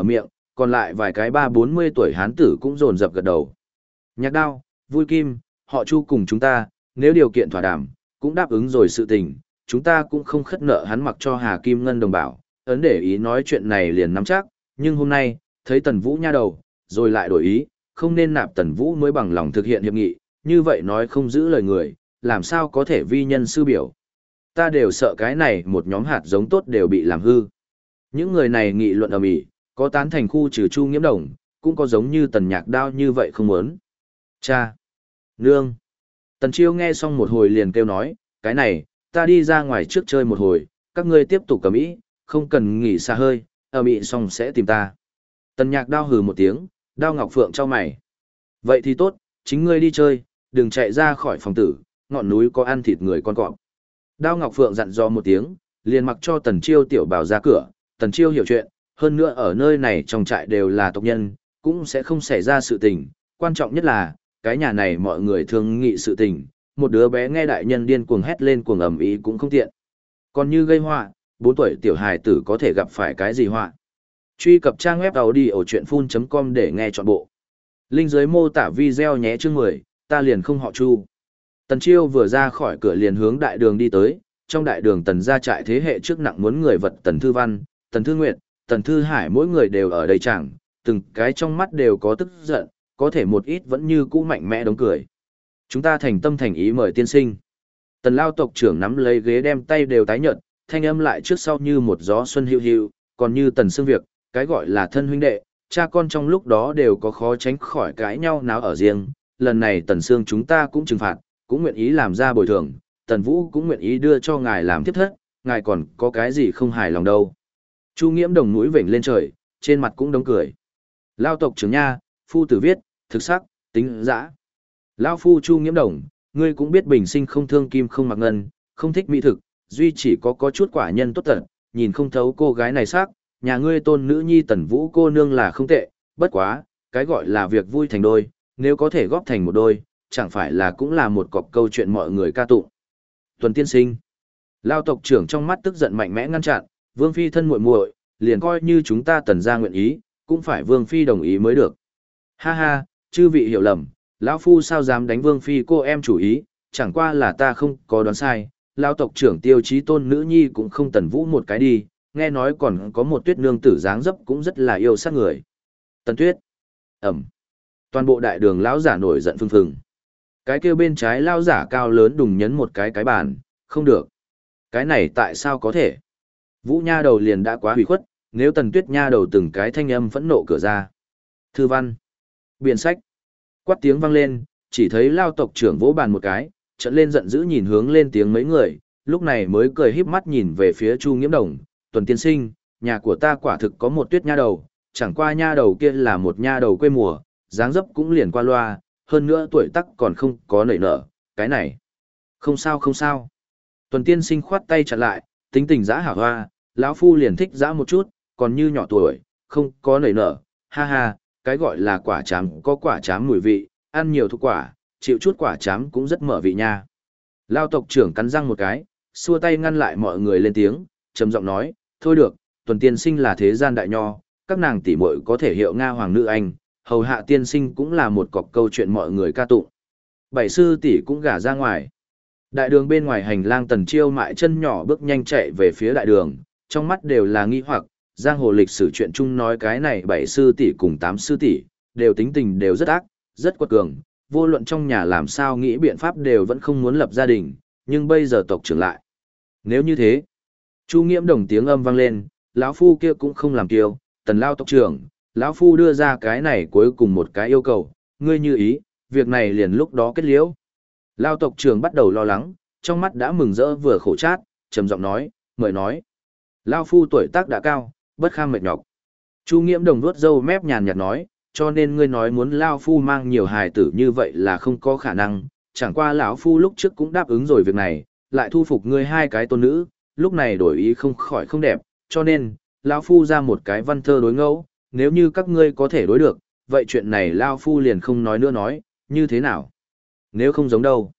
còn lại vài cái 30-40 tuổi hán tử cũng rồn rập gật đầu. Nhạc Đao, Vui Kim, họ Chu cùng chúng ta, nếu điều kiện thỏa đàm, cũng đáp ứng rồi sự tình, chúng ta cũng không khất nợ hắn mặc cho Hà Kim Ngân đồng bảo, ấn để ý nói chuyện này liền nắm chắc, nhưng hôm nay, thấy Tần Vũ nha đầu, rồi lại đổi ý, không nên nạp Tần Vũ mới bằng lòng thực hiện hiệp nghị, như vậy nói không giữ lời người, làm sao có thể vi nhân sư biểu. Ta đều sợ cái này một nhóm hạt giống tốt đều bị làm hư. Những người này nghị luận ầm ĩ, có tán thành khu trừ Chu Nghiễm Đồng, cũng có giống như Tần Nhạc Đao như vậy không muốn. Cha! Nương! Tần Chiêu nghe xong một hồi liền kêu nói, cái này, ta đi ra ngoài trước chơi một hồi, các ngươi tiếp tục cầm ĩ, không cần nghỉ xa hơi, ầm ĩ xong sẽ tìm ta. Tần Nhạc Đao hừ một tiếng, Đao Ngọc Phượng cho mày. Vậy thì tốt, chính ngươi đi chơi, đừng chạy ra khỏi phòng tử, ngọn núi có ăn thịt người con cọp. Đao Ngọc Phượng dặn dò một tiếng, liền mặc cho Tần Chiêu tiểu bảo ra cửa, Tần Chiêu hiểu chuyện, hơn nữa ở nơi này trong trại đều là tộc nhân, cũng sẽ không xảy ra sự tình, quan trọng nhất là, cái nhà này mọi người thường nghị sự tình, một đứa bé nghe đại nhân điên cuồng hét lên cuồng ầm ĩ cũng không tiện. Còn như gây họa, 4 tuổi tiểu hài tử có thể gặp phải cái gì họa. Truy cập trang web audiochuyenphun.com để nghe trọn bộ. Link dưới mô tả video nhé chương 10, ta liền không họ Chu. Tần Chiêu vừa ra khỏi cửa liền hướng đại đường đi tới, trong đại đường Tần gia trại thế hệ trước nặng muốn người vật Tần Thư Văn, Tần Thư Nguyệt, Tần Thư Hải mỗi người đều ở đây chẳng, từng cái trong mắt đều có tức giận, có thể một ít vẫn như cũ mạnh mẽ đống cười. Chúng ta thành tâm thành ý mời tiên sinh. Tần Lao tộc trưởng nắm lấy ghế đem tay đều tái nhợt, thanh âm lại trước sau như một gió xuân hiu hiu, còn như Tần Sương Việc, cái gọi là thân huynh đệ, cha con trong lúc đó đều có khó tránh khỏi cãi nhau náo ở riêng, lần này Tần Sương chúng ta cũng trừng phạt, cũng nguyện ý làm ra bồi thường, Tần Vũ cũng nguyện ý đưa cho ngài làm tiếp thất, ngài còn có cái gì không hài lòng đâu. Chu Nghiễm Đồng mũi vểnh lên trời, trên mặt cũng đống cười. Lao tộc trưởng nha, phu tử viết, thực sắc, tính dã. Lao phu Chu Nghiễm Đồng, ngươi cũng biết bình sinh không thương kim không mặc ngân, không thích mỹ thực, duy chỉ có chút quả nhân tốt tật, nhìn không thấu cô gái này sắc, nhà ngươi tôn nữ nhi Tần Vũ cô nương là không tệ, bất quá, cái gọi là việc vui thành đôi, nếu có thể góp thành một đôi, chẳng phải là cũng là một cọc câu chuyện mọi người ca tụng. Tuần tiên sinh, Lao tộc trưởng trong mắt tức giận mạnh mẽ ngăn chặn, Vương phi thân muội muội, liền coi như chúng ta Tần gia nguyện ý, cũng phải Vương phi đồng ý mới được. Ha ha, chư vị hiểu lầm, lão phu sao dám đánh Vương phi cô em chủ ý, chẳng qua là ta không có đoán sai, lão tộc trưởng Tiêu Chí tôn nữ nhi cũng không Tần Vũ một cái đi, nghe nói còn có một Tuyết nương tử dáng dấp cũng rất là yêu sát người. Tần Tuyết. Ẩm. Toàn bộ đại đường lão giả nổi giận phừng phừng. Cái kia bên trái lão giả cao lớn đùng nhấn một cái bàn, không được. Cái này tại sao có thể? Vũ nha đầu liền đã quá hủy khuất, nếu Tần Tuyết nha đầu từng cái thanh âm phẫn nộ cửa ra. Thư văn. Biện sách. Quát tiếng vang lên, chỉ thấy lao tộc trưởng vỗ bàn một cái, trợn lên giận dữ nhìn hướng lên tiếng mấy người, lúc này mới cười híp mắt nhìn về phía Chu Nghiễm Đồng, Tuần tiên sinh, nhà của ta quả thực có một Tuyết nha đầu, chẳng qua nha đầu kia là một nha đầu quê mùa, dáng dấp cũng liền qua loa, hơn nữa tuổi tác còn không có nảy nở, cái này. Không sao không sao. Tuần tiên sinh khoát tay chặn lại, tính tình dã hảo hoa, lão phu liền thích dã một chút, còn như nhỏ tuổi, không có nảy nở, ha ha, cái gọi là quả chám có quả chám mùi vị, ăn nhiều thuộc quả, chịu chút quả chám cũng rất mở vị nha. Lao tộc trưởng cắn răng một cái, xua tay ngăn lại mọi người lên tiếng, trầm giọng nói, thôi được, Tuần tiên sinh là thế gian đại nho, các nàng tỷ muội có thể hiệu Nga hoàng nữ anh, hầu hạ tiên sinh cũng là một cọc câu chuyện mọi người ca tụng. Bảy sư tỷ cũng gả ra ngoài. Đại đường bên ngoài hành lang Tần Chiêu mại chân nhỏ bước nhanh chạy về phía đại đường, trong mắt đều là nghi hoặc, giang hồ lịch sử chuyện chung nói cái này 7 sư tỷ cùng 8 sư tỷ, đều tính tình đều rất ác, rất quật cường, vô luận trong nhà làm sao nghĩ biện pháp đều vẫn không muốn lập gia đình, nhưng bây giờ tộc trưởng lại. Nếu như thế, Chu Nghiễm Đồng tiếng âm vang lên, lão phu kia cũng không làm kiêu, Tần lao tộc trưởng, lão phu đưa ra cái này cuối cùng một cái yêu cầu, ngươi như ý, việc này liền lúc đó kết liễu. Lao tộc trưởng bắt đầu lo lắng, trong mắt đã mừng rỡ vừa khổ chát, trầm giọng nói, mời nói. Lao phu tuổi tác đã cao, bất kham mệt nhọc. Chu Nghiễm Đồng vuốt râu mép nhàn nhạt nói, cho nên ngươi nói muốn Lao phu mang nhiều hài tử như vậy là không có khả năng, chẳng qua lão phu lúc trước cũng đáp ứng rồi việc này, lại thu phục ngươi 2 cái tôn nữ, lúc này đổi ý không khỏi không đẹp, cho nên, Lao phu ra một cái văn thơ đối ngẫu, nếu như các ngươi có thể đối được, vậy chuyện này Lao phu liền không nói nữa nói, như thế nào? Nếu không giống đâu?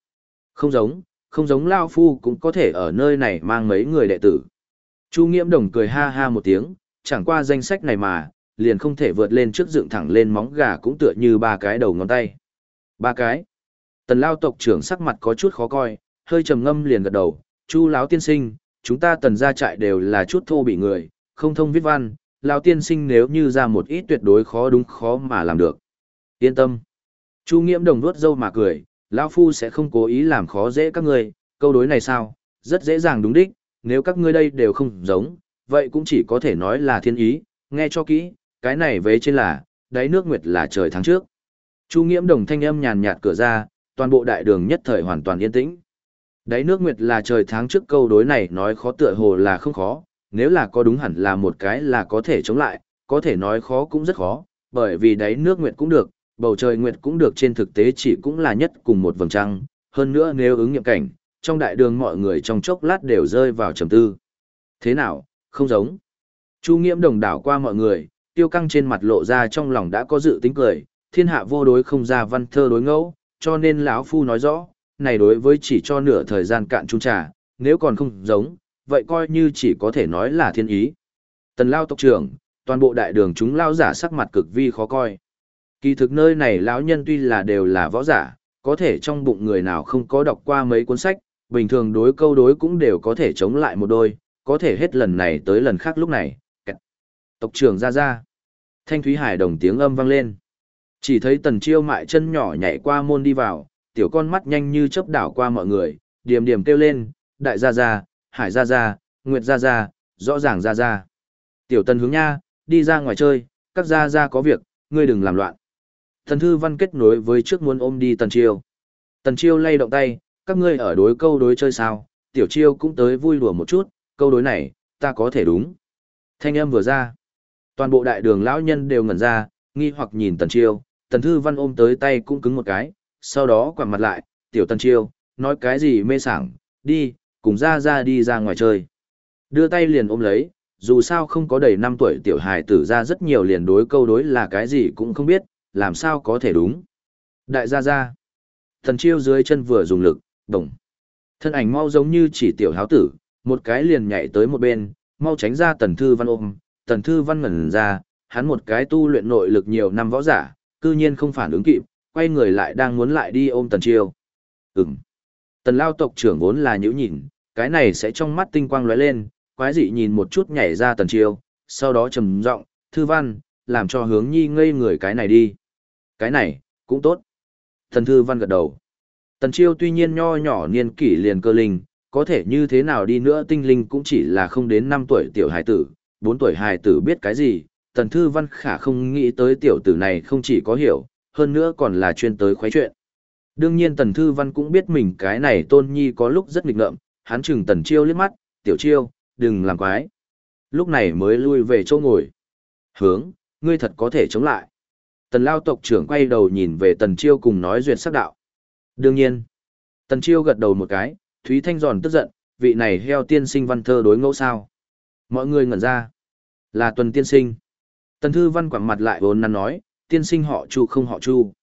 Không giống Lao phu cũng có thể ở nơi này mang mấy người đệ tử. Chu Nghiễm Đồng cười ha ha một tiếng, chẳng qua danh sách này mà, liền không thể vượt lên trước dựng thẳng lên móng gà cũng tựa như ba cái đầu ngón tay. Ba cái. Tần Lao tộc trưởng sắc mặt có chút khó coi, hơi trầm ngâm liền gật đầu, Chu lão tiên sinh, chúng ta Tần gia trại đều là chút thô bị người, không thông viết văn, lão tiên sinh nếu như ra một ít tuyệt đối khó đúng khó mà làm được. Yên tâm. Chu Nghiễm Đồng nuốt râu mà cười, lão phu sẽ không cố ý làm khó dễ các ngươi, câu đối này sao, rất dễ dàng đúng đích, nếu các ngươi đây đều không giống, vậy cũng chỉ có thể nói là thiên ý, nghe cho kỹ, cái này vế trên là, đáy nước nguyệt là trời tháng trước. Chu Nghiễm Đồng thanh âm nhàn nhạt cửa ra, toàn bộ đại đường nhất thời hoàn toàn yên tĩnh. Đáy nước nguyệt là trời tháng trước câu đối này nói khó tựa hồ là không khó, nếu là có đúng hẳn là một cái là có thể chống lại, có thể nói khó cũng rất khó, bởi vì đáy nước nguyệt cũng được, bầu trời nguyệt cũng được trên thực tế chỉ cũng là nhất cùng một vầng trăng, hơn nữa nếu ứng nghiệm cảnh, trong đại đường mọi người trong chốc lát đều rơi vào trầm tư. Thế nào, không giống. Chu Nghiễm Đồng đảo qua mọi người, Tiêu Căng trên mặt lộ ra trong lòng đã có dự tính cười, thiên hạ vô đối không ra văn thơ đối ngẫu, cho nên lão phu nói rõ, này đối với chỉ cho nửa thời gian cạn chung trà, nếu còn không giống, vậy coi như chỉ có thể nói là thiên ý. Tần Lao tộc trưởng, toàn bộ đại đường chúng lao giả sắc mặt cực vi khó coi. Kỳ thực nơi này lão nhân tuy là đều là võ giả, có thể trong bụng người nào không có đọc qua mấy cuốn sách, bình thường đối câu đối cũng đều có thể chống lại một đôi, có thể hết lần này tới lần khác lúc này. Tộc trưởng ra. Thanh Thúy Hải đồng tiếng âm vang lên. Chỉ thấy Tần Chiêu mại chân nhỏ nhảy qua môn đi vào, tiểu con mắt nhanh như chớp đảo qua mọi người, điềm điềm kêu lên, đại gia, hải gia, nguyệt gia, rõ ràng gia. Tiểu Tần hướng nha, đi ra ngoài chơi, các gia có việc, ngươi đừng làm loạn. Thần Thư Văn kết nối với trước muốn ôm đi Tần Chiêu. Tần Chiêu lay động tay, các ngươi ở đối câu đối chơi sao, Tiểu Chiêu cũng tới vui đùa một chút, câu đối này, ta có thể đúng. Thanh âm vừa ra. Toàn bộ đại đường lão nhân đều ngẩn ra, nghi hoặc nhìn Tần Chiêu, Tần Thư Văn ôm tới tay cũng cứng một cái, sau đó quẳng mặt lại, Tiểu Tần Chiêu, nói cái gì mê sảng, đi, cùng ra đi ra ngoài chơi. Đưa tay liền ôm lấy, dù sao không có đầy 5 tuổi tiểu hài tử ra rất nhiều liền đối câu đối là cái gì cũng không biết, làm sao có thể đúng. Đại gia. Tần Chiêu dưới chân vừa dùng lực, đồng. Thân ảnh mau giống như chỉ tiểu háo tử, một cái liền nhảy tới một bên, mau tránh ra Tần Thư Văn ôm. Tần Thư Văn ngẩn ra, hắn một cái tu luyện nội lực nhiều năm võ giả, cư nhiên không phản ứng kịp, quay người lại đang muốn lại đi ôm Tần Chiêu. Tần Lao tộc trưởng vốn là nhíu nhìn, cái này sẽ trong mắt tinh quang lóe lên, quái dị nhìn một chút nhảy ra Tần Chiêu, sau đó trầm giọng, Thư Văn, làm cho Hướng Nhi ngây người cái này đi. Cái này, cũng tốt. Tần Thư Văn gật đầu. Tần Chiêu tuy nhiên nho nhỏ niên kỷ liền cơ linh, có thể như thế nào đi nữa tinh linh cũng chỉ là không đến 5 tuổi tiểu hài tử, 4 tuổi hài tử biết cái gì, Tần Thư Văn khả không nghĩ tới tiểu tử này không chỉ có hiểu, hơn nữa còn là chuyên tới khoái chuyện. Đương nhiên Tần Thư Văn cũng biết mình cái này tôn nhi có lúc rất nghịch ngợm, hắn chừng Tần Chiêu liếc mắt, Tiểu Chiêu, đừng làm quái. Lúc này mới lui về chỗ ngồi. Hướng, ngươi thật có thể chống lại. Tần Lao tộc trưởng quay đầu nhìn về Tần Chiêu cùng nói duyệt sắc đạo. Đương nhiên. Tần Chiêu gật đầu một cái, Thúy Thanh giòn tức giận, vị này heo tiên sinh văn thơ đối ngẫu sao. Mọi người ngẩn ra. Là Tuần tiên sinh. Tần Thư Văn quẳng mặt lại vốn năn nói, tiên sinh họ Chu không họ Chu.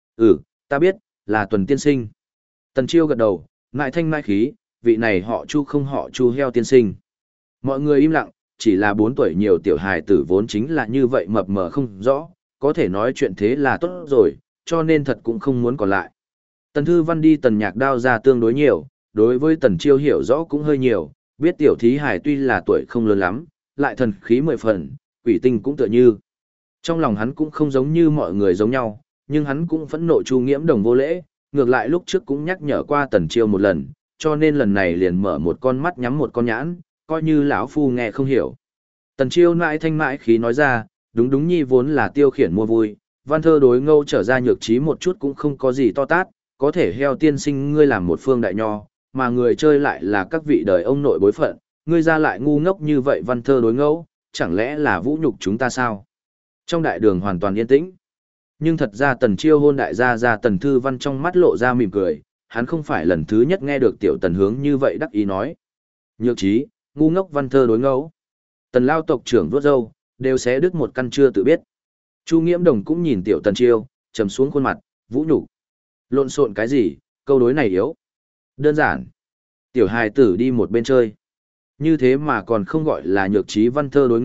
Ta biết, là Tuần tiên sinh. Tần Chiêu gật đầu, ngại thanh mai khí, vị này họ Chu không họ Chu heo tiên sinh. Mọi người im lặng, chỉ là 4 tuổi nhiều tiểu hài tử vốn chính là như vậy mập mờ không rõ, có thể nói chuyện thế là tốt rồi, cho nên thật cũng không muốn còn lại. Tần Thư Văn đi Tần Nhạc Đao ra tương đối nhiều, đối với Tần Chiêu hiểu rõ cũng hơi nhiều, biết tiểu thí hài tuy là tuổi không lớn lắm, lại thần khí 10 phần, quỷ tinh cũng tựa như. Trong lòng hắn cũng không giống như mọi người giống nhau, nhưng hắn cũng phẫn nộ Chu Nghiễm Đồng vô lễ, ngược lại lúc trước cũng nhắc nhở qua Tần Chiêu một lần, cho nên lần này liền mở một con mắt nhắm một con nhãn, coi như lão phu nghe không hiểu. Tần Chiêu nãi thanh mãi khí nói ra, đúng nhi vốn là tiêu khiển mua vui, văn thơ đối ngâu trở ra nhược trí một chút cũng không có gì to tát, có thể heo tiên sinh ngươi làm một phương đại nho, mà người chơi lại là các vị đời ông nội bối phận, ngươi ra lại ngu ngốc như vậy văn thơ đối ngẫu, chẳng lẽ là vũ nhục chúng ta sao? Trong đại đường hoàn toàn yên tĩnh. Nhưng thật ra Tần Chiêu hôn đại gia ra Tần Thư Văn trong mắt lộ ra mỉm cười, hắn không phải lần thứ nhất nghe được tiểu Tần Hướng như vậy đắc ý nói. Nhược trí, ngu ngốc văn thơ đối ngẫu. Tần Lao tộc trưởng vuốt râu, đều xé đứt một căn chưa tự biết. Chu Nghiễm Đồng cũng nhìn tiểu Tần Chiêu, trầm xuống khuôn mặt, vũ nhục. Lộn xộn cái gì, câu đối này yếu. Đơn giản. Tiểu hài tử đi một bên chơi. Như thế mà còn không gọi là nhược trí văn thơ đối ngẫu,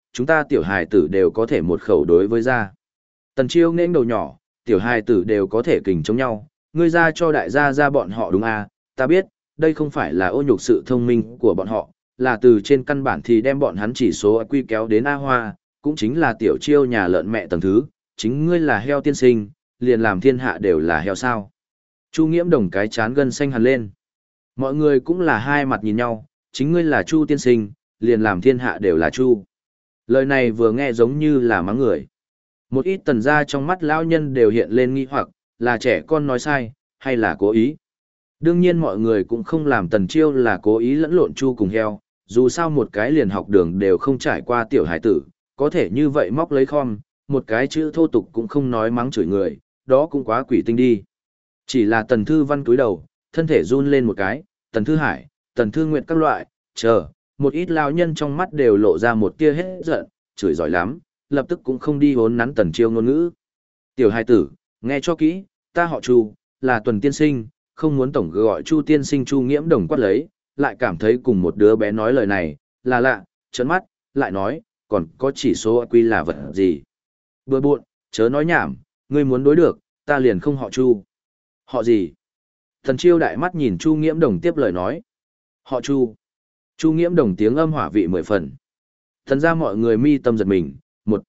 chúng ta tiểu hài tử đều có thể một khẩu đối với ra. Tần Chiêu nghênh đầu nhỏ, tiểu hài tử đều có thể kình chống nhau, ngươi ra cho đại gia ra bọn họ đúng à, ta biết, đây không phải là ô nhục sự thông minh của bọn họ, là từ trên căn bản thì đem bọn hắn chỉ số quy kéo đến A Hoa, cũng chính là tiểu Chiêu nhà lợn mẹ tầng thứ, chính ngươi là heo tiên sinh, liền làm thiên hạ đều là heo sao. Chu Nghiễm Đồng cái chán gân xanh hẳn lên. Mọi người cũng là hai mặt nhìn nhau, chính ngươi là Chu tiên sinh, liền làm thiên hạ đều là Chu. Lời này vừa nghe giống như là mắng người. Một ít tần gia trong mắt lão nhân đều hiện lên nghi hoặc, là trẻ con nói sai, hay là cố ý. Đương nhiên mọi người cũng không làm Tần Chiêu là cố ý lẫn lộn Chu cùng heo, dù sao một cái liền học đường đều không trải qua tiểu hải tử, có thể như vậy móc lấy khom, một cái chữ thô tục cũng không nói mắng chửi người, đó cũng quá quỷ tinh đi. Chỉ là Tần Thư Văn cúi đầu, thân thể run lên một cái, Tần Thư Hải, Tần Thư Nguyệt các loại, chờ, một ít lão nhân trong mắt đều lộ ra một tia hết giận, chửi giỏi lắm, lập tức cũng không đi hốn nắn Tần Chiêu ngôn ngữ. Tiểu hải tử, nghe cho kỹ, ta họ Chu, là Tuần tiên sinh, không muốn tổng gọi Chu tiên sinh. Chu Nghiễm Đồng quát lấy, lại cảm thấy cùng một đứa bé nói lời này, là lạ, trợn mắt, lại nói, còn có chỉ số quy là vật gì. Bừa bộn, chớ nói nhảm, ngươi muốn đối được, ta liền không họ Chu. Họ gì? Tần Chiêu đại mắt nhìn Chu Nghiễm Đồng tiếp lời nói. Họ Chu. Chu Nghiễm Đồng tiếng âm hỏa vị 10 phần. Thần ra mọi người mi tâm giật mình, 1,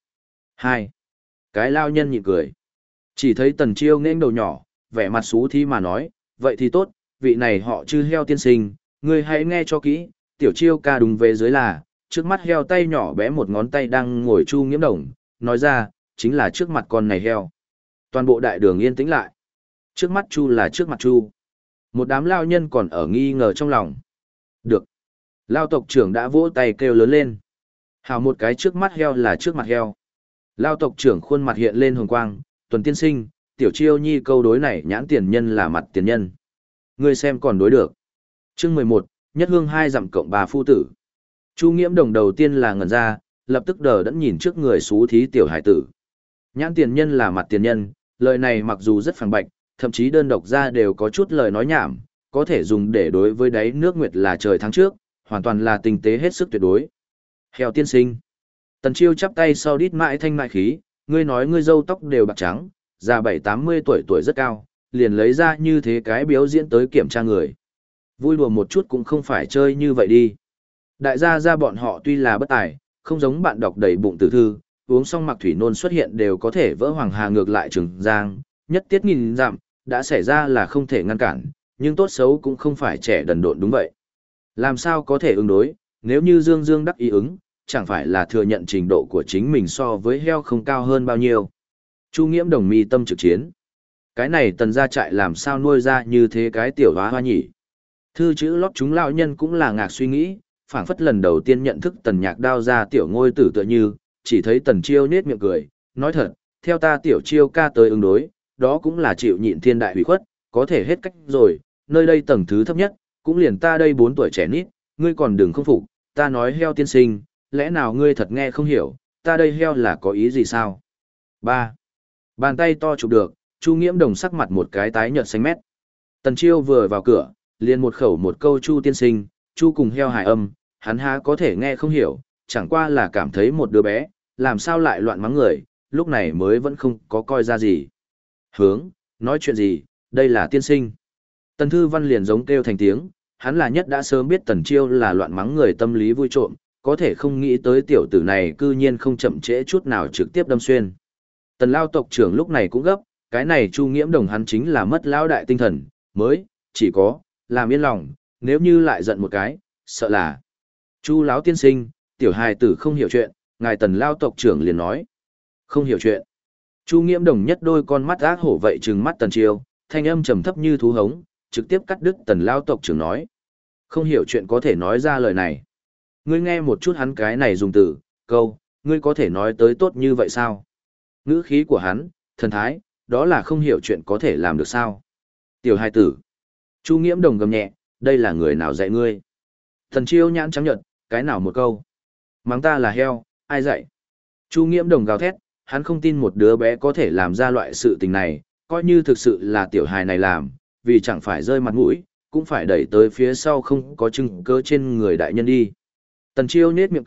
2. Cái lao nhân nhịn cười. Chỉ thấy Tần Chiêu nghênh đầu nhỏ, vẻ mặt xú thí mà nói, vậy thì tốt, vị này họ Chư heo tiên sinh, ngươi hãy nghe cho kỹ, tiểu Chiêu ca đúng về dưới là, trước mắt heo tay nhỏ bé một ngón tay đang ngồi Chu Nghiễm Đồng, nói ra, chính là trước mặt con này heo. Toàn bộ đại đường yên tĩnh lại. Trước mắt Chu là trước mặt Chu. Một đám lao nhân còn ở nghi ngờ trong lòng. Được. Lao tộc trưởng đã vỗ tay kêu lớn lên. Hào một cái trước mắt heo là trước mặt heo. Lao tộc trưởng khuôn mặt hiện lên hồng quang, Tuần tiên sinh, tiểu Chiêu nhi câu đối này nhãn tiền nhân là mặt tiền nhân. Ngươi xem còn đối được. Chương 11, nhất hương 2 dặm cộng 3 phu tử. Chu Nghiễm Đồng đầu tiên là ngẩn ra, lập tức đờ đẫn nhìn trước người xú thí tiểu hải tử. Nhãn tiền nhân là mặt tiền nhân, lời này mặc dù rất phản bạch, thậm chí đơn độc ra đều có chút lời nói nhảm, có thể dùng để đối với đáy nước nguyệt là trời tháng trước, hoàn toàn là tinh tế hết sức tuyệt đối. Heo tiên sinh. Tần Chiêu chắp tay sau đít mãi thanh mại khí, ngươi nói ngươi râu tóc đều bạc trắng, già 7-80 tuổi rất cao, liền lấy ra như thế cái biểu diễn tới kiểm tra người. Vui đùa một chút cũng không phải chơi như vậy đi. Đại gia gia bọn họ tuy là bất tài, không giống bạn đọc đầy bụng tử thư, uống xong mặc thủy nôn xuất hiện đều có thể vỡ hoàng hà ngược lại Trường Giang, nhất tiết nghìn dặm, đã xảy ra là không thể ngăn cản, nhưng tốt xấu cũng không phải trẻ đần độn đúng vậy. Làm sao có thể ứng đối, nếu như Dương Dương đắc ý ứng, chẳng phải là thừa nhận trình độ của chính mình so với heo không cao hơn bao nhiêu. Chu Nghiễm Đồng mi tâm trực chiến. Cái này Tần gia trại làm sao nuôi ra như thế cái tiểu hóa hoa nhỉ? Thư chữ lót chúng lão nhân cũng là ngạc suy nghĩ, phảng phất lần đầu tiên nhận thức Tần Nhạc đao ra tiểu ngôi tử tựa như, chỉ thấy Tần Chiêu nết miệng cười, nói thật, theo ta tiểu Chiêu ca tới ứng đối, đó cũng là chịu nhịn thiên đại hủy khuất, có thể hết cách rồi, nơi đây tầng thứ thấp nhất, cũng liền ta đây 4 tuổi trẻ nít, ngươi còn đừng không phục, ta nói heo tiên sinh, lẽ nào ngươi thật nghe không hiểu, ta đây heo là có ý gì sao? 3. Bàn tay to chụp được, Chu Nghiễm Đồng sắc mặt một cái tái nhợt xanh mét. Tần Chiêu vừa vào cửa, liền một khẩu một câu Chu tiên sinh, Chu cùng heo hài âm, hắn há có thể nghe không hiểu, chẳng qua là cảm thấy một đứa bé, làm sao lại loạn mắng người, lúc này mới vẫn không có coi ra gì. Hướng, nói chuyện gì, đây là tiên sinh. Tần Thư Văn liền giống kêu thành tiếng, hắn là nhất đã sớm biết Tần Chiêu là loạn mắng người tâm lý vui trộm, có thể không nghĩ tới tiểu tử này cư nhiên không chậm trễ chút nào trực tiếp đâm xuyên. Tần Lao tộc trưởng lúc này cũng gấp, cái này Chu Nghiễm Đồng hắn chính là mất lão đại tinh thần, mới, chỉ có, làm yên lòng, nếu như lại giận một cái, sợ là. Chu lão tiên sinh, tiểu hài tử không hiểu chuyện, ngài Tần Lao tộc trưởng liền nói. Không hiểu chuyện. Chu Nghiễm Đồng nhất đôi con mắt ác hổ vậy trừng mắt Tần Chiêu, thanh âm trầm thấp như thú hống, trực tiếp cắt đứt Tần Lao tộc trưởng nói. Không hiểu chuyện có thể nói ra lời này. Ngươi nghe một chút hắn cái này dùng từ, câu, ngươi có thể nói tới tốt như vậy sao? Ngữ khí của hắn, thần thái, đó là không hiểu chuyện có thể làm được sao? Tiểu hài tử. Chu Nghiễm Đồng gầm nhẹ, đây là người nào dạy ngươi? Tần Chiêu nhãn trắng nhợt, cái nào một câu? Mắng ta là heo, ai dạy? Chu Nghiễm Đồng gào thét, hắn không tin một đứa bé có thể làm ra loại sự tình này, coi như thực sự là tiểu hài này làm, vì chẳng phải rơi mặt mũi, cũng phải đẩy tới phía sau không có chứng cớ trên người đại nhân đi. Tần Chiêu nết miệng cười,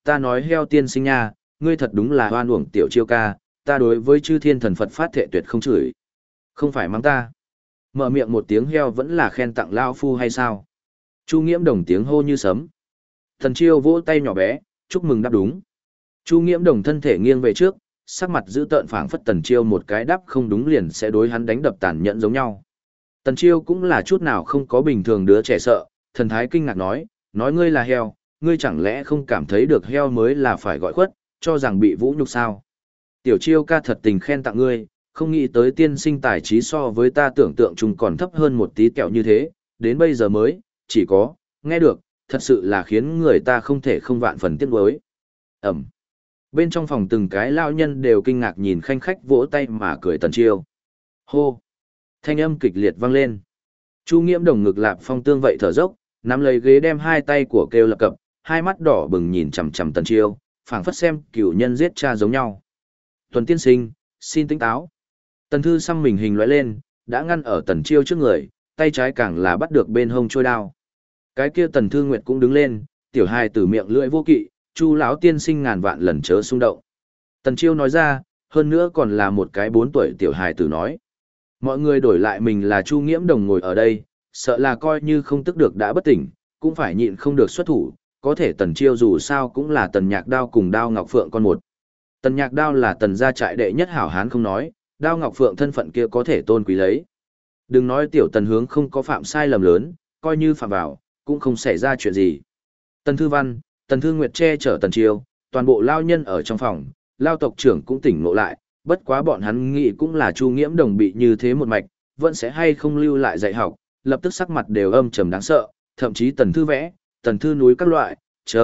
ta nói heo tiên sinh nha, ngươi thật đúng là hoan uổng tiểu chiêu ca, ta đối với chư thiên thần Phật phát thệ tuyệt không chửi. Không phải mắng ta. Mở miệng một tiếng heo vẫn là khen tặng lao phu hay sao? Chu Nghiễm Đồng tiếng hô như sấm. Tần Chiêu vỗ tay nhỏ bé, chúc mừng đáp đúng. Chu Nghiễm Đồng thân thể nghiêng về trước, sắc mặt giữ tợn phảng phất Tần Chiêu một cái đáp không đúng liền sẽ đối hắn đánh đập tàn nhẫn giống nhau. Tần Chiêu cũng là chút nào không có bình thường đứa trẻ sợ, thần thái kinh ngạc nói ngươi là heo, ngươi chẳng lẽ không cảm thấy được heo mới là phải gọi khuất, cho rằng bị vũ nhục sao? Tiểu Chiêu ca thật tình khen tặng ngươi, không nghĩ tới tiên sinh tài trí so với ta tưởng tượng chung còn thấp hơn một tí kẹo như thế, đến bây giờ mới, chỉ có, nghe được, thật sự là khiến người ta không thể không vạn phần tiếc nuối. Ẩm. Bên trong phòng từng cái lao nhân đều kinh ngạc nhìn khanh khách vỗ tay mà cười Tần Chiêu. Hô. Thanh âm kịch liệt vang lên. Chu Nghiễm Đồng ngực lạp phong tương vậy thở dốc, nắm lấy ghế đem hai tay của kêu lập cập, hai mắt đỏ bừng nhìn chằm chằm Tần Chiêu, phảng phất xem cửu nhân giết cha giống nhau. Tuần tiên sinh, xin tỉnh táo. Tần Thư xăm mình hình lóe lên, đã ngăn ở Tần Chiêu trước người, tay trái càng là bắt được bên hông trôi đao. Cái kia Tần Thư Nguyệt cũng đứng lên, tiểu hài tử miệng lưỡi vô kỵ, Chu lão tiên sinh ngàn vạn lần chớ xung động. Tần Chiêu nói ra, hơn nữa còn là một cái 4 tuổi tiểu hài tử nói. Mọi người đổi lại mình là Chu Nghiễm Đồng ngồi ở đây, sợ là coi như không tức được đã bất tỉnh, cũng phải nhịn không được xuất thủ, có thể Tần Chiêu dù sao cũng là Tần Nhạc Đao cùng Đao Ngọc Phượng con một. Tần Nhạc Đao là Tần gia trại đệ nhất hảo hán không nói, Đao Ngọc Phượng thân phận kia có thể tôn quý lấy. Đừng nói tiểu Tần hướng không có phạm sai lầm lớn, coi như phạm vào, cũng không xảy ra chuyện gì. Tần Thư Văn, Tần Thư Nguyệt che chở Tần Chiêu, toàn bộ lao nhân ở trong phòng, lao tộc trưởng cũng tỉnh ngộ lại, bất quá bọn hắn nghĩ cũng là Chu Nghiễm Đồng bị như thế một mạch, vẫn sẽ hay không lưu lại dạy học, lập tức sắc mặt đều âm trầm đáng sợ, thậm chí Tần Thư vẽ, Tần Thư núi các loại,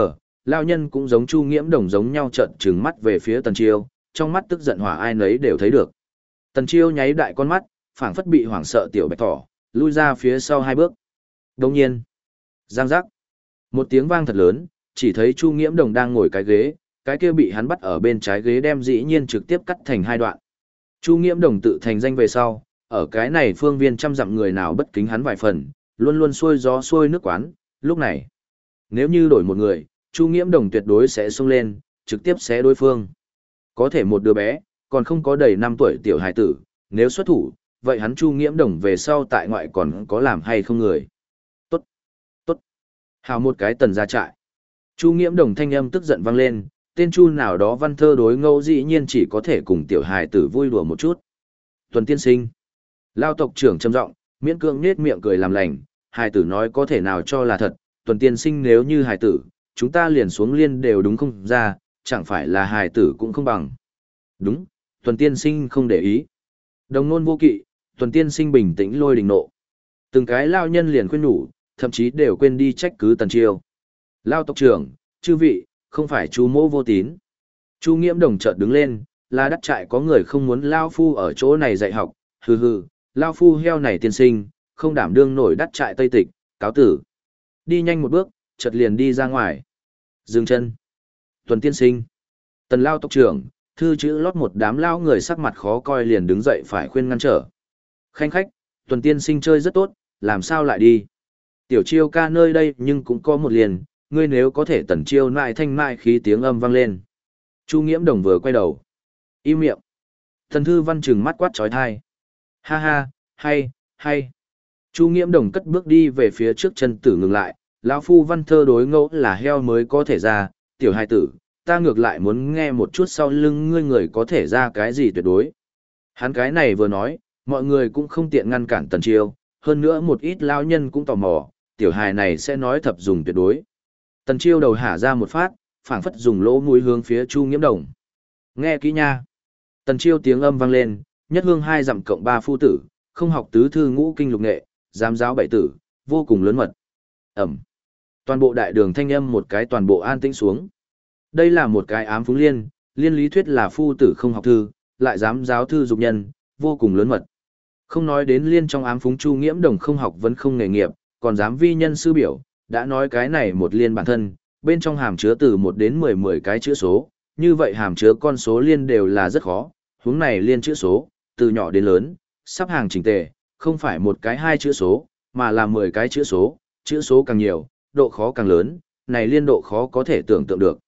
lao nhân cũng giống Chu Nghiễm Đồng giống nhau trợn trừng mắt về phía Tần Chiêu, trong mắt tức giận hỏa ai nấy đều thấy được. Tần Chiêu nháy đại con mắt, phảng phất bị hoảng sợ tiểu bạch thỏ, lui ra phía sau 2 bước. Đồng nhiên, giang giác, một tiếng vang thật lớn, chỉ thấy Chu Nghiễm Đồng đang ngồi cái ghế, cái kia bị hắn bắt ở bên trái ghế đem dĩ nhiên trực tiếp cắt thành 2 đoạn. Chu Nghiễm Đồng tự thành danh về sau, ở cái này phương viên trăm dặm người nào bất kính hắn vài phần, luôn luôn xuôi gió xuôi nước quán, lúc này, nếu như đổi một người, Chu Nghiễm Đồng tuyệt đối sẽ xông lên, trực tiếp xé đối phương. Có thể một đứa bé, còn không có đầy 5 tuổi tiểu hài tử, nếu xuất thủ, vậy hắn Chu Nghiễm Đồng về sau tại ngoại còn có làm hay không người. Tốt, tốt, hào một cái Tần gia trại. Chu Nghiễm Đồng thanh âm tức giận vang lên, tên Chu nào đó văn thơ đối ngẫu dĩ nhiên chỉ có thể cùng tiểu hài tử vui đùa một chút. Tuần tiên sinh. Lao tộc trưởng trầm giọng, miễn cưỡng nết miệng cười làm lành, hài tử nói có thể nào cho là thật, Tuần tiên sinh nếu như hài tử, chúng ta liền xuống liên đều đúng không ra, chẳng phải là hài tử cũng không bằng. Đúng, Tuần tiên sinh không để ý. Đồng nôn vô kỵ, Tuần tiên sinh bình tĩnh lôi đình nộ. Từng cái lao nhân liền khuyên nhủ, thậm chí đều quên đi trách cứ Tần Chiêu. Lao tộc trưởng, chư vị, không phải Chu mỗ vô tín. Chu Nghiễm Đồng chợt đứng lên, là đắc trại có người không muốn Lao phu ở chỗ này dạy học, hừ hừ, Lao phu heo này tiên sinh, không đảm đương nổi đắc trại Tây Tịch, cáo tử. Đi nhanh một bước, chợt liền đi ra ngoài. Dừng chân. Tuần tiên sinh. Tần Lao tộc trưởng, thư chữ lót một đám lao người sắc mặt khó coi liền đứng dậy phải khuyên ngăn trở. Khanh khách, Tuần tiên sinh chơi rất tốt, làm sao lại đi. Tiểu Chiêu ca nơi đây nhưng cũng có một liền, ngươi nếu có thể Tần Chiêu nại thanh mại khí tiếng âm vang lên. Chu Nghiễm Đồng vừa quay đầu. Im miệng. Thần Thư Văn trừng mắt quát trói thai. Ha ha, hay. Chu Nghiễm Đồng cất bước đi về phía trước chân tử ngừng lại, lão phu văn thơ đối ngẫu là heo mới có thể ra, tiểu hai tử, ta ngược lại muốn nghe một chút sau lưng ngươi người có thể ra cái gì tuyệt đối. Hắn cái này vừa nói, mọi người cũng không tiện ngăn cản Tần Chiêu, hơn nữa một ít lão nhân cũng tò mò, tiểu hài này sẽ nói thập dùng tuyệt đối. Tần Chiêu đầu hả ra một phát, phảng phất dùng lỗ mũi hướng phía Chu Nghiễm Đồng. Nghe kỹ nha. Tần Chiêu tiếng âm vang lên, nhất hương 2 dặm cộng 3 phu tử, không học tứ thư ngũ kinh lục nghệ, giám giáo 7 tử, vô cùng lớn mật. Ẩm. Toàn bộ đại đường thanh âm một cái toàn bộ an tĩnh xuống. Đây là một cái ám phúng liên, liên lý thuyết là phu tử không học thư, lại giám giáo thư dục nhân, vô cùng lớn mật. Không nói đến liên trong ám phúng Chu Nghiễm Đồng không học vẫn không nghề nghiệp, còn dám vi nhân sư biểu, đã nói cái này một liên bản thân, bên trong hàm chứa từ 1 đến 10 cái chữ số, như vậy hàm chứa con số liên đều là rất khó, huống này liên chữ số, từ nhỏ đến lớn, sắp hàng chỉnh tề, không phải một cái 2 chữ số, mà là 10 cái chữ số càng nhiều, độ khó càng lớn, này liên độ khó có thể tưởng tượng được.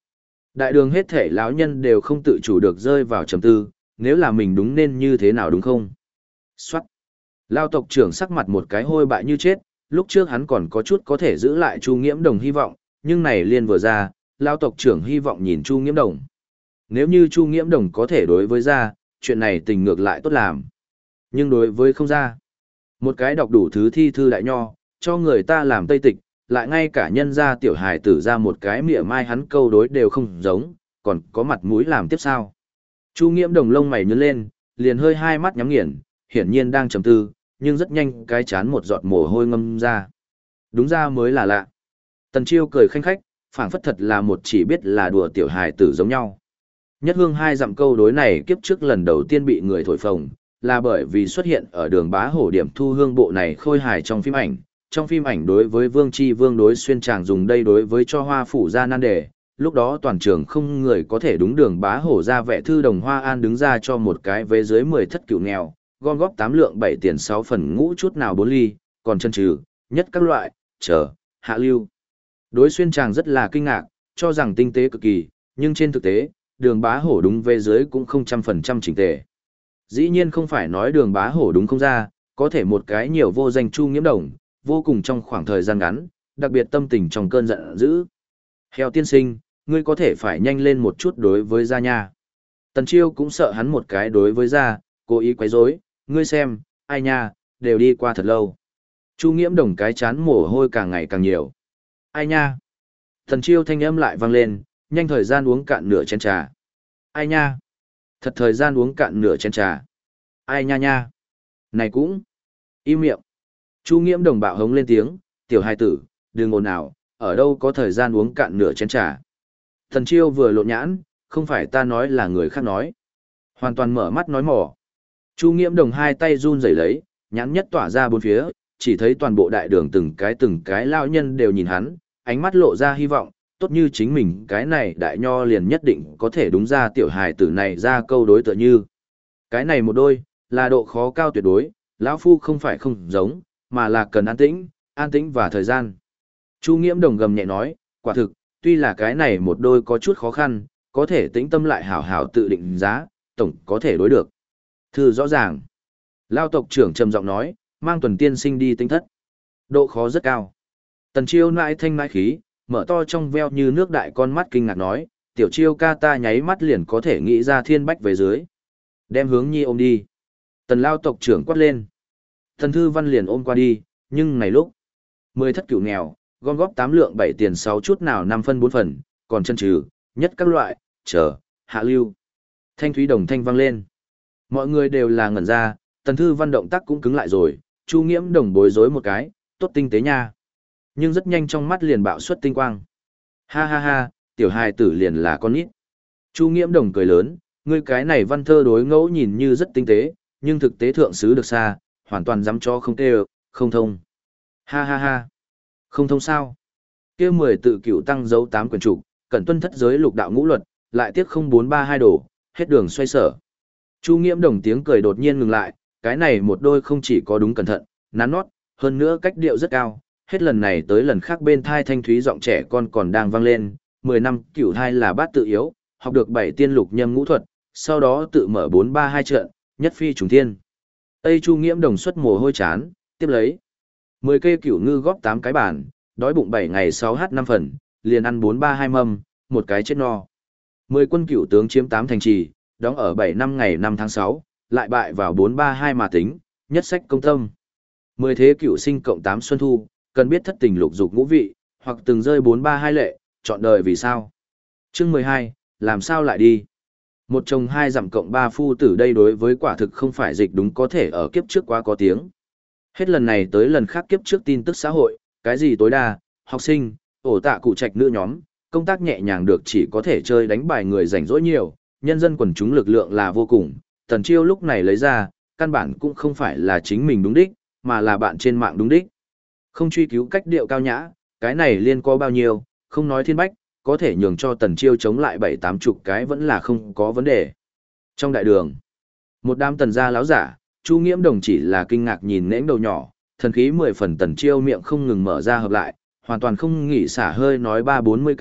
Đại đường hết thể lão nhân đều không tự chủ được rơi vào trầm tư, nếu là mình đúng nên như thế nào đúng không? Soát. Lao tộc trưởng sắc mặt một cái hôi bại như chết, lúc trước hắn còn có chút có thể giữ lại Chu Nghiễm Đồng hy vọng, nhưng này liên vừa ra, Lao tộc trưởng hy vọng nhìn Chu Nghiễm Đồng. Nếu như Chu Nghiễm Đồng có thể đối với ra, chuyện này tình ngược lại tốt làm. Nhưng đối với không ra, một cái đọc đủ thứ thi thư đại nho, cho người ta làm tây tịch, lại ngay cả nhân gia tiểu hài tử ra một cái mỉa mai hắn câu đối đều không giống, còn có mặt mũi làm tiếp sao. Chu Nghiễm Đồng lông mày nhướng lên, liền hơi hai mắt nhắm nghiền, hiển nhiên đang trầm tư, nhưng rất nhanh cái chán một giọt mồ hôi ngâm ra. Đúng ra mới là lạ. Tần Chiêu cười khanh khách, phảng phất thật là một chỉ biết là đùa tiểu hài tử giống nhau. Nhất hương hai dặm câu đối này kiếp trước lần đầu tiên bị người thổi phồng, là bởi vì xuất hiện ở đường bá hổ điểm thu hương bộ này khôi hài trong phim ảnh. Trong phim ảnh đối với Vương Chi Vương đối xuyên tràng dùng đây đối với cho hoa phủ ra nan đề, lúc đó toàn trường không người có thể đúng đường bá hổ ra vẻ thư đồng hoa an đứng ra cho một cái vé dưới 10 thất cựu nghèo, gom góp 8 lượng 7 tiền 6 phần ngũ chút nào 4 ly, còn chân trừ, nhất các loại, chờ, hạ lưu. Đối xuyên tràng rất là kinh ngạc, cho rằng tinh tế cực kỳ, nhưng trên thực tế, đường bá hổ đúng vé dưới cũng không 100% chỉnh tề. Dĩ nhiên không phải nói đường bá hổ đúng không ra, có thể một cái nhiều vô danh Chu Nghiễm Đồng, vô cùng trong khoảng thời gian ngắn, đặc biệt tâm tình trong cơn giận dữ. Heo tiên sinh, ngươi có thể phải nhanh lên một chút đối với gia nha. Tần Chiêu cũng sợ hắn một cái đối với gia, cố ý quấy rối, ngươi xem, ai nha, đều đi qua thật lâu. Chu Nghiễm Đồng cái chán mồ hôi càng ngày càng nhiều. Ai nha. Tần Chiêu thanh âm lại vang lên, nhanh thời gian uống cạn nửa chén trà. Ai nha. Thật thời gian uống cạn nửa chén trà. Ai nha nha. Này cũng. Im miệng. Chu Nghiễm Đồng bạo hống lên tiếng, tiểu hài tử, đừng ồn ào, ở đâu có thời gian uống cạn nửa chén trà. Tần Chiêu vừa lộn nhãn, không phải ta nói là người khác nói. Hoàn toàn mở mắt nói mỏ. Chu Nghiễm Đồng hai tay run rẩy lấy, nhãn nhất tỏa ra bốn phía, chỉ thấy toàn bộ đại đường từng cái lao nhân đều nhìn hắn, ánh mắt lộ ra hy vọng, tốt như chính mình cái này đại nho liền nhất định có thể đúng ra tiểu hài tử này ra câu đối tựa như. Cái này một đôi, là độ khó cao tuyệt đối, lão phu không phải không giống, mà là cần an tĩnh và thời gian. Chu Nghiễm Đồng gầm nhẹ nói, quả thực, tuy là cái này một đôi có chút khó khăn, có thể tĩnh tâm lại hảo hảo tự định giá, tổng có thể đối được. Thư rõ ràng. Lao tộc trưởng trầm giọng nói, mang Tuần tiên sinh đi tinh thất. Độ khó rất cao. Tần Chiêu nãi thanh nãi khí, mở to trong veo như nước đại con mắt kinh ngạc nói, tiểu Chiêu ca ta nháy mắt liền có thể nghĩ ra thiên bách về dưới. Đem Hướng Nhi ôm đi. Tần Lao tộc trưởng quát lên. Thần Thư Văn liền ôm qua đi, nhưng này lúc 10 thất cửu nghèo, gom góp 8 lượng 7 tiền 6 chút nào 5 phân 4 phần, còn chân trừ, nhất các loại, chờ, hạ lưu. Thanh thúy đồng thanh vang lên. Mọi người đều là ngẩn ra, Tần Thư Văn động tác cũng cứng lại rồi, Chu Nghiễm Đồng bối rối một cái, tốt tinh tế nha. Nhưng rất nhanh trong mắt liền bạo xuất tinh quang. Ha ha ha, tiểu hài tử liền là con nít. Chu Nghiễm Đồng cười lớn, ngươi cái này văn thơ đối ngẫu nhìn như rất tinh tế, nhưng thực tế thượng sứ được xa, hoàn toàn dám cho không tê không thông. Ha ha ha. Không thông sao? Kia 10 tự cửu tăng dấu 8 quyển trục, cẩn tuân thất giới lục đạo ngũ luật, lại tiếc 0432 đổ, hết đường xoay sở. Chu Nghiễm Đồng tiếng cười đột nhiên ngừng lại, cái này một đôi không chỉ có đúng cẩn thận, nắn nót, hơn nữa cách điệu rất cao, hết lần này tới lần khác bên thai thanh thúy giọng trẻ con còn đang vang lên, 10 năm cửu thai là bát tự yếu, học được 7 tiên lục nhâm ngũ thuật, sau đó tự mở 432 trận, nhất phi trùng thiên. Tây Chu Nghiễm Đồng xuất mồ hôi chán, tiếp lấy 10 cây cửu ngư góp 8 cái bàn, đói bụng 7 ngày 6h 5 phần, liền ăn 432 mâm, một cái chết no. 10 quân cửu tướng chiếm 8 thành trì, đóng ở 7 năm ngày 5 tháng 6, lại bại vào 432 mà tính, nhất sách công tâm. 10 thế cửu sinh cộng 8 xuân thu, cần biết thất tình lục dục ngũ vị, hoặc từng rơi 432 lệ, chọn đời vì sao. Chương 12, làm sao lại đi? Một chồng hai dặm cộng 3 phu tử đây đối với quả thực không phải dịch đúng có thể ở kiếp trước quá có tiếng. Hết lần này tới lần khác kiếp trước tin tức xã hội, cái gì tối đa, học sinh, ổ tạ cụ trạch nữ nhóm, công tác nhẹ nhàng được chỉ có thể chơi đánh bài người rảnh rỗi nhiều, nhân dân quần chúng lực lượng là vô cùng. Tần Chiêu lúc này lấy ra, căn bản cũng không phải là chính mình đúng đích, mà là bạn trên mạng đúng đích. Không truy cứu cách điệu cao nhã, cái này liên có bao nhiêu, không nói thiên bách, có thể nhường cho Tần Chiêu chống lại 7-8 chục cái vẫn là không có vấn đề. Trong đại đường, một đám tần gia láo giả, Chu Nghiễm Đồng chỉ là kinh ngạc nhìn nễnh đầu nhỏ, thần khí 10 phần Tần Chiêu miệng không ngừng mở ra hợp lại, hoàn toàn không nghỉ xả hơi nói 30-40 cái,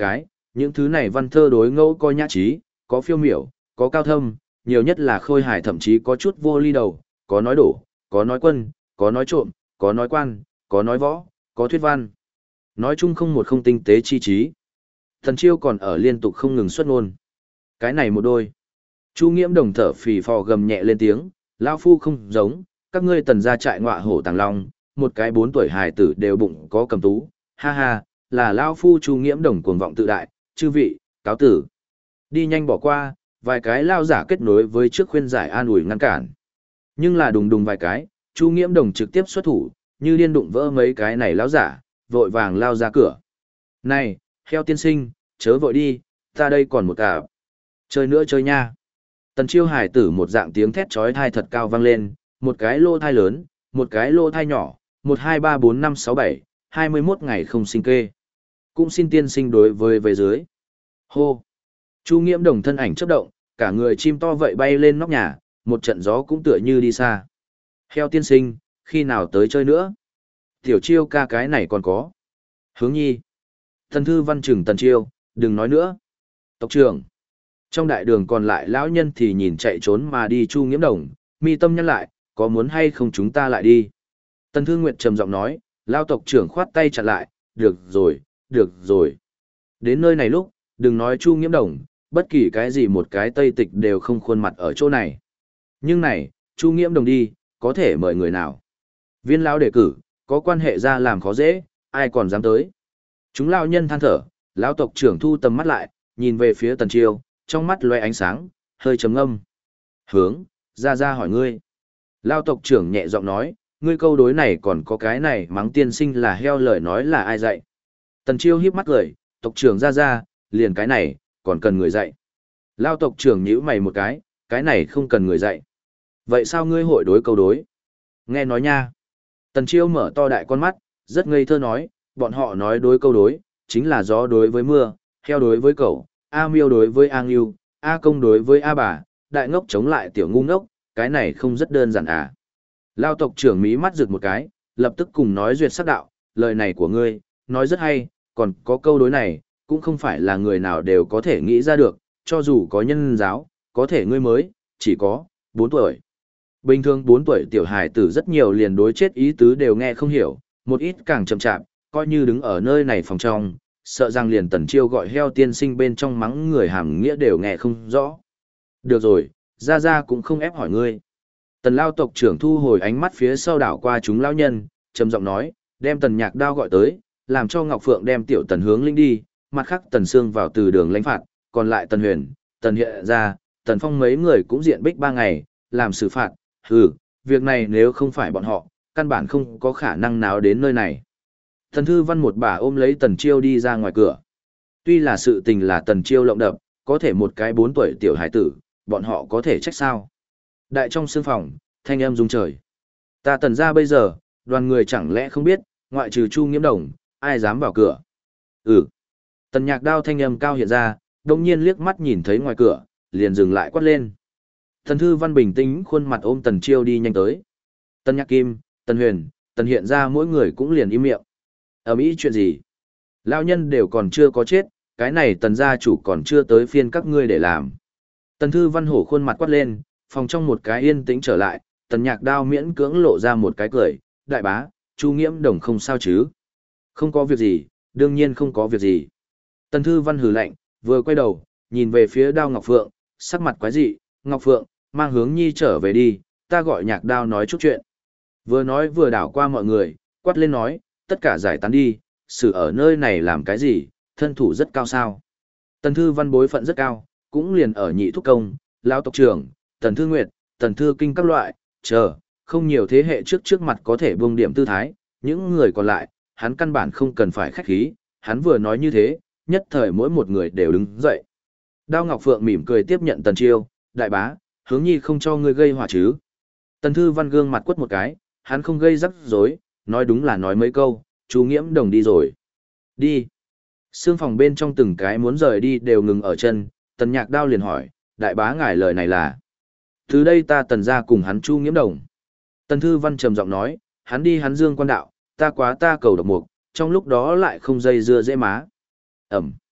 những thứ này văn thơ đối ngẫu có nhã trí, có phiêu miểu, có cao thâm, nhiều nhất là khôi hài thậm chí có chút vô ly đầu, có nói đổ, có nói quân, có nói trộm, có nói quan, có nói võ, có thuyết văn. Nói chung không một không tinh tế chi trí. Tần Chiêu còn ở liên tục không ngừng xuất ngôn. Cái này một đôi. Chu Nghiễm Đồng thở phì phò gầm nhẹ lên tiếng, lão phu không giống, các ngươi Tần gia trại ngọa hổ tàng long, một cái 4 tuổi hài tử đều bụng có cầm tú, ha ha, là lão phu Chu Nghiễm Đồng cuồng vọng tự đại, chư vị, cáo tử. Đi nhanh bỏ qua, vài cái lao giả kết nối với trước khuyên giải an ủi ngăn cản. Nhưng là đùng đùng vài cái, Chu Nghiễm Đồng trực tiếp xuất thủ, như điên đụng vỡ mấy cái này lão giả, vội vàng lao ra cửa. Này, heo tiên sinh, chớ vội đi, ta đây còn một cả. Chơi nữa chơi nha. Tần Chiêu hải tử một dạng tiếng thét chói tai thật cao vang lên, một cái lô thai lớn, một cái lô thai nhỏ, 1 2 3 4 5 6 7, 21 ngày không sinh kê. Cũng xin tiên sinh đối với về dưới. Hô. Chu Nghiễm Đồng thân ảnh chớp động, cả người chim to vậy bay lên nóc nhà, một trận gió cũng tựa như đi xa. Heo tiên sinh, khi nào tới chơi nữa? Tiểu Chiêu ca cái này còn có. Hướng nhi. Thần thư văn trừng Tần Chiêu, đừng nói nữa. Tộc trưởng. Trong đại đường còn lại lão nhân thì nhìn chạy trốn mà đi Chu Nghiễm Đồng, mi tâm nhăn lại, có muốn hay không chúng ta lại đi. Tần Thư Nguyệt trầm giọng nói, lao tộc trưởng khoát tay chặn lại, được rồi, được rồi. Đến nơi này lúc, đừng nói Chu Nghiễm Đồng, bất kỳ cái gì một cái Tây Tịch đều không khuôn mặt ở chỗ này. Nhưng này, Chu Nghiễm Đồng đi, có thể mời người nào? Viên lão đề cử, có quan hệ ra làm khó dễ, ai còn dám tới. Chúng lão nhân than thở, lão tộc trưởng thu tầm mắt lại, nhìn về phía Tần Chiêu, trong mắt loe ánh sáng, hơi trầm ngâm. Hướng, ra hỏi ngươi. Lão tộc trưởng nhẹ giọng nói, ngươi câu đối này còn có cái này mắng tiên sinh là heo lời nói là ai dạy. Tần Chiêu híp mắt cười, tộc trưởng ra, liền cái này, còn cần người dạy. Lão tộc trưởng nhíu mày một cái này không cần người dạy. Vậy sao ngươi hội đối câu đối? Nghe nói nha. Tần Chiêu mở to đại con mắt, rất ngây thơ nói, bọn họ nói đối câu đối, chính là gió đối với mưa, heo đối với cẩu, A Miêu đối với A Ngưu, A Công đối với A Bà, đại ngốc chống lại tiểu ngu ngốc, cái này không rất đơn giản à. Lao tộc trưởng mí mắt rực một cái, lập tức cùng nói duyệt sắc đạo, lời này của ngươi, nói rất hay, còn có câu đối này, cũng không phải là người nào đều có thể nghĩ ra được, cho dù có nhân giáo, có thể ngươi mới, chỉ có 4 tuổi. Bình thường 4 tuổi tiểu hài tử rất nhiều liền đối chết ý tứ đều nghe không hiểu, một ít càng chậm chạp, coi như đứng ở nơi này phòng trong, sợ rằng liền Tần Chiêu gọi heo tiên sinh bên trong mắng người hàm nghĩa đều nghe không rõ. Được rồi, ra cũng không ép hỏi ngươi. Tần lao tộc trưởng thu hồi ánh mắt phía sau đảo qua chúng lão nhân, trầm giọng nói, đem Tần Nhạc Đao gọi tới, làm cho Ngọc Phượng đem tiểu Tần Hướng Linh đi, mặt khác Tần Sương vào từ đường lãnh phạt, còn lại Tần Huyền, Tần Hiện ra, Tần Phong mấy người cũng diện bích 3 ngày, làm xử phạt, việc này nếu không phải bọn họ, căn bản không có khả năng nào đến nơi này. Thần Thư Văn một bà ôm lấy Tần Chiêu đi ra ngoài cửa. Tuy là sự tình là Tần Chiêu lộng đập, có thể một cái 4 tuổi tiểu hải tử, bọn họ có thể trách sao? Đại trong sương phòng, thanh âm rung trời. Ta Tần gia bây giờ, đoàn người chẳng lẽ không biết, ngoại trừ Chu Nghiễm Đồng, ai dám vào cửa? Tần Nhạc Đao thanh âm cao hiện ra, đồng nhiên liếc mắt nhìn thấy ngoài cửa, liền dừng lại quát lên. Tần Thư Văn bình tĩnh khuôn mặt ôm Tần Chiêu đi nhanh tới. Tần Nhạc Kim, Tần Huyền, Tần Hiện ra mỗi người cũng liền im miệng. Ý chuyện gì? Lão nhân đều còn chưa có chết, cái này Tần gia chủ còn chưa tới phiên các ngươi để làm. Tần Thư Văn hổ khuôn mặt quát lên, phòng trong một cái yên tĩnh trở lại, Tần Nhạc Đao miễn cưỡng lộ ra một cái cười, đại bá, Chu Nghiễm Đồng không sao chứ? Không có việc gì, đương nhiên không có việc gì. Tần Thư Văn hừ lạnh, vừa quay đầu, nhìn về phía Đao Ngọc Phượng, sắc mặt quái dị, Ngọc Phượng, mang Hướng Nhi trở về đi, ta gọi Nhạc Đao nói chút chuyện. Vừa nói vừa đảo qua mọi người, quát lên nói, tất cả giải tán đi, xử ở nơi này làm cái gì, thân thủ rất cao sao. Tần Thư Văn bối phận rất cao, cũng liền ở nhị thúc công, lão tộc trưởng, Tần Thư Nguyệt, Tần Thư Kinh các loại, không nhiều thế hệ trước mặt có thể buông điểm tư thái, những người còn lại, hắn căn bản không cần phải khách khí, hắn vừa nói như thế, nhất thời mỗi một người đều đứng dậy. Đao Ngọc Phượng mỉm cười tiếp nhận Tần Chiêu, đại bá, Hướng Nhi không cho ngươi gây họa chứ. Tần Thư Văn gương mặt quất một cái, hắn không gây rắc rối, nói đúng là nói mấy câu, Chu Nghiễm Đồng đi rồi. Đi. Sương phòng bên trong từng cái muốn rời đi đều ngừng ở chân, Tần Nhạc Đao liền hỏi, đại bá ngài lời này là. Từ đây ta Tần ra cùng hắn Chu Nghiễm Đồng. Tần Thư Văn trầm giọng nói, hắn đi hắn dương quan đạo, ta quá ta cầu độc mục, trong lúc đó lại không dây dưa dễ má.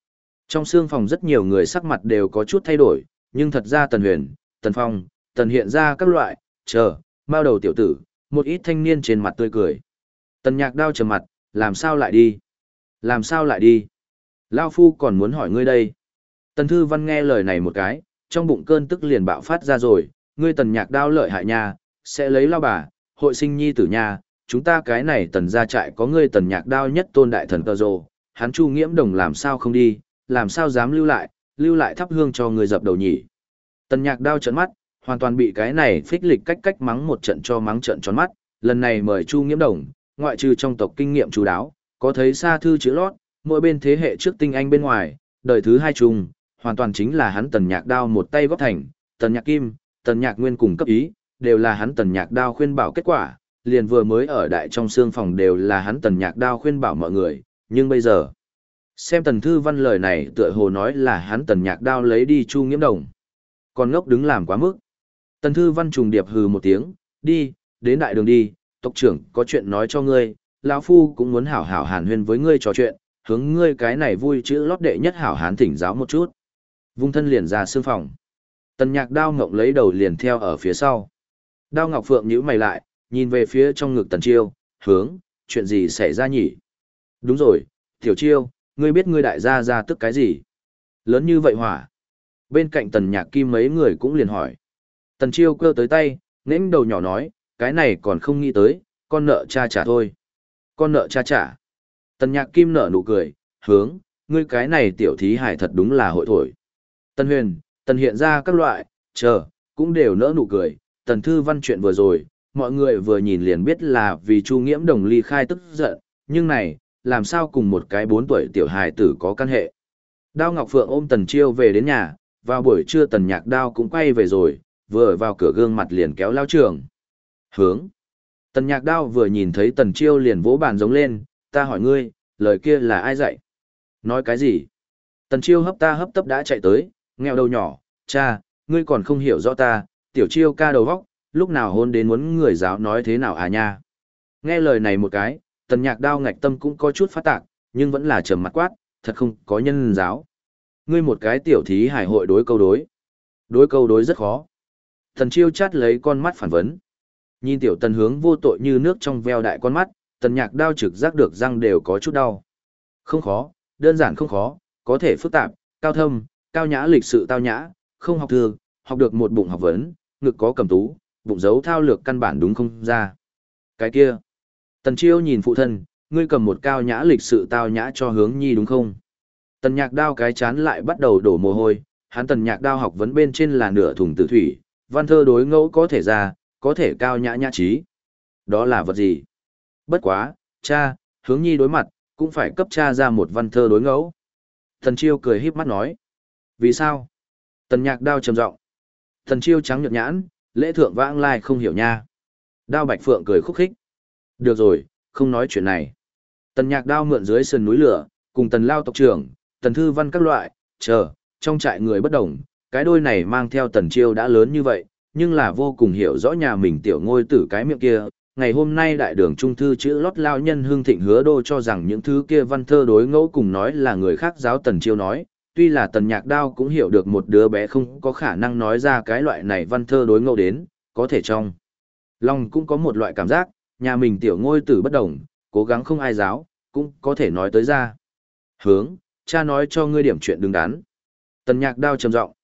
Trong sương phòng rất nhiều người sắc mặt đều có chút thay đổi, nhưng thật ra Tần Huyền, Tần Phong, Tần Hiện ra các loại, mao đầu tiểu tử, một ít thanh niên trên mặt tươi cười. Tần Nhạc Đao trầm mặt, làm sao lại đi? Làm sao lại đi? Lao Phu còn muốn hỏi ngươi đây. Tần Thư Văn nghe lời này một cái, trong bụng cơn tức liền bạo phát ra rồi, ngươi Tần Nhạc Đao lợi hại nha, sẽ lấy lao bà, hội sinh nhi tử nha, chúng ta cái này Tần gia trại có ngươi Tần Nhạc Đao nhất tôn đại thần cơ rồ, hắn Chu Nghiễm Đồng làm sao không đi, làm sao dám lưu lại thắp hương cho người dập đầu nhỉ. Tần Nhạc Đao trợn mắt, hoàn toàn bị cái này phích lịch cách mắng một trận cho mắng trận tròn mắt, lần này mời Chu Nghiễm Đồng, ngoại trừ trong tộc kinh nghiệm chú đáo, có thấy xa thư chữ lót, mỗi bên thế hệ trước tinh anh bên ngoài, đời thứ hai trùng, hoàn toàn chính là hắn Tần Nhạc Đao một tay góp thành, Tần Nhạc Kim, Tần Nhạc Nguyên cùng cấp ý, đều là hắn Tần Nhạc Đao khuyên bảo kết quả, liền vừa mới ở đại trong xương phòng đều là hắn Tần Nhạc Đao khuyên bảo mọi người, nhưng bây giờ, xem Tần Thư Văn lời này tựa hồ nói là hắn Tần Nhạc Đao lấy đi Chu Nghiễm Đồng. Còn ngốc đứng làm quá mức. Tần Thư Văn trùng điệp hừ một tiếng, đi, đến đại đường đi, tộc trưởng có chuyện nói cho ngươi, lão phu cũng muốn hảo hảo hàn huyên với ngươi trò chuyện, hướng ngươi cái này vui chữ lót đệ nhất hảo hán thỉnh giáo một chút. Vung thân liền ra sương phòng. Tần Nhạc Đao ngộng lấy đầu liền theo ở phía sau. Đao Ngọc Phượng nhíu mày lại, nhìn về phía trong ngực Tần Chiêu, hướng, chuyện gì xảy ra nhỉ? Đúng rồi, Tiểu Chiêu, ngươi biết ngươi đại gia ra tức cái gì? Lớn như vậy hỏa. Bên cạnh Tần Nhạc Kim mấy người cũng liền hỏi. Tần Chiêu cơ tới tay, nến đầu nhỏ nói, cái này còn không nghĩ tới, con nợ cha trả thôi. Con nợ cha trả. Tần Nhạc Kim nở nụ cười, hướng, ngươi cái này tiểu thí hải thật đúng là hội thổi. Tần Huyền, Tần Hiện ra các loại, cũng đều nở nụ cười. Tần Thư Văn chuyện vừa rồi, mọi người vừa nhìn liền biết là vì Chu Nghiễm Đồng ly khai tức giận, nhưng này, làm sao cùng một cái 4 tuổi tiểu hài tử có căn hệ. Đao Ngọc Phượng ôm Tần Chiêu về đến nhà, vào buổi trưa Tần Nhạc Đao cũng quay về rồi, vừa vào cửa gương mặt liền kéo lao trường. Hướng. Tần Nhạc Đao vừa nhìn thấy Tần Chiêu liền vỗ bàn giống lên, ta hỏi ngươi, lời kia là ai dạy? Nói cái gì? Tần Chiêu hấp tấp đã chạy tới, nghèo đầu nhỏ, cha, ngươi còn không hiểu rõ ta, tiểu Chiêu ca đầu vóc, lúc nào hôn đến muốn người giáo nói thế nào à nha. Nghe lời này một cái, Tần Nhạc Đao ngạch tâm cũng có chút phát tạc, nhưng vẫn là trầm mặt quát, thật không có nhân giáo. Ngươi một cái tiểu thí hải hội đối câu đối. Đối câu đối rất khó. Tần Chiêu chát lấy con mắt phản vấn. Nhìn tiểu Tần hướng vô tội như nước trong veo đại con mắt, Tần Nhạc Đao trực giác được răng đều có chút đau. Không khó, đơn giản không khó, có thể phức tạp, cao thâm, cao nhã lịch sự tao nhã, không học thường, học được một bụng học vấn, ngực có cầm tú, bụng giấu thao lược căn bản đúng không ra. Cái kia. Tần Chiêu nhìn phụ thân, ngươi cầm một cao nhã lịch sự tao nhã cho Hướng Nhi đúng không? Tần Nhạc Đao cái chán lại bắt đầu đổ mồ hôi, hắn Tần Nhạc Đao học vấn bên trên là nửa thùng tử thủy, văn thơ đối ngẫu có thể ra, có thể cao nhã nhã trí. Đó là vật gì? Bất quá, cha, Hướng Nhi đối mặt, cũng phải cấp cha ra một văn thơ đối ngẫu. Tần Chiêu cười híp mắt nói. Vì sao? Tần Nhạc Đao trầm giọng. Tần Chiêu trắng nhợt nhãn, lễ thượng vãng lai không hiểu nha. Đao Bạch Phượng cười khúc khích. Được rồi, không nói chuyện này. Tần Nhạc Đao mượn dưới sườn núi lửa, cùng Tần Lao tộc trưởng, Tần Thư Văn các loại, trong trại người bất đồng, cái đôi này mang theo Tần Chiêu đã lớn như vậy, nhưng là vô cùng hiểu rõ nhà mình tiểu ngôi tử cái miệng kia. Ngày hôm nay đại đường trung thư chữ lót lao nhân Hương Thịnh Hứa Đô cho rằng những thứ kia văn thơ đối ngẫu cùng nói là người khác giáo Tần Chiêu nói, tuy là Tần Nhạc Đao cũng hiểu được một đứa bé không có khả năng nói ra cái loại này văn thơ đối ngẫu đến, có thể trong lòng cũng có một loại cảm giác, nhà mình tiểu ngôi tử bất đồng, cố gắng không ai giáo, cũng có thể nói tới ra. Hướng, cha nói cho ngươi điểm chuyện đứng đắn. Tần Nhạc Đao trầm giọng.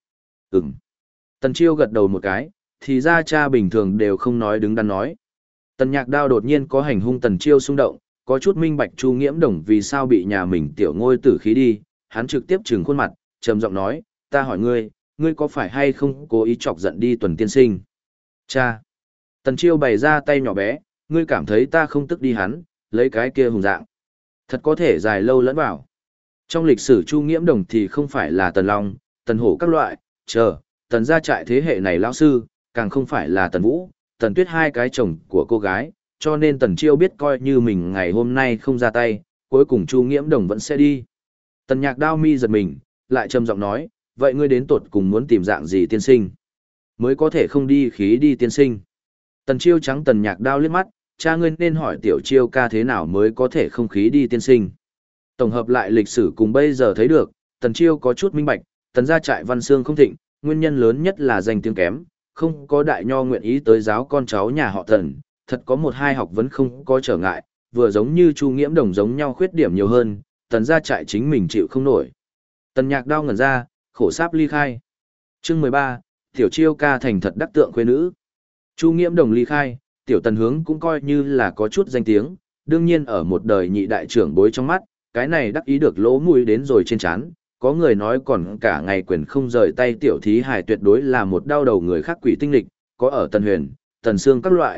Tần Chiêu gật đầu một cái, thì ra cha bình thường đều không nói đứng đắn nói. Tần Nhạc Đao đột nhiên có hành hung Tần Chiêu xung động, có chút minh bạch Chu Nghiễm Đồng vì sao bị nhà mình tiểu ngôi tử khí đi, hắn trực tiếp trừng khuôn mặt, trầm giọng nói, ta hỏi ngươi, ngươi có phải hay không cố ý chọc giận đi Tuần tiên sinh? Cha. Tần Chiêu bày ra tay nhỏ bé, ngươi cảm thấy ta không tức đi hắn, lấy cái kia hùng dạng. Thật có thể dài lâu lẫn vào. Trong lịch sử Chu Nghiễm Đồng thì không phải là Tần Long, Tần Hổ các loại, Tần gia trại thế hệ này lão sư, càng không phải là Tần Vũ, Tần Tuyết hai cái chồng của cô gái, cho nên Tần Chiêu biết coi như mình ngày hôm nay không ra tay, cuối cùng Chu Nghiễm Đồng vẫn sẽ đi. Tần Nhạc Đao mi giật mình, lại trầm giọng nói, vậy ngươi đến tột cùng muốn tìm dạng gì tiên sinh? Mới có thể không đi khí đi tiên sinh. Tần Chiêu trắng Tần Nhạc Đao liếc mắt, cha ngươi nên hỏi tiểu Chiêu ca thế nào mới có thể không khí đi tiên sinh. Tổng hợp lại lịch sử cùng bây giờ thấy được, Tần Chiêu có chút minh bạch, tần gia trại văn xương không thịnh, nguyên nhân lớn nhất là danh tiếng kém, không có đại nho nguyện ý tới giáo con cháu nhà họ Tần, thật có một hai học vấn không có trở ngại, vừa giống như Chu Nghiễm Đồng giống nhau khuyết điểm nhiều hơn, tần gia trại chính mình chịu không nổi. Tần Nhạc Đao ngẩn ra, khổ sáp ly khai. Chương 13, Tiểu Chiêu ca thành thật đắc tượng khuê nữ. Chu Nghiễm Đồng ly khai, Tiểu Tần Hướng cũng coi như là có chút danh tiếng, đương nhiên ở một đời nhị đại trưởng bối trong mắt, cái này đắc ý được lỗ mũi đến rồi trên trán. Có người nói còn cả ngày quyền không rời tay Tiểu Thí Hải tuyệt đối là một đau đầu người khác quỷ tinh lịch, có ở Tần Huyền, Tần Sương các loại,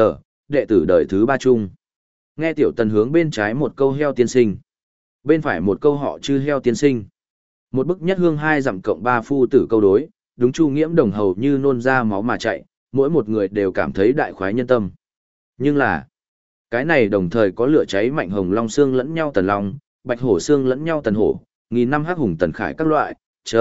đệ tử đời thứ ba chung. Nghe Tiểu Tần Hướng bên trái một câu heo tiên sinh, bên phải một câu họ chư heo tiên sinh. Một bức nhất hương hai dặm cộng ba phu tử câu đối, đúng Chu Nghiễm Đồng hầu như nôn ra máu mà chạy, mỗi một người đều cảm thấy đại khoái nhân tâm. Nhưng là, cái này đồng thời có lửa cháy mạnh hồng long xương lẫn nhau tần long, bạch hổ xương lẫn nhau tần hổ, nghìn năm hắc hùng tần khải các loại,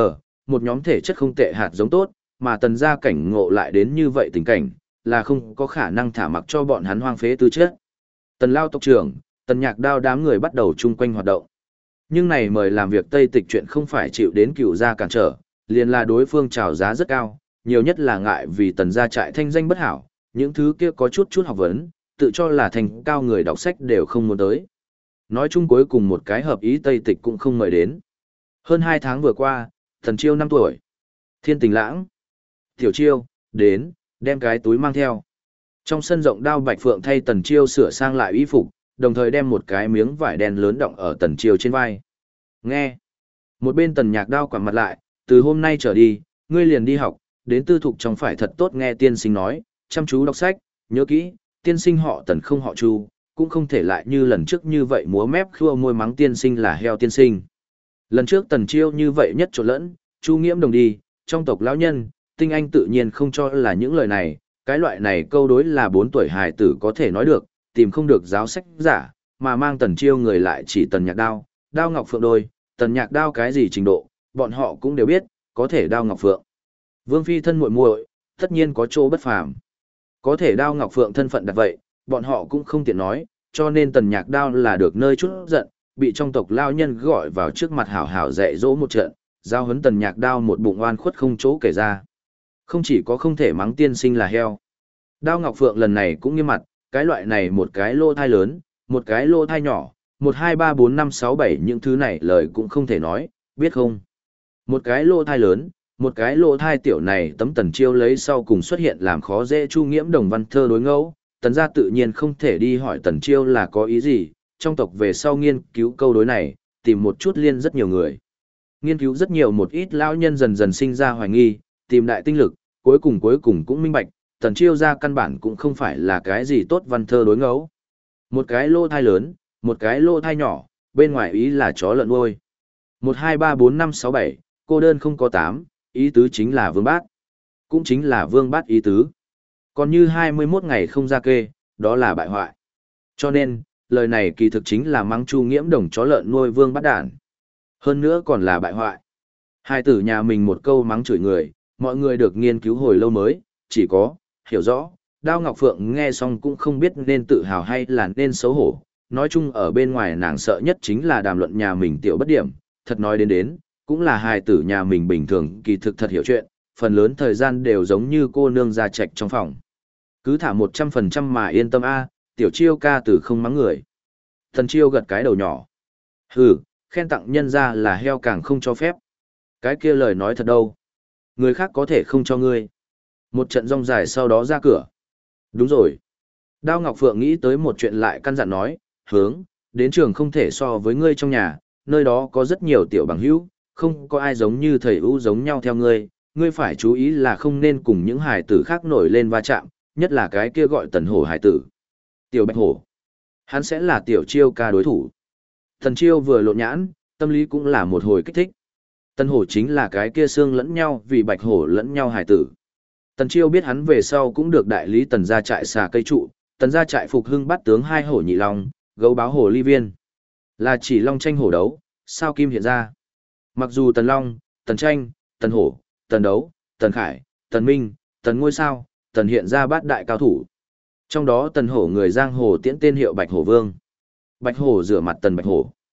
một nhóm thể chất không tệ hạt giống tốt, mà tần gia cảnh ngộ lại đến như vậy tình cảnh, là không có khả năng thả mặc cho bọn hắn hoang phế tư chất. Tần Lao tộc trưởng, Tần Nhạc Đao đám người bắt đầu chung quanh hoạt động. Nhưng này mời làm việc Tây Tịch chuyện không phải chịu đến cựu gia cản trở, liền là đối phương chào giá rất cao, nhiều nhất là ngại vì tần gia trại thanh danh bất hảo, những thứ kia có chút học vấn, tự cho là thành cao người đọc sách đều không muốn tới. Nói chung cuối cùng một cái hợp ý Tây Tịch cũng không mời đến. Hơn 2 tháng vừa qua, Tần Chiêu 5 tuổi. Thiên Tình Lãng. Tiểu Chiêu, đến, đem cái túi mang theo. Trong sân rộng Đao Bạch Phượng thay Tần Chiêu sửa sang lại y phục, đồng thời đem một cái miếng vải đen lớn đọng ở Tần Chiêu trên vai. Nghe. Một bên Tần Nhạc Đao quẳng mặt lại, từ hôm nay trở đi, ngươi liền đi học, đến tư thục trong phải thật tốt nghe tiên sinh nói, chăm chú đọc sách, nhớ kỹ, tiên sinh họ Tần không họ Chu, cũng không thể lại như lần trước như vậy múa mép khua môi mắng tiên sinh là heo tiên sinh. Lần trước Tần Chiêu như vậy nhất trộn lẫn, Chu Nghiễm Đồng đi, trong tộc lão nhân, tinh anh tự nhiên không cho là những lời này, cái loại này câu đối là 4 tuổi hài tử có thể nói được, tìm không được giáo sách giả, mà mang Tần Chiêu người lại chỉ Tần Nhạc Đao, Đao Ngọc Phượng đôi, Tần Nhạc Đao cái gì trình độ, bọn họ cũng đều biết, có thể Đao Ngọc Phượng. Vương phi thân muội muội, tất nhiên có chỗ bất phàm. Có thể Đao Ngọc Phượng thân phận đặt vậy, bọn họ cũng không tiện nói, cho nên Tần Nhạc Đao là được nơi chút giận, bị trong tộc lao nhân gọi vào trước mặt hảo hảo dạy dỗ một trận, giao huấn Tần Nhạc Đao một bụng oan khuất không chỗ kể ra. Không chỉ có không thể mắng tiên sinh là heo. Đao Ngọc Phượng lần này cũng nghiêm mặt, cái loại này một cái lô thai lớn, một cái lô thai nhỏ, 1 2 3 4 5 6 7 những thứ này lời cũng không thể nói, biết không? Một cái lô thai lớn, một cái lô thai tiểu này tấm Tần Chiêu lấy sau cùng xuất hiện làm khó dễ Chu Nghiễm Đồng văn thơ đối ngẫu, Tần gia tự nhiên không thể đi hỏi Tần Chiêu là có ý gì, trong tộc về sau nghiên cứu câu đối này, tìm một chút liên rất nhiều người. Nghiên cứu rất nhiều một ít lão nhân dần dần sinh ra hoài nghi, tìm đại tinh lực, cuối cùng cũng minh bạch, Tần Chiêu ra căn bản cũng không phải là cái gì tốt văn thơ đối ngẫu. Một cái lô thai lớn, một cái lô thai nhỏ, bên ngoài ý là chó lợn nuôi. 1 2 3 4 5 6 7, cô đơn không có 8, ý tứ chính là vương bát. Cũng chính là vương bát ý tứ. Còn như 21 ngày không ra kê, đó là bại hoại. Cho nên, lời này kỳ thực chính là mắng Chu Nghiễm Đồng chó lợn nuôi vương bát đản. Hơn nữa còn là bại hoại. Hai tử nhà mình một câu mắng chửi người, mọi người được nghiên cứu hồi lâu mới, chỉ có, hiểu rõ, Đao Ngọc Phượng nghe xong cũng không biết nên tự hào hay là nên xấu hổ. Nói chung ở bên ngoài nàng sợ nhất chính là đàm luận nhà mình tiểu bất điểm, thật nói đến, cũng là hài tử nhà mình bình thường kỳ thực thật hiểu chuyện, phần lớn thời gian đều giống như cô nương ra trạch trong phòng. Cứ thả 100% mà yên tâm a, Tiểu Chiêu ca từ không mắng người. Tần Chiêu gật cái đầu nhỏ. Hừ, khen tặng nhân ra là heo càng không cho phép. Cái kia lời nói thật đâu. Người khác có thể không cho ngươi. Một trận rong dài sau đó ra cửa. Đúng rồi. Đao Ngọc Phượng nghĩ tới một chuyện lại căn dặn nói, Hướng, đến trường không thể so với ngươi trong nhà, nơi đó có rất nhiều tiểu bằng hữu, không có ai giống như thầy ưu giống nhau theo ngươi, ngươi phải chú ý là không nên cùng những hài tử khác nổi lên va chạm, nhất là cái kia gọi Tần Hổ hài tử. Tiểu Bạch Hổ, hắn sẽ là Tiểu Chiêu ca đối thủ. Tần Chiêu vừa lộn nhãn, tâm lý cũng là một hồi kích thích. Tần Hổ chính là cái kia xương lẫn nhau vì Bạch Hổ lẫn nhau hài tử. Tần Chiêu biết hắn về sau cũng được đại lý Tần gia trại xà cây trụ, Tần gia trại phục hưng bắt tướng 2 hổ nhị long, gấu báo hổ ly viên. Là chỉ long tranh hổ đấu, sao kim hiện ra. Mặc dù Tần Long, Tần Tranh, Tần Hổ, Tần Đấu, Tần Khải, Tần Minh, Tần Ngôi Sao, Tần hiện ra bát đại cao thủ. Trong đó Tần Hổ người giang hồ tiễn tên hiệu Bạch Hổ Vương. Bạch Hổ rửa mặt Tần Bạch Hổ.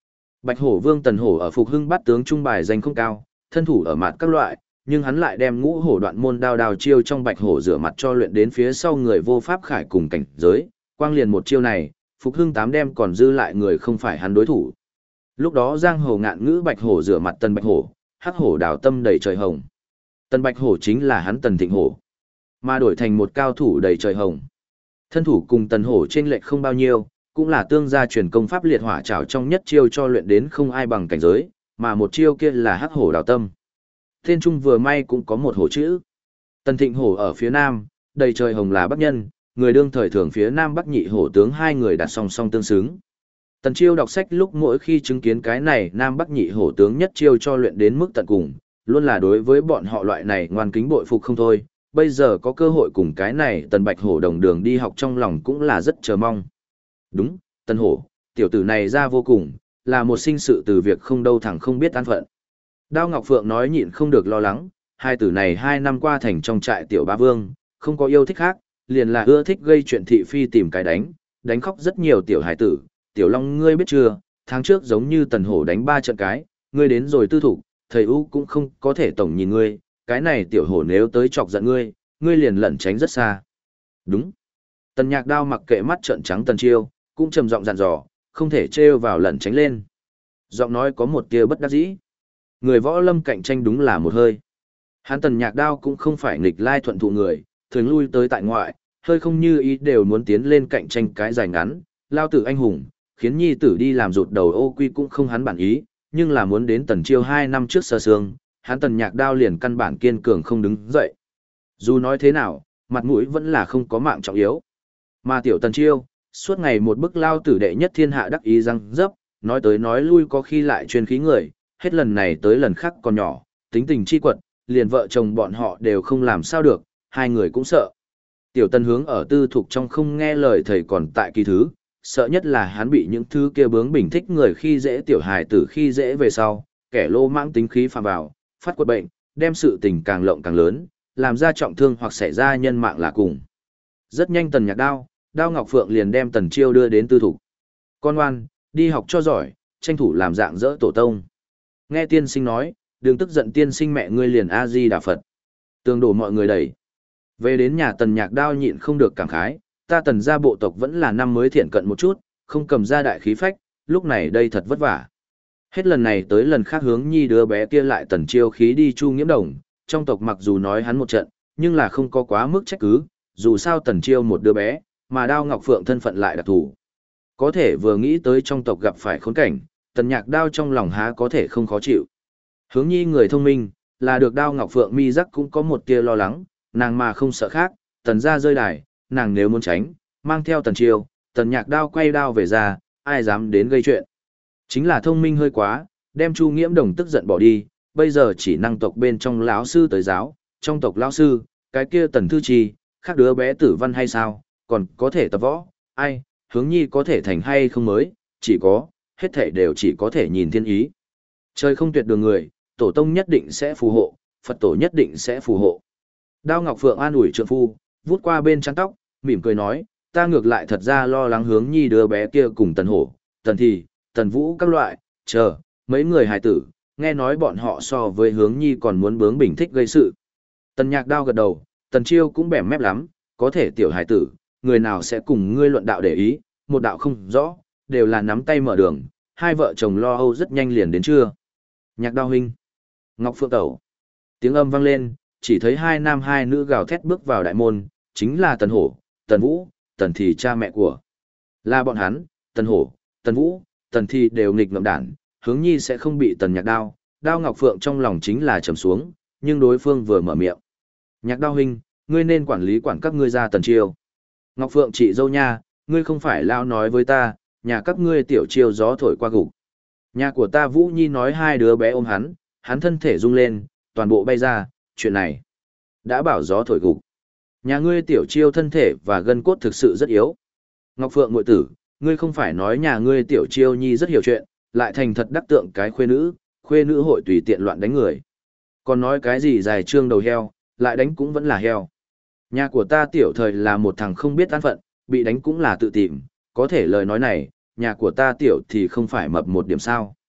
Bạch Hổ Vương Tần Hổ ở Phục Hưng Bát tướng trung bài danh không cao, thân thủ ở mặt các loại, nhưng hắn lại đem Ngũ Hổ Đoạn môn đao đao chiêu trong Bạch Hổ rửa mặt cho luyện đến phía sau người vô pháp khải cùng cảnh giới, quang liền một chiêu này, Phục Hưng tám đem còn dư lại người không phải hắn đối thủ. Lúc đó giang hồ ngạn ngữ Bạch Hổ rửa mặt Tần Bạch Hổ, hắc hổ đào tâm đầy trời hồng. Tần Bạch Hổ chính là hắn Tần Thịnh Hổ, mà đổi thành một cao thủ đầy trời hồng. Thân thủ cùng Tần Hổ chênh lệch không bao nhiêu, cũng là tương gia truyền công pháp liệt hỏa trảo trong nhất chiêu cho luyện đến không ai bằng cảnh giới, mà một chiêu kia là hắc hổ đào tâm. Tên trung vừa may cũng có một hổ chữ. Tần Thịnh Hổ ở phía nam, đầy trời hồng là bắc nhân, người đương thời thường phía nam bắc nhị hổ tướng hai người đặt song song tương xứng. Tần Chiêu đọc sách lúc mỗi khi chứng kiến cái này nam bắc nhị hổ tướng nhất chiêu cho luyện đến mức tận cùng, luôn là đối với bọn họ loại này ngoan kính bội phục không thôi. Bây giờ có cơ hội cùng cái này Tần Bạch Hổ đồng đường đi học trong lòng cũng là rất chờ mong. Đúng, Tần Hổ, tiểu tử này ra vô cùng, là một sinh sự từ việc không đâu thẳng không biết an phận. Đao Ngọc Phượng nói nhịn không được lo lắng, hai tử này 2 năm qua thành trong trại tiểu bá vương, không có yêu thích khác, liền là ưa thích gây chuyện thị phi tìm cái đánh khóc rất nhiều tiểu hải tử. Tiểu Long ngươi biết chưa, tháng trước giống như Tần Hổ đánh 3 trận cái, ngươi đến rồi tư thủ, thầy U cũng không có thể tổng nhìn ngươi, cái này tiểu hổ nếu tới chọc giận ngươi, ngươi liền lẩn tránh rất xa. Đúng. Tần Nhạc Đao mặc kệ mắt trợn trắng Tần Chiêu, cũng trầm giọng dặn dò, không thể trêu vào lẩn tránh lên. Giọng nói có một tia bất đắc dĩ. Người võ lâm cạnh tranh đúng là một hơi. Hắn Tần Nhạc Đao cũng không phải nghịch lai thuận thụ người, thường lui tới tại ngoại, hơi không như ý đều muốn tiến lên cạnh tranh cái dài ngắn, lao tử anh hùng, khiến nhi tử đi làm rụt đầu ô quy cũng không hắn bản ý, nhưng là muốn đến Tần Chiêu 2 năm trước sơ sương, hắn Tần Nhạc Đao liền căn bản kiên cường không đứng dậy. Dù nói thế nào, mặt mũi vẫn là không có mạng trọng yếu. Mà tiểu Tần Chiêu, suốt ngày một bức lao tử đệ nhất thiên hạ đắc ý răng dấp, nói tới nói lui có khi lại truyền khí người, hết lần này tới lần khác còn nhỏ, tính tình chi quật, liền vợ chồng bọn họ đều không làm sao được, hai người cũng sợ. Tiểu Tần hướng ở tư thục trong không nghe lời thầy còn tại kỳ thứ, sợ nhất là hắn bị những thứ kia bướng bỉnh thích người khi dễ tiểu hài tử khi dễ về sau, kẻ lô mãng tính khí phạm vào, phát quật bệnh, đem sự tình càng lộng càng lớn, làm ra trọng thương hoặc xảy ra nhân mạng là cùng. Rất nhanh Tần Nhạc Đao, Đao Ngọc Phượng liền đem Tần Chiêu đưa đến tư thục. Con ngoan, đi học cho giỏi, tranh thủ làm dạng dỡ tổ tông. Nghe tiên sinh nói, đừng tức giận tiên sinh mẹ ngươi liền A-di Đà Phật. Tường đổ mọi người đẩy. Về đến nhà Tần Nhạc Đao nhịn không được cảm khái, ta Tần gia bộ tộc vẫn là năm mới thiện cận một chút, không cầm ra đại khí phách, lúc này đây thật vất vả. Hết lần này tới lần khác hướng nhi đứa bé kia lại Tần Chiêu khí đi Chu Nghiễm Đồng, trong tộc mặc dù nói hắn một trận, nhưng là không có quá mức trách cứ, dù sao Tần Chiêu một đứa bé, mà Đao Ngọc Phượng thân phận lại đặc thù. Có thể vừa nghĩ tới trong tộc gặp phải khốn cảnh, Tần Nhạc Đao trong lòng há có thể không khó chịu. Hướng nhi người thông minh, là được Đao Ngọc Phượng mi rắc cũng có một tia lo lắng, nàng mà không sợ khác, Tần gia rơi đài, nàng nếu muốn tránh, mang theo Tần Chiêu, Tần Nhạc Đao quay đao về ra, ai dám đến gây chuyện. Chính là thông minh hơi quá, đem Chu Nghiễm Đồng tức giận bỏ đi, bây giờ chỉ năng tộc bên trong lão sư tới giáo, trong tộc lão sư, cái kia Tần Thư Chi, khác đứa bé tử văn hay sao, còn có thể tập võ, ai, hướng nhi có thể thành hay không mới, chỉ có, hết thể đều chỉ có thể nhìn thiên ý. Trời không tuyệt đường người, tổ tông nhất định sẽ phù hộ, Phật tổ nhất định sẽ phù hộ. Đao Ngọc Phượng an ủi trượng phu, vút qua bên trán tóc, mỉm cười nói, ta ngược lại thật ra lo lắng hướng nhi đứa bé kia cùng Tần Hổ, Tần Thì, Tần Vũ các loại, chờ, mấy người hài tử, nghe nói bọn họ so với hướng nhi còn muốn bướng bỉnh thích gây sự. Tần Nhạc Đao gật đầu, Tần Chiêu cũng bẻ mép lắm, có thể tiểu hài tử, người nào sẽ cùng ngươi luận đạo để ý, một đạo không rõ, đều là nắm tay mở đường, hai vợ chồng lo âu rất nhanh liền đến trưa. Nhạc Đao huynh, Ngọc Phượng tẩu. Tiếng âm vang lên, chỉ thấy hai nam hai nữ gào thét bước vào đại môn, chính là Tần Hổ, Tần Vũ, Tần Thì cha mẹ của. Là bọn hắn, Tần Hổ, Tần Vũ, Tần Thì đều nghịch ngợm đản, hướng nhi sẽ không bị Tần Nhạc Đao. Đao Ngọc Phượng trong lòng chính là trầm xuống, nhưng đối phương vừa mở miệng. Nhạc Đao huynh, ngươi nên quản lý quản các ngươi ra Tần Chiêu. Ngọc Phượng chị dâu nha, ngươi không phải lao nói với ta, nhà các ngươi tiểu Chiêu gió thổi qua gục. Nhà của ta Vũ Nhi nói hai đứa bé ôm hắn thân thể rung lên, toàn bộ bay ra, chuyện này. Đã bảo gió thổi gục. Nhà ngươi tiểu Chiêu thân thể và gân cốt thực sự rất yếu. Ngọc Phượng muội tử, ngươi không phải nói nhà ngươi tiểu Chiêu Nhi rất hiểu chuyện, lại thành thật đắc tượng cái khuê nữ hội tùy tiện loạn đánh người. Còn nói cái gì dài trương đầu heo, lại đánh cũng vẫn là heo. Nhà của ta tiểu thời là một thằng không biết an phận, bị đánh cũng là tự tìm, có thể lời nói này, nhà của ta tiểu thì không phải mập một điểm sao.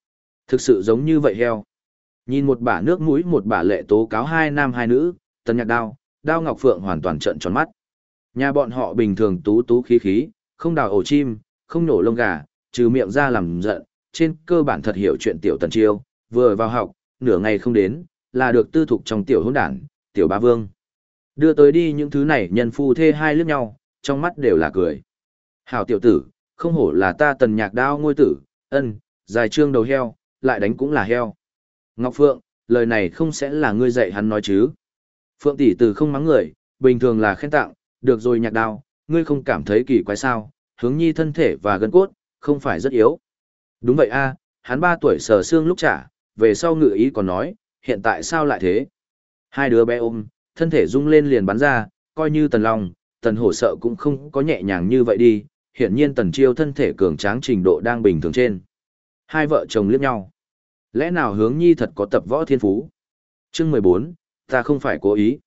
Thực sự giống như vậy heo. Nhìn một bả nước mũi một bả lệ tố cáo hai nam hai nữ, Tần Nhạc Đao, Đao Ngọc Phượng hoàn toàn trợn tròn mắt. Nhà bọn họ bình thường tú tú khí khí, không đào ổ chim, không nổ lông gà, trừ miệng ra làm giận, trên cơ bản thật hiểu chuyện tiểu Tần Chiêu, vừa vào học, nửa ngày không đến, là được tư thục trong tiểu hỗn đản, tiểu bá vương. Đưa tới đi những thứ này nhân phu thê hai liếc nhau, trong mắt đều là cười. Hảo tiểu tử, không hổ là ta Tần Nhạc Đao ngôi tử, ân, dài trương đầu heo, lại đánh cũng là heo. Ngọc Phượng, lời này không sẽ là ngươi dạy hắn nói chứ. Phượng tỷ từ không mắng người, bình thường là khen tặng, được rồi Nhạc Đao, ngươi không cảm thấy kỳ quái sao, hướng nhi thân thể và gân cốt, không phải rất yếu. Đúng vậy a, hắn 3 tuổi sờ xương lúc trả, về sau ngự ý còn nói, hiện tại sao lại thế? Hai đứa bé ôm, thân thể rung lên liền bắn ra, coi như Tần Long, Tần Hổ sợ cũng không có nhẹ nhàng như vậy đi, hiển nhiên Tần Chiêu thân thể cường tráng trình độ đang bình thường trên. Hai vợ chồng liếc nhau. Lẽ nào hướng nhi thật có tập võ thiên phú? Chương 14, ta không phải cố ý.